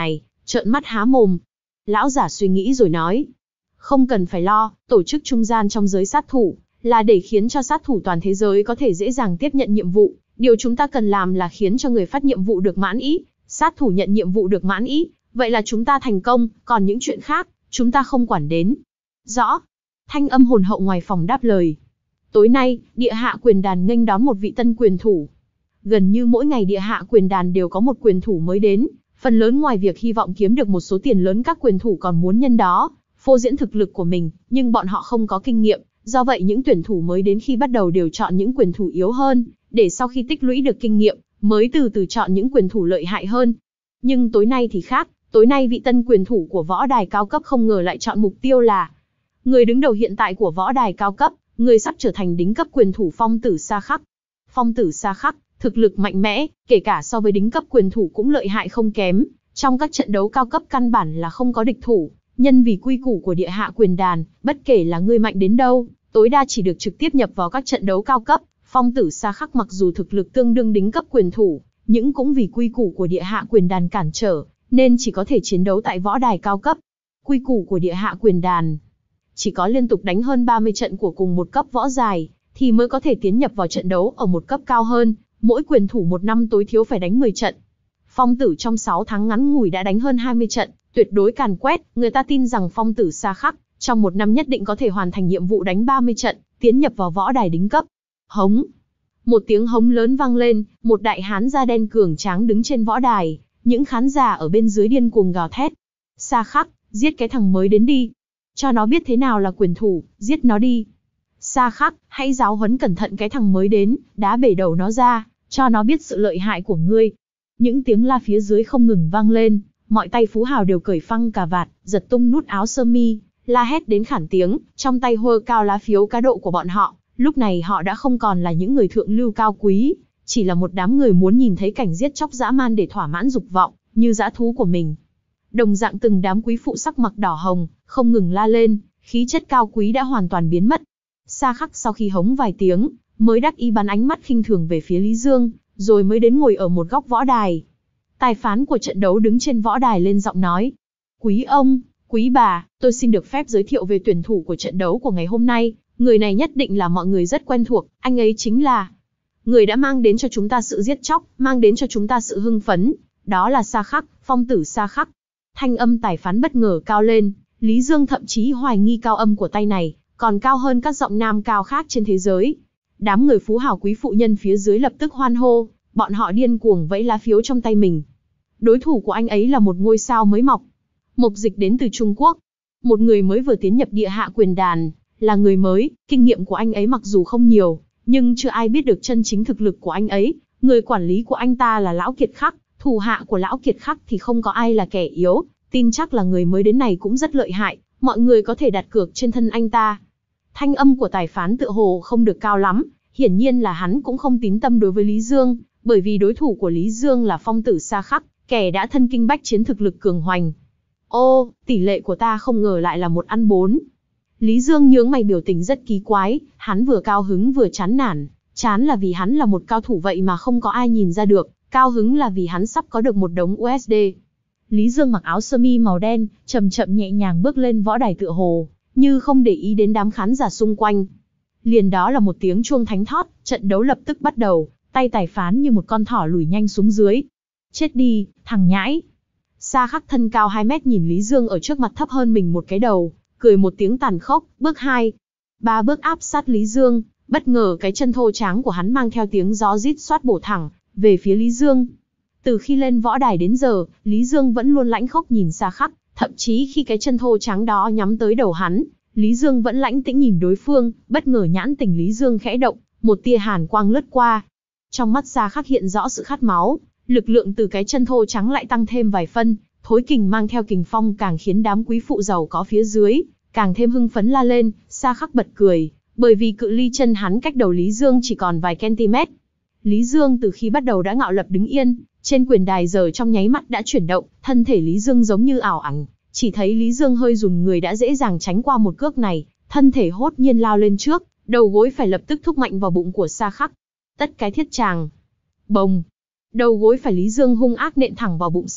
Speaker 1: trợn mắt há mồm. Lão giả suy nghĩ rồi nói, không cần phải lo, tổ chức trung gian trong giới sát thủ, là để khiến cho sát thủ toàn thế giới có thể dễ dàng tiếp nhận nhiệm vụ. Điều chúng ta cần làm là khiến cho người phát nhiệm vụ được mãn ý, sát thủ nhận nhiệm vụ được mãn ý, vậy là chúng ta thành công, còn những chuyện khác, chúng ta không quản đến. Rõ. Thanh âm hồn hậu ngoài phòng đáp lời. Tối nay, địa hạ quyền đàn nghênh đón một vị tân quyền thủ. Gần như mỗi ngày địa hạ quyền đàn đều có một quyền thủ mới đến, phần lớn ngoài việc hy vọng kiếm được một số tiền lớn, các quyền thủ còn muốn nhân đó phô diễn thực lực của mình, nhưng bọn họ không có kinh nghiệm, do vậy những tuyển thủ mới đến khi bắt đầu đều chọn những quyền thủ yếu hơn, để sau khi tích lũy được kinh nghiệm, mới từ từ chọn những quyền thủ lợi hại hơn. Nhưng tối nay thì khác, tối nay vị tân quyền thủ của võ đài cao cấp không ngờ lại chọn mục tiêu là người đứng đầu hiện tại của võ đài cao cấp, người sắp trở thành đỉnh cấp quyền thủ Phong Tử Sa Khắc. Phong Tử Sa Khắc, thực lực mạnh mẽ, kể cả so với đỉnh cấp quyền thủ cũng lợi hại không kém, trong các trận đấu cao cấp căn bản là không có địch thủ, nhân vì quy củ của địa hạ quyền đàn, bất kể là người mạnh đến đâu, tối đa chỉ được trực tiếp nhập vào các trận đấu cao cấp. Phong Tử Sa Khắc mặc dù thực lực tương đương đỉnh cấp quyền thủ, nhưng cũng vì quy củ của địa hạ quyền đàn cản trở, nên chỉ có thể chiến đấu tại võ đài cao cấp. Quy củ của địa hạ quyền đàn, chỉ có liên tục đánh hơn ba mươi trận của cùng một cấp võ dài, thì mới có thể tiến nhập vào trận đấu ở một cấp cao hơn, mỗi quyền thủ một năm tối thiếu phải đánh mười trận. Phong Tử trong sáu tháng ngắn ngủi đã đánh hơn hai mươi trận, tuyệt đối càn quét, người ta tin rằng Phong Tử Sa Khắc, trong một năm nhất định có thể hoàn thành nhiệm vụ đánh ba mươi trận, tiến nhập vào võ đài đỉnh cấp. Hống! Một tiếng hống lớn vang lên, một đại hán da đen cường tráng đứng trên võ đài, những khán giả ở bên dưới điên cuồng gào thét. Sa Khắc, giết cái thằng mới đến đi. Cho nó biết thế nào là quyền thủ, giết nó đi. Sa Khắc, hãy giáo huấn cẩn thận cái thằng mới đến, đá bể đầu nó ra, cho nó biết sự lợi hại của ngươi. Những tiếng la phía dưới không ngừng vang lên, mọi tay phú hào đều cởi phăng cà vạt, giật tung nút áo sơ mi, la hét đến khản tiếng, trong tay hơ cao lá phiếu cá độ của bọn họ. Lúc này họ đã không còn là những người thượng lưu cao quý, chỉ là một đám người muốn nhìn thấy cảnh giết chóc dã man để thỏa mãn dục vọng, như dã thú của mình. Đồng dạng từng đám quý phụ sắc mặc đỏ hồng, không ngừng la lên, khí chất cao quý đã hoàn toàn biến mất. Sa Khắc sau khi hống vài tiếng, mới đắc ý bắn ánh mắt khinh thường về phía Lý Dương, rồi mới đến ngồi ở một góc võ đài. Tài phán của trận đấu đứng trên võ đài lên giọng nói. Quý ông, quý bà, tôi xin được phép giới thiệu về tuyển thủ của trận đấu của ngày hôm nay. Người này nhất định là mọi người rất quen thuộc, anh ấy chính là người đã mang đến cho chúng ta sự giết chóc, mang đến cho chúng ta sự hưng phấn. Đó là Sa Khắc, Phong Tử Sa Khắc. Thanh âm tài phán bất ngờ cao lên, Lý Dương thậm chí hoài nghi cao âm của tay này, còn cao hơn các giọng nam cao khác trên thế giới. Đám người phú hào quý phụ nhân phía dưới lập tức hoan hô, bọn họ điên cuồng vẫy lá phiếu trong tay mình. Đối thủ của anh ấy là một ngôi sao mới mọc. Mộc Dịch đến từ Trung Quốc. Một người mới vừa tiến nhập địa hạ quyền đàn, là người mới, kinh nghiệm của anh ấy mặc dù không nhiều, nhưng chưa ai biết được chân chính thực lực của anh ấy. Người quản lý của anh ta là Lão Kiệt Khắc, thủ hạ của Lão Kiệt Khắc thì không có ai là kẻ yếu, tin chắc là người mới đến này cũng rất lợi hại, mọi người có thể đặt cược trên thân anh ta. Thanh âm của tài phán tựa hồ không được cao lắm, hiển nhiên là hắn cũng không tín tâm đối với Lý Dương, bởi vì đối thủ của Lý Dương là Phong Tử Sa Khắc, kẻ đã thân kinh bách chiến thực lực cường hoành. Ô, tỷ lệ của ta không ngờ lại là một ăn bốn. Lý Dương nhướng mày, biểu tình rất kỳ quái, hắn vừa cao hứng vừa chán nản. Chán là vì hắn là một cao thủ vậy mà không có ai nhìn ra được, cao hứng là vì hắn sắp có được một đống u ét đê. Lý Dương mặc áo sơ mi màu đen, chậm chậm nhẹ nhàng bước lên võ đài tựa hồ như không để ý đến đám khán giả xung quanh. Liền đó là một tiếng chuông thánh thót, trận đấu lập tức bắt đầu, tay tài phán như một con thỏ lùi nhanh xuống dưới. Chết đi, thằng nhãi. Sa Khắc thân cao hai mét nhìn Lý Dương ở trước mặt thấp hơn mình một cái đầu, cười một tiếng tàn khốc, bước hai, ba bước áp sát Lý Dương, bất ngờ cái chân thô tráng của hắn mang theo tiếng gió rít xoát bổ thẳng về phía Lý Dương. Từ khi lên võ đài đến giờ, Lý Dương vẫn luôn lãnh khốc nhìn Sa Khắc, thậm chí khi cái chân thô tráng đó nhắm tới đầu hắn, Lý Dương vẫn lãnh tĩnh nhìn đối phương, bất ngờ nhãn tình Lý Dương khẽ động, một tia hàn quang lướt qua. Trong mắt Sa Khắc hiện rõ sự khát máu, lực lượng từ cái chân thô trắng lại tăng thêm vài phân, thối kình mang theo kình phong càng khiến đám quý phụ giàu có phía dưới càng thêm hưng phấn la lên. Sa Khắc bật cười, bởi vì cự ly chân hắn cách đầu Lý Dương chỉ còn vài cm. Lý Dương từ khi bắt đầu đã ngạo lập đứng yên, trên quyền đài giờ trong nháy mắt đã chuyển động, thân thể Lý Dương giống như ảo ảnh, chỉ thấy Lý Dương hơi rùng người đã dễ dàng tránh qua một cước này, thân thể hốt nhiên lao lên trước, đầu gối phải lập tức thúc mạnh vào bụng của Sa Khắc. Tất cái thiết tràng. Bồng. Đầu gối phải Lý Dương hung ác nện thẳng vào bụng Sa Khắc,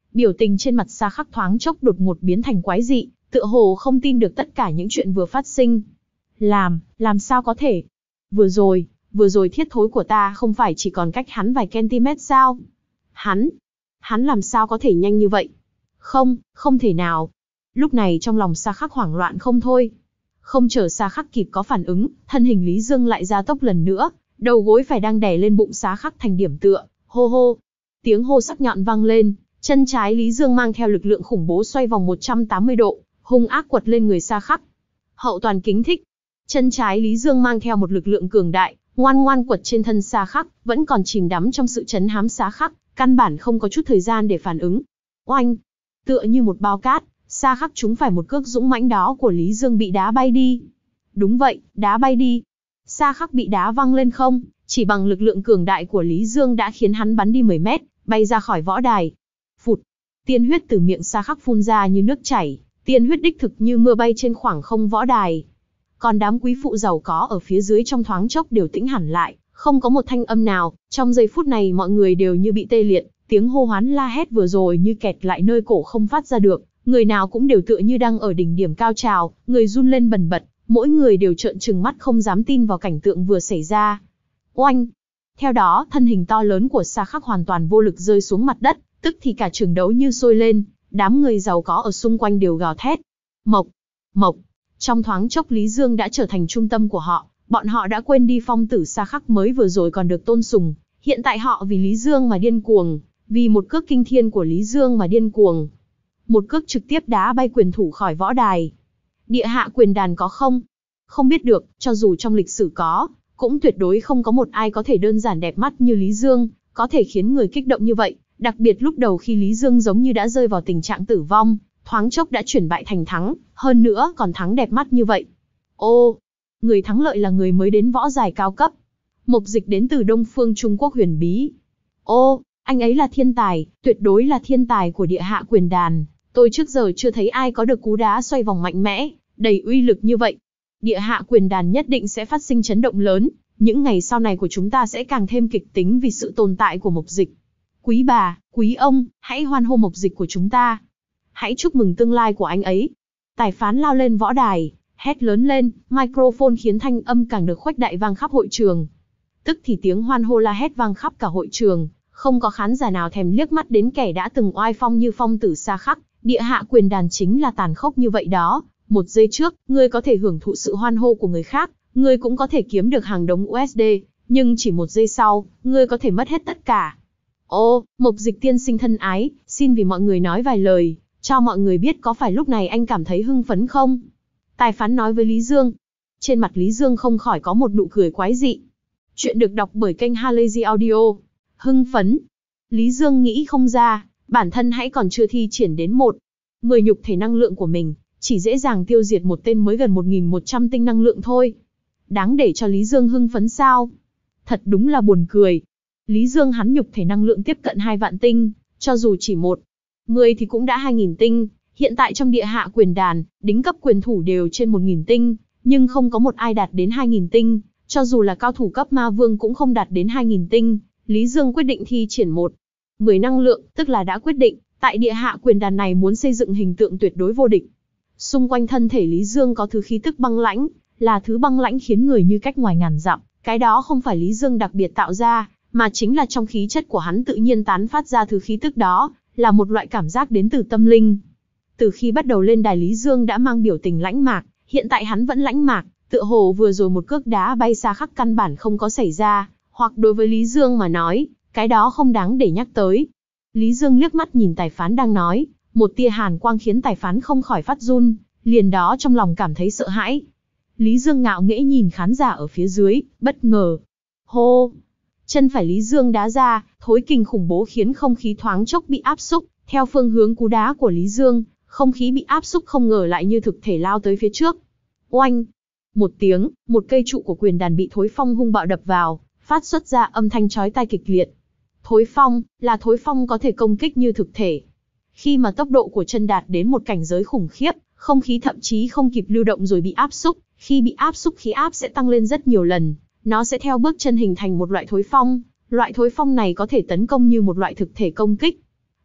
Speaker 1: Biểu tình trên mặt Sa Khắc thoáng chốc đột ngột biến thành quái dị, tựa hồ không tin được tất cả những chuyện vừa phát sinh. Làm, làm sao có thể? Vừa rồi, vừa rồi thiết thối của ta không phải chỉ còn cách hắn vài cm sao? Hắn, hắn làm sao có thể nhanh như vậy? Không, không thể nào. Lúc này trong lòng Sa Khắc hoảng loạn không thôi. Không chờ Sa Khắc kịp có phản ứng, thân hình Lý Dương lại gia tốc lần nữa, đầu gối phải đang đè lên bụng Sa Khắc thành điểm tựa, hô hô. Tiếng hô sắc nhọn vang lên, chân trái Lý Dương mang theo lực lượng khủng bố xoay vòng một trăm tám mươi độ, hung ác quật lên người Sa Khắc. Hậu toàn kính thích. Chân trái Lý Dương mang theo một lực lượng cường đại, ngoan ngoan quật trên thân Sa Khắc, vẫn còn chìm đắm trong sự trấn hám Sa Khắc, căn bản không có chút thời gian để phản ứng. Oanh! Tựa như một bao cát, Sa Khắc trúng phải một cước dũng mãnh đó của Lý Dương bị đá bay đi. Đúng vậy, đá bay đi. Sa Khắc bị đá văng lên không, chỉ bằng lực lượng cường đại của Lý Dương đã khiến hắn bắn đi mười mét, bay ra khỏi võ đài. Phụt! Tiên huyết từ miệng Sa Khắc phun ra như nước chảy, tiên huyết đích thực như mưa bay trên khoảng không võ đài. Còn đám quý phụ giàu có ở phía dưới trong thoáng chốc đều tĩnh hẳn lại, không có một thanh âm nào, trong giây phút này mọi người đều như bị tê liệt, tiếng hô hoán la hét vừa rồi như kẹt lại nơi cổ không phát ra được, người nào cũng đều tựa như đang ở đỉnh điểm cao trào, người run lên bần bật, mỗi người đều trợn trừng mắt không dám tin vào cảnh tượng vừa xảy ra. Oanh! Theo đó, thân hình to lớn của Sa Khắc hoàn toàn vô lực rơi xuống mặt đất, tức thì cả trường đấu như sôi lên, đám người giàu có ở xung quanh đều gào thét. Mộc! Mộc! Trong thoáng chốc Lý Dương đã trở thành trung tâm của họ, bọn họ đã quên đi phong tử Sa Khắc mới vừa rồi còn được tôn sùng, hiện tại họ vì Lý Dương mà điên cuồng, vì một cước kinh thiên của Lý Dương mà điên cuồng. Một cước trực tiếp đá bay quyền thủ khỏi võ đài. Địa hạ quyền đàn có không? Không biết được, cho dù trong lịch sử có, cũng tuyệt đối không có một ai có thể đơn giản đẹp mắt như Lý Dương, có thể khiến người kích động như vậy, đặc biệt lúc đầu khi Lý Dương giống như đã rơi vào tình trạng tử vong, thoáng chốc đã chuyển bại thành thắng, hơn nữa còn thắng đẹp mắt như vậy. Ô, người thắng lợi là người mới đến võ giải cao cấp. Mộc Dịch đến từ Đông Phương Trung Quốc huyền bí. Ô, anh ấy là thiên tài, tuyệt đối là thiên tài của địa hạ quyền đàn. Tôi trước giờ chưa thấy ai có được cú đá xoay vòng mạnh mẽ, đầy uy lực như vậy. Địa hạ quyền đàn nhất định sẽ phát sinh chấn động lớn, những ngày sau này của chúng ta sẽ càng thêm kịch tính vì sự tồn tại của Mộc Dịch. Quý bà, quý ông, hãy hoan hô Mộc Dịch của chúng ta. Hãy chúc mừng tương lai của anh ấy. Tài phán lao lên võ đài, hét lớn lên, microphone khiến thanh âm càng được khuếch đại vang khắp hội trường. Tức thì tiếng hoan hô la hét vang khắp cả hội trường, không có khán giả nào thèm liếc mắt đến kẻ đã từng oai phong như phong tử Sa Khắc. Địa hạ quyền đàn chính là tàn khốc như vậy đó. Một giây trước, ngươi có thể hưởng thụ sự hoan hô của người khác, ngươi cũng có thể kiếm được hàng đống u ét đê, nhưng chỉ một giây sau, ngươi có thể mất hết tất cả. Ô, Mộc Dịch tiên sinh thân ái, xin vì mọi người nói vài lời, cho mọi người biết có phải lúc này anh cảm thấy hưng phấn không? Tài phán nói với Lý Dương. Trên mặt Lý Dương không khỏi có một nụ cười quái dị. Chuyện được đọc bởi kênh Halazy Audio. Hưng phấn. Lý Dương nghĩ không ra, bản thân hãy còn chưa thi triển đến một mười nhục thể năng lượng của mình, chỉ dễ dàng tiêu diệt một tên mới gần một nghìn một trăm tinh năng lượng thôi. Đáng để cho Lý Dương hưng phấn sao? Thật đúng là buồn cười. Lý Dương hắn nhục thể năng lượng tiếp cận hai vạn tinh, cho dù chỉ một mười thì cũng đã hai nghìn tinh. Hiện tại trong địa hạ quyền đàn, đính cấp quyền thủ đều trên một nghìn tinh, nhưng không có một ai đạt đến hai nghìn tinh, cho dù là cao thủ cấp ma vương cũng không đạt đến hai nghìn tinh. Lý Dương quyết định thi triển một mười năng lượng, tức là đã quyết định, tại địa hạ quyền đàn này muốn xây dựng hình tượng tuyệt đối vô địch. Xung quanh thân thể Lý Dương có thứ khí tức băng lãnh, là thứ băng lãnh khiến người như cách ngoài ngàn dặm, cái đó không phải Lý Dương đặc biệt tạo ra, mà chính là trong khí chất của hắn tự nhiên tán phát ra thứ khí tức đó, là một loại cảm giác đến từ tâm linh. Từ khi bắt đầu lên đài Lý Dương đã mang biểu tình lãnh mạc, hiện tại hắn vẫn lãnh mạc, tựa hồ vừa rồi một cước đá bay Sa Khắc căn bản không có xảy ra, hoặc đối với Lý Dương mà nói, cái đó không đáng để nhắc tới. Lý Dương liếc mắt nhìn tài phán đang nói, một tia hàn quang khiến tài phán không khỏi phát run, liền đó trong lòng cảm thấy sợ hãi. Lý Dương ngạo nghễ nhìn khán giả ở phía dưới, bất ngờ. Hô! Chân phải Lý Dương đá ra, thối kình khủng bố khiến không khí thoáng chốc bị áp xúc, theo phương hướng cú đá của Lý Dương, không khí bị áp xúc không ngờ lại như thực thể lao tới phía trước. Oanh! Một tiếng, một cây trụ của quyền đàn bị thối phong hung bạo đập vào, phát xuất ra âm thanh chói tai kịch liệt. Thối phong, là thối phong có thể công kích như thực thể. Khi mà tốc độ của chân đạt đến một cảnh giới khủng khiếp, không khí thậm chí không kịp lưu động rồi bị áp xúc, khi bị áp xúc khí áp sẽ tăng lên rất nhiều lần, nó sẽ theo bước chân hình thành một loại thối phong, loại thối phong này có thể tấn công như một loại thực thể công kích.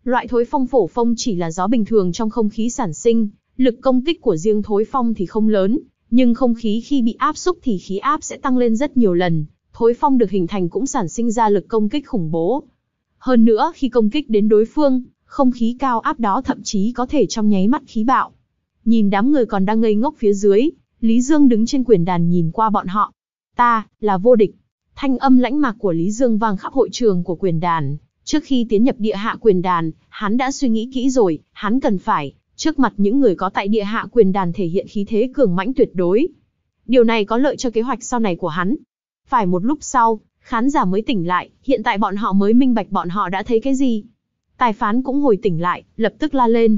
Speaker 1: Loại thối phong phổ phong chỉ là gió bình thường trong không khí sản sinh, lực công kích của riêng thối phong thì không lớn, nhưng không khí khi bị áp xúc thì khí áp sẽ tăng lên rất nhiều lần, thối phong được hình thành cũng sản sinh ra lực công kích khủng bố. Hơn nữa khi công kích đến đối phương, không khí cao áp đó thậm chí có thể trong nháy mắt khí bạo. Nhìn đám người còn đang ngây ngốc phía dưới, Lý Dương đứng trên quyền đàn nhìn qua bọn họ. Ta, là vô địch. Thanh âm lãnh mạc của Lý Dương vang khắp hội trường của quyền đàn. Trước khi tiến nhập địa hạ quyền đàn, hắn đã suy nghĩ kỹ rồi, hắn cần phải, trước mặt những người có tại địa hạ quyền đàn thể hiện khí thế cường mãnh tuyệt đối. Điều này có lợi cho kế hoạch sau này của hắn. Phải một lúc sau, khán giả mới tỉnh lại, hiện tại bọn họ mới minh bạch bọn họ đã thấy cái gì. Tài phán cũng hồi tỉnh lại, lập tức la lên.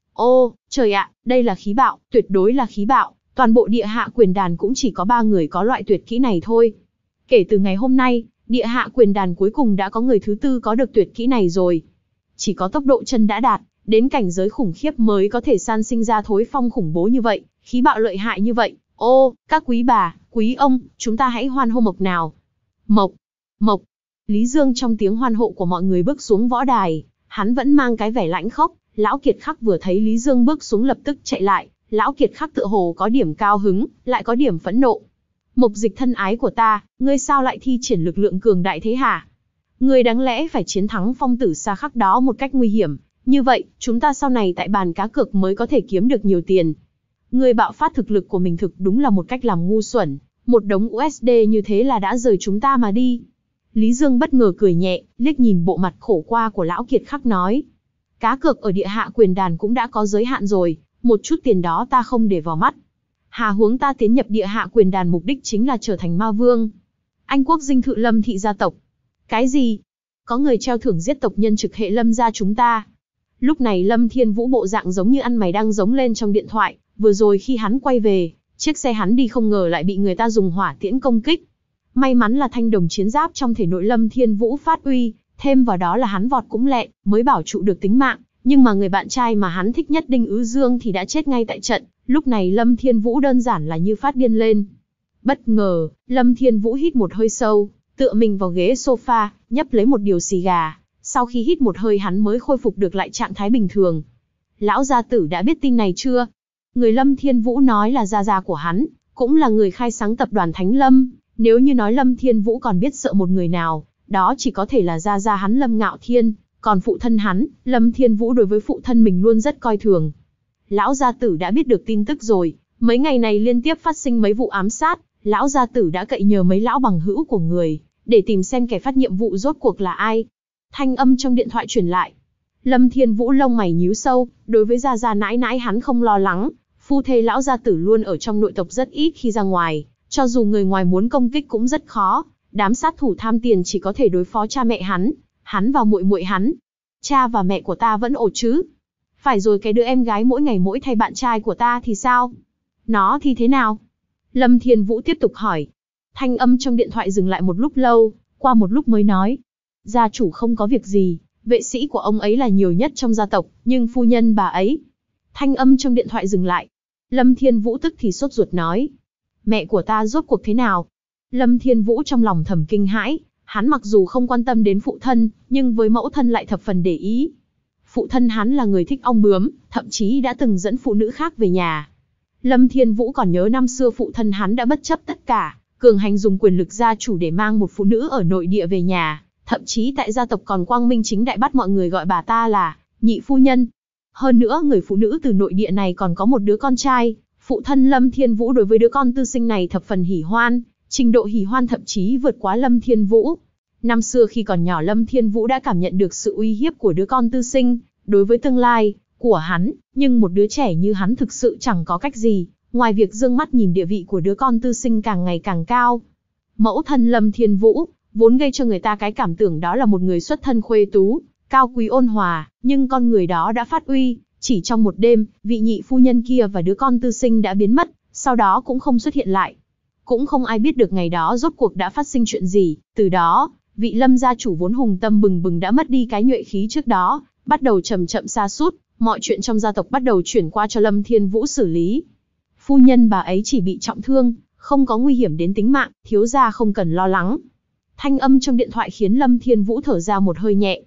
Speaker 1: Ô, trời ạ, đây là khí bạo, tuyệt đối là khí bạo, toàn bộ địa hạ quyền đàn cũng chỉ có ba người có loại tuyệt kỹ này thôi. Kể từ ngày hôm nay, địa hạ quyền đàn cuối cùng đã có người thứ tư có được tuyệt kỹ này rồi. Chỉ có tốc độ chân đã đạt, đến cảnh giới khủng khiếp mới có thể san sinh ra thối phong khủng bố như vậy, khí bạo lợi hại như vậy. Ô, các quý bà, quý ông, chúng ta hãy hoan hô Mộc nào. Mộc, Mộc. Lý Dương trong tiếng hoan hô của mọi người bước xuống võ đài, hắn vẫn mang cái vẻ lãnh khốc. Lão Kiệt Khắc vừa thấy Lý Dương bước xuống lập tức chạy lại, Lão Kiệt Khắc tựa hồ có điểm cao hứng, lại có điểm phẫn nộ. Mộc Dịch thân ái của ta, ngươi sao lại thi triển lực lượng cường đại thế hả? Ngươi đáng lẽ phải chiến thắng Phong Tử Sa Khắc đó một cách nguy hiểm, như vậy, chúng ta sau này tại bàn cá cược mới có thể kiếm được nhiều tiền. Ngươi bạo phát thực lực của mình thực đúng là một cách làm ngu xuẩn, một đống u ét đê như thế là đã rời chúng ta mà đi. Lý Dương bất ngờ cười nhẹ, liếc nhìn bộ mặt khổ qua của Lão Kiệt Khắc nói. Cá cược ở địa hạ quyền đàn cũng đã có giới hạn rồi, một chút tiền đó ta không để vào mắt. Hà huống ta tiến nhập địa hạ quyền đàn mục đích chính là trở thành ma vương. Anh quốc dinh thự Lâm thị gia tộc. Cái gì? Có người treo thưởng giết tộc nhân trực hệ Lâm gia chúng ta. Lúc này Lâm Thiên Vũ bộ dạng giống như ăn mày đang giống lên trong điện thoại, vừa rồi khi hắn quay về, chiếc xe hắn đi không ngờ lại bị người ta dùng hỏa tiễn công kích. May mắn là thanh đồng chiến giáp trong thể nội Lâm Thiên Vũ phát uy, thêm vào đó là hắn vọt cũng lẹ, mới bảo trụ được tính mạng, nhưng mà người bạn trai mà hắn thích nhất Đinh Ứ Dương thì đã chết ngay tại trận, lúc này Lâm Thiên Vũ đơn giản là như phát điên lên. Bất ngờ, Lâm Thiên Vũ hít một hơi sâu, tựa mình vào ghế sofa, nhấp lấy một điều xì gà, sau khi hít một hơi hắn mới khôi phục được lại trạng thái bình thường. Lão gia tử đã biết tin này chưa? Người Lâm Thiên Vũ nói là gia gia của hắn, cũng là người khai sáng tập đoàn Thánh Lâm, nếu như nói Lâm Thiên Vũ còn biết sợ một người nào, đó chỉ có thể là gia gia hắn Lâm Ngạo Thiên, còn phụ thân hắn, Lâm Thiên Vũ đối với phụ thân mình luôn rất coi thường. Lão gia tử đã biết được tin tức rồi, mấy ngày này liên tiếp phát sinh mấy vụ ám sát, lão gia tử đã cậy nhờ mấy lão bằng hữu của người, để tìm xem kẻ phát nhiệm vụ rốt cuộc là ai. Thanh âm trong điện thoại truyền lại. Lâm Thiên Vũ lông mày nhíu sâu, đối với gia gia nãi nãi hắn không lo lắng, phu thê lão gia tử luôn ở trong nội tộc rất ít khi ra ngoài, cho dù người ngoài muốn công kích cũng rất khó, đám sát thủ tham tiền chỉ có thể đối phó cha mẹ hắn, hắn và muội muội hắn. Cha và mẹ của ta vẫn ổn chứ? Phải rồi, cái đứa em gái mỗi ngày mỗi thay bạn trai của ta thì sao? Nó thì thế nào? Lâm Thiên Vũ tiếp tục hỏi. Thanh âm trong điện thoại dừng lại một lúc lâu, qua một lúc mới nói. Gia chủ không có việc gì, vệ sĩ của ông ấy là nhiều nhất trong gia tộc, nhưng phu nhân bà ấy. Thanh âm trong điện thoại dừng lại. Lâm Thiên Vũ tức thì sốt ruột nói. Mẹ của ta rốt cuộc thế nào? Lâm Thiên Vũ trong lòng thầm kinh hãi, hắn mặc dù không quan tâm đến phụ thân, nhưng với mẫu thân lại thập phần để ý. Phụ thân hắn là người thích ong bướm, thậm chí đã từng dẫn phụ nữ khác về nhà. Lâm Thiên Vũ còn nhớ năm xưa phụ thân hắn đã bất chấp tất cả, cường hành dùng quyền lực gia chủ để mang một phụ nữ ở nội địa về nhà, thậm chí tại gia tộc còn quang minh chính đại bắt mọi người gọi bà ta là nhị phu nhân. Hơn nữa người phụ nữ từ nội địa này còn có một đứa con trai, phụ thân Lâm Thiên Vũ đối với đứa con tư sinh này thập phần hỉ hoan, trình độ hỉ hoan thậm chí vượt quá Lâm Thiên Vũ. Năm xưa khi còn nhỏ Lâm Thiên Vũ đã cảm nhận được sự uy hiếp của đứa con tư sinh, đối với tương lai của hắn, nhưng một đứa trẻ như hắn thực sự chẳng có cách gì, ngoài việc dương mắt nhìn địa vị của đứa con tư sinh càng ngày càng cao. Mẫu thân Lâm Thiên Vũ, vốn gây cho người ta cái cảm tưởng đó là một người xuất thân khuê tú, cao quý ôn hòa, nhưng con người đó đã phát uy, chỉ trong một đêm, vị nhị phu nhân kia và đứa con tư sinh đã biến mất, sau đó cũng không xuất hiện lại. Cũng không ai biết được ngày đó rốt cuộc đã phát sinh chuyện gì, từ đó, vị Lâm gia chủ vốn hùng tâm bừng bừng đã mất đi cái nhuệ khí trước đó, bắt đầu chậm chậm sa sút, mọi chuyện trong gia tộc bắt đầu chuyển qua cho Lâm Thiên Vũ xử lý. Phu nhân bà ấy chỉ bị trọng thương, không có nguy hiểm đến tính mạng, thiếu gia không cần lo lắng. Thanh âm trong điện thoại khiến Lâm Thiên Vũ thở ra một hơi nhẹ.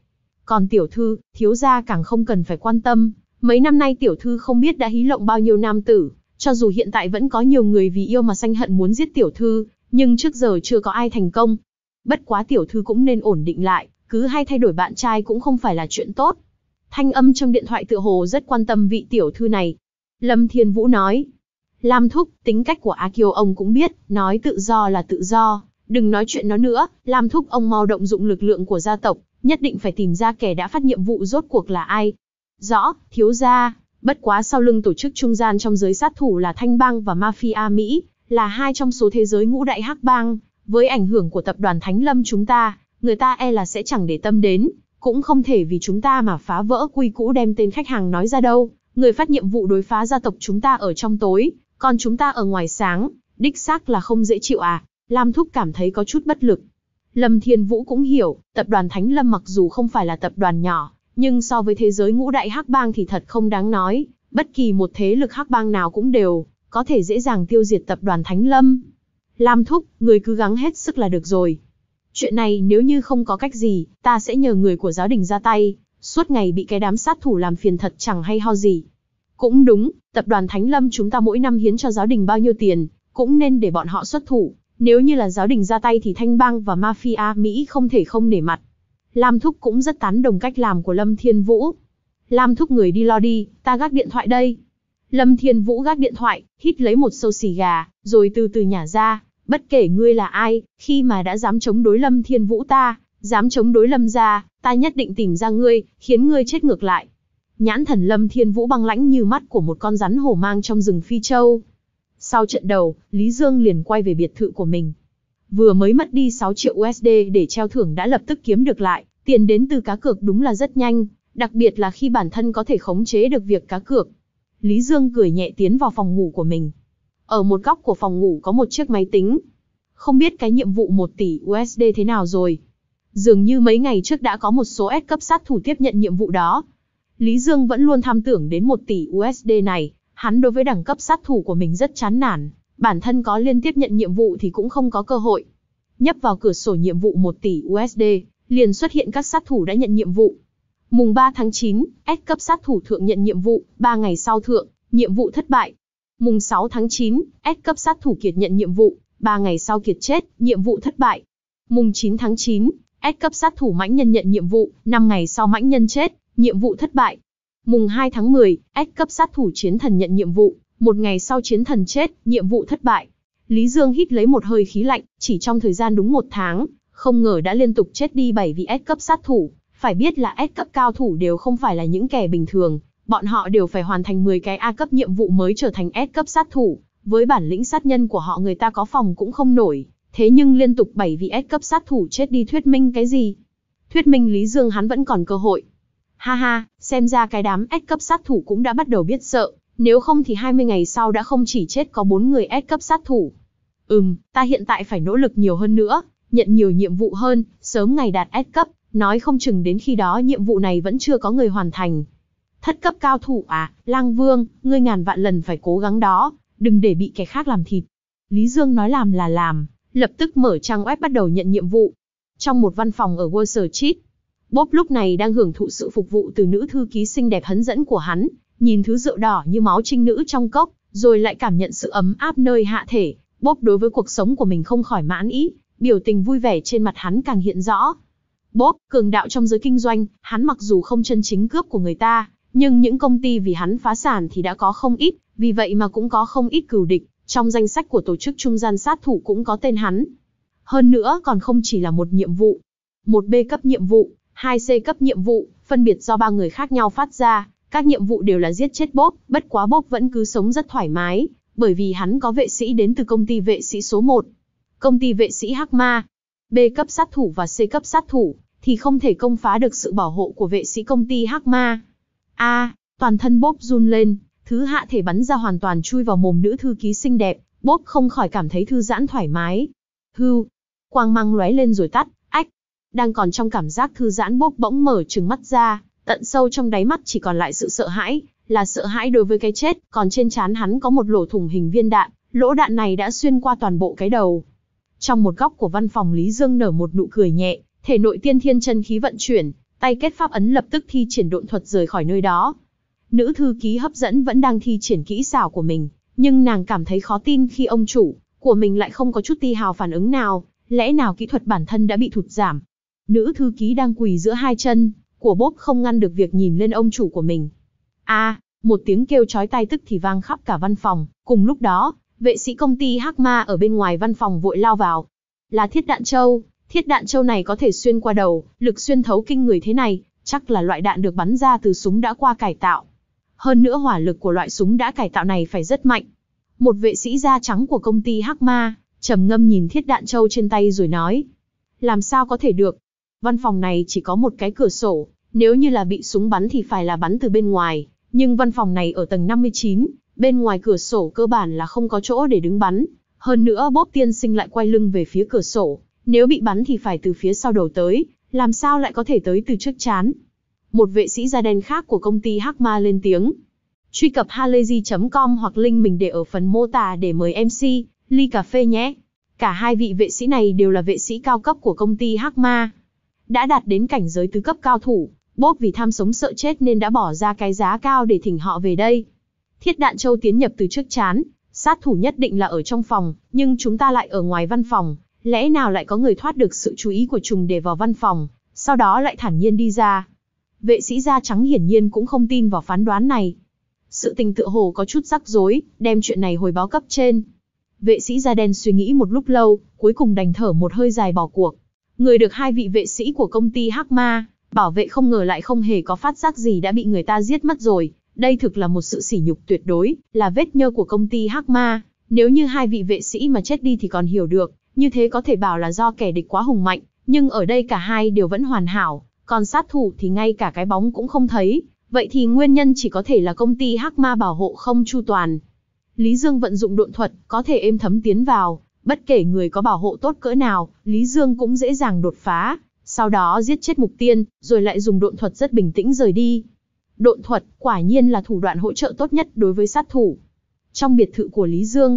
Speaker 1: Còn tiểu thư, thiếu gia càng không cần phải quan tâm. Mấy năm nay tiểu thư không biết đã hí lộng bao nhiêu nam tử, cho dù hiện tại vẫn có nhiều người vì yêu mà sanh hận muốn giết tiểu thư, nhưng trước giờ chưa có ai thành công. Bất quá tiểu thư cũng nên ổn định lại, cứ hay thay đổi bạn trai cũng không phải là chuyện tốt. Thanh âm trong điện thoại tựa hồ rất quan tâm vị tiểu thư này. Lâm Thiên Vũ nói, Lam thúc, tính cách của A Kiều ông cũng biết, nói tự do là tự do, đừng nói chuyện nó nữa, Lam thúc ông mau động dụng lực lượng của gia tộc, nhất định phải tìm ra kẻ đã phát nhiệm vụ rốt cuộc là ai. Rõ, thiếu gia, bất quá sau lưng tổ chức trung gian trong giới sát thủ là Thanh bang và Mafia Mỹ, là hai trong số thế giới ngũ đại hắc bang, với ảnh hưởng của tập đoàn Thánh Lâm chúng ta, người ta e là sẽ chẳng để tâm đến, cũng không thể vì chúng ta mà phá vỡ quy cũ đem tên khách hàng nói ra đâu. Người phát nhiệm vụ đối phá gia tộc chúng ta ở trong tối, còn chúng ta ở ngoài sáng, đích xác là không dễ chịu à. Lam thúc cảm thấy có chút bất lực. Lâm Thiên Vũ cũng hiểu, tập đoàn Thánh Lâm mặc dù không phải là tập đoàn nhỏ, nhưng so với thế giới ngũ đại hắc bang thì thật không đáng nói, bất kỳ một thế lực hắc bang nào cũng đều có thể dễ dàng tiêu diệt tập đoàn Thánh Lâm. Lam thúc, người cứ gắng hết sức là được rồi. Chuyện này nếu như không có cách gì, ta sẽ nhờ người của giáo đình ra tay, suốt ngày bị cái đám sát thủ làm phiền thật chẳng hay ho gì. Cũng đúng, tập đoàn Thánh Lâm chúng ta mỗi năm hiến cho giáo đình bao nhiêu tiền, cũng nên để bọn họ xuất thủ. Nếu như là giáo đình ra tay thì Thanh bang và Mafia Mỹ không thể không nể mặt. Lam thúc cũng rất tán đồng cách làm của Lâm Thiên Vũ. Lam thúc người đi lo đi, ta gác điện thoại đây. Lâm Thiên Vũ gác điện thoại, hít lấy một xâu xì gà, rồi từ từ nhả ra. Bất kể ngươi là ai, khi mà đã dám chống đối Lâm Thiên Vũ ta, dám chống đối Lâm gia, ta nhất định tìm ra ngươi, khiến ngươi chết ngược lại. Nhãn thần Lâm Thiên Vũ băng lãnh như mắt của một con rắn hổ mang trong rừng Phi Châu. Sau trận đầu, Lý Dương liền quay về biệt thự của mình. Vừa mới mất đi sáu triệu u ét đê để treo thưởng đã lập tức kiếm được lại, tiền đến từ cá cược đúng là rất nhanh, đặc biệt là khi bản thân có thể khống chế được việc cá cược. Lý Dương cười nhẹ tiến vào phòng ngủ của mình. Ở một góc của phòng ngủ có một chiếc máy tính. Không biết cái nhiệm vụ một tỷ u ét đê thế nào rồi. Dường như mấy ngày trước đã có một số S cấp sát thủ tiếp nhận nhiệm vụ đó. Lý Dương vẫn luôn tham tưởng đến một tỷ u ét đê này, hắn đối với đẳng cấp sát thủ của mình rất chán nản, bản thân có liên tiếp nhận nhiệm vụ thì cũng không có cơ hội. Nhấp vào cửa sổ nhiệm vụ một tỷ u ét đê, liền xuất hiện các sát thủ đã nhận nhiệm vụ. Mùng ba tháng chín, S cấp sát thủ thượng nhận nhiệm vụ, ba ngày sau thượng, nhiệm vụ thất bại. Mùng sáu tháng chín, S cấp sát thủ kiệt nhận nhiệm vụ, ba ngày sau kiệt chết, nhiệm vụ thất bại. Mùng chín tháng chín, S cấp sát thủ mãnh nhân nhận nhiệm vụ, năm ngày sau mãnh nhân chết, nhiệm vụ thất bại. Mùng hai tháng mười, S cấp sát thủ chiến thần nhận nhiệm vụ, một ngày sau chiến thần chết, nhiệm vụ thất bại. Lý Dương hít lấy một hơi khí lạnh, chỉ trong thời gian đúng một tháng, không ngờ đã liên tục chết đi bảy vị S cấp sát thủ. Phải biết là S cấp cao thủ đều không phải là những kẻ bình thường, bọn họ đều phải hoàn thành mười cái A cấp nhiệm vụ mới trở thành S cấp sát thủ. Với bản lĩnh sát nhân của họ người ta có phòng cũng không nổi, thế nhưng liên tục bảy vị S cấp sát thủ chết đi thuyết minh cái gì? Thuyết minh Lý Dương hắn vẫn còn cơ hội. Ha ha, xem ra cái đám S cấp sát thủ cũng đã bắt đầu biết sợ, nếu không thì hai mươi ngày sau đã không chỉ chết có bốn người S cấp sát thủ. Ừm, ta hiện tại phải nỗ lực nhiều hơn nữa, nhận nhiều nhiệm vụ hơn, sớm ngày đạt S cấp, nói không chừng đến khi đó nhiệm vụ này vẫn chưa có người hoàn thành. Thất cấp cao thủ à, Lang Vương, ngươi ngàn vạn lần phải cố gắng đó, đừng để bị kẻ khác làm thịt. Lý Dương nói làm là làm, lập tức mở trang web bắt đầu nhận nhiệm vụ. Trong một văn phòng ở Wall Street, Bob lúc này đang hưởng thụ sự phục vụ từ nữ thư ký xinh đẹp hấn dẫn của hắn, nhìn thứ rượu đỏ như máu trinh nữ trong cốc, rồi lại cảm nhận sự ấm áp nơi hạ thể. Bob đối với cuộc sống của mình không khỏi mãn ý, biểu tình vui vẻ trên mặt hắn càng hiện rõ. Bob, cường đạo trong giới kinh doanh, hắn mặc dù không chân chính cướp của người ta, nhưng những công ty vì hắn phá sản thì đã có không ít, vì vậy mà cũng có không ít cừu địch, trong danh sách của tổ chức trung gian sát thủ cũng có tên hắn. Hơn nữa còn không chỉ là một nhiệm vụ, một B cấp nhiệm vụ, hai C cấp nhiệm vụ, phân biệt do ba người khác nhau phát ra, các nhiệm vụ đều là giết chết Bob, bất quá Bob vẫn cứ sống rất thoải mái, bởi vì hắn có vệ sĩ đến từ công ty vệ sĩ số một. Công ty vệ sĩ Hắc Ma, B cấp sát thủ và C cấp sát thủ, thì không thể công phá được sự bảo hộ của vệ sĩ công ty Hắc Ma. A, à, toàn thân Bob run lên, thứ hạ thể bắn ra hoàn toàn chui vào mồm nữ thư ký xinh đẹp, Bob không khỏi cảm thấy thư giãn thoải mái. Hưu, quang mang lóe lên rồi tắt, ách. Đang còn trong cảm giác thư giãn Bob bỗng mở trừng mắt ra, tận sâu trong đáy mắt chỉ còn lại sự sợ hãi, là sợ hãi đối với cái chết, còn trên trán hắn có một lỗ thủng hình viên đạn, lỗ đạn này đã xuyên qua toàn bộ cái đầu. Trong một góc của văn phòng Lý Dương nở một nụ cười nhẹ, thể nội tiên thiên chân khí vận chuyển, tay kết pháp ấn lập tức thi triển độn thuật rời khỏi nơi đó. Nữ thư ký hấp dẫn vẫn đang thi triển kỹ xảo của mình, nhưng nàng cảm thấy khó tin khi ông chủ của mình lại không có chút ti hào phản ứng nào, lẽ nào kỹ thuật bản thân đã bị thụt giảm. Nữ thư ký đang quỳ giữa hai chân của Bob không ngăn được việc nhìn lên ông chủ của mình. A, à, một tiếng kêu chói tai tức thì vang khắp cả văn phòng, cùng lúc đó, vệ sĩ công ty Hắc Ma ở bên ngoài văn phòng vội lao vào. Là thiết đạn châu, thiết đạn châu này có thể xuyên qua đầu, lực xuyên thấu kinh người thế này, chắc là loại đạn được bắn ra từ súng đã qua cải tạo. Hơn nữa hỏa lực của loại súng đã cải tạo này phải rất mạnh. Một vệ sĩ da trắng của công ty Hắc Ma trầm ngâm nhìn thiết đạn châu trên tay rồi nói. Làm sao có thể được? Văn phòng này chỉ có một cái cửa sổ, nếu như là bị súng bắn thì phải là bắn từ bên ngoài. Nhưng văn phòng này ở tầng năm mươi chín, bên ngoài cửa sổ cơ bản là không có chỗ để đứng bắn. Hơn nữa Bob tiên sinh lại quay lưng về phía cửa sổ, nếu bị bắn thì phải từ phía sau đầu tới, làm sao lại có thể tới từ trước trán. Một vệ sĩ da đen khác của công ty Hắc Ma lên tiếng. Truy cập halayzi chấm com hoặc link mình để ở phần mô tả để mời em xê, ly cà phê nhé. Cả hai vị vệ sĩ này đều là vệ sĩ cao cấp của công ty Hắc Ma. Đã đạt đến cảnh giới tứ cấp cao thủ, Bob vì tham sống sợ chết nên đã bỏ ra cái giá cao để thỉnh họ về đây. Thiết đạn châu tiến nhập từ trước trán, sát thủ nhất định là ở trong phòng, nhưng chúng ta lại ở ngoài văn phòng, lẽ nào lại có người thoát được sự chú ý của trùng để vào văn phòng, sau đó lại thản nhiên đi ra. Vệ sĩ da trắng hiển nhiên cũng không tin vào phán đoán này. Sự tình tựa hồ có chút rắc rối, đem chuyện này hồi báo cấp trên. Vệ sĩ da đen suy nghĩ một lúc lâu, cuối cùng đành thở một hơi dài bỏ cuộc. Người được hai vị vệ sĩ của công ty Hắc Ma bảo vệ không ngờ lại không hề có phát giác gì đã bị người ta giết mất rồi. Đây thực là một sự sỉ nhục tuyệt đối, là vết nhơ của công ty Hắc Ma. Nếu như hai vị vệ sĩ mà chết đi thì còn hiểu được, như thế có thể bảo là do kẻ địch quá hùng mạnh, nhưng ở đây cả hai đều vẫn hoàn hảo, còn sát thủ thì ngay cả cái bóng cũng không thấy. Vậy thì nguyên nhân chỉ có thể là công ty Hắc Ma bảo hộ không chu toàn. Lý Dương vận dụng độn thuật, có thể êm thấm tiến vào, bất kể người có bảo hộ tốt cỡ nào, Lý Dương cũng dễ dàng đột phá, sau đó giết chết mục tiên, rồi lại dùng độn thuật rất bình tĩnh rời đi. Độn thuật, quả nhiên là thủ đoạn hỗ trợ tốt nhất đối với sát thủ. Trong biệt thự của Lý Dương.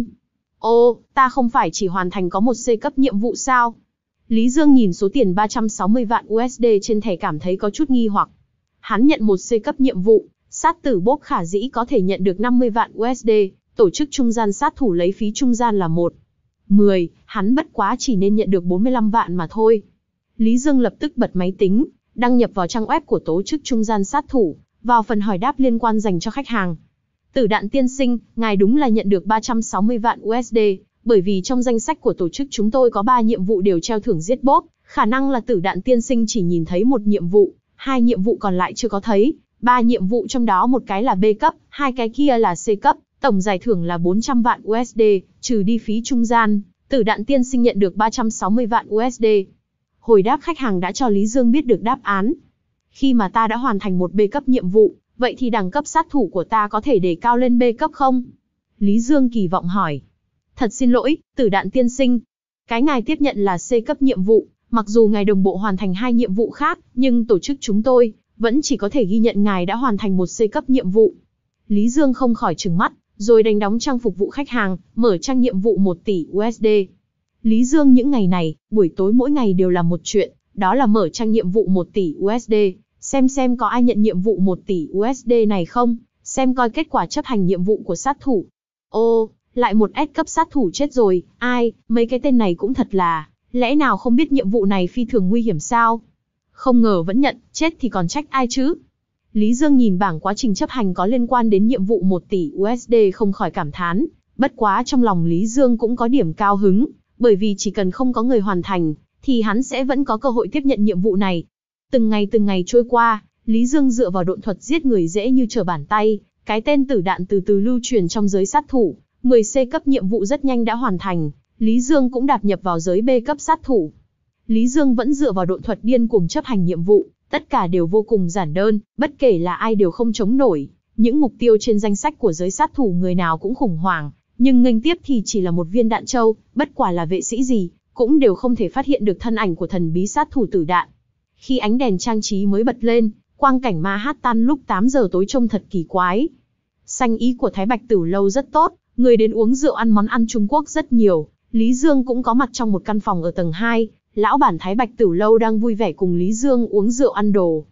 Speaker 1: Ô, ta không phải chỉ hoàn thành có một C cấp nhiệm vụ sao? Lý Dương nhìn số tiền ba trăm sáu mươi vạn u ét đê trên thẻ cảm thấy có chút nghi hoặc. Hắn nhận một C cấp nhiệm vụ, sát tử Bob khả dĩ có thể nhận được năm mươi vạn u ét đê, tổ chức trung gian sát thủ lấy phí trung gian là một mười, hắn bất quá chỉ nên nhận được bốn mươi lăm vạn mà thôi. Lý Dương lập tức bật máy tính, đăng nhập vào trang web của tổ chức trung gian sát thủ, vào phần hỏi đáp liên quan dành cho khách hàng. Tử Đạn tiên sinh, ngài đúng là nhận được ba trăm sáu mươi vạn u ét đê, bởi vì trong danh sách của tổ chức chúng tôi có ba nhiệm vụ đều treo thưởng giết Bob, khả năng là Tử Đạn tiên sinh chỉ nhìn thấy một nhiệm vụ, hai nhiệm vụ còn lại chưa có thấy, ba nhiệm vụ trong đó một cái là B cấp, hai cái kia là C cấp, tổng giải thưởng là bốn trăm vạn u ét đê, trừ đi phí trung gian, Tử Đạn tiên sinh nhận được ba trăm sáu mươi vạn u ét đê. Hồi đáp khách hàng đã cho Lý Dương biết được đáp án. Khi mà ta đã hoàn thành một B cấp nhiệm vụ, vậy thì đẳng cấp sát thủ của ta có thể đề cao lên B cấp không? Lý Dương kỳ vọng hỏi. Thật xin lỗi, Tử Đạn tiên sinh. Cái ngài tiếp nhận là C cấp nhiệm vụ, mặc dù ngài đồng bộ hoàn thành hai nhiệm vụ khác, nhưng tổ chức chúng tôi vẫn chỉ có thể ghi nhận ngài đã hoàn thành một C cấp nhiệm vụ. Lý Dương không khỏi trừng mắt, rồi đánh đóng trang phục vụ khách hàng, mở trang nhiệm vụ một tỷ u ét đê. Lý Dương những ngày này, buổi tối mỗi ngày đều làm một chuyện, đó là mở trang nhiệm vụ một tỷ u ét đê, xem xem có ai nhận nhiệm vụ một tỷ u ét đê này không, xem coi kết quả chấp hành nhiệm vụ của sát thủ. Ô, lại một S cấp sát thủ chết rồi, ai, mấy cái tên này cũng thật là, lẽ nào không biết nhiệm vụ này phi thường nguy hiểm sao? Không ngờ vẫn nhận, chết thì còn trách ai chứ? Lý Dương nhìn bảng quá trình chấp hành có liên quan đến nhiệm vụ một tỷ u ét đê không khỏi cảm thán, bất quá trong lòng Lý Dương cũng có điểm cao hứng, bởi vì chỉ cần không có người hoàn thành, thì hắn sẽ vẫn có cơ hội tiếp nhận nhiệm vụ này. Từng ngày từng ngày trôi qua, Lý Dương dựa vào độn thuật giết người dễ như trở bàn tay, cái tên Tử Đạn từ từ lưu truyền trong giới sát thủ, mười C cấp nhiệm vụ rất nhanh đã hoàn thành, Lý Dương cũng đạp nhập vào giới B cấp sát thủ. Lý Dương vẫn dựa vào độn thuật điên cuồng chấp hành nhiệm vụ, tất cả đều vô cùng giản đơn, bất kể là ai đều không chống nổi, những mục tiêu trên danh sách của giới sát thủ người nào cũng khủng hoảng, nhưng nghênh tiếp thì chỉ là một viên đạn châu, bất quả là vệ sĩ gì, cũng đều không thể phát hiện được thân ảnh của thần bí sát thủ Tử Đạn. Khi ánh đèn trang trí mới bật lên, quang cảnh ma hát tan lúc tám giờ tối trông thật kỳ quái. Sanh ý của Thái Bạch Tử Lâu rất tốt, người đến uống rượu ăn món ăn Trung Quốc rất nhiều, Lý Dương cũng có mặt trong một căn phòng ở tầng hai, lão bản Thái Bạch Tử Lâu đang vui vẻ cùng Lý Dương uống rượu ăn đồ.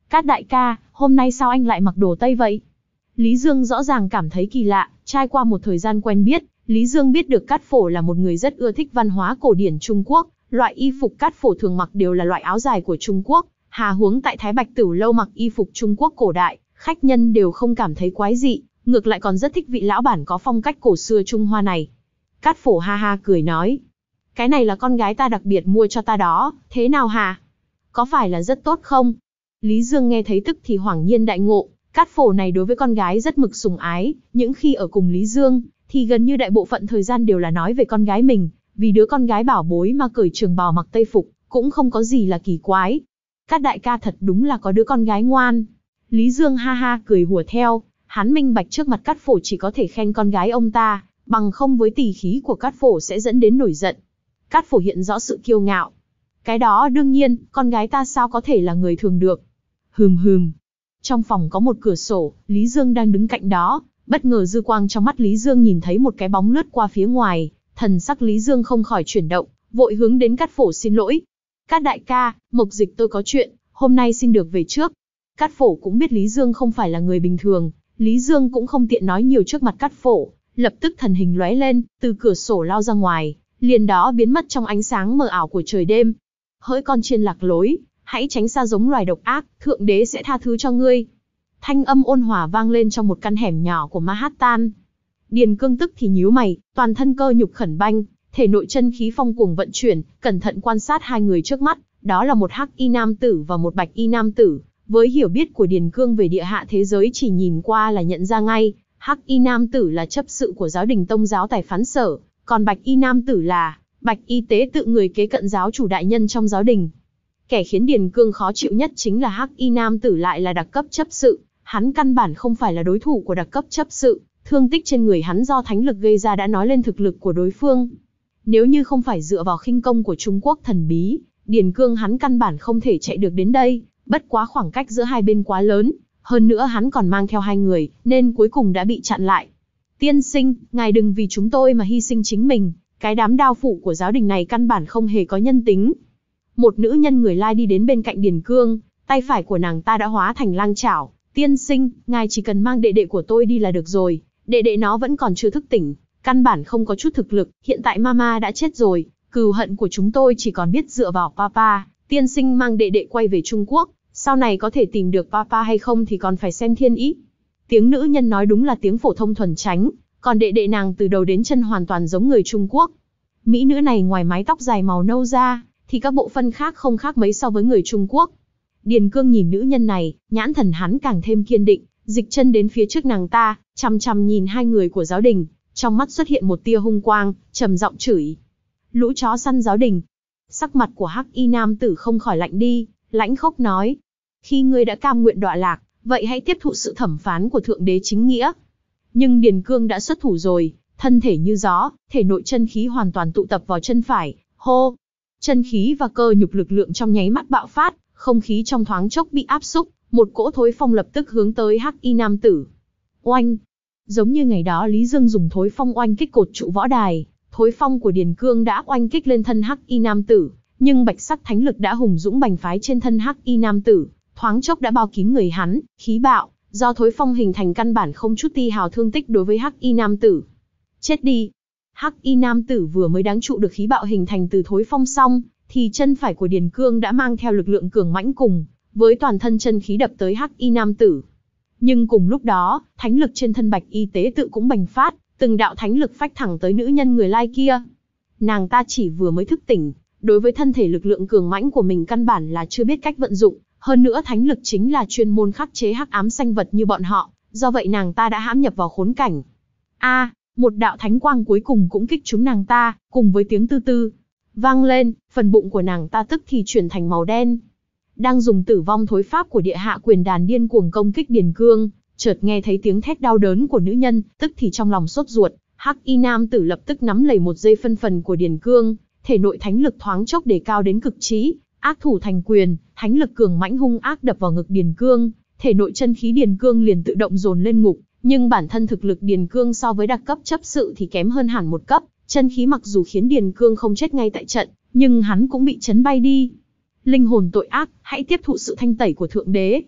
Speaker 1: Cát đại ca, hôm nay sao anh lại mặc đồ Tây vậy? Lý Dương rõ ràng cảm thấy kỳ lạ, trải qua một thời gian quen biết, Lý Dương biết được Cát Phổ là một người rất ưa thích văn hóa cổ điển Trung Quốc, loại y phục Cát Phổ thường mặc đều là loại áo dài của Trung Quốc, hà huống tại Thái Bạch Tửu lâu mặc y phục Trung Quốc cổ đại, khách nhân đều không cảm thấy quái dị, ngược lại còn rất thích vị lão bản có phong cách cổ xưa Trung Hoa này. Cát Phổ ha ha cười nói, cái này là con gái ta đặc biệt mua cho ta đó, thế nào hả? Có phải là rất tốt không? Lý Dương nghe thấy tức thì hoảng nhiên đại ngộ, Cát Phổ này đối với con gái rất mực sủng ái, những khi ở cùng Lý Dương, thì gần như đại bộ phận thời gian đều là nói về con gái mình, vì đứa con gái bảo bối mà cởi trường bào mặc tây phục, cũng không có gì là kỳ quái. Cát đại ca thật đúng là có đứa con gái ngoan. Lý Dương ha ha cười hùa theo, hắn minh bạch trước mặt Cát Phổ chỉ có thể khen con gái ông ta, bằng không với tỉ khí của Cát Phổ sẽ dẫn đến nổi giận. Cát Phổ hiện rõ sự kiêu ngạo. Cái đó đương nhiên, con gái ta sao có thể là người thường được. Hừm hừm. Trong phòng có một cửa sổ, Lý Dương đang đứng cạnh đó, bất ngờ dư quang trong mắt Lý Dương nhìn thấy một cái bóng lướt qua phía ngoài, thần sắc Lý Dương không khỏi chuyển động, vội hướng đến Cát Phổ xin lỗi. Cát đại ca, Mộc Dịch tôi có chuyện, hôm nay xin được về trước. Cát Phổ cũng biết Lý Dương không phải là người bình thường, Lý Dương cũng không tiện nói nhiều trước mặt Cát Phổ, lập tức thần hình lóe lên, từ cửa sổ lao ra ngoài, liền đó biến mất trong ánh sáng mờ ảo của trời đêm. Hỡi con chiên lạc lối, hãy tránh xa giống loài độc ác, thượng đế sẽ tha thứ cho ngươi. Thanh âm ôn hòa vang lên trong một căn hẻm nhỏ của Manhattan. Điền Cương tức thì nhíu mày, toàn thân cơ nhục khẩn banh, thể nội chân khí phong cuồng vận chuyển, cẩn thận quan sát hai người trước mắt, đó là một hắc y nam tử và một bạch y nam tử. Với hiểu biết của Điền Cương về địa hạ thế giới chỉ nhìn qua là nhận ra ngay, hắc y nam tử là chấp sự của giáo đình Tông giáo Tài Phán Sở, còn bạch y nam tử là bạch y tế tự người kế cận giáo chủ đại nhân trong giáo đình. Kẻ khiến Điền Cương khó chịu nhất chính là hắc y nam tử lại là đặc cấp chấp sự, hắn căn bản không phải là đối thủ của đặc cấp chấp sự, thương tích trên người hắn do thánh lực gây ra đã nói lên thực lực của đối phương. Nếu như không phải dựa vào khinh công của Trung Quốc thần bí, Điền Cương hắn căn bản không thể chạy được đến đây, bất quá khoảng cách giữa hai bên quá lớn, hơn nữa hắn còn mang theo hai người, nên cuối cùng đã bị chặn lại. Tiên sinh, ngài đừng vì chúng tôi mà hy sinh chính mình, cái đám đao phụ của giáo đình này căn bản không hề có nhân tính. Một nữ nhân người Lai đi đến bên cạnh Điền Cương, tay phải của nàng ta đã hóa thành lang chảo. Tiên sinh, ngài chỉ cần mang đệ đệ của tôi đi là được rồi, đệ đệ nó vẫn còn chưa thức tỉnh, căn bản không có chút thực lực, hiện tại mama đã chết rồi, cừu hận của chúng tôi chỉ còn biết dựa vào papa, tiên sinh mang đệ đệ quay về Trung Quốc, sau này có thể tìm được papa hay không thì còn phải xem thiên ý. Tiếng nữ nhân nói đúng là tiếng phổ thông thuần chánh, còn đệ đệ nàng từ đầu đến chân hoàn toàn giống người Trung Quốc. Mỹ nữ này ngoài mái tóc dài màu nâu ra, thì các bộ phận khác không khác mấy so với người Trung Quốc. Điền Cương nhìn nữ nhân này, nhãn thần hắn càng thêm kiên định, dịch chân đến phía trước nàng ta, chằm chằm nhìn hai người của giáo đình, trong mắt xuất hiện một tia hung quang, trầm giọng chửi. Lũ chó săn giáo đình. Sắc mặt của hắc y nam tử không khỏi lạnh đi, lãnh khốc nói. Khi ngươi đã cam nguyện đọa lạc, vậy hãy tiếp thụ sự thẩm phán của thượng đế chính nghĩa. Nhưng Điền Cương đã xuất thủ rồi, thân thể như gió, thể nội chân khí hoàn toàn tụ tập vào chân phải, hô. Chân khí và cơ nhục lực lượng trong nháy mắt bạo phát, không khí trong thoáng chốc bị áp xúc, một cỗ thối phong lập tức hướng tới hắc y nam tử. Oanh! Giống như ngày đó Lý Dương dùng thối phong oanh kích cột trụ võ đài, thối phong của Điền Cương đã oanh kích lên thân hắc y nam tử, nhưng bạch sắc thánh lực đã hùng dũng bành phái trên thân hắc y nam tử, thoáng chốc đã bao kín người hắn, khí bạo, do thối phong hình thành căn bản không chút ti hào thương tích đối với hắc y nam tử. Chết đi! Hắc y nam tử vừa mới đáng trụ được khí bạo hình thành từ thối phong xong, thì chân phải của Điền Cương đã mang theo lực lượng cường mãnh cùng với toàn thân chân khí đập tới hắc y nam tử. Nhưng cùng lúc đó, thánh lực trên thân bạch y tế tự cũng bành phát, từng đạo thánh lực phách thẳng tới nữ nhân người Lai kia. Nàng ta chỉ vừa mới thức tỉnh, đối với thân thể lực lượng cường mãnh của mình căn bản là chưa biết cách vận dụng, hơn nữa thánh lực chính là chuyên môn khắc chế hắc ám sanh vật như bọn họ, do vậy nàng ta đã hãm nhập vào khốn cảnh. A, à, một đạo thánh quang cuối cùng cũng kích trúng nàng ta, cùng với tiếng tư tư vang lên, phần bụng của nàng ta tức thì chuyển thành màu đen. Đang dùng tử vong thối pháp của địa hạ quyền đàn điên cuồng công kích Điền Cương, chợt nghe thấy tiếng thét đau đớn của nữ nhân, tức thì trong lòng sốt ruột, hắc y nam tử lập tức nắm lấy một giây phân phần của Điền Cương, thể nội thánh lực thoáng chốc đề cao đến cực trí, ác thủ thành quyền, thánh lực cường mãnh hung ác đập vào ngực Điền Cương, thể nội chân khí Điền Cương liền tự động dồn lên ngục, nhưng bản thân thực lực Điền Cương so với đặc cấp chấp sự thì kém hơn hẳn một cấp, chân khí mặc dù khiến Điền Cương không chết ngay tại trận, nhưng hắn cũng bị chấn bay đi. Linh hồn tội ác, hãy tiếp thụ sự thanh tẩy của thượng đế.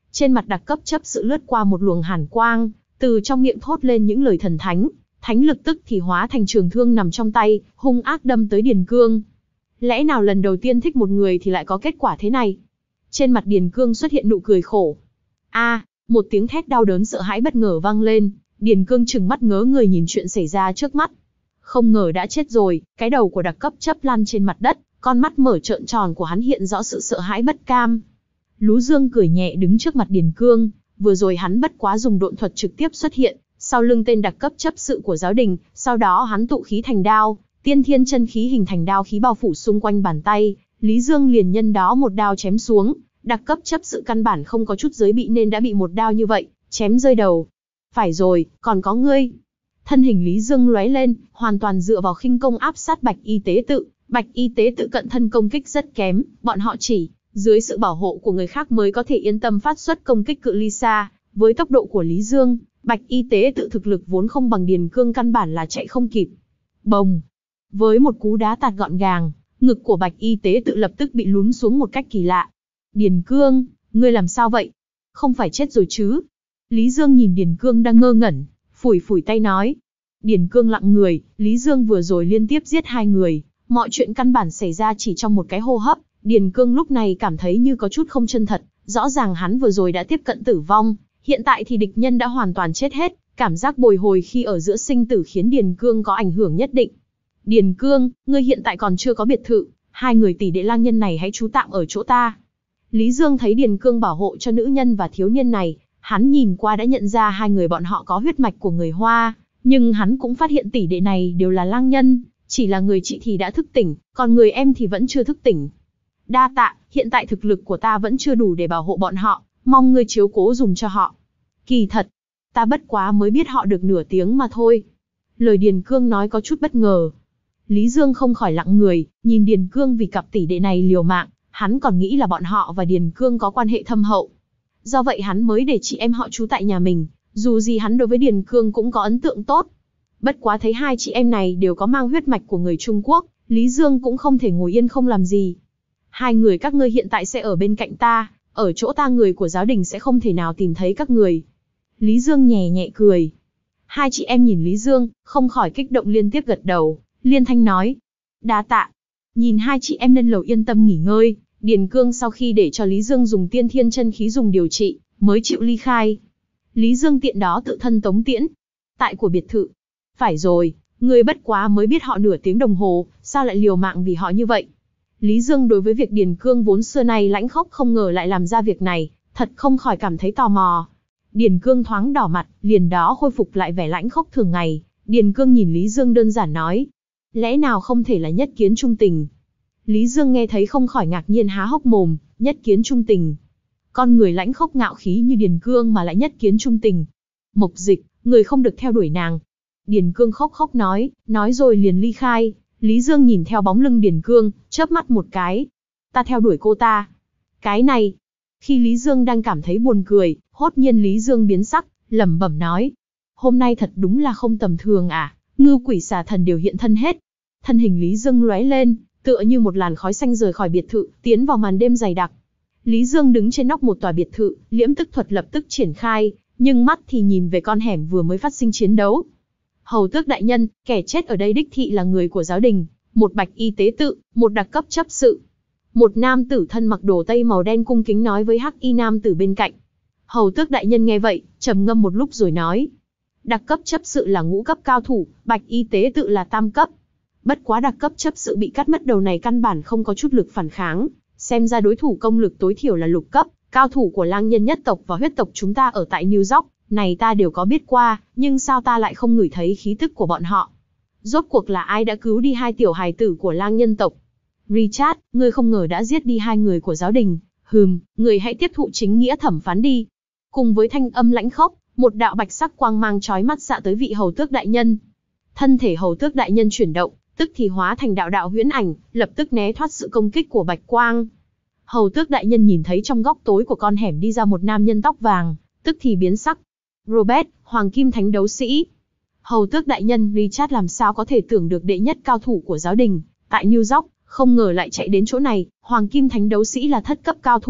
Speaker 1: Trên mặt đặc cấp chấp sự lướt qua một luồng hàn quang, từ trong miệng thốt lên những lời thần thánh, thánh lực tức thì hóa thành trường thương nằm trong tay, hung ác đâm tới Điền Cương. Lẽ nào lần đầu tiên thích một người thì lại có kết quả thế này? Trên mặt Điền Cương xuất hiện nụ cười khổ. A, một tiếng thét đau đớn sợ hãi bất ngờ vang lên, Điền Cương trừng mắt ngớ người nhìn chuyện xảy ra trước mắt. Không ngờ đã chết rồi, cái đầu của đặc cấp chấp lăn trên mặt đất, con mắt mở trợn tròn của hắn hiện rõ sự sợ hãi bất cam. Lú Dương cười nhẹ đứng trước mặt Điền Cương, vừa rồi hắn bất quá dùng độn thuật trực tiếp xuất hiện, sau lưng tên đặc cấp chấp sự của giáo đình, sau đó hắn tụ khí thành đao, tiên thiên chân khí hình thành đao khí bao phủ xung quanh bàn tay, Lý Dương liền nhân đó một đao chém xuống, đặc cấp chấp sự căn bản không có chút giới bị nên đã bị một đao như vậy, chém rơi đầu. Phải rồi, còn có ngươi. Thân hình Lý Dương lóe lên, hoàn toàn dựa vào khinh công áp sát Bạch Y Tế Tự, Bạch Y Tế Tự cận thân công kích rất kém, bọn họ chỉ dưới sự bảo hộ của người khác mới có thể yên tâm phát xuất công kích cự ly xa, với tốc độ của Lý Dương, Bạch Y Tế Tự thực lực vốn không bằng Điền Cương căn bản là chạy không kịp. Bồng! Với một cú đá tạt gọn gàng, ngực của Bạch Y Tế Tự lập tức bị lún xuống một cách kỳ lạ. Điền Cương, ngươi làm sao vậy? Không phải chết rồi chứ? Lý Dương nhìn Điền Cương đang ngơ ngẩn, phủi phủi tay nói. Điền Cương lặng người, Lý Dương vừa rồi liên tiếp giết hai người, mọi chuyện căn bản xảy ra chỉ trong một cái hô hấp. Điền Cương lúc này cảm thấy như có chút không chân thật, rõ ràng hắn vừa rồi đã tiếp cận tử vong, hiện tại thì địch nhân đã hoàn toàn chết hết, cảm giác bồi hồi khi ở giữa sinh tử khiến Điền Cương có ảnh hưởng nhất định. Điền Cương, ngươi hiện tại còn chưa có biệt thự, hai người tỷ đệ lang nhân này hãy trú tạm ở chỗ ta. Lý Dương thấy Điền Cương bảo hộ cho nữ nhân và thiếu niên này, hắn nhìn qua đã nhận ra hai người bọn họ có huyết mạch của người Hoa, nhưng hắn cũng phát hiện tỷ đệ này đều là lang nhân, chỉ là người chị thì đã thức tỉnh, còn người em thì vẫn chưa thức tỉnh. Đa tạ, hiện tại thực lực của ta vẫn chưa đủ để bảo hộ bọn họ, mong ngươi chiếu cố dùng cho họ. Kỳ thật, ta bất quá mới biết họ được nửa tiếng mà thôi. Lời Điền Cương nói có chút bất ngờ. Lý Dương không khỏi lặng người, nhìn Điền Cương vì cặp tỷ đệ này liều mạng, hắn còn nghĩ là bọn họ và Điền Cương có quan hệ thâm hậu. Do vậy hắn mới để chị em họ trú tại nhà mình, dù gì hắn đối với Điền Cương cũng có ấn tượng tốt. Bất quá thấy hai chị em này đều có mang huyết mạch của người Trung Quốc, Lý Dương cũng không thể ngồi yên không làm gì. Hai người các ngươi hiện tại sẽ ở bên cạnh ta, ở chỗ ta người của giáo đình sẽ không thể nào tìm thấy các người. Lý Dương nhẹ nhẹ cười. Hai chị em nhìn Lý Dương, không khỏi kích động liên tiếp gật đầu, liên thanh nói. Đa tạ. Nhìn hai chị em lên lầu yên tâm nghỉ ngơi, Điền Cương sau khi để cho Lý Dương dùng tiên thiên chân khí dùng điều trị, mới chịu ly khai. Lý Dương tiện đó tự thân tống tiễn. Tại của biệt thự. Phải rồi, người bất quá mới biết họ nửa tiếng đồng hồ, sao lại liều mạng vì họ như vậy? Lý Dương đối với việc Điền Cương vốn xưa nay lãnh khốc không ngờ lại làm ra việc này, thật không khỏi cảm thấy tò mò. Điền Cương thoáng đỏ mặt, liền đó khôi phục lại vẻ lãnh khốc thường ngày. Điền Cương nhìn Lý Dương đơn giản nói. Lẽ nào không thể là nhất kiến trung tình? Lý Dương nghe thấy không khỏi ngạc nhiên há hốc mồm, nhất kiến trung tình. Con người lãnh khốc ngạo khí như Điền Cương mà lại nhất kiến trung tình. Mộc Dịch, người không được theo đuổi nàng. Điền Cương khóc khóc nói, nói rồi liền ly khai. Lý Dương nhìn theo bóng lưng Điền Cương, chớp mắt một cái. Ta theo đuổi cô ta. Cái này. Khi Lý Dương đang cảm thấy buồn cười, hốt nhiên Lý Dương biến sắc, lẩm bẩm nói. Hôm nay thật đúng là không tầm thường à, ngưu quỷ xà thần đều hiện thân hết. Thân hình Lý Dương lóe lên, tựa như một làn khói xanh rời khỏi biệt thự, tiến vào màn đêm dày đặc. Lý Dương đứng trên nóc một tòa biệt thự, liễm tức thuật lập tức triển khai, nhưng mắt thì nhìn về con hẻm vừa mới phát sinh chiến đấu. Hầu tước đại nhân, kẻ chết ở đây đích thị là người của giáo đình, một Bạch Y Tế Tự, một đặc cấp chấp sự. Một nam tử thân mặc đồ tây màu đen cung kính nói với hắc y nam tử bên cạnh. Hầu tước đại nhân nghe vậy, trầm ngâm một lúc rồi nói. Đặc cấp chấp sự là ngũ cấp cao thủ, Bạch Y Tế Tự là tam cấp. Bất quá đặc cấp chấp sự bị cắt mất đầu này căn bản không có chút lực phản kháng, xem ra đối thủ công lực tối thiểu là lục cấp, cao thủ của lang nhân nhất tộc và huyết tộc chúng ta ở tại New York, này ta đều có biết qua, nhưng sao ta lại không ngửi thấy khí tức của bọn họ? Rốt cuộc là ai đã cứu đi hai tiểu hài tử của lang nhân tộc? Richard, ngươi không ngờ đã giết đi hai người của giáo đình, hừm, ngươi hãy tiếp thụ chính nghĩa thẩm phán đi. Cùng với thanh âm lãnh khốc, một đạo bạch sắc quang mang chói mắt xạ tới vị hầu tước đại nhân. Thân thể hầu tước đại nhân chuyển động, tức thì hóa thành đạo đạo huyễn ảnh, lập tức né thoát sự công kích của bạch quang. Hầu tước đại nhân nhìn thấy trong góc tối của con hẻm đi ra một nam nhân tóc vàng, tức thì biến sắc. Robert, Hoàng Kim Thánh đấu sĩ. Hầu tước đại nhân, Richard làm sao có thể tưởng được đệ nhất cao thủ của giáo đình, tại New York, không ngờ lại chạy đến chỗ này. Hoàng Kim Thánh đấu sĩ là thất cấp cao thủ,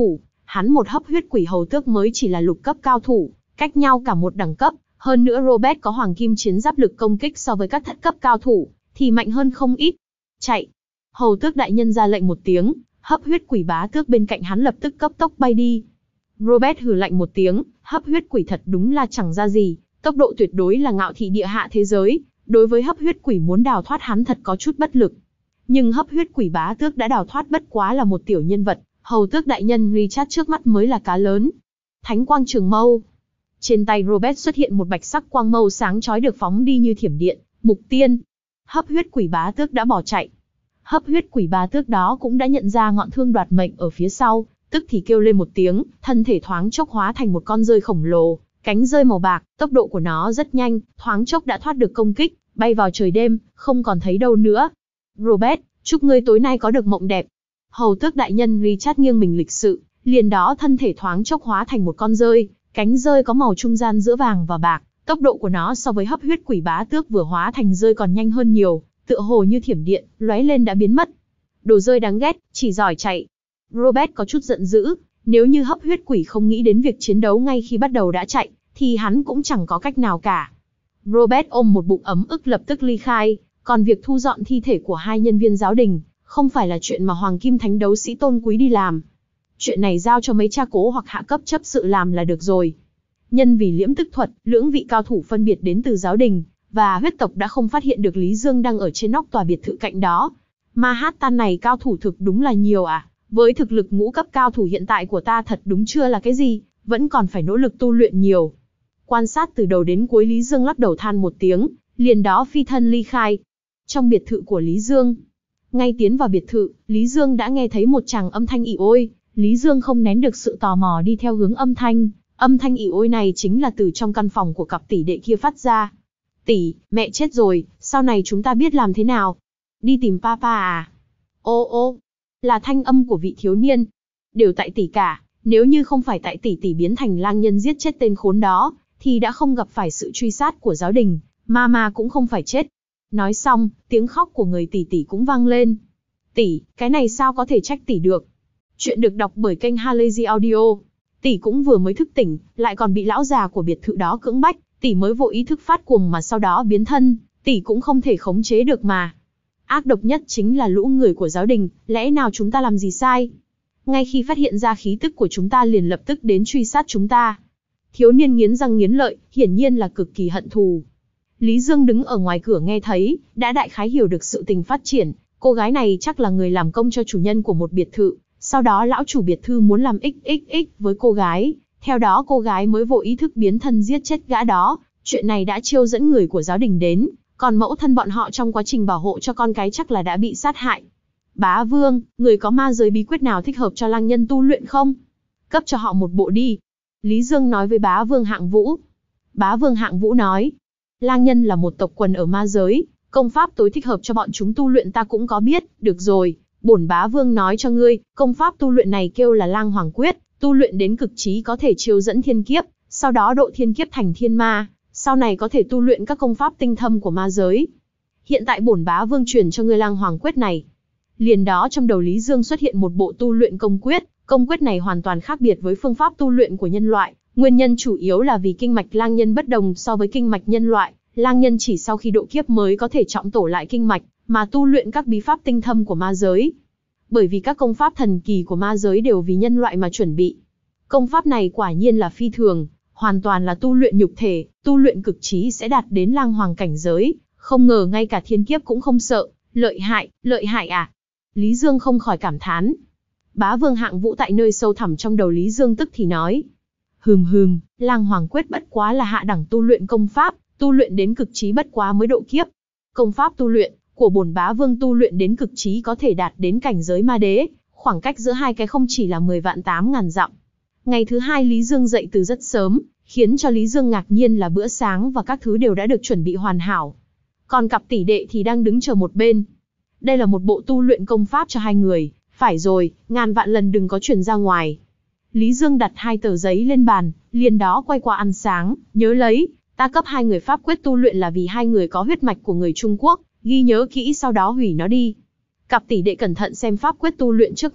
Speaker 1: Hắn một hấp huyết quỷ hầu tước mới chỉ là lục cấp cao thủ, cách nhau cả một đẳng cấp, hơn nữa Robert có hoàng kim chiến giáp lực công kích so với các thất cấp cao thủ, thì mạnh hơn không ít. Chạy! Hầu tước đại nhân ra lệnh một tiếng, hấp huyết quỷ bá tước bên cạnh hắn lập tức cấp tốc bay đi. Robert hừ lạnh một tiếng, hấp huyết quỷ thật đúng là chẳng ra gì, tốc độ tuyệt đối là ngạo thị địa hạ thế giới, đối với hấp huyết quỷ muốn đào thoát hắn thật có chút bất lực. Nhưng hấp huyết quỷ bá tước đã đào thoát bất quá là một tiểu nhân vật, hầu tước đại nhân Richard trước mắt mới là cá lớn. Thánh quang trường mâu. Trên tay Robert xuất hiện một bạch sắc quang mâu sáng chói được phóng đi như thiểm điện, mục tiên. Hấp huyết quỷ bá tước đã bỏ chạy. Hấp huyết quỷ bá tước đó cũng đã nhận ra ngọn thương đoạt mệnh ở phía sau, tức thì kêu lên một tiếng, thân thể thoáng chốc hóa thành một con rơi khổng lồ, cánh rơi màu bạc, tốc độ của nó rất nhanh, thoáng chốc đã thoát được công kích, bay vào trời đêm, không còn thấy đâu nữa. Robert, chúc ngươi tối nay có được mộng đẹp. Hầu tước đại nhân Richard nghiêng mình lịch sự, liền đó thân thể thoáng chốc hóa thành một con rơi, cánh rơi có màu trung gian giữa vàng và bạc, tốc độ của nó so với hấp huyết quỷ bá tước vừa hóa thành rơi còn nhanh hơn nhiều, tựa hồ như thiểm điện, lóe lên đã biến mất. Đồ rơi đáng ghét, chỉ giỏi chạy. Robert có chút giận dữ, nếu như hấp huyết quỷ không nghĩ đến việc chiến đấu ngay khi bắt đầu đã chạy, thì hắn cũng chẳng có cách nào cả. Robert ôm một bụng ấm ức lập tức ly khai, còn việc thu dọn thi thể của hai nhân viên giáo đình, không phải là chuyện mà Hoàng Kim Thánh đấu sĩ tôn quý đi làm. Chuyện này giao cho mấy cha cố hoặc hạ cấp chấp sự làm là được rồi. Nhân vì liễm tức thuật, lưỡng vị cao thủ phân biệt đến từ giáo đình, và huyết tộc đã không phát hiện được Lý Dương đang ở trên nóc tòa biệt thự cạnh đó. Manhattan này cao thủ thực đúng là nhiều à, với thực lực ngũ cấp cao thủ hiện tại của ta thật đúng chưa là cái gì, vẫn còn phải nỗ lực tu luyện nhiều. Quan sát từ đầu đến cuối Lý Dương lắc đầu than một tiếng, liền đó phi thân ly khai. Trong biệt thự của Lý Dương, ngay tiến vào biệt thự, Lý Dương đã nghe thấy một tràng âm thanh ỉ ôi, Lý Dương không nén được sự tò mò đi theo hướng âm thanh, âm thanh ỉ ôi này chính là từ trong căn phòng của cặp tỷ đệ kia phát ra. Tỷ, mẹ chết rồi, sau này chúng ta biết làm thế nào? Đi tìm papa à? Ô ô, là thanh âm của vị thiếu niên. Đều tại tỷ cả, nếu như không phải tại tỷ tỷ biến thành lang nhân giết chết tên khốn đó, thì đã không gặp phải sự truy sát của giáo đình, mama cũng không phải chết. Nói xong, tiếng khóc của người tỷ tỷ cũng vang lên. Tỷ, cái này sao có thể trách tỷ được? Chuyện được đọc bởi kênh Halazy Audio. Tỷ cũng vừa mới thức tỉnh, lại còn bị lão già của biệt thự đó cưỡng bách, tỷ mới vô ý thức phát cuồng mà sau đó biến thân, tỷ cũng không thể khống chế được mà. Ác độc nhất chính là lũ người của giáo đình, lẽ nào chúng ta làm gì sai? Ngay khi phát hiện ra khí tức của chúng ta liền lập tức đến truy sát chúng ta. Thiếu niên nghiến răng nghiến lợi, hiển nhiên là cực kỳ hận thù. Lý Dương đứng ở ngoài cửa nghe thấy, đã đại khái hiểu được sự tình phát triển, cô gái này chắc là người làm công cho chủ nhân của một biệt thự, sau đó lão chủ biệt thự muốn làm ích ích ích với cô gái, theo đó cô gái mới vô ý thức biến thân giết chết gã đó, chuyện này đã chiêu dẫn người của giáo đình đến, còn mẫu thân bọn họ trong quá trình bảo hộ cho con cái chắc là đã bị sát hại. Bá Vương, người có ma giới bí quyết nào thích hợp cho lang nhân tu luyện không? Cấp cho họ một bộ đi. Lý Dương nói với Bá Vương Hạng Vũ. Bá Vương Hạng Vũ nói, lang nhân là một tộc quần ở ma giới, công pháp tối thích hợp cho bọn chúng tu luyện ta cũng có biết, được rồi, bổn Bá Vương nói cho ngươi, công pháp tu luyện này kêu là Lang Hoàng Quyết, tu luyện đến cực trí có thể chiêu dẫn thiên kiếp, sau đó độ thiên kiếp thành thiên ma, sau này có thể tu luyện các công pháp tinh thâm của ma giới. Hiện tại bổn Bá Vương truyền cho ngươi Lang Hoàng Quyết này. Liền đó trong đầu Lý Dương xuất hiện một bộ tu luyện công quyết, công quyết này hoàn toàn khác biệt với phương pháp tu luyện của nhân loại, nguyên nhân chủ yếu là vì kinh mạch lang nhân bất đồng so với kinh mạch nhân loại, lang nhân chỉ sau khi độ kiếp mới có thể trọng tổ lại kinh mạch, mà tu luyện các bí pháp tinh thâm của ma giới. Bởi vì các công pháp thần kỳ của ma giới đều vì nhân loại mà chuẩn bị. Công pháp này quả nhiên là phi thường, hoàn toàn là tu luyện nhục thể, tu luyện cực trí sẽ đạt đến lang hoàng cảnh giới, không ngờ ngay cả thiên kiếp cũng không sợ, lợi hại, lợi hại à. Lý Dương không khỏi cảm thán. Bá Vương Hạng Vũ tại nơi sâu thẳm trong đầu Lý Dương tức thì nói. Hừm hừm, Lang Hoàng Quyết bất quá là hạ đẳng tu luyện công pháp, tu luyện đến cực trí bất quá mới độ kiếp. Công pháp tu luyện của bổn Bá Vương tu luyện đến cực trí có thể đạt đến cảnh giới ma đế, khoảng cách giữa hai cái không chỉ là mười vạn tám ngàn dặm. Ngày thứ hai Lý Dương dậy từ rất sớm, khiến cho Lý Dương ngạc nhiên là bữa sáng và các thứ đều đã được chuẩn bị hoàn hảo. Còn cặp tỷ đệ thì đang đứng chờ một bên. Đây là một bộ tu luyện công pháp cho hai người, phải rồi, ngàn vạn lần đừng có truyền ra ngoài. Lý Dương đặt hai tờ giấy lên bàn, liền đó quay qua ăn sáng, nhớ lấy, ta cấp hai người pháp quyết tu luyện là vì hai người có huyết mạch của người Trung Quốc, ghi nhớ kỹ sau đó hủy nó đi. Cặp tỷ đệ cẩn thận xem pháp quyết tu luyện trước mắt,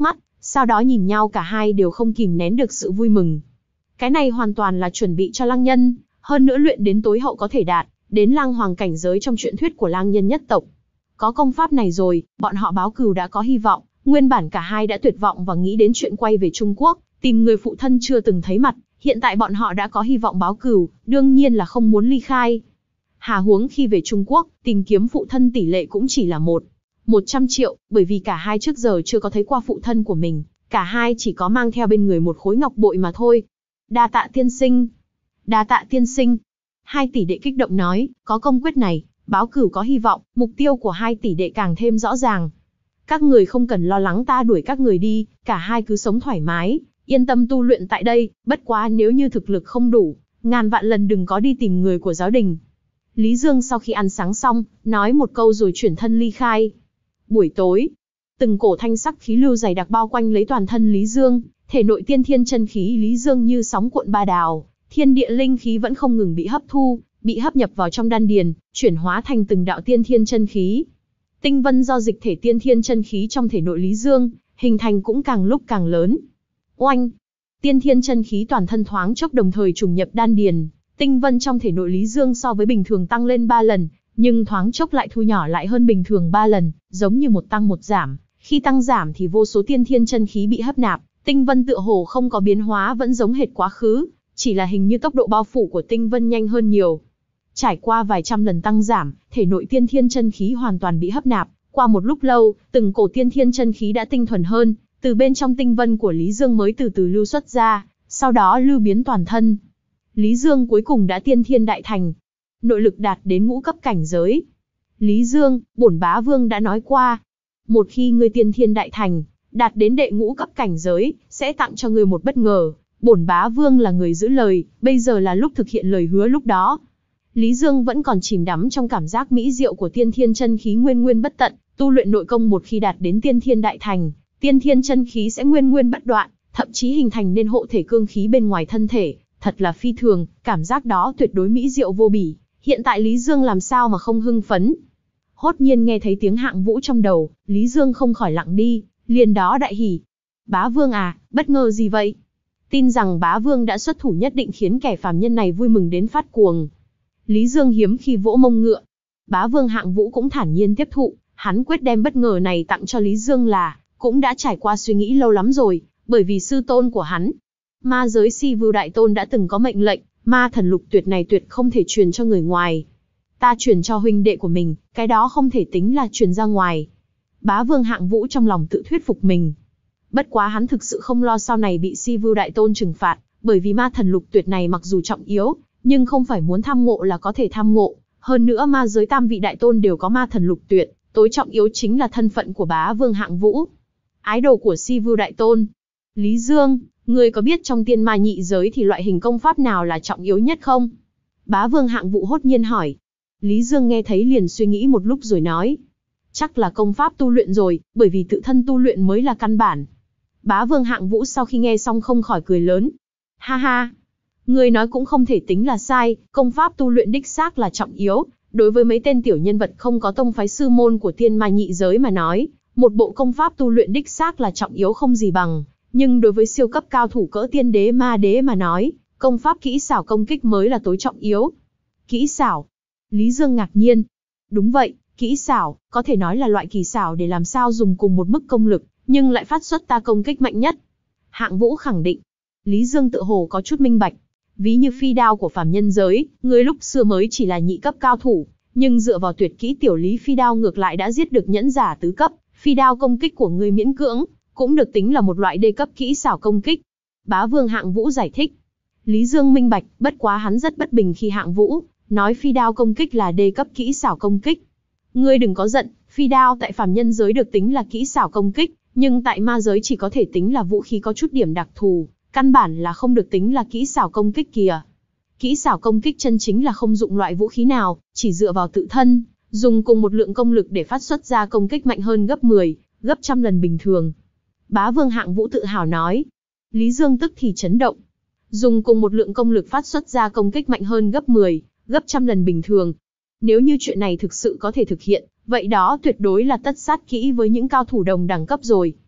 Speaker 1: sau đó nhìn nhau cả hai đều không kìm nén được sự vui mừng. Cái này hoàn toàn là chuẩn bị cho Lang Nhân, hơn nữa luyện đến tối hậu có thể đạt đến Lang Hoàng cảnh giới trong truyện thuyết của Lang Nhân nhất tộc. Có công pháp này rồi, bọn họ báo cừu đã có hy vọng, nguyên bản cả hai đã tuyệt vọng và nghĩ đến chuyện quay về Trung Quốc, tìm người phụ thân chưa từng thấy mặt, hiện tại bọn họ đã có hy vọng báo cừu, đương nhiên là không muốn ly khai. Hà huống khi về Trung Quốc, tìm kiếm phụ thân tỷ lệ cũng chỉ là một, một trăm triệu, bởi vì cả hai trước giờ chưa có thấy qua phụ thân của mình, cả hai chỉ có mang theo bên người một khối ngọc bội mà thôi. Đa tạ tiên sinh. Đa tạ tiên sinh. Hai tỷ đệ kích động nói, có công quyết này, báo cửu có hy vọng, mục tiêu của hai tỷ đệ càng thêm rõ ràng. Các người không cần lo lắng ta đuổi các người đi, cả hai cứ sống thoải mái, yên tâm tu luyện tại đây, bất quá nếu như thực lực không đủ, ngàn vạn lần đừng có đi tìm người của giáo đình. Lý Dương sau khi ăn sáng xong, nói một câu rồi chuyển thân ly khai. Buổi tối, từng cổ thanh sắc khí lưu dày đặc bao quanh lấy toàn thân Lý Dương, thể nội tiên thiên chân khí Lý Dương như sóng cuộn ba đào, thiên địa linh khí vẫn không ngừng bị hấp thu, bị hấp nhập vào trong đan điền, chuyển hóa thành từng đạo tiên thiên chân khí. Tinh vân do dịch thể tiên thiên chân khí trong thể nội Lý Dương, hình thành cũng càng lúc càng lớn. Oanh! Tiên thiên chân khí toàn thân thoáng chốc đồng thời trùng nhập đan điền, tinh vân trong thể nội Lý Dương so với bình thường tăng lên ba lần, nhưng thoáng chốc lại thu nhỏ lại hơn bình thường ba lần, giống như một tăng một giảm. Khi tăng giảm thì vô số tiên thiên chân khí bị hấp nạp, tinh vân tựa hồ không có biến hóa vẫn giống hệt quá khứ, chỉ là hình như tốc độ bao phủ của tinh vân nhanh hơn nhiều. Trải qua vài trăm lần tăng giảm, thể nội tiên thiên chân khí hoàn toàn bị hấp nạp, qua một lúc lâu, từng cổ tiên thiên chân khí đã tinh thuần hơn, từ bên trong tinh vân của Lý Dương mới từ từ lưu xuất ra, sau đó lưu biến toàn thân. Lý Dương cuối cùng đã tiên thiên đại thành, nội lực đạt đến ngũ cấp cảnh giới. Lý Dương, bổn bá vương đã nói qua, một khi ngươi tiên thiên đại thành, đạt đến đệ ngũ cấp cảnh giới, sẽ tặng cho ngươi một bất ngờ. Bổn bá vương là người giữ lời, bây giờ là lúc thực hiện lời hứa lúc đó. Lý Dương vẫn còn chìm đắm trong cảm giác mỹ diệu của tiên thiên chân khí nguyên nguyên bất tận, tu luyện nội công một khi đạt đến tiên thiên đại thành, tiên thiên chân khí sẽ nguyên nguyên bất đoạn, thậm chí hình thành nên hộ thể cương khí bên ngoài thân thể, thật là phi thường, cảm giác đó tuyệt đối mỹ diệu vô bỉ. Hiện tại Lý Dương làm sao mà không hưng phấn. Hốt nhiên nghe thấy tiếng Hạng Vũ trong đầu, Lý Dương không khỏi lặng đi, liền đó đại hỉ. Bá vương à, bất ngờ gì vậy? Tin rằng bá vương đã xuất thủ nhất định khiến kẻ phàm nhân này vui mừng đến phát cuồng. Lý Dương hiếm khi vỗ mông ngựa. Bá vương Hạng Vũ cũng thản nhiên tiếp thụ, hắn quyết đem bất ngờ này tặng cho Lý Dương là, cũng đã trải qua suy nghĩ lâu lắm rồi, bởi vì sư tôn của hắn, ma giới Si Vưu Đại Tôn đã từng có mệnh lệnh, ma thần lục tuyệt này tuyệt không thể truyền cho người ngoài. Ta truyền cho huynh đệ của mình, cái đó không thể tính là truyền ra ngoài. Bá vương Hạng Vũ trong lòng tự thuyết phục mình. Bất quá hắn thực sự không lo sau này bị Si Vưu Đại Tôn trừng phạt, bởi vì ma thần lục tuyệt này mặc dù trọng yếu, nhưng không phải muốn tham ngộ là có thể tham ngộ. Hơn nữa ma giới tam vị đại tôn đều có ma thần lục tuyệt, tối trọng yếu chính là thân phận của bá vương Hạng Vũ, ái đồ của Si Vưu Đại Tôn. Lý Dương, ngươi có biết trong tiên ma nhị giới thì loại hình công pháp nào là trọng yếu nhất không? Bá vương Hạng Vũ hốt nhiên hỏi. Lý Dương nghe thấy liền suy nghĩ một lúc rồi nói. Chắc là công pháp tu luyện rồi, bởi vì tự thân tu luyện mới là căn bản. Bá vương Hạng Vũ sau khi nghe xong không khỏi cười lớn. Ha ha, ngươi nói cũng không thể tính là sai, công pháp tu luyện đích xác là trọng yếu. Đối với mấy tên tiểu nhân vật không có tông phái sư môn của tiên ma nhị giới mà nói, một bộ công pháp tu luyện đích xác là trọng yếu không gì bằng. Nhưng đối với siêu cấp cao thủ cỡ tiên đế ma đế mà nói, công pháp kỹ xảo công kích mới là tối trọng yếu. Kỹ xảo? Lý Dương ngạc nhiên. Đúng vậy, kỹ xảo, có thể nói là loại kỳ xảo để làm sao dùng cùng một mức công lực, nhưng lại phát xuất ta công kích mạnh nhất. Hạng Vũ khẳng định. Lý Dương tự hồ có chút minh bạch. Ví như phi đao của phàm nhân giới, người lúc xưa mới chỉ là nhị cấp cao thủ, nhưng dựa vào tuyệt kỹ tiểu lý phi đao ngược lại đã giết được nhẫn giả tứ cấp. Phi đao công kích của người miễn cưỡng, cũng được tính là một loại đê cấp kỹ xảo công kích. Bá vương Hạng Vũ giải thích. Lý Dương minh bạch, bất quá hắn rất bất bình khi Hạng Vũ nói phi đao công kích là đê cấp kỹ xảo công kích. Ngươi đừng có giận, phi đao tại phàm nhân giới được tính là kỹ xảo công kích, nhưng tại ma giới chỉ có thể tính là vũ khí có chút điểm đặc thù, căn bản là không được tính là kỹ xảo công kích kìa. Kỹ xảo công kích chân chính là không dụng loại vũ khí nào, chỉ dựa vào tự thân, dùng cùng một lượng công lực để phát xuất ra công kích mạnh hơn gấp mười, gấp trăm lần bình thường. Bá vương Hạng Vũ tự hào nói. Lý Dương tức thì chấn động. Dùng cùng một lượng công lực phát xuất ra công kích mạnh hơn gấp mười, gấp trăm lần bình thường. Nếu như chuyện này thực sự có thể thực hiện, vậy đó tuyệt đối là tất sát kỹ với những cao thủ đồng đẳng cấp rồi.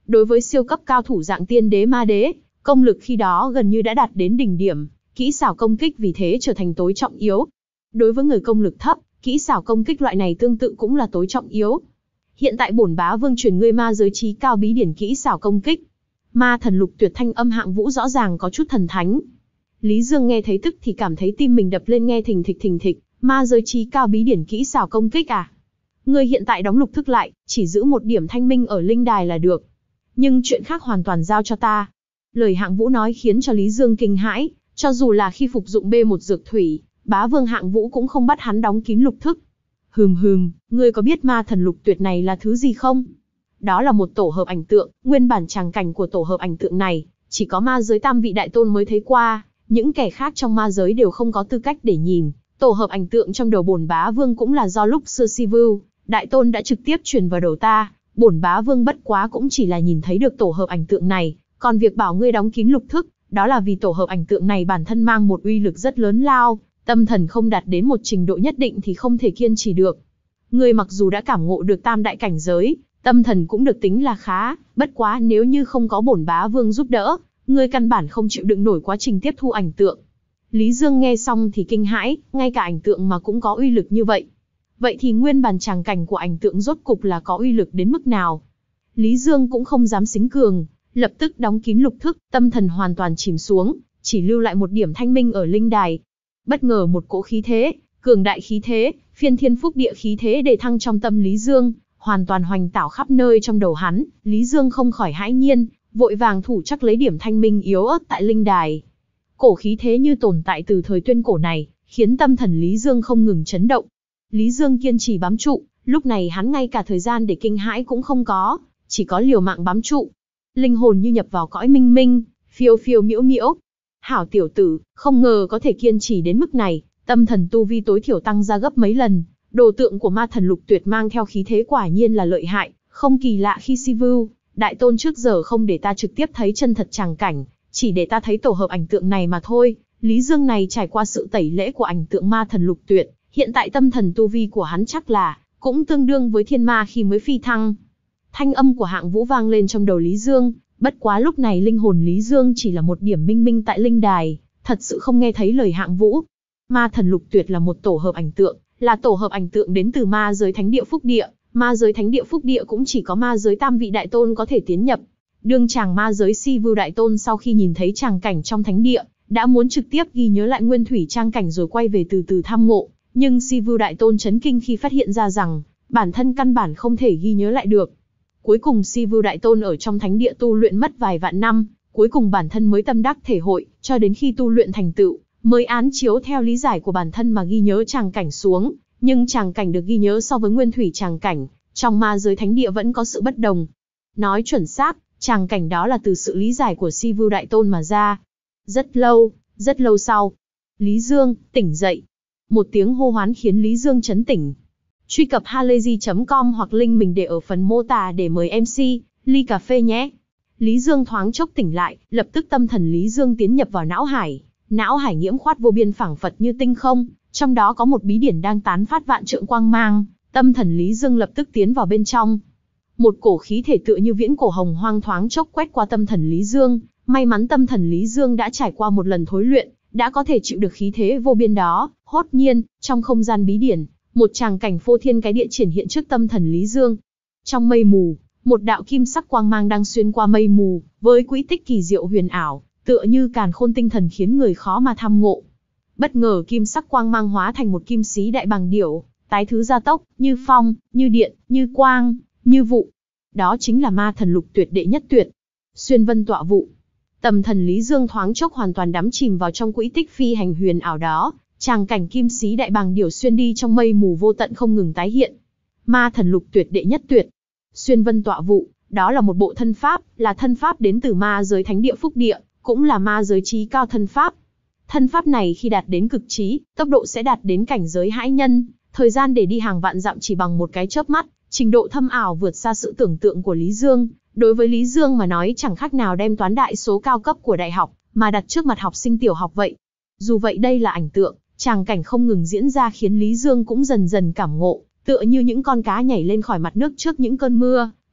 Speaker 1: Đối với siêu cấp cao thủ dạng tiên đế ma đế, công lực khi đó gần như đã đạt đến đỉnh điểm, kỹ xảo công kích vì thế trở thành tối trọng yếu. Đối với người công lực thấp, kỹ xảo công kích loại này tương tự cũng là tối trọng yếu. Hiện tại bổn bá vương truyền ngươi ma giới trí cao bí điển kỹ xảo công kích. Ma thần lục tuyệt, thanh âm Hạng Vũ rõ ràng có chút thần thánh. Lý Dương nghe thấy tức thì cảm thấy tim mình đập lên nghe thình thịch thình thịch, ma giới trí cao bí điển kỹ xảo công kích à? Ngươi hiện tại đóng lục thức lại, chỉ giữ một điểm thanh minh ở linh đài là được. Nhưng chuyện khác hoàn toàn giao cho ta. Lời Hạng Vũ nói khiến cho Lý Dương kinh hãi, cho dù là khi phục dụng bê một dược thủy, bá vương Hạng Vũ cũng không bắt hắn đóng kín lục thức. Hừm hừm, ngươi có biết ma thần lục tuyệt này là thứ gì không? Đó là một tổ hợp ảnh tượng, nguyên bản tràng cảnh của tổ hợp ảnh tượng này, chỉ có ma giới tam vị đại tôn mới thấy qua, những kẻ khác trong ma giới đều không có tư cách để nhìn. Tổ hợp ảnh tượng trong đầu bổn bá vương cũng là do lúc xưa Si Vu đại tôn đã trực tiếp truyền vào đầu ta, bổn bá vương bất quá cũng chỉ là nhìn thấy được tổ hợp ảnh tượng này, còn việc bảo ngươi đóng kín lục thức, đó là vì tổ hợp ảnh tượng này bản thân mang một uy lực rất lớn lao, tâm thần không đạt đến một trình độ nhất định thì không thể kiên trì được. Ngươi mặc dù đã cảm ngộ được tam đại cảnh giới, tâm thần cũng được tính là khá, bất quá nếu như không có bổn bá vương giúp đỡ, ngươi căn bản không chịu đựng nổi quá trình tiếp thu ảnh tượng. Lý Dương nghe xong thì kinh hãi, ngay cả ảnh tượng mà cũng có uy lực như vậy. Vậy thì nguyên bản tràng cảnh của ảnh tượng rốt cục là có uy lực đến mức nào? Lý Dương cũng không dám xính cường, lập tức đóng kín lục thức, tâm thần hoàn toàn chìm xuống, chỉ lưu lại một điểm thanh minh ở linh đài. Bất ngờ một cỗ khí thế, cường đại khí thế, phiên thiên phúc địa khí thế đề thăng trong tâm Lý Dương, hoàn toàn hoành tảo khắp nơi trong đầu hắn. Lý Dương không khỏi hãi nhiên, vội vàng thủ chắc lấy điểm thanh minh yếu ớt tại linh đài. Cổ khí thế như tồn tại từ thời tuyên cổ này, khiến tâm thần Lý Dương không ngừng chấn động. Lý Dương kiên trì bám trụ, lúc này hắn ngay cả thời gian để kinh hãi cũng không có, chỉ có liều mạng bám trụ. Linh hồn như nhập vào cõi minh minh, phiêu phiêu miễu miễu. Hảo tiểu tử, không ngờ có thể kiên trì đến mức này, tâm thần tu vi tối thiểu tăng ra gấp mấy lần. Đồ tượng của ma thần lục tuyệt mang theo khí thế quả nhiên là lợi hại, không kỳ lạ khi Si Vu đại tôn trước giờ không để ta trực tiếp thấy chân thật tràng cảnh, chỉ để ta thấy tổ hợp ảnh tượng này mà thôi. Lý Dương này trải qua sự tẩy lễ của ảnh tượng ma thần lục tuyệt, hiện tại tâm thần tu vi của hắn chắc là cũng tương đương với thiên ma khi mới phi thăng. Thanh âm của Hạng Vũ vang lên trong đầu Lý Dương, bất quá lúc này linh hồn Lý Dương chỉ là một điểm minh minh tại linh đài, thật sự không nghe thấy lời Hạng Vũ. Ma thần lục tuyệt là một tổ hợp ảnh tượng, là tổ hợp ảnh tượng đến từ ma giới thánh địa phúc địa, ma giới thánh địa phúc địa cũng chỉ có ma giới tam vị đại tôn có thể tiến nhập. Đương chàng ma giới Si Vu đại tôn sau khi nhìn thấy tràng cảnh trong thánh địa, đã muốn trực tiếp ghi nhớ lại nguyên thủy trang cảnh rồi quay về từ từ tham ngộ, nhưng Si Vu đại tôn chấn kinh khi phát hiện ra rằng bản thân căn bản không thể ghi nhớ lại được. Cuối cùng Si Vu đại tôn ở trong thánh địa tu luyện mất vài vạn năm, cuối cùng bản thân mới tâm đắc thể hội, cho đến khi tu luyện thành tựu, mới án chiếu theo lý giải của bản thân mà ghi nhớ tràng cảnh xuống, nhưng tràng cảnh được ghi nhớ so với nguyên thủy tràng cảnh, trong ma giới thánh địa vẫn có sự bất đồng. Nói chuẩn xác, tràng cảnh đó là từ sự lý giải của Si Vu đại tôn mà ra. Rất lâu, rất lâu sau, Lý Dương, tỉnh dậy. Một tiếng hô hoán khiến Lý Dương chấn tỉnh. Truy cập halayzi chấm com hoặc link mình để ở phần mô tả để mời em xê, ly cà phê nhé. Lý Dương thoáng chốc tỉnh lại, lập tức tâm thần Lý Dương tiến nhập vào não hải. Não hải nhiễm khoát vô biên phảng phật như tinh không, trong đó có một bí điển đang tán phát vạn trượng quang mang, tâm thần Lý Dương lập tức tiến vào bên trong. Một cổ khí thể tựa như viễn cổ hồng hoang thoáng chốc quét qua tâm thần Lý Dương, may mắn tâm thần Lý Dương đã trải qua một lần thối luyện, đã có thể chịu được khí thế vô biên đó. Hốt nhiên, trong không gian bí điển, một tràng cảnh phô thiên cái địa triển hiện trước tâm thần Lý Dương. Trong mây mù, một đạo kim sắc quang mang đang xuyên qua mây mù, với quỹ tích kỳ diệu huyền ảo, tựa như càn khôn tinh thần khiến người khó mà tham ngộ. Bất ngờ kim sắc quang mang hóa thành một kim sĩ đại bàng điểu, tái thứ gia tốc, như phong, như điện, như quang, như vụ. Đó chính là ma thần lục tuyệt đệ nhất tuyệt. Xuyên vân tọa vụ. Tâm thần Lý Dương thoáng chốc hoàn toàn đắm chìm vào trong quỹ tích phi hành huyền ảo đó, tràng cảnh kim sĩ đại bàng điểu xuyên đi trong mây mù vô tận không ngừng tái hiện. Ma thần lục tuyệt đệ nhất tuyệt. Xuyên vân tọa vụ, đó là một bộ thân pháp, là thân pháp đến từ ma giới thánh địa phúc địa, cũng là ma giới trí cao thân pháp. Thân pháp này khi đạt đến cực trí, tốc độ sẽ đạt đến cảnh giới hãi nhân, thời gian để đi hàng vạn dặm chỉ bằng một cái chớp mắt, trình độ thâm ảo vượt xa sự tưởng tượng của Lý Dương. Đối với Lý Dương mà nói chẳng khác nào đem toán đại số cao cấp của đại học, mà đặt trước mặt học sinh tiểu học vậy. Dù vậy đây là ảnh tượng, tràng cảnh không ngừng diễn ra khiến Lý Dương cũng dần dần cảm ngộ, tựa như những con cá nhảy lên khỏi mặt nước trước những cơn mưa,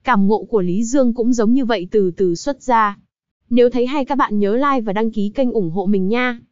Speaker 1: Cảm ngộ của Lý Dương cũng giống như vậy từ từ xuất ra. Nếu thấy hay các bạn nhớ like và đăng ký kênh ủng hộ mình nha.